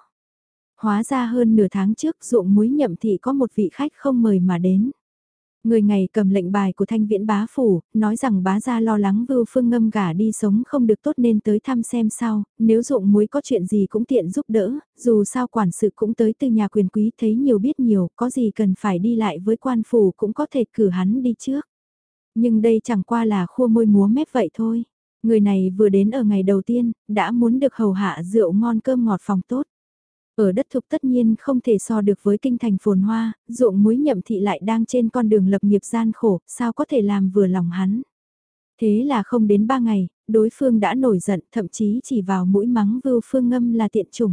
Hóa ra hơn nửa tháng trước ruộng muối Nhậm thị có một vị khách không mời mà đến. Người ngày cầm lệnh bài của Thanh Viễn bá phủ, nói rằng bá gia lo lắng Vưu Phương Ngâm gả đi sống không được tốt nên tới thăm xem sao, nếu ruộng muối có chuyện gì cũng tiện giúp đỡ, dù sao quản sự cũng tới từ nhà quyền quý thấy nhiều biết nhiều, có gì cần phải đi lại với quan phủ cũng có thể cử hắn đi trước. Nhưng đây chẳng qua là khua môi múa mép vậy thôi. Người này vừa đến ở ngày đầu tiên, đã muốn được hầu hạ rượu ngon cơm ngọt phòng tốt. Ở đất thục tất nhiên không thể so được với kinh thành phồn hoa, ruộng muối Nhậm thị lại đang trên con đường lập nghiệp gian khổ, sao có thể làm vừa lòng hắn. Thế là không đến 3 ngày, đối phương đã nổi giận, thậm chí chỉ vào mũi mắng Vưu Phương Ngâm là tiện chủng.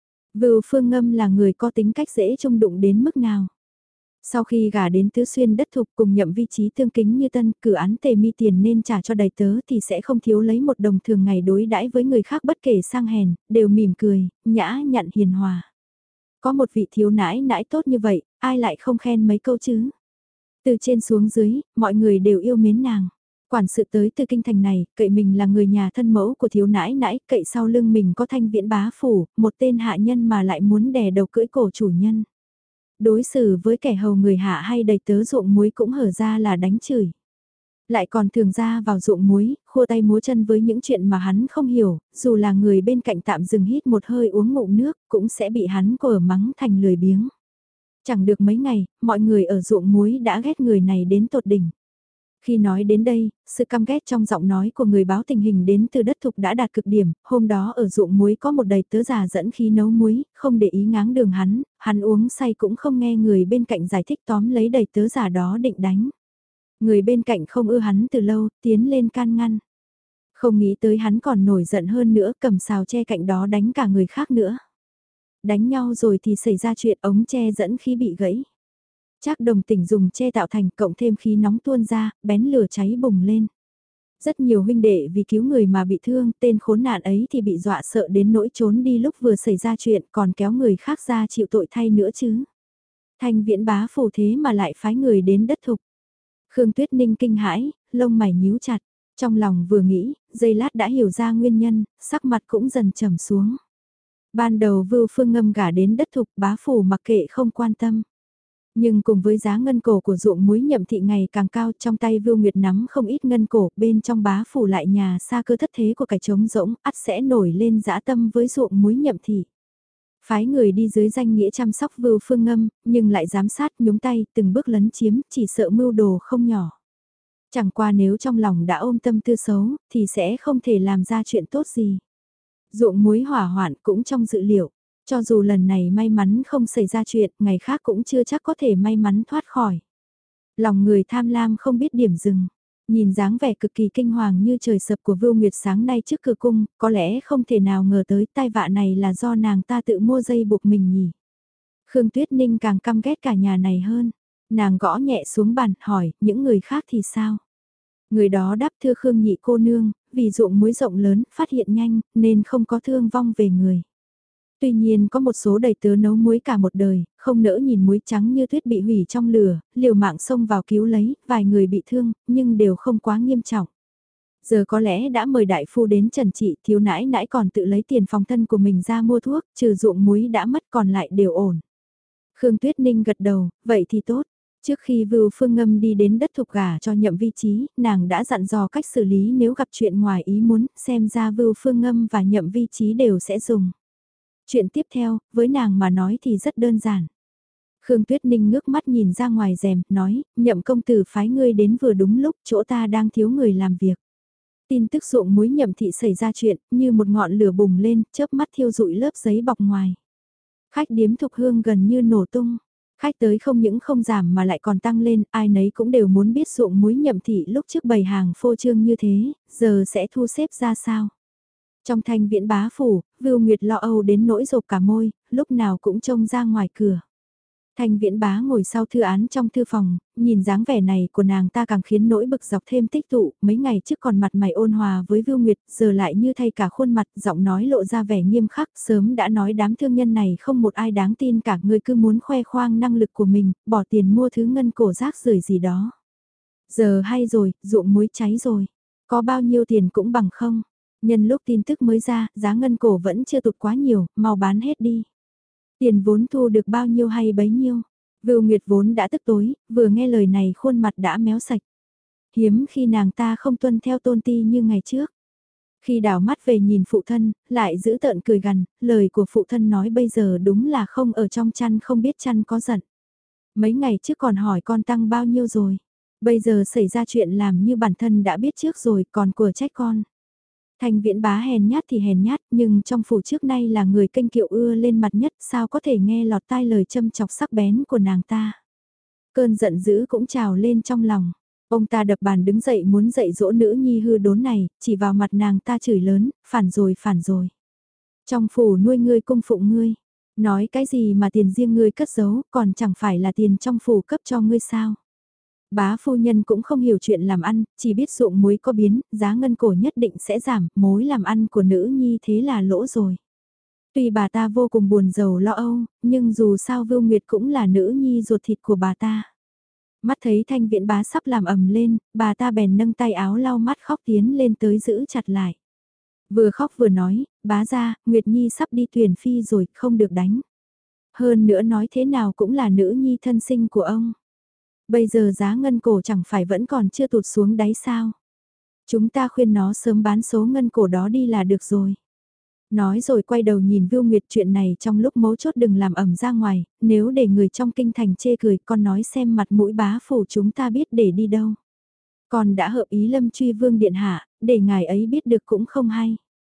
Vưu Phương Ngâm là người có tính cách dễ trông đụng đến mức nào. Sau khi gả đến Tứ Xuyên đất thục cùng Nhậm vị trí tương kính như tân, cử án tề mi tiền nên trả cho đầy tớ thì sẽ không thiếu lấy một đồng thường ngày đối đãi với người khác bất kể sang hèn, đều mỉm cười, nhã nhặn hiền hòa. Có một vị thiếu nãi nãi tốt như vậy, ai lại không khen mấy câu chứ? Từ trên xuống dưới, mọi người đều yêu mến nàng. Quản sự tới từ kinh thành này, cậy mình là người nhà thân mẫu của thiếu nãi nãi, cậy sau lưng mình có Thanh Viễn bá phủ, một tên hạ nhân mà lại muốn đè đầu cưỡi cổ chủ nhân. Đối xử với kẻ hầu người hạ hay đầy tớ ruộng muối cũng hở ra là đánh chửi. Lại còn thường ra vào ruộng muối, khua tay múa chân với những chuyện mà hắn không hiểu, dù là người bên cạnh tạm dừng hít một hơi uống ngụm nước, cũng sẽ bị hắn quở mắng thành lười biếng. Chẳng được mấy ngày, mọi người ở ruộng muối đã ghét người này đến tột đỉnh. Khi nói đến đây, sự căm ghét trong giọng nói của người báo tình hình đến từ đất thục đã đạt cực điểm, hôm đó ở ruộng muối có một đầy tớ già dẫn khí nấu muối, không để ý ngáng đường hắn uống say cũng không nghe người bên cạnh giải thích tóm lấy đầy tớ già đó định đánh. Người bên cạnh không ưa hắn từ lâu, tiến lên can ngăn. Không nghĩ tới hắn còn nổi giận hơn nữa, cầm sào tre cạnh đó đánh cả người khác nữa. Đánh nhau rồi thì xảy ra chuyện ống tre dẫn khí bị gãy. Trác Đồng Tỉnh dùng tre tạo thành cộng thêm khí nóng tuôn ra, bén lửa cháy bùng lên. Rất nhiều huynh đệ vì cứu người mà bị thương, tên khốn nạn ấy thì bị dọa sợ đến nỗi trốn đi lúc vừa xảy ra chuyện còn kéo người khác ra chịu tội thay nữa chứ. Thanh Viễn bá phủ thế mà lại phái người đến đất thục. Khương Tuyết Ninh kinh hãi, lông mày nhíu chặt, trong lòng vừa nghĩ, giây lát đã hiểu ra nguyên nhân, sắc mặt cũng dần trầm xuống. Ban đầu Vưu Phương Ngâm gả đến đất thục bá phủ mặc kệ không quan tâm. Nhưng cùng với giá ngân cổ của ruộng muối Nhậm thị ngày càng cao, trong tay Vưu Nguyệt nắm không ít ngân cổ, bên trong bá phủ lại nhà xa cơ thất thế của cái trống rỗng, ắt sẽ nổi lên dã tâm với ruộng muối Nhậm thị. Phái người đi dưới danh nghĩa chăm sóc Vưu Phương Ngâm, nhưng lại giám sát nhúng tay từng bước lấn chiếm, chỉ sợ mưu đồ không nhỏ. Chẳng qua nếu trong lòng đã ôm tâm tư xấu, thì sẽ không thể làm ra chuyện tốt gì. Ruộng muối hỏa hoạn cũng trong dự liệu. Cho dù lần này may mắn không xảy ra chuyện, ngày khác cũng chưa chắc có thể may mắn thoát khỏi. Lòng người tham lam không biết điểm dừng. Nhìn dáng vẻ cực kỳ kinh hoàng như trời sập của Vưu Nguyệt sáng nay trước cửa cung, có lẽ không thể nào ngờ tới tai vạ này là do nàng ta tự mua dây buộc mình nhỉ. Khương Tuyết Ninh càng căm ghét cả nhà này hơn. Nàng gõ nhẹ xuống bàn, hỏi, những người khác thì sao? Người đó đáp thưa Khương Nhị cô nương, vì ruộng muối rộng lớn, phát hiện nhanh, nên không có thương vong về người. Tuy nhiên có một số đầy tớ nấu muối cả một đời, không nỡ nhìn muối trắng như tuyết bị hủy trong lửa, liều mạng xông vào cứu lấy, vài người bị thương, nhưng đều không quá nghiêm trọng. Giờ có lẽ đã mời đại phu đến trần trị, thiếu nãi nãi còn tự lấy tiền phòng thân của mình ra mua thuốc, trừ ruộng muối đã mất còn lại đều ổn. Khương Tuyết Ninh gật đầu, vậy thì tốt. Trước khi Vưu Phương Ngâm đi đến đất thục gả cho Nhậm vị trí, nàng đã dặn dò cách xử lý nếu gặp chuyện ngoài ý muốn, xem ra Vưu Phương Ngâm và Nhậm vị trí đều sẽ dùng. Chuyện tiếp theo, với nàng mà nói thì rất đơn giản. Khương Tuyết Ninh ngước mắt nhìn ra ngoài rèm, nói, Nhậm công tử phái ngươi đến vừa đúng lúc, chỗ ta đang thiếu người làm việc. Tin tức ruộng muối Nhậm thị xảy ra chuyện, như một ngọn lửa bùng lên, chớp mắt thiêu rụi lớp giấy bọc ngoài. Khách điếm Thục Hương gần như nổ tung. Khách tới không những không giảm mà lại còn tăng lên, ai nấy cũng đều muốn biết ruộng muối Nhậm thị lúc trước bày hàng phô trương như thế, giờ sẽ thu xếp ra sao. Trong Thanh Viễn bá phủ, Vưu Nguyệt lo âu đến nỗi rộp cả môi, lúc nào cũng trông ra ngoài cửa. Thanh Viễn bá ngồi sau thư án trong thư phòng, nhìn dáng vẻ này của nàng ta càng khiến nỗi bực dọc thêm tích tụ, mấy ngày trước còn mặt mày ôn hòa với Vưu Nguyệt, giờ lại như thay cả khuôn mặt, giọng nói lộ ra vẻ nghiêm khắc, sớm đã nói đám thương nhân này không một ai đáng tin cả, người cứ muốn khoe khoang năng lực của mình, bỏ tiền mua thứ ngân cổ rác rưởi gì đó. Giờ hay rồi, ruộng muối cháy rồi, có bao nhiêu tiền cũng bằng không. Nhân lúc tin tức mới ra, giá ngân cổ vẫn chưa tụt quá nhiều, mau bán hết đi. Tiền vốn thu được bao nhiêu hay bấy nhiêu. Vưu Nguyệt vốn đã tức tối, vừa nghe lời này khuôn mặt đã méo sạch. Hiếm khi nàng ta không tuân theo tôn ti như ngày trước. Khi đảo mắt về nhìn phụ thân, lại giữ tợn cười gằn, lời của phụ thân nói bây giờ đúng là không ở trong chăn không biết chăn có giận. Mấy ngày trước còn hỏi con tăng bao nhiêu rồi. Bây giờ xảy ra chuyện làm như bản thân đã biết trước rồi còn của trách con. Thanh Viễn bá hèn nhát thì hèn nhát, nhưng trong phủ trước nay là người kênh kiệu ưa lên mặt nhất, sao có thể nghe lọt tai lời châm chọc sắc bén của nàng ta. Cơn giận dữ cũng trào lên trong lòng. Ông ta đập bàn đứng dậy muốn dạy dỗ nữ nhi hư đốn này, chỉ vào mặt nàng ta chửi lớn, phản rồi phản rồi. Trong phủ nuôi ngươi cung phụng ngươi, nói cái gì mà tiền riêng ngươi cất giấu, còn chẳng phải là tiền trong phủ cấp cho ngươi sao. Bá phu nhân cũng không hiểu chuyện làm ăn, chỉ biết ruộng muối có biến, giá ngân cổ nhất định sẽ giảm, mối làm ăn của nữ nhi thế là lỗ rồi. Tuy bà ta vô cùng buồn rầu lo âu, nhưng dù sao Vưu Nguyệt cũng là nữ nhi ruột thịt của bà ta. Mắt thấy Thanh Viễn bá sắp làm ầm lên, bà ta bèn nâng tay áo lau mắt khóc tiến lên tới giữ chặt lại. Vừa khóc vừa nói, bá ra, Nguyệt Nhi sắp đi tuyển phi rồi, không được đánh. Hơn nữa nói thế nào cũng là nữ nhi thân sinh của ông. Bây giờ giá ngân cổ chẳng phải vẫn còn chưa tụt xuống đáy sao. Chúng ta khuyên nó sớm bán số ngân cổ đó đi là được rồi. Nói rồi quay đầu nhìn Vưu Nguyệt, chuyện này trong lúc mấu chốt đừng làm ẩm ra ngoài, nếu để người trong kinh thành chê cười con nói xem mặt mũi bá phủ chúng ta biết để đi đâu. Con đã hợp ý Lâm Truy Vương điện hạ, để ngài ấy biết được cũng không hay.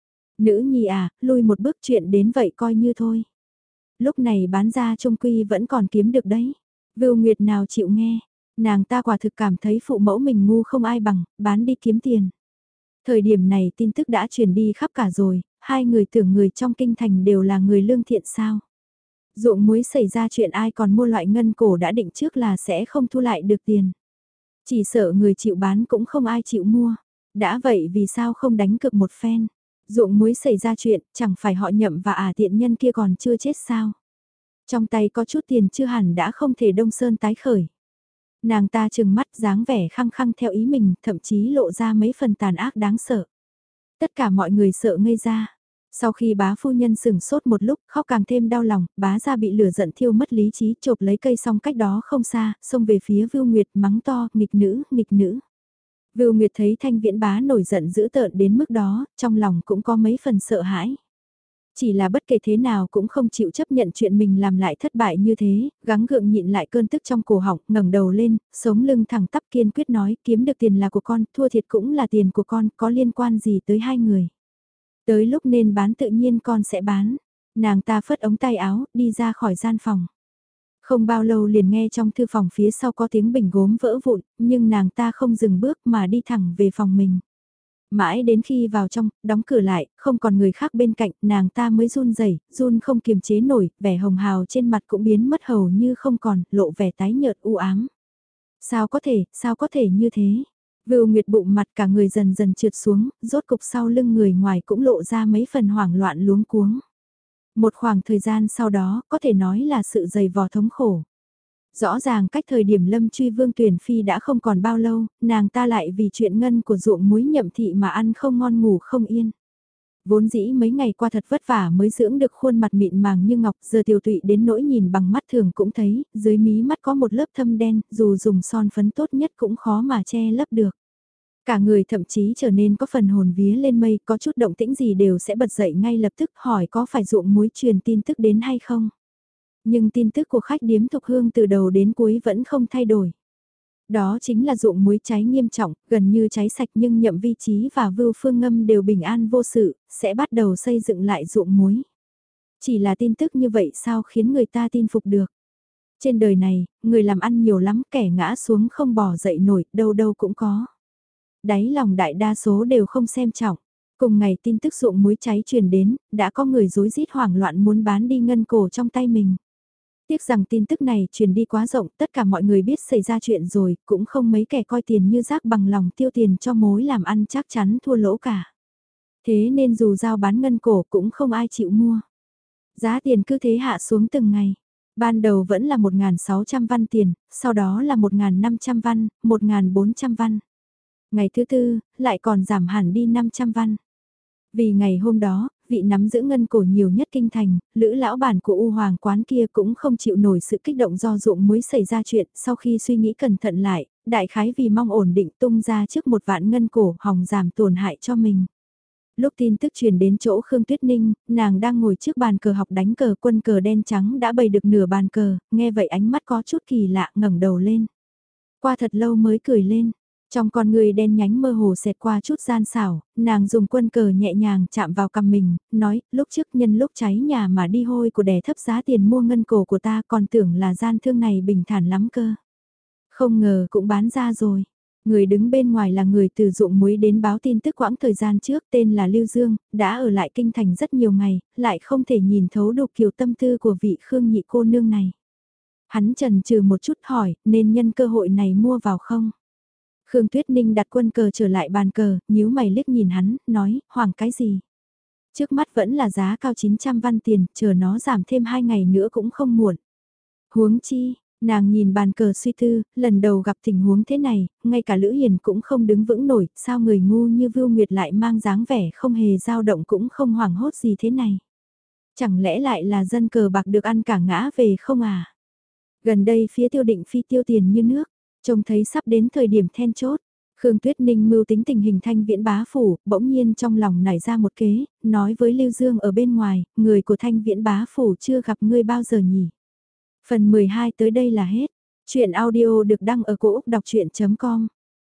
Nữ nhi à, lui một bước chuyện đến vậy coi như thôi. Lúc này bán ra trung quy vẫn còn kiếm được đấy. Vưu Nguyệt nào chịu nghe, nàng ta quả thực cảm thấy phụ mẫu mình ngu không ai bằng, bán đi kiếm tiền. Thời điểm này tin tức đã truyền đi khắp cả rồi, hai người tưởng người trong kinh thành đều là người lương thiện sao. Ruộng muối xảy ra chuyện ai còn mua loại ngân cổ đã định trước là sẽ không thu lại được tiền. Chỉ sợ người chịu bán cũng không ai chịu mua. Đã vậy vì sao không đánh cược một phen. Ruộng muối xảy ra chuyện, chẳng phải họ Nhậm và tiện nhân kia còn chưa chết sao. Trong tay có chút tiền chưa hẳn đã không thể đông sơn tái khởi. Nàng ta trừng mắt dáng vẻ khăng khăng theo ý mình, thậm chí lộ ra mấy phần tàn ác đáng sợ. Tất cả mọi người sợ ngây ra. Sau khi bá phu nhân sừng sốt một lúc, khóc càng thêm đau lòng, bá ra bị lửa giận thiêu mất lý trí, chộp lấy cây song cách đó không xa, xông về phía Vưu Nguyệt mắng to, nghịch nữ, nghịch nữ. Vưu Nguyệt thấy Thanh Viễn bá nổi giận dữ tợn đến mức đó, trong lòng cũng có mấy phần sợ hãi. Chỉ là bất kể thế nào cũng không chịu chấp nhận chuyện mình làm lại thất bại như thế, gắng gượng nhịn lại cơn tức trong cổ họng, ngẩng đầu lên, sống lưng thẳng tắp kiên quyết nói kiếm được tiền là của con, thua thiệt cũng là tiền của con, có liên quan gì tới hai người. Tới lúc nên bán tự nhiên con sẽ bán. Nàng ta phất ống tay áo, đi ra khỏi gian phòng. Không bao lâu liền nghe trong thư phòng phía sau có tiếng bình gốm vỡ vụn, nhưng nàng ta không dừng bước mà đi thẳng về phòng mình. Mãi đến khi vào trong, đóng cửa lại, không còn người khác bên cạnh, nàng ta mới run rẩy, run không kiềm chế nổi, vẻ hồng hào trên mặt cũng biến mất hầu như không còn, lộ vẻ tái nhợt u ám. Sao có thể như thế? Vưu Nguyệt bụng mặt cả người dần dần trượt xuống, rốt cục sau lưng người ngoài cũng lộ ra mấy phần hoảng loạn luống cuống. Một khoảng thời gian sau đó, có thể nói là sự dày vò thống khổ. Rõ ràng cách thời điểm Lâm Truy Vương tuyển phi đã không còn bao lâu, nàng ta lại vì chuyện ngân của ruộng muối Nhậm thị mà ăn không ngon ngủ không yên. Vốn dĩ mấy ngày qua thật vất vả mới dưỡng được khuôn mặt mịn màng như ngọc, giờ tiêu tụy đến nỗi nhìn bằng mắt thường cũng thấy, dưới mí mắt có một lớp thâm đen, dù dùng son phấn tốt nhất cũng khó mà che lấp được. Cả người thậm chí trở nên có phần hồn vía lên mây, có chút động tĩnh gì đều sẽ bật dậy ngay lập tức hỏi có phải ruộng muối truyền tin tức đến hay không. Nhưng tin tức của khách điếm Thục Hương từ đầu đến cuối vẫn không thay đổi. Đó chính là ruộng muối cháy nghiêm trọng, gần như cháy sạch nhưng Nhậm Vi Chí và Vưu Phương Ngâm đều bình an vô sự, sẽ bắt đầu xây dựng lại ruộng muối. Chỉ là tin tức như vậy sao khiến người ta tin phục được. Trên đời này, người làm ăn nhiều lắm, kẻ ngã xuống không bỏ dậy nổi, đâu đâu cũng có. Đáy lòng đại đa số đều không xem trọng. Cùng ngày tin tức ruộng muối cháy truyền đến, đã có người rối rít hoảng loạn muốn bán đi ngân cổ trong tay mình. Tiếc rằng tin tức này truyền đi quá rộng, tất cả mọi người biết xảy ra chuyện rồi, cũng không mấy kẻ coi tiền như rác bằng lòng tiêu tiền cho mối làm ăn chắc chắn thua lỗ cả. Thế nên dù giao bán ngân cổ cũng không ai chịu mua. Giá tiền cứ thế hạ xuống từng ngày. Ban đầu vẫn là 1.600 văn tiền, sau đó là 1.500 văn, 1.400 văn. Ngày thứ tư, lại còn giảm hẳn đi 500 văn. Vì ngày hôm đó, vị nắm giữ ngân cổ nhiều nhất kinh thành, lữ lão bản của U Hoàng quán kia cũng không chịu nổi sự kích động do ruộng muối xảy ra chuyện, sau khi suy nghĩ cẩn thận lại, đại khái vì mong ổn định tung ra trước 1 vạn ngân cổ hòng giảm tổn hại cho mình. Lúc tin tức truyền đến chỗ Khương Tuyết Ninh, nàng đang ngồi trước bàn cờ học đánh cờ, quân cờ đen trắng đã bày được nửa bàn cờ, nghe vậy ánh mắt có chút kỳ lạ ngẩng đầu lên. Qua thật lâu mới cười lên, trong con người đen nhánh mơ hồ xẹt qua chút gian xảo, nàng dùng quân cờ nhẹ nhàng chạm vào cằm mình, nói, lúc trước nhân lúc cháy nhà mà đi hôi của đè thấp giá tiền mua ngân cổ của ta, còn tưởng là gian thương này bình thản lắm cơ. Không ngờ cũng bán ra rồi. Người đứng bên ngoài là người từ ruộng muối đến báo tin tức quãng thời gian trước, tên là Lưu Dương, đã ở lại kinh thành rất nhiều ngày, lại không thể nhìn thấu được kiểu tâm tư của vị Khương nhị cô nương này. Hắn chần chừ một chút hỏi, nên nhân cơ hội này mua vào không? Khương Tuyết Ninh đặt quân cờ trở lại bàn cờ, nhíu mày liếc nhìn hắn, nói, hoảng cái gì? Trước mắt vẫn là giá cao 900 văn tiền, chờ nó giảm thêm 2 ngày nữa cũng không muộn. Huống chi, nàng nhìn bàn cờ suy tư, lần đầu gặp tình huống thế này, ngay cả Lữ Hiền cũng không đứng vững nổi, sao người ngu như Vưu Nguyệt lại mang dáng vẻ không hề dao động cũng không hoảng hốt gì thế này? Chẳng lẽ lại là dân cờ bạc được ăn cả ngã về không à? Gần đây phía Tiêu Định Phi tiêu tiền như nước, trông thấy sắp đến thời điểm then chốt. Khương Tuyết Ninh mưu tính tình hình Thanh Viễn bá phủ, bỗng nhiên trong lòng nảy ra một kế, nói với Lưu Dương ở bên ngoài, người của Thanh Viễn bá phủ chưa gặp ngươi bao giờ nhỉ. Phần 12 tới đây là hết. Chuyện audio được đăng ở cổ Úc đọc chuyện.com